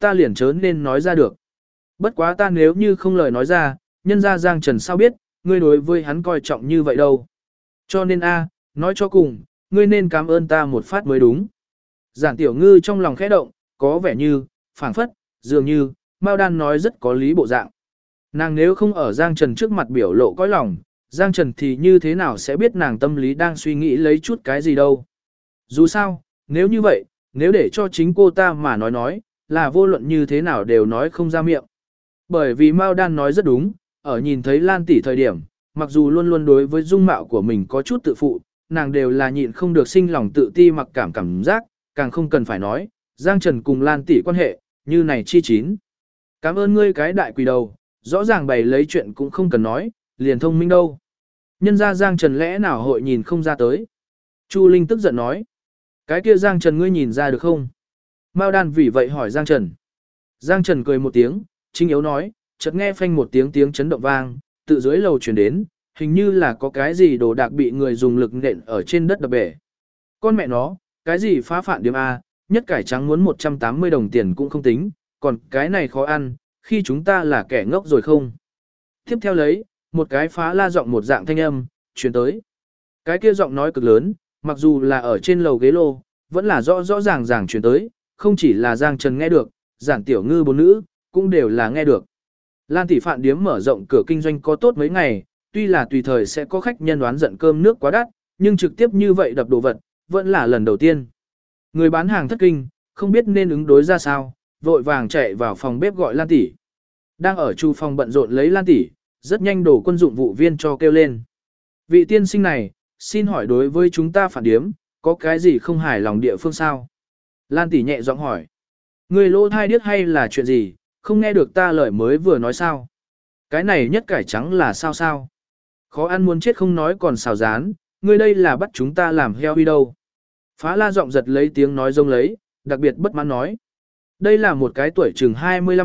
ta liền chớ nên nói ra được. Bất quá ta nếu như không lời nói ra, nhân ra Giang Trần sao biết, ngươi đối với hắn coi trọng như vậy đâu. Cho nên nói cho cùng, ngươi nên cảm ơn ta một phát mới đúng. Giản Tiểu Ngư trong lòng khẽ động, có vẻ như, phảng phất, dường như, Mao Đan nói rất có lý bộ dạng. Nàng nếu không ở Giang Trần trước mặt biểu lộ cõi lòng, Giang Trần thì như thế nào sẽ biết nàng tâm lý đang suy nghĩ lấy chút cái gì đâu. Dù sao, nếu như vậy, nếu để cho chính cô ta mà nói, là vô luận như thế nào đều nói không ra miệng. Bởi vì Mao Đan nói rất đúng, ở nhìn thấy Lan tỷ thời điểm, mặc dù luôn luôn đối với dung mạo của mình có chút tự phụ, nàng đều là nhịn không được sinh lòng tự ti mặc cảm giác, càng không cần phải nói, Giang Trần cùng Lan tỷ quan hệ, như này chi chín. Cảm ơn ngươi cái đại quỷ đầu, rõ ràng bày lấy chuyện cũng không cần nói, liền thông minh đâu. Nhân ra Giang Trần lẽ nào hội nhìn không ra tới. Chu Linh tức giận nói. Cái kia Giang Trần ngươi nhìn ra được không? Mao Đan vì vậy hỏi Giang Trần. Giang Trần cười một tiếng, chính yếu nói, chợt nghe phanh một tiếng chấn động vang, tự dưới lầu chuyển đến, hình như là có cái gì đồ đạc bị người dùng lực nện ở trên đất đập bể. Con mẹ nó, cái gì phá phản điểm A, nhất cải trắng muốn 180 đồng tiền cũng không tính, còn cái này khó ăn, khi chúng ta là kẻ ngốc rồi không? Tiếp theo lấy, một cái phá la giọng một dạng thanh âm, chuyển tới. Cái kia giọng nói cực lớn, mặc dù là ở trên lầu ghế lô, vẫn là rõ ràng chuyển tới, không chỉ là Giang Trần nghe được, Giản Tiểu Ngư bốn nữ, cũng đều là nghe được. Lan tỷ phạn điếm mở rộng cửa kinh doanh có tốt mấy ngày, tuy là tùy thời sẽ có khách nhân đoán giận cơm nước quá đắt, nhưng trực tiếp như vậy đập đồ vật, vẫn là lần đầu tiên. Người bán hàng thất kinh, không biết nên ứng đối ra sao, vội vàng chạy vào phòng bếp gọi Lan tỷ. Đang ở chu phòng bận rộn lấy Lan tỷ, rất nhanh đổ quân dụng vụ viên cho kêu lên. Vị tiên sinh này, xin hỏi đối với chúng ta phản điếm, có cái gì không hài lòng địa phương sao? Lan tỷ nhẹ giọng hỏi. Người lỗ thai điếc hay là chuyện gì, không nghe được ta lời mới vừa nói sao? Cái này nhất cải trắng là sao? Khó ăn muốn chết không nói còn xào rán, ngươi đây là bắt chúng ta làm heo đi đâu? Phá la giọng giật lấy tiếng nói rông lấy, đặc biệt bất mãn nói. Đây là một cái tuổi chừng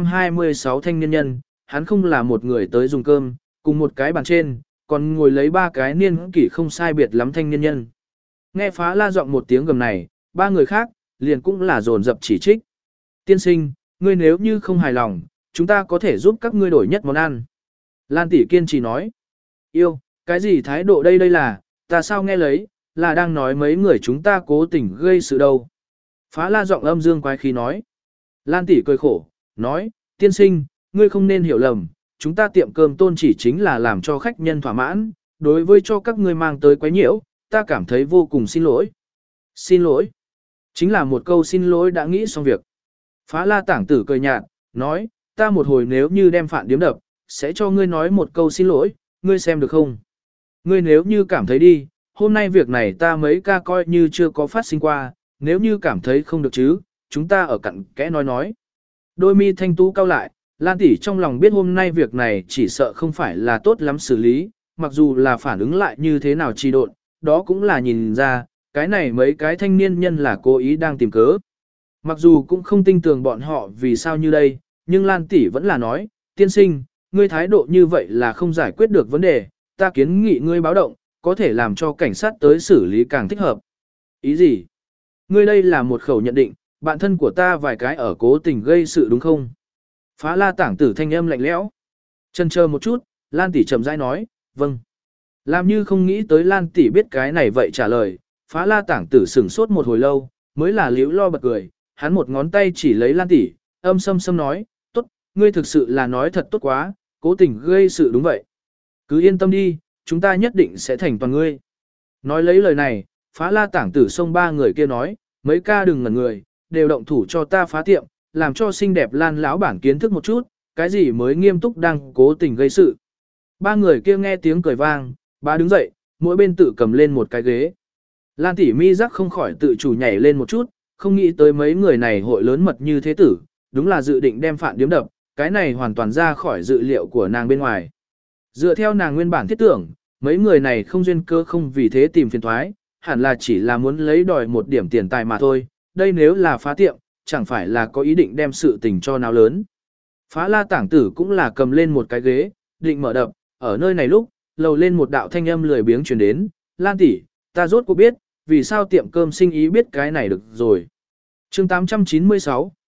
25-26 thanh niên nhân, hắn không là một người tới dùng cơm, cùng một cái bàn trên, còn ngồi lấy ba cái niên kỷ không sai biệt lắm thanh niên nhân. Nghe phá la giọng một tiếng gầm này, ba người khác, liền cũng là dồn dập chỉ trích. Tiên sinh, ngươi nếu như không hài lòng, chúng ta có thể giúp các ngươi đổi nhất món ăn. Lan tỷ kiên trì nói. Yêu, cái gì thái độ đây là, ta sao nghe lấy, là đang nói mấy người chúng ta cố tình gây sự đâu. Phá la giọng âm dương quái khí nói. Lan tỷ cười khổ, nói, tiên sinh, ngươi không nên hiểu lầm, chúng ta tiệm cơm tôn chỉ chính là làm cho khách nhân thỏa mãn, đối với cho các ngươi mang tới quấy nhiễu, ta cảm thấy vô cùng xin lỗi. Xin lỗi. Chính là một câu xin lỗi đã nghĩ xong việc. Phá la tảng tử cười nhạt, nói, ta một hồi nếu như đem phản điếm đập, sẽ cho ngươi nói một câu xin lỗi, ngươi xem được không? Ngươi nếu như cảm thấy đi, hôm nay việc này ta mấy ca coi như chưa có phát sinh qua, nếu như cảm thấy không được chứ, chúng ta ở cặn kẽ nói. Đôi mi thanh tú cao lại, Lan tỷ trong lòng biết hôm nay việc này chỉ sợ không phải là tốt lắm xử lý, mặc dù là phản ứng lại như thế nào trì độn, đó cũng là nhìn ra, cái này mấy cái thanh niên nhân là cố ý đang tìm cớ. Mặc dù cũng không tin tưởng bọn họ vì sao như đây, nhưng Lan tỷ vẫn là nói, tiên sinh, ngươi thái độ như vậy là không giải quyết được vấn đề, ta kiến nghị ngươi báo động, có thể làm cho cảnh sát tới xử lý càng thích hợp. Ý gì? Ngươi đây là một khẩu nhận định, bạn thân của ta vài cái ở cố tình gây sự đúng không? Phá la tảng tử thanh âm lạnh lẽo. Chần chờ một chút, Lan tỷ chậm rãi nói, vâng. Làm như không nghĩ tới Lan tỷ biết cái này vậy trả lời, phá la tảng tử sửng sốt một hồi lâu, mới là liễu lo bật cười, hắn một ngón tay chỉ lấy Lan tỷ, âm sâm nói, tốt, ngươi thực sự là nói thật tốt quá, cố tình gây sự đúng vậy. Cứ yên tâm đi, chúng ta nhất định sẽ thành toàn ngươi. Nói lấy lời này, phá la tảng tử xông ba người kia nói, mấy ca đừng ngẩn người, đều động thủ cho ta phá tiệm, làm cho xinh đẹp Lan lão bản kiến thức một chút, cái gì mới nghiêm túc đang cố tình gây sự. Ba người kia nghe tiếng cười vang, ba đứng dậy, mỗi bên tự cầm lên một cái ghế. Lan tỷ mi rắc không khỏi tự chủ nhảy lên một chút, không nghĩ tới mấy người này hội lớn mật như thế tử, đúng là dự định đem phản điếm đập, cái này hoàn toàn ra khỏi dự liệu của nàng bên ngoài. Dựa theo nàng nguyên bản thiết tưởng, mấy người này không duyên cơ không vì thế tìm phiền thoái, hẳn là chỉ là muốn lấy đòi một điểm tiền tài mà thôi, đây nếu là phá tiệm, chẳng phải là có ý định đem sự tình cho nào lớn. Phá la tảng tử cũng là cầm lên một cái ghế, định mở đập, ở nơi này lúc, lầu lên một đạo thanh âm lười biếng truyền đến, Lan tỷ, ta rốt cuộc biết, vì sao tiệm cơm sinh ý biết cái này được rồi. Chương 896,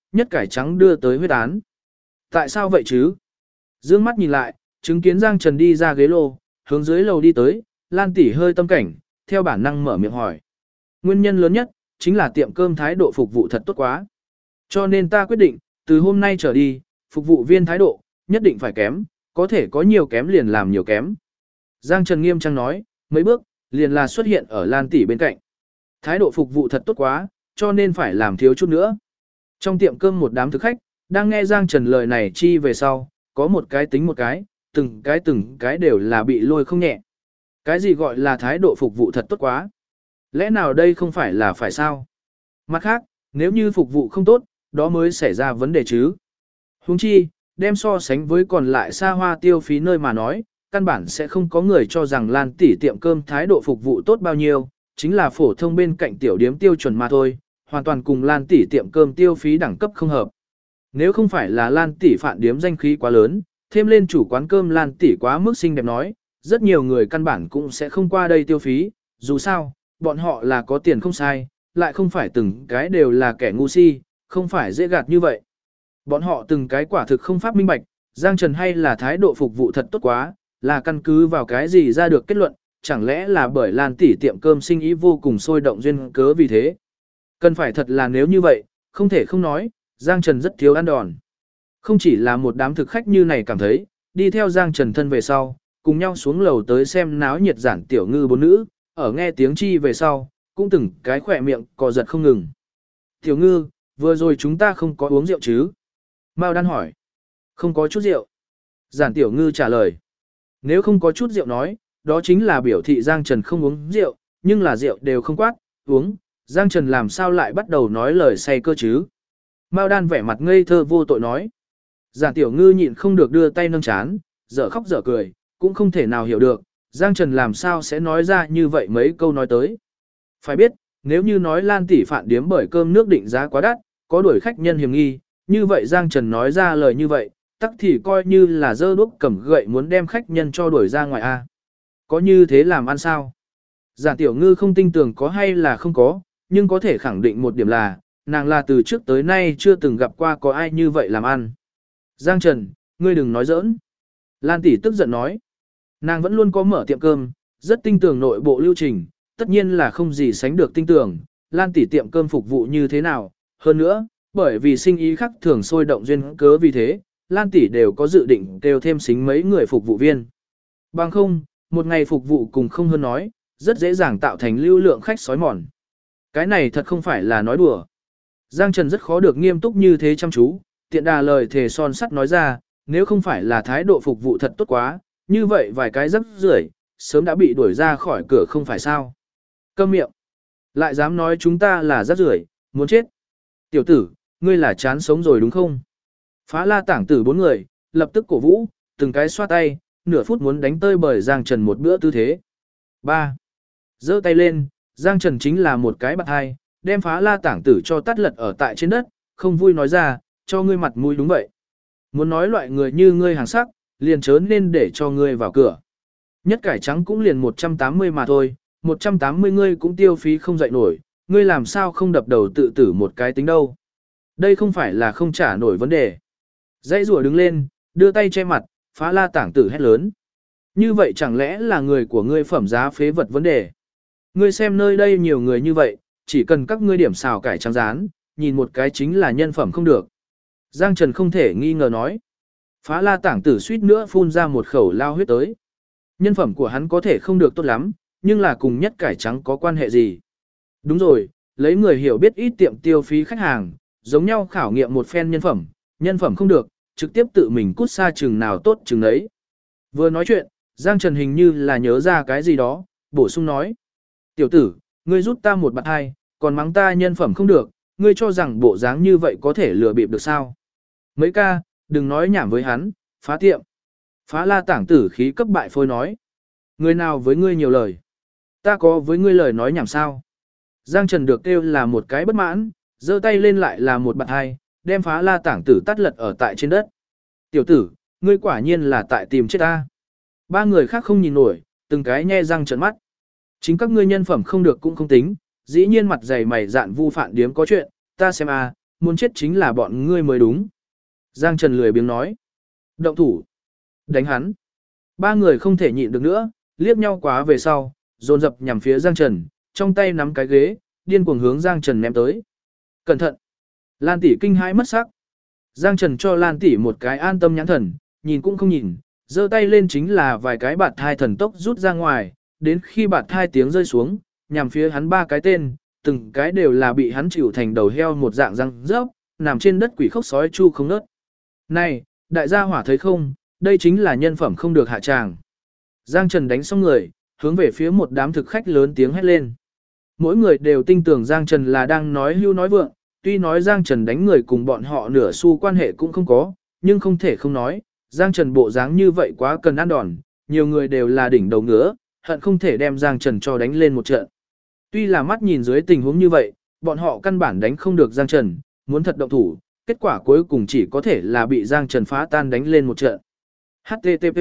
nhất cải trắng đưa tới huyết án. Tại sao vậy chứ? Dương mắt nhìn lại, chứng kiến Giang Trần đi ra ghế lô, hướng dưới lầu đi tới, Lan tỷ hơi tâm cảnh, theo bản năng mở miệng hỏi. Nguyên nhân lớn nhất, chính là tiệm cơm thái độ phục vụ thật tốt quá. Cho nên ta quyết định, từ hôm nay trở đi, phục vụ viên thái độ, nhất định phải kém, có thể có nhiều kém liền làm nhiều kém. Giang Trần nghiêm trang nói, mấy bước, liền là xuất hiện ở Lan tỷ bên cạnh. Thái độ phục vụ thật tốt quá, cho nên phải làm thiếu chút nữa. Trong tiệm cơm một đám thực khách, đang nghe Giang Trần lời này chi về sau, có một cái tính một cái, từng cái đều là bị lôi không nhẹ. Cái gì gọi là thái độ phục vụ thật tốt quá? Lẽ nào đây không phải là phải sao? Mặt khác, nếu như phục vụ không tốt, đó mới xảy ra vấn đề chứ. Huống chi, đem so sánh với còn lại xa hoa tiêu phí nơi mà nói, căn bản sẽ không có người cho rằng Lan tỷ tiệm cơm thái độ phục vụ tốt bao nhiêu, chính là phổ thông bên cạnh tiểu điếm tiêu chuẩn mà thôi, hoàn toàn cùng Lan tỷ tiệm cơm tiêu phí đẳng cấp không hợp. Nếu không phải là Lan tỷ phạn điếm danh khí quá lớn, thêm lên chủ quán cơm Lan tỷ quá mức xinh đẹp nói, rất nhiều người căn bản cũng sẽ không qua đây tiêu phí, dù sao, bọn họ là có tiền không sai, lại không phải từng cái đều là kẻ ngu si, không phải dễ gạt như vậy. Bọn họ từng cái quả thực không pháp minh bạch, Giang Trần hay là thái độ phục vụ thật tốt quá, là căn cứ vào cái gì ra được kết luận, chẳng lẽ là bởi Lan tỷ tiệm cơm sinh ý vô cùng sôi động duyên cớ vì thế. Cần phải thật là nếu như vậy, không thể không nói, Giang Trần rất thiếu ăn đòn. Không chỉ là một đám thực khách như này cảm thấy, đi theo Giang Trần thân về sau, cùng nhau xuống lầu tới xem náo nhiệt Giản Tiểu Ngư bốn nữ, ở nghe tiếng chi về sau, cũng từng cái khỏe miệng cò giật không ngừng. Tiểu Ngư, vừa rồi chúng ta không có uống rượu chứ? Mao Đan hỏi. Không có chút rượu. Giản Tiểu Ngư trả lời. Nếu không có chút rượu nói, đó chính là biểu thị Giang Trần không uống rượu, nhưng là rượu đều không quát, uống, Giang Trần làm sao lại bắt đầu nói lời say cơ chứ? Mao Đan vẻ mặt ngây thơ vô tội nói. Giản Tiểu Ngư nhịn không được đưa tay nâng chán, dở khóc dở cười, cũng không thể nào hiểu được, Giang Trần làm sao sẽ nói ra như vậy mấy câu nói tới. Phải biết, nếu như nói Lan tỷ phạn điếm bởi cơm nước định giá quá đắt, có đuổi khách nhân hiểm nghi, như vậy Giang Trần nói ra lời như vậy, tắc thì coi như là dơ đuốc cầm gậy muốn đem khách nhân cho đuổi ra ngoài a. Có như thế làm ăn sao? Giản Tiểu Ngư không tin tưởng có hay là không có, nhưng có thể khẳng định một điểm là, nàng là từ trước tới nay chưa từng gặp qua có ai như vậy làm ăn. Giang Trần, ngươi đừng nói giỡn. Lan tỷ tức giận nói. Nàng vẫn luôn có mở tiệm cơm, rất tin tưởng nội bộ lưu trình, tất nhiên là không gì sánh được tin tưởng, Lan tỷ tiệm cơm phục vụ như thế nào. Hơn nữa, bởi vì sinh ý khác thường sôi động duyên cớ vì thế, Lan tỷ đều có dự định kêu thêm xính mấy người phục vụ viên. Bằng không, một ngày phục vụ cùng không hơn nói, rất dễ dàng tạo thành lưu lượng khách sói mòn. Cái này thật không phải là nói đùa. Giang Trần rất khó được nghiêm túc như thế chăm chú, tiện đà lời thề son sắt nói ra, nếu không phải là thái độ phục vụ thật tốt quá, như vậy vài cái rắc rưởi sớm đã bị đuổi ra khỏi cửa không phải sao. Câm miệng. Lại dám nói chúng ta là rắc rưởi, muốn chết. Tiểu tử, ngươi là chán sống rồi đúng không? Phá La Tảng Tử bốn người, lập tức cổ vũ, từng cái xoa tay, nửa phút muốn đánh tơi bời Giang Trần một bữa tư thế. 3. Giơ tay lên, Giang Trần chính là một cái bạt hai, đem Phá La Tảng Tử cho tắt lật ở tại trên đất, không vui nói ra, cho ngươi mặt mũi đúng vậy. Muốn nói loại người như ngươi hàng sắc, liền chớ nên để cho ngươi vào cửa. Nhất cải trắng cũng liền 180 mà thôi, 180 ngươi cũng tiêu phí không dậy nổi, ngươi làm sao không đập đầu tự tử một cái tính đâu. Đây không phải là không trả nổi vấn đề. Dãy rùa đứng lên, đưa tay che mặt, Phá La Tảng Tử hét lớn. Như vậy chẳng lẽ là người của ngươi phẩm giá phế vật vấn đề? Ngươi xem nơi đây nhiều người như vậy, chỉ cần các ngươi điểm xào cải trắng rán, nhìn một cái chính là nhân phẩm không được. Giang Trần không thể nghi ngờ nói. Phá La Tảng Tử suýt nữa phun ra một khẩu lao huyết tới. Nhân phẩm của hắn có thể không được tốt lắm, nhưng là cùng nhất cải trắng có quan hệ gì? Đúng rồi, lấy người hiểu biết ít tiệm tiêu phí khách hàng, giống nhau khảo nghiệm một phen nhân phẩm không được, trực tiếp tự mình cút xa chừng nào tốt chừng ấy. Vừa nói chuyện, Giang Trần hình như là nhớ ra cái gì đó, bổ sung nói. Tiểu tử, ngươi rút ta một bạt hai, còn mắng ta nhân phẩm không được, ngươi cho rằng bộ dáng như vậy có thể lừa bịp được sao? Mấy ca, đừng nói nhảm với hắn, phá tiệm. Phá La Tảng Tử khí cấp bại phôi nói. Người nào với ngươi nhiều lời? Ta có với ngươi lời nói nhảm sao? Giang Trần được kêu là một cái bất mãn, giơ tay lên lại là một bạt hai, đem Phá La Tảng Tử tắt lật ở tại trên đất. Tiểu tử, ngươi quả nhiên là tại tìm chết ta. Ba người khác không nhìn nổi, từng cái nhe răng trợn mắt. Chính các ngươi nhân phẩm không được cũng không tính, dĩ nhiên mặt dày mày dạn vu phản điếm có chuyện, ta xem a, muốn chết chính là bọn ngươi mới đúng. Giang Trần lười biếng nói. Động thủ. Đánh hắn. Ba người không thể nhịn được nữa, liếc nhau quá về sau, dồn dập nhằm phía Giang Trần, trong tay nắm cái ghế, điên cuồng hướng Giang Trần ném tới. Cẩn thận. Lan tỷ kinh hãi mất sắc. Giang Trần cho Lan tỷ một cái an tâm nhãn thần, nhìn cũng không nhìn, giơ tay lên chính là vài cái bạt thai thần tốc rút ra ngoài, đến khi bạt thai tiếng rơi xuống, nhằm phía hắn ba cái tên, từng cái đều là bị hắn chịu thành đầu heo một dạng răng rớp, nằm trên đất quỷ khóc sói chu không nớt. Này, đại gia hỏa thấy không, đây chính là nhân phẩm không được hạ tràng. Giang Trần đánh xong người, hướng về phía một đám thực khách lớn tiếng hét lên. Mỗi người đều tin tưởng Giang Trần là đang nói hưu nói vượng, tuy nói Giang Trần đánh người cùng bọn họ nửa xu quan hệ cũng không có, nhưng không thể không nói, Giang Trần bộ dáng như vậy quá cần ăn đòn, nhiều người đều là đỉnh đầu ngứa, hận không thể đem Giang Trần cho đánh lên một trận. Tuy là mắt nhìn dưới tình huống như vậy, bọn họ căn bản đánh không được Giang Trần, muốn thật động thủ, kết quả cuối cùng chỉ có thể là bị Giang Trần phá tan đánh lên một trận. HTTP.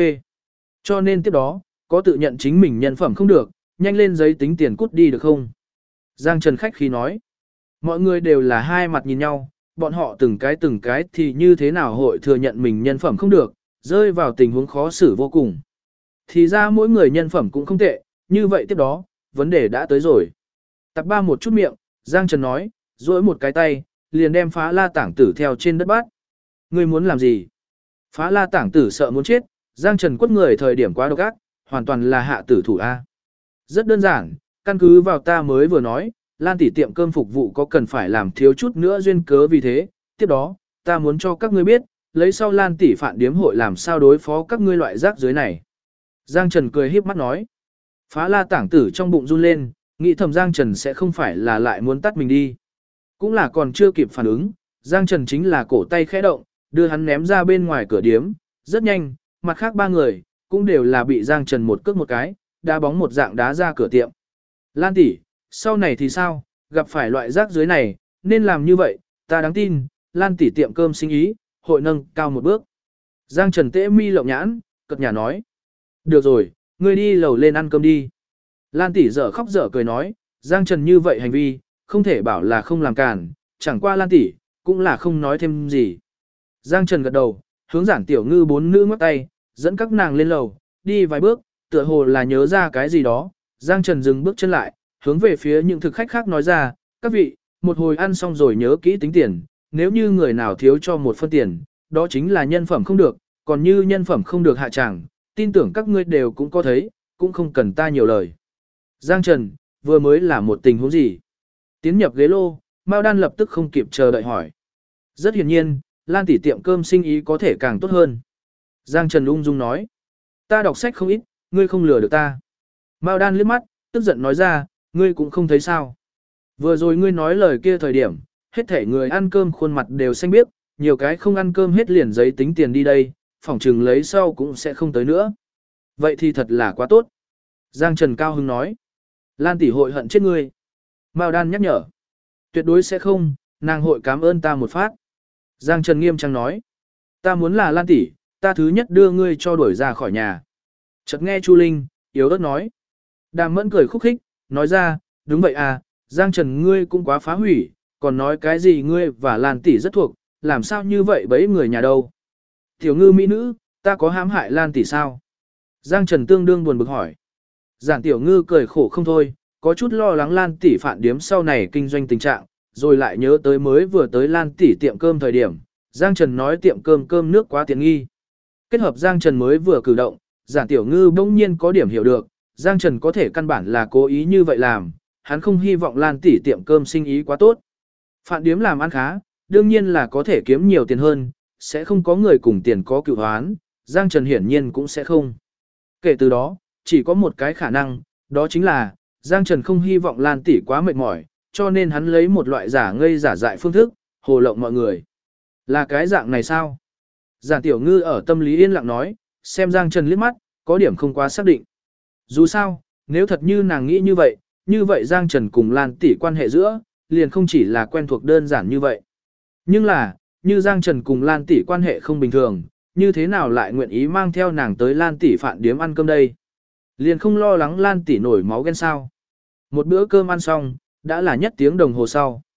Cho nên tiếp đó, có tự nhận chính mình nhân phẩm không được, nhanh lên giấy tính tiền cút đi được không? Giang Trần khách khí nói. Mọi người đều là hai mặt nhìn nhau, bọn họ từng cái thì như thế nào hội thừa nhận mình nhân phẩm không được, rơi vào tình huống khó xử vô cùng. Thì ra mỗi người nhân phẩm cũng không tệ, như vậy tiếp đó, vấn đề đã tới rồi. Tập ba một chút miệng, Giang Trần nói, duỗi một cái tay, liền đem Phá La Tảng Tử theo trên đất bát. Ngươi muốn làm gì? Phá La Tảng Tử sợ muốn chết, Giang Trần quất người thời điểm quá độc ác, hoàn toàn là hạ tử thủ A. Rất đơn giản, căn cứ vào ta mới vừa nói, Lan tỷ tiệm cơm phục vụ có cần phải làm thiếu chút nữa duyên cớ vì thế, tiếp đó, ta muốn cho các ngươi biết, lấy sau Lan tỷ phản điếm hội làm sao đối phó các ngươi loại rác dưới này. Giang Trần cười híp mắt nói. Phá La Tảng Tử trong bụng run lên, nghĩ thầm Giang Trần sẽ không phải là lại muốn tắt mình đi. Cũng là còn chưa kịp phản ứng, Giang Trần chính là cổ tay khẽ động, đưa hắn ném ra bên ngoài cửa điếm, rất nhanh, mặt khác ba người, cũng đều là bị Giang Trần một cước một cái, đá bóng một dạng đá ra cửa tiệm. Lan tỷ, sau này thì sao, gặp phải loại rác dưới này, nên làm như vậy, ta đáng tin, Lan tỷ tiệm cơm sinh ý, hội nâng cao một bước. Giang Trần tễ mi lộng nhãn, cật nhà nói. Được rồi, ngươi đi lầu lên ăn cơm đi. Lan tỷ dở khóc dở cười nói, Giang Trần như vậy hành vi, không thể bảo là không làm cản, chẳng qua Lan tỷ cũng là không nói thêm gì. Giang Trần gật đầu, hướng Giản Tiểu Ngư bốn nữ ngoắc tay, dẫn các nàng lên lầu, đi vài bước, tựa hồ là nhớ ra cái gì đó, Giang Trần dừng bước chân lại, hướng về phía những thực khách khác nói ra, các vị, một hồi ăn xong rồi nhớ kỹ tính tiền, nếu như người nào thiếu cho một phân tiền, đó chính là nhân phẩm không được, còn như nhân phẩm không được hạ tràng, tin tưởng các ngươi đều cũng có thấy, cũng không cần ta nhiều lời. Giang Trần, vừa mới là một tình huống gì? Tiến nhập ghế lô, Mao Đan lập tức không kịp chờ đợi hỏi. Rất hiển nhiên, Lan tỷ tiệm cơm sinh ý có thể càng tốt hơn. Giang Trần ung dung nói, ta đọc sách không ít, ngươi không lừa được ta. Mao Đan liếc mắt, tức giận nói ra, ngươi cũng không thấy sao. Vừa rồi ngươi nói lời kia thời điểm, hết thể người ăn cơm khuôn mặt đều xanh biếc, nhiều cái không ăn cơm hết liền giấy tính tiền đi đây, phỏng chừng lấy sau cũng sẽ không tới nữa. Vậy thì thật là quá tốt. Giang Trần cao hứng nói, Lan tỷ hội hận chết ngươi. Mao Đan nhắc nhở, tuyệt đối sẽ không, nàng hội cảm ơn ta một phát. Giang Trần nghiêm trang nói, ta muốn là Lan tỷ, ta thứ nhất đưa ngươi cho đuổi ra khỏi nhà. Chợt nghe Chu Linh, yếu ớt nói. Đàm Mẫn cười khúc khích, nói ra, đúng vậy à, Giang Trần ngươi cũng quá phá hủy, còn nói cái gì ngươi và Lan tỷ rất thuộc, làm sao như vậy bấy người nhà đâu. Tiểu Ngư mỹ nữ, ta có hãm hại Lan tỷ sao? Giang Trần tương đương buồn bực hỏi. Giản Tiểu Ngư cười khổ không thôi, có chút lo lắng Lan tỷ phản điếm sau này kinh doanh tình trạng, rồi lại nhớ tới mới vừa tới Lan tỷ tiệm cơm thời điểm, Giang Trần nói tiệm cơm nước quá tiện nghi. Kết hợp Giang Trần mới vừa cử động, Giản Tiểu Ngư bỗng nhiên có điểm hiểu được, Giang Trần có thể căn bản là cố ý như vậy làm, hắn không hy vọng Lan tỷ tiệm cơm sinh ý quá tốt. Phản điếm làm ăn khá, đương nhiên là có thể kiếm nhiều tiền hơn, sẽ không có người cùng tiền có cựu hoán, Giang Trần hiển nhiên cũng sẽ không. Kể từ đó, chỉ có một cái khả năng, đó chính là, Giang Trần không hy vọng Lan tỷ quá mệt mỏi, cho nên hắn lấy một loại giả ngây giả dại phương thức, hồ lộng mọi người. Là cái dạng này sao? Giản Tiểu Ngư ở tâm lý yên lặng nói, xem Giang Trần liếc mắt, có điểm không quá xác định. Dù sao, nếu thật như nàng nghĩ như vậy Giang Trần cùng Lan tỷ quan hệ giữa, liền không chỉ là quen thuộc đơn giản như vậy. Nhưng là, như Giang Trần cùng Lan tỷ quan hệ không bình thường, như thế nào lại nguyện ý mang theo nàng tới Lan tỷ phản điếm ăn cơm đây? Liền không lo lắng Lan tỷ nổi máu ghen sao? Một bữa cơm ăn xong, đã là nhất tiếng đồng hồ sau.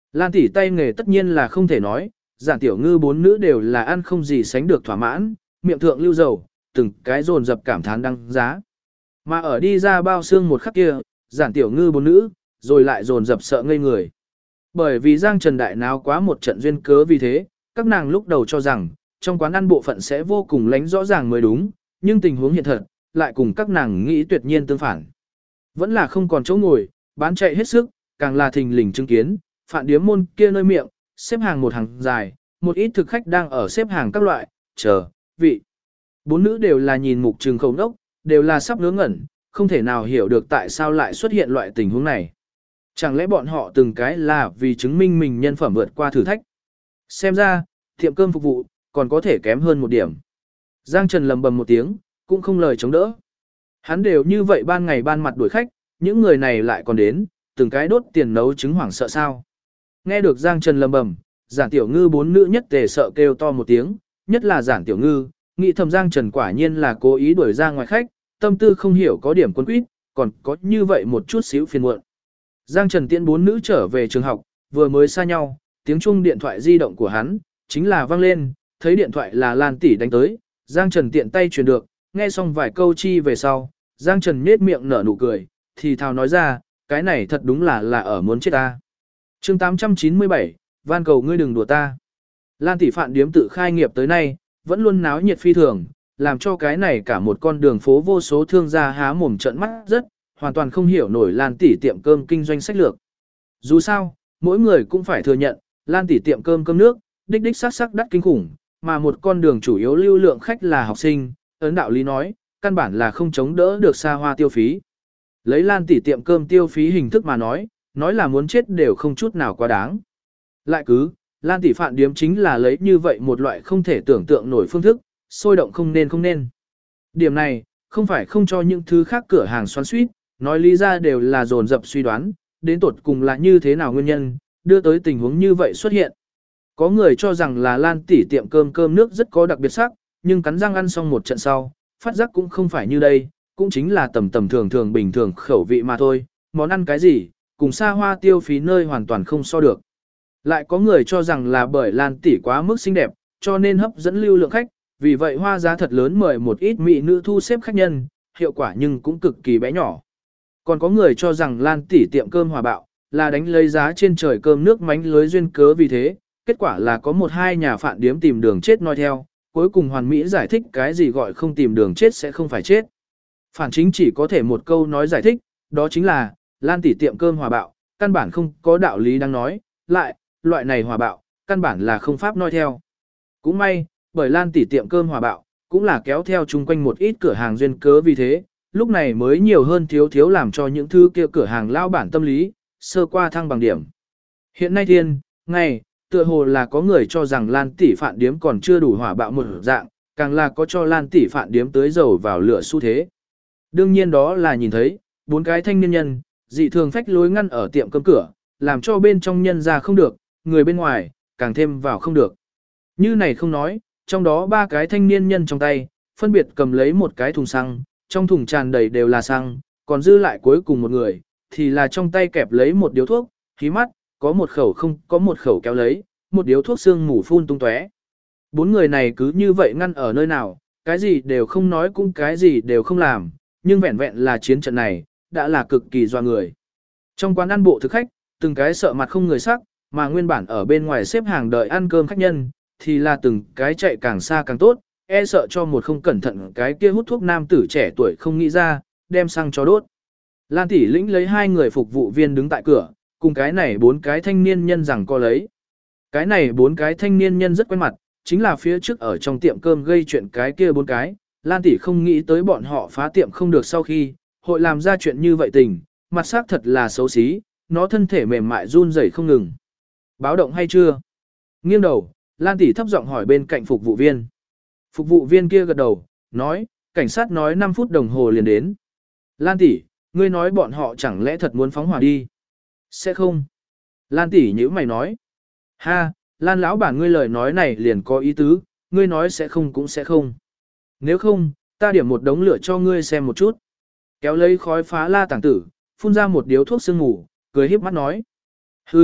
Lan tỷ tay nghề tất nhiên là không thể nói, Giản Tiểu Ngư bốn nữ đều là ăn không gì sánh được thỏa mãn, miệng thượng lưu dầu, từng cái dồn dập cảm thán đăng giá. Mà ở đi ra bao xương một khắc kia, Giản Tiểu Ngư bốn nữ, rồi lại dồn dập sợ ngây người. Bởi vì Giang Trần đại náo quá một trận duyên cớ vì thế, các nàng lúc đầu cho rằng, trong quán ăn bộ phận sẽ vô cùng lánh rõ ràng mới đúng, nhưng tình huống hiện thật, lại cùng các nàng nghĩ tuyệt nhiên tương phản. Vẫn là không còn chỗ ngồi, bán chạy hết sức, càng là thình lình chứng kiến, phạn điếm môn kia nơi miệng, xếp hàng một hàng dài, một ít thực khách đang ở xếp hàng các loại, chờ, vị. Bốn nữ đều là nhìn mục trừng khẩu đốc, đều là sắp ngớ ngẩn, không thể nào hiểu được tại sao lại xuất hiện loại tình huống này. Chẳng lẽ bọn họ từng cái là vì chứng minh mình nhân phẩm vượt qua thử thách. Xem ra, tiệm cơm phục vụ, còn có thể kém hơn một điểm. Giang Trần lầm bầm một tiếng, cũng không lời chống đỡ. Hắn đều như vậy ban ngày ban mặt đuổi khách, những người này lại còn đến, từng cái đốt tiền nấu trứng hoảng sợ sao. Nghe được Giang Trần lầm bầm, Giản Tiểu Ngư bốn nữ nhất tề sợ kêu to một tiếng, nhất là Giản Tiểu Ngư, nghĩ thầm Giang Trần quả nhiên là cố ý đuổi ra ngoài khách, tâm tư không hiểu có điểm quân quýt, còn có như vậy một chút xíu phiền muộn. Giang Trần tiễn bốn nữ trở về trường học, vừa mới xa nhau, tiếng chuông điện thoại di động của hắn, chính là vang lên, thấy điện thoại là Lan tỷ đánh tới, Giang Trần tiện tay truyền được, nghe xong vài câu chi về sau, Giang Trần nhếch miệng nở nụ cười, thì thào nói ra, cái này thật đúng là ở muốn chết ta. Chương 897, van cầu ngươi đừng đùa ta. Lan tỷ phạn điếm tự khai nghiệp tới nay, vẫn luôn náo nhiệt phi thường, làm cho cái này cả một con đường phố vô số thương gia há mồm trợn mắt rất, hoàn toàn không hiểu nổi Lan tỷ tiệm cơm kinh doanh sách lược. Dù sao, mỗi người cũng phải thừa nhận, Lan tỷ tiệm cơm cơm nước, đích đích sắc sắc đắt kinh khủng, mà một con đường chủ yếu lưu lượng khách là học sinh, ấn đạo lý nói, căn bản là không chống đỡ được xa hoa tiêu phí. Lấy Lan tỷ tiệm cơm tiêu phí hình thức mà nói là muốn chết đều không chút nào quá đáng. Lại cứ, Lan tỷ phạn điếm chính là lấy như vậy một loại không thể tưởng tượng nổi phương thức, sôi động không nên. Điểm này, không phải không cho những thứ khác cửa hàng xoắn suýt, nói lý ra đều là dồn dập suy đoán, đến tột cùng là như thế nào nguyên nhân, đưa tới tình huống như vậy xuất hiện. Có người cho rằng là Lan tỷ tiệm cơm cơm nước rất có đặc biệt sắc, nhưng cắn răng ăn xong một trận sau, phát giác cũng không phải như đây, cũng chính là tầm thường bình thường khẩu vị mà thôi, món ăn cái gì, cùng xa hoa tiêu phí nơi hoàn toàn không so được. Lại có người cho rằng là bởi Lan tỷ quá mức xinh đẹp, cho nên hấp dẫn lưu lượng khách, vì vậy hoa giá thật lớn mời một ít mỹ nữ thu xếp khách nhân, hiệu quả nhưng cũng cực kỳ bé nhỏ. Còn có người cho rằng Lan tỷ tiệm cơm hòa bạo, là đánh lấy giá trên trời cơm nước mánh lưới duyên cớ vì thế, kết quả là có một hai nhà phạn điếm tìm đường chết nói theo, cuối cùng hoàn mỹ giải thích cái gì gọi không tìm đường chết sẽ không phải chết. Phản chính chỉ có thể một câu nói giải thích, đó chính là, Lan tỷ tiệm cơm hòa bạo, căn bản không có đạo lý đang nói, lại, loại này hòa bạo, căn bản là không pháp nói theo. Cũng may, bởi Lan tỷ tiệm cơm hòa bạo, cũng là kéo theo chung quanh một ít cửa hàng duyên cớ vì thế, lúc này mới nhiều hơn thiếu làm cho những thứ kia cửa hàng lao bản tâm lý, sơ qua thăng bằng điểm. Hiện nay thiên, ngày, tựa hồ là có người cho rằng Lan tỷ phạn điếm còn chưa đủ hỏa bạo một dạng, càng là có cho Lan tỷ phạn điếm tới dầu vào lửa xu thế. Đương nhiên đó là nhìn thấy, bốn cái thanh niên nhân, dị thường phách lối ngăn ở tiệm cơm cửa, làm cho bên trong nhân ra không được, người bên ngoài, càng thêm vào không được. Như này không nói, trong đó ba cái thanh niên nhân trong tay, phân biệt cầm lấy một cái thùng xăng, trong thùng tràn đầy đều là xăng, còn dư lại cuối cùng một người, thì là trong tay kẹp lấy một điếu thuốc, khí mắt, có một khẩu không có một khẩu kéo lấy, một điếu thuốc xương mù phun tung tóe. Bốn người này cứ như vậy ngăn ở nơi nào, cái gì đều không nói cũng cái gì đều không làm, nhưng vẹn vẹn là chiến trận này, đã là cực kỳ doa người. Trong quán ăn bộ thực khách, từng cái sợ mặt không người sắc, mà nguyên bản ở bên ngoài xếp hàng đợi ăn cơm khách nhân, thì là từng cái chạy càng xa càng tốt, e sợ cho một không cẩn thận cái kia hút thuốc nam tử trẻ tuổi không nghĩ ra, đem xăng cho đốt. Lan tỷ lĩnh lấy hai người phục vụ viên đứng tại cửa, cùng cái này bốn cái thanh niên nhân rằng co lấy. Cái này bốn cái thanh niên nhân rất quen mặt, chính là phía trước ở trong tiệm cơm gây chuyện cái kia bốn cái, Lan tỷ không nghĩ tới bọn họ phá tiệm không được sau khi, hội làm ra chuyện như vậy tình, mặt sắc thật là xấu xí, nó thân thể mềm mại run rẩy không ngừng. Báo động hay chưa? Nghiêng đầu, Lan tỷ thấp giọng hỏi bên cạnh phục vụ viên. Phục vụ viên kia gật đầu, nói, cảnh sát nói 5 phút đồng hồ liền đến. Lan tỷ, ngươi nói bọn họ chẳng lẽ thật muốn phóng hỏa đi? Sẽ không. Lan tỷ nhíu mày nói. Ha, Lan lão bản ngươi lời nói này liền có ý tứ, ngươi nói sẽ không cũng sẽ không. Nếu không, ta điểm một đống lửa cho ngươi xem một chút. Kéo lấy khói phá la tảng tử, phun ra một điếu thuốc sương ngủ, cười híp mắt nói. Hừ,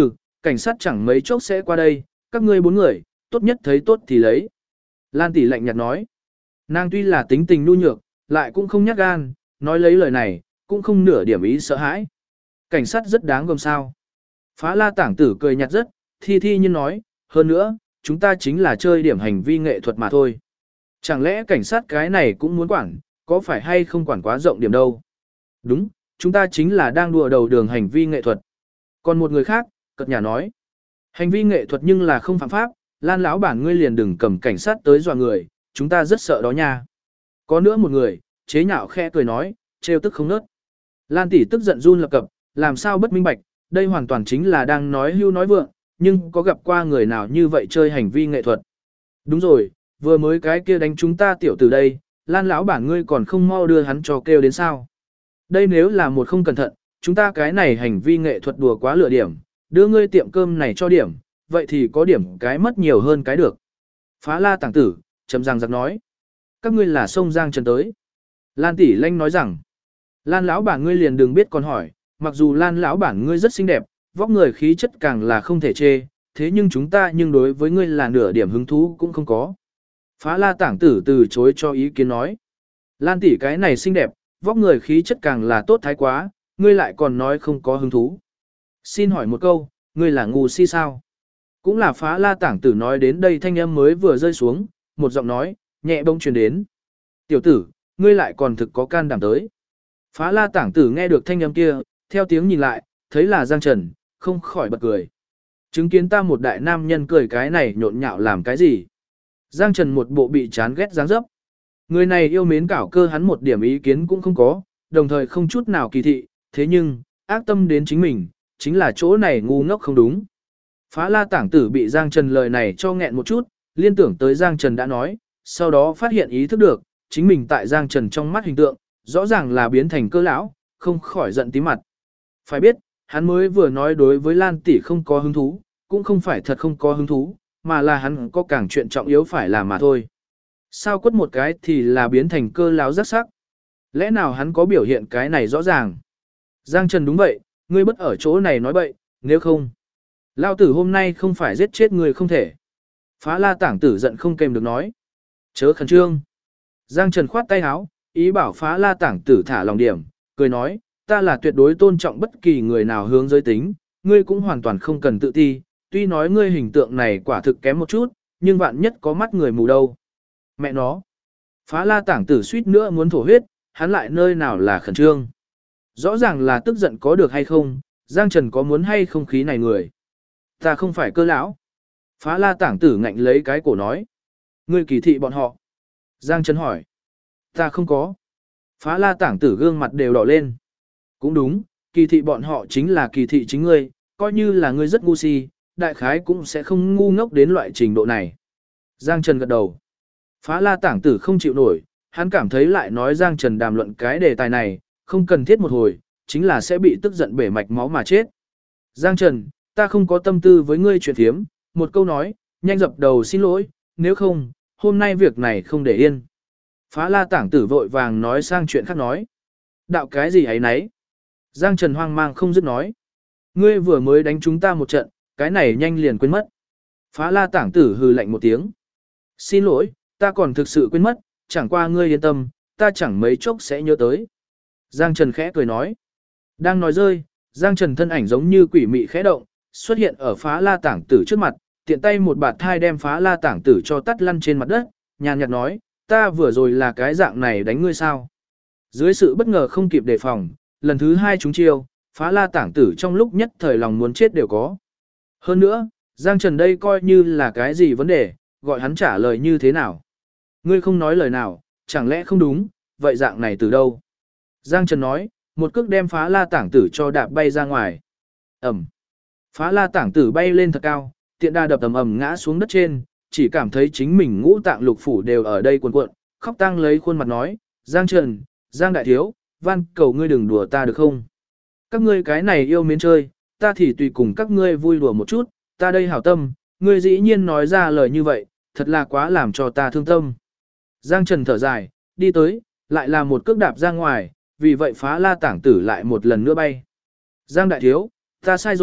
Cảnh sát chẳng mấy chốc sẽ qua đây, các ngươi 4 người, tốt nhất thấy tốt thì lấy. Lan tỷ lạnh nhạt nói. Nàng tuy là tính tình nhu nhược, lại cũng không nhát gan, nói lấy lời này, cũng không nửa điểm ý sợ hãi. Cảnh sát rất đáng gờm sao. Phá La Tảng Tử cười nhạt rất, thi thi nhiên nói, hơn nữa, chúng ta chính là chơi điểm hành vi nghệ thuật mà thôi. Chẳng lẽ cảnh sát cái này cũng muốn quản, có phải hay không quản quá rộng điểm đâu. Đúng, chúng ta chính là đang đùa đầu đường hành vi nghệ thuật. Còn một người khác, cợt nhả nói, hành vi nghệ thuật nhưng là không phạm pháp, Lan lão bản ngươi liền đừng cầm cảnh sát tới dọa người, chúng ta rất sợ đó nha. Có nữa một người, chế nhạo khẽ cười nói, trêu tức không nớt. Lan tỷ tức giận run lập cập, làm sao bất minh bạch, đây hoàn toàn chính là đang nói hưu nói vượng, nhưng có gặp qua người nào như vậy chơi hành vi nghệ thuật. Đúng rồi, vừa mới cái kia đánh chúng ta tiểu từ đây, Lan lão bản ngươi còn không mau đưa hắn cho kêu đến sao. Đây nếu là một không cẩn thận, chúng ta cái này hành vi nghệ thuật đùa quá lựa điểm, đưa ngươi tiệm cơm này cho điểm, vậy thì có điểm cái mất nhiều hơn cái được. Phá La Tảng Tử, chấm răng giặc nói. Các ngươi là sông Giang Trần tới. Lan tỷ lanh nói rằng, Lan lão bản ngươi liền đừng biết còn hỏi, mặc dù Lan lão bản ngươi rất xinh đẹp, vóc người khí chất càng là không thể chê, thế nhưng chúng ta nhưng đối với ngươi là nửa điểm hứng thú cũng không có. Phá La Tảng Tử từ chối cho ý kiến nói. Lan tỷ cái này xinh đẹp, vóc người khí chất càng là tốt thái quá, ngươi lại còn nói không có hứng thú. Xin hỏi một câu, ngươi là ngu si sao? Cũng là Phá La Tảng Tử nói đến đây thanh âm mới vừa rơi xuống, một giọng nói, nhẹ bông truyền đến. Tiểu tử, ngươi lại còn thực có can đảm tới. Phá La Tảng Tử nghe được thanh âm kia, theo tiếng nhìn lại, thấy là Giang Trần, không khỏi bật cười. Chứng kiến ta một đại nam nhân cười cái này nhộn nhạo làm cái gì? Giang Trần một bộ bị chán ghét dáng dấp. Người này yêu mến cảo cơ hắn một điểm ý kiến cũng không có, đồng thời không chút nào kỳ thị, thế nhưng, ác tâm đến chính mình, chính là chỗ này ngu ngốc không đúng. Phá La Tảng Tử bị Giang Trần lời này cho nghẹn một chút, liên tưởng tới Giang Trần đã nói, sau đó phát hiện ý thức được, chính mình tại Giang Trần trong mắt hình tượng, rõ ràng là biến thành cơ lão, không khỏi giận tí mặt. Phải biết, hắn mới vừa nói đối với Lan tỷ không có hứng thú, cũng không phải thật không có hứng thú, mà là hắn có càng chuyện trọng yếu phải làm mà thôi. Sao quất một cái thì là biến thành cơ lão rắc sắc. Lẽ nào hắn có biểu hiện cái này rõ ràng? Giang Trần đúng vậy, ngươi bất ở chỗ này nói bậy, nếu không. Lao tử hôm nay không phải giết chết người không thể. Phá La Tảng Tử giận không kèm được nói. Chớ khẩn trương. Giang Trần khoát tay áo, ý bảo Phá La Tảng Tử thả lòng điểm, cười nói, ta là tuyệt đối tôn trọng bất kỳ người nào hướng giới tính, ngươi cũng hoàn toàn không cần tự ti, tuy nói ngươi hình tượng này quả thực kém một chút, nhưng vạn nhất có mắt người mù đâu. Mẹ nó. Phá La Tảng Tử suýt nữa muốn thổ huyết, hắn lại nơi nào là khẩn trương. Rõ ràng là tức giận có được hay không, Giang Trần có muốn hay không khí này người. Ta không phải cơ lão. Phá La Tảng Tử ngạnh lấy cái cổ nói. Ngươi kỳ thị bọn họ. Giang Trần hỏi. Ta không có. Phá La Tảng Tử gương mặt đều đỏ lên. Cũng đúng, kỳ thị bọn họ chính là kỳ thị chính ngươi, coi như là ngươi rất ngu si, đại khái cũng sẽ không ngu ngốc đến loại trình độ này. Giang Trần gật đầu. Phá La Tảng Tử không chịu nổi, hắn cảm thấy lại nói Giang Trần đàm luận cái đề tài này, không cần thiết một hồi, chính là sẽ bị tức giận bể mạch máu mà chết. Giang Trần, ta không có tâm tư với ngươi chuyện thiếm, một câu nói, nhanh dập đầu xin lỗi, nếu không, hôm nay việc này không để yên. Phá La Tảng Tử vội vàng nói sang chuyện khác nói. Đạo cái gì ấy nấy? Giang Trần hoang mang không dứt nói. Ngươi vừa mới đánh chúng ta một trận, cái này nhanh liền quên mất. Phá La Tảng Tử hừ lạnh một tiếng. Xin lỗi, ta còn thực sự quên mất, chẳng qua ngươi yên tâm, ta chẳng mấy chốc sẽ nhớ tới. Giang Trần khẽ cười nói. Đang nói rơi, Giang Trần thân ảnh giống như quỷ mị khẽ động, xuất hiện ở Phá La Tảng Tử trước mặt, tiện tay một bạt thai đem Phá La Tảng Tử cho tắt lăn trên mặt đất, nhàn nhạt nói, ta vừa rồi là cái dạng này đánh ngươi sao. Dưới sự bất ngờ không kịp đề phòng, lần thứ hai chúng chiêu, Phá La Tảng Tử trong lúc nhất thời lòng muốn chết đều có. Hơn nữa, Giang Trần đây coi như là cái gì vấn đề, gọi hắn trả lời như thế nào. Ngươi không nói lời nào, chẳng lẽ không đúng, vậy dạng này từ đâu? Giang Trần nói, một cước đem Phá La Tảng Tử cho đạp bay ra ngoài. Ẩm. Phá La Tảng Tử bay lên thật cao, tiện đà đập ầm ầm ngã xuống đất trên, chỉ cảm thấy chính mình ngũ tạng lục phủ đều ở đây cuộn cuộn, khóc tang lấy khuôn mặt nói, Giang Trần, Giang Đại Thiếu, van cầu ngươi đừng đùa ta được không? Các ngươi cái này yêu mến chơi, ta thì tùy cùng các ngươi vui đùa một chút, ta đây hảo tâm, ngươi dĩ nhiên nói ra lời như vậy, thật là quá làm cho ta thương tâm. Giang Trần thở dài, đi tới, lại là một cước đạp ra ngoài, vì vậy Phá La Tảng Tử lại một lần nữa bay. Giang Đại Thiếu, ta sai rồi,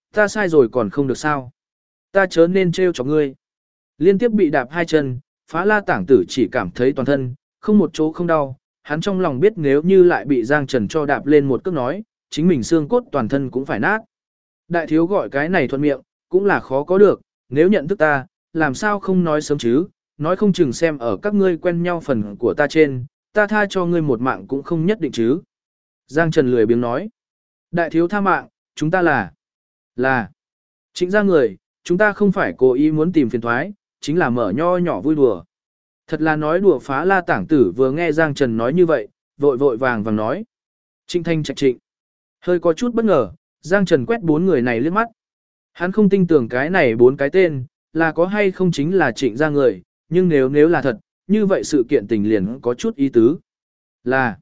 Ta sai rồi còn không được sao. Ta chớ nên trêu cho ngươi. Liên tiếp bị đạp hai chân, Phá La Tảng Tử chỉ cảm thấy toàn thân, không một chỗ không đau. Hắn trong lòng biết nếu như lại bị Giang Trần cho đạp lên một cước nói, chính mình xương cốt toàn thân cũng phải nát. Đại thiếu gọi cái này thuận miệng, cũng là khó có được, nếu nhận thức ta, làm sao không nói sớm chứ, nói không chừng xem ở các ngươi quen nhau phần của ta trên, ta tha cho ngươi một mạng cũng không nhất định chứ. Giang Trần lười biếng nói, đại thiếu tha mạng, chúng ta là Trịnh gia người, chúng ta không phải cố ý muốn tìm phiền thoái, chính là mở nho nhỏ vui đùa. Thật là nói đùa. Phá La Tảng Tử vừa nghe Giang Trần nói như vậy, vội vội vàng vàng nói. Trịnh Thanh Trạch Trịnh. Hơi có chút bất ngờ, Giang Trần quét bốn người này liếc mắt. Hắn không tin tưởng cái này bốn cái tên, là có hay không chính là Trịnh gia người, nhưng nếu là thật, như vậy sự kiện tình liền có chút ý tứ. Là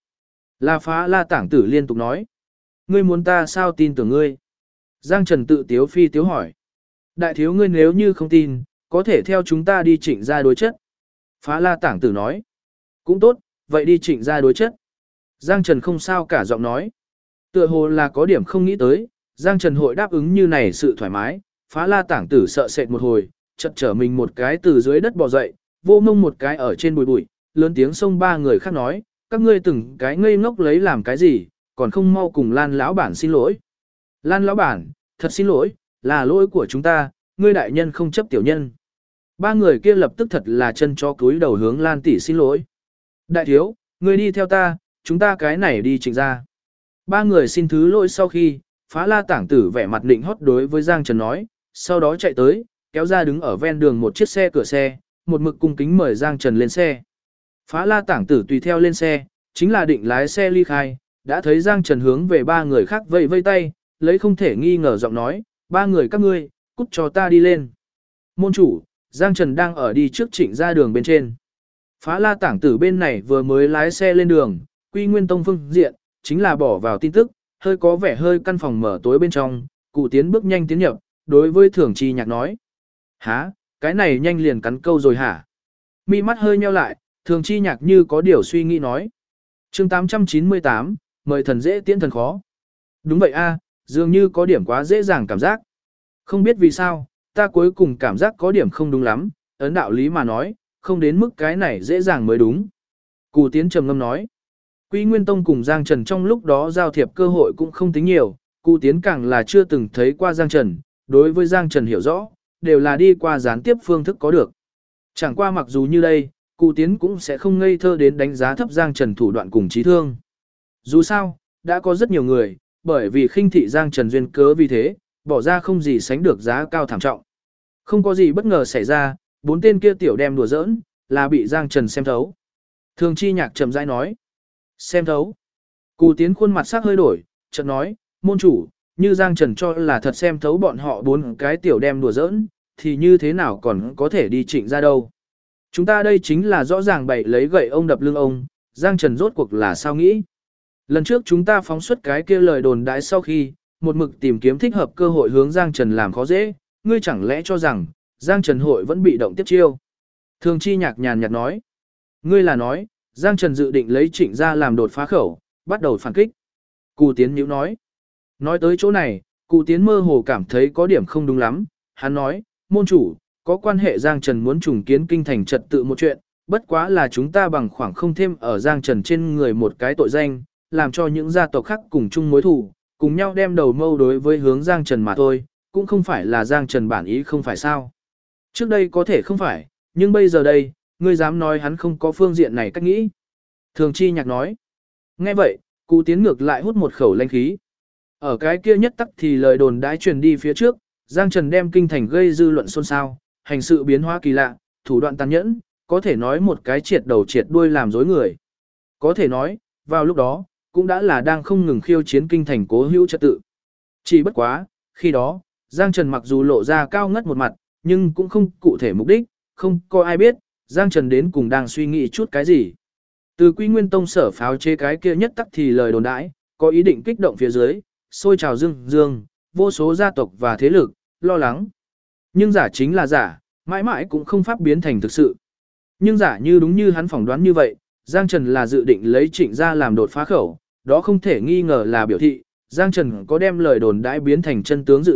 Phá La Tảng Tử liên tục nói. Ngươi muốn ta sao tin tưởng ngươi? Giang Trần tự tiếu phi tiếu hỏi. Đại thiếu ngươi nếu như không tin, có thể theo chúng ta đi Trịnh gia đối chất. Phá La Tảng Tử nói. Cũng tốt, vậy đi Trịnh gia đối chất. Giang Trần không sao cả giọng nói. Tựa hồ là có điểm không nghĩ tới, Giang Trần hội đáp ứng như này sự thoải mái. Phá La Tảng Tử sợ sệt một hồi, chợt trở mình một cái từ dưới đất bò dậy, vô mông một cái ở trên bụi bụi, lớn tiếng xông ba người khác nói, các ngươi từng cái ngây ngốc lấy làm cái gì, còn không mau cùng Lan lão bản xin lỗi. Lan lão bản, thật xin lỗi, là lỗi của chúng ta, ngươi đại nhân không chấp tiểu nhân. Ba người kia lập tức thật là chân cho cúi đầu hướng Lan tỷ xin lỗi. Đại thiếu, ngươi đi theo ta, chúng ta cái này đi Trịnh gia. Ba người xin thứ lỗi sau khi, Phá La Tảng Tử vẻ mặt định hót đối với Giang Trần nói, sau đó chạy tới, kéo ra đứng ở ven đường một chiếc xe cửa xe, một mực cung kính mời Giang Trần lên xe. Phá La Tảng Tử tùy theo lên xe, chính là định lái xe ly khai, đã thấy Giang Trần hướng về ba người khác vẫy vây tay, lấy không thể nghi ngờ giọng nói, ba người các ngươi, cút cho ta đi lên. Môn chủ, Giang Trần đang ở đi trước Trịnh gia đường bên trên. Phá La Tảng Tử bên này vừa mới lái xe lên đường, Quy Nguyên Tông phương diện, chính là bỏ vào tin tức, hơi có vẻ hơi căn phòng mở tối bên trong, Cụ Tiến bước nhanh tiến nhập, đối với Thường Chi Nhạc nói. Hả, cái này nhanh liền cắn câu rồi hả? Mi mắt hơi nheo lại, Thường Chi Nhạc như có điều suy nghĩ nói. Chương 898, mời thần dễ tiễn thần khó. Đúng vậy a, dường như có điểm quá dễ dàng cảm giác. Không biết vì sao, ta cuối cùng cảm giác có điểm không đúng lắm, ấn đạo lý mà nói, không đến mức cái này dễ dàng mới đúng. Cụ Tiến trầm ngâm nói. Quy Nguyên Tông cùng Giang Trần trong lúc đó giao thiệp cơ hội cũng không tính nhiều, Cụ Tiến càng là chưa từng thấy qua Giang Trần, đối với Giang Trần hiểu rõ, đều là đi qua gián tiếp phương thức có được. Chẳng qua mặc dù như đây, Cụ Tiến cũng sẽ không ngây thơ đến đánh giá thấp Giang Trần thủ đoạn cùng trí thương. Dù sao, đã có rất nhiều người, bởi vì khinh thị Giang Trần duyên cớ vì thế, bỏ ra không gì sánh được giá cao thảm trọng. Không có gì bất ngờ xảy ra, bốn tên kia tiểu đem đùa giỡn, là bị Giang Trần xem thấu. Thường Chi Nhạc trầm rãi nói. Xem thấu. Cụ Tiến khuôn mặt sắc hơi đổi, chợt nói, môn chủ, như Giang Trần cho là thật xem thấu bọn họ bốn cái tiểu đem đùa giỡn, thì như thế nào còn có thể đi Trịnh ra đâu. Chúng ta đây chính là rõ ràng bày lấy gậy ông đập lưng ông, Giang Trần rốt cuộc là sao nghĩ. Lần trước chúng ta phóng xuất cái kia lời đồn đãi sau khi, một mực tìm kiếm thích hợp cơ hội hướng Giang Trần làm khó dễ, ngươi chẳng lẽ cho rằng, Giang Trần hội vẫn bị động tiếp chiêu. Thường Chi Nhạc nhàn nhạt nói, ngươi là nói, Giang Trần dự định lấy Trịnh ra làm đột phá khẩu, bắt đầu phản kích. Cụ Tiến nhíu nói, nói tới chỗ này, Cụ Tiến mơ hồ cảm thấy có điểm không đúng lắm, hắn nói, môn chủ, có quan hệ Giang Trần muốn trùng kiến kinh thành trật tự một chuyện, bất quá là chúng ta bằng khoảng không thêm ở Giang Trần trên người một cái tội danh, làm cho những gia tộc khác cùng chung mối thù, cùng nhau đem đầu mâu đối với hướng Giang Trần mà thôi, cũng không phải là Giang Trần bản ý không phải sao. Trước đây có thể không phải, nhưng bây giờ đây, ngươi dám nói hắn không có phương diện này cách nghĩ. Thường Chi Nhạc nói. Nghe vậy, Cụ Tiến ngược lại hút một khẩu lanh khí. Ở cái kia nhất tắc thì lời đồn đãi truyền đi phía trước, Giang Trần đem kinh thành gây dư luận xôn xao, hành sự biến hóa kỳ lạ, thủ đoạn tàn nhẫn, có thể nói một cái triệt đầu triệt đuôi làm dối người. Có thể nói, vào lúc đó, cũng đã là đang không ngừng khiêu chiến kinh thành cố hữu trật tự. Chỉ bất quá, khi đó, Giang Trần mặc dù lộ ra cao ngất một mặt, nhưng cũng không cụ thể mục đích, không có ai biết, Giang Trần đến cùng đang suy nghĩ chút cái gì. Từ Quy Nguyên Tông sở pháo chế cái kia nhất tắc thì lời đồn đãi, có ý định kích động phía dưới, sôi trào dương, vô số gia tộc và thế lực, lo lắng. Nhưng giả chính là giả, mãi mãi cũng không pháp biến thành thực sự. Nhưng giả như đúng như hắn phỏng đoán như vậy, Giang Trần là dự định lấy Trịnh ra làm đột phá khẩu, đó không thể nghi ngờ là biểu thị, Giang Trần có đem lời đồn đãi biến thành chân tướng dự định,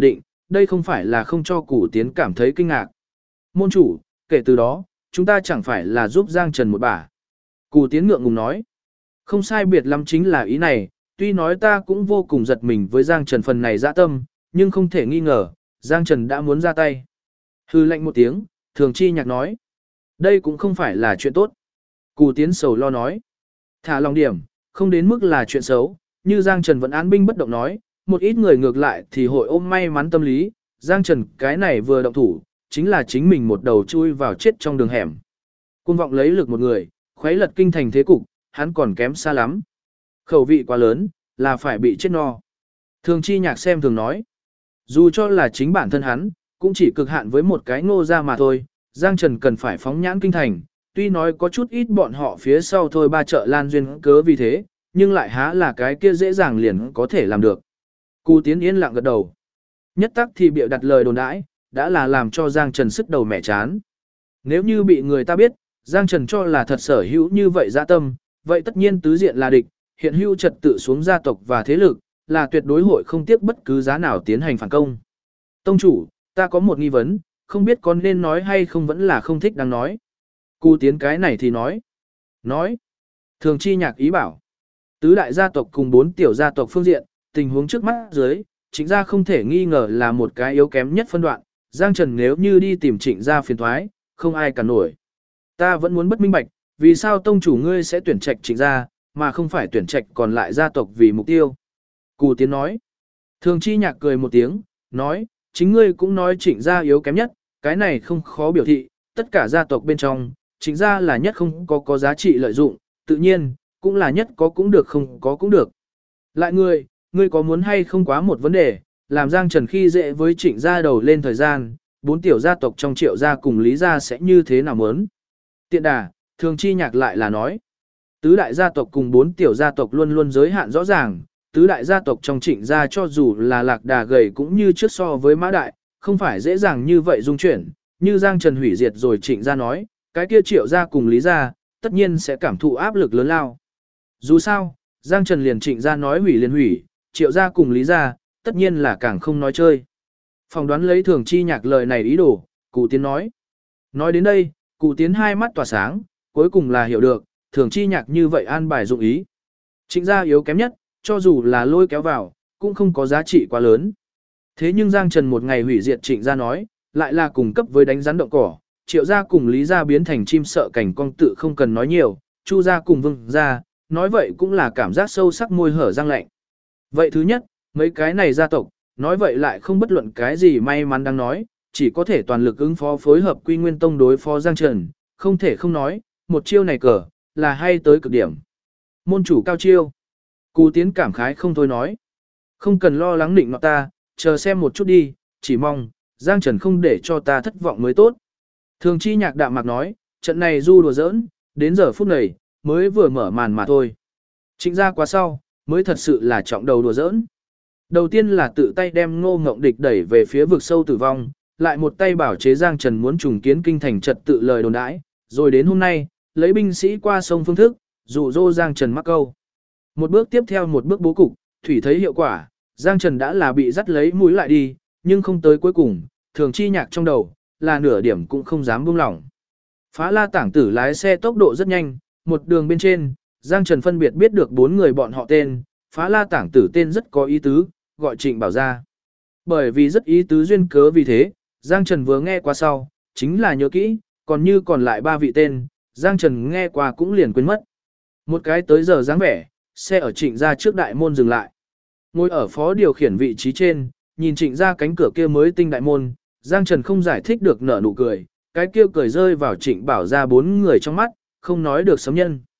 đây không phải là không cho Cù Tiến cảm thấy kinh ngạc. Môn chủ, kể từ đó, chúng ta chẳng phải là giúp Giang Trần một bả. Cù Tiến ngượng ngùng nói. Không sai biệt lắm chính là ý này, tuy nói ta cũng vô cùng giật mình với Giang Trần phần này dã tâm, nhưng không thể nghi ngờ, Giang Trần đã muốn ra tay. Hư lệnh một tiếng, Thường Chi Nhạc nói. Đây cũng không phải là chuyện tốt. Cù Tiến sầu lo nói. Thả lòng điểm, không đến mức là chuyện xấu, như Giang Trần vẫn án binh bất động nói, một ít người ngược lại thì hội ôm may mắn tâm lý, Giang Trần cái này vừa động thủ, chính là chính mình một đầu chui vào chết trong đường hẻm. Cuồng vọng lấy lực một người, khuấy lật kinh thành thế cục, hắn còn kém xa lắm. Khẩu vị quá lớn, là phải bị chết no. Thường Chi Nhạc xem thường nói. Dù cho là chính bản thân hắn, cũng chỉ cực hạn với một cái Ngô gia mà thôi, Giang Trần cần phải phóng nhãn kinh thành, tuy nói có chút ít bọn họ phía sau thôi ba chợ lan duyên cớ vì thế, nhưng lại há là cái kia dễ dàng liền có thể làm được. Cù Tiến yên lặng gật đầu. Nhất tắc thì bịa đặt lời đồn đãi, đã là làm cho Giang Trần sức đầu mẹ chán. Nếu như bị người ta biết, Giang Trần cho là thật sở hữu như vậy dạ tâm, vậy tất nhiên tứ diện là địch, hiện hữu trật tự xuống gia tộc và thế lực, là tuyệt đối hội không tiếc bất cứ giá nào tiến hành phản công. Tông chủ, ta có một nghi vấn, không biết có nên nói hay không vẫn là không thích đang nói. Cù Tiến cái này thì nói. Nói. Thường Chi Nhạc ý bảo. Tứ đại gia tộc cùng 4 tiểu gia tộc phương diện, tình huống trước mắt dưới, Trịnh gia không thể nghi ngờ là một cái yếu kém nhất phân đoạn. Giang Trần nếu như đi tìm Trịnh gia phiền thoái, không ai cả nổi. Ta vẫn muốn bất minh bạch, vì sao tông chủ ngươi sẽ tuyển trạch Trịnh gia, mà không phải tuyển trạch còn lại gia tộc vì mục tiêu. Cù Tiến nói. Thường Chi Nhạc cười một tiếng, nói, chính ngươi cũng nói Trịnh gia yếu kém nhất, cái này không khó biểu thị, tất cả gia tộc bên trong, Trịnh gia là nhất không có giá trị lợi dụng, tự nhiên, cũng là nhất có cũng được không có cũng được. Lại ngươi có muốn hay không quá một vấn đề, làm Giang Trần khi dễ với Trịnh gia đầu lên thời gian, 4 tiểu gia tộc trong Triệu gia cùng Lý gia sẽ như thế nào muốn? Tiện đà, Thường Chi Nhạc lại là nói, tứ đại gia tộc cùng 4 tiểu gia tộc luôn luôn giới hạn rõ ràng, tứ đại gia tộc trong Trịnh gia cho dù là Lạc Đà gầy cũng như trước so với Mã đại, không phải dễ dàng như vậy dung chuyển, như Giang Trần hủy diệt rồi Trịnh gia nói, cái kia Triệu gia cùng Lý gia, tất nhiên sẽ cảm thụ áp lực lớn lao. Dù sao, Giang Trần liền Trịnh gia nói hủy liền hủy, Triệu gia cùng Lý gia, tất nhiên là càng không nói chơi. Phòng đoán lấy Thường Chi Nhạc lời này ý đồ, Cụ Tiến nói. Nói đến đây, Cụ Tiến hai mắt tỏa sáng, cuối cùng là hiểu được, Thường Chi Nhạc như vậy an bài dụng ý. Trịnh gia yếu kém nhất, cho dù là lôi kéo vào, cũng không có giá trị quá lớn. Thế nhưng Giang Trần một ngày hủy diệt Trịnh gia nói, lại là cùng cấp với đánh rắn động cỏ, Triệu gia cùng Lý gia biến thành chim sợ cảnh cong tự không cần nói nhiều, Chu gia cùng Vương gia, nói vậy cũng là cảm giác sâu sắc môi hở răng lạnh. Vậy thứ nhất, mấy cái này gia tộc, nói vậy lại không bất luận cái gì may mắn đang nói, chỉ có thể toàn lực ứng phó phối hợp Quy Nguyên Tông đối phó Giang Trần, không thể không nói, một chiêu này cờ, là hay tới cực điểm. Môn chủ cao chiêu. Cù Tiến cảm khái không thôi nói. Không cần lo lắng định nọ ta, chờ xem một chút đi, chỉ mong, Giang Trần không để cho ta thất vọng mới tốt. Thường Chi Nhạc đạm mạc nói, trận này du đùa giỡn, đến giờ phút này, mới vừa mở màn mà thôi. Trịnh gia quá sau, mới thật sự là trọng đầu đùa giỡn. Đầu tiên là tự tay đem Ngô Ngộng Địch đẩy về phía vực sâu tử vong, lại một tay bảo chế Giang Trần muốn trùng kiến kinh thành trật tự lời đồn đãi, rồi đến hôm nay, lấy binh sĩ qua sông phương thức, dụ dỗ Giang Trần mắc câu. Một bước tiếp theo một bước bố cục, thủy thấy hiệu quả, Giang Trần đã là bị dắt lấy mũi lại đi, nhưng không tới cuối cùng, Thường Chi Nhạc trong đầu, là nửa điểm cũng không dám buông lỏng. Phá La Tảng Tử lái xe tốc độ rất nhanh, một đường bên trên, Giang Trần phân biệt biết được 4 người bọn họ tên, Phá La Tảng Tử tên rất có ý tứ, gọi Trịnh Bảo gia. Bởi vì rất ý tứ duyên cớ vì thế, Giang Trần vừa nghe qua sau, chính là nhớ kỹ, còn như còn lại 3 vị tên, Giang Trần nghe qua cũng liền quên mất. Một cái tới giờ dáng vẻ, xe ở Trịnh gia trước đại môn dừng lại. Ngồi ở phó điều khiển vị trí trên, nhìn Trịnh gia cánh cửa kia mới tinh đại môn, Giang Trần không giải thích được nở nụ cười, cái kia cười rơi vào Trịnh Bảo gia 4 người trong mắt, không nói được sấm nhân.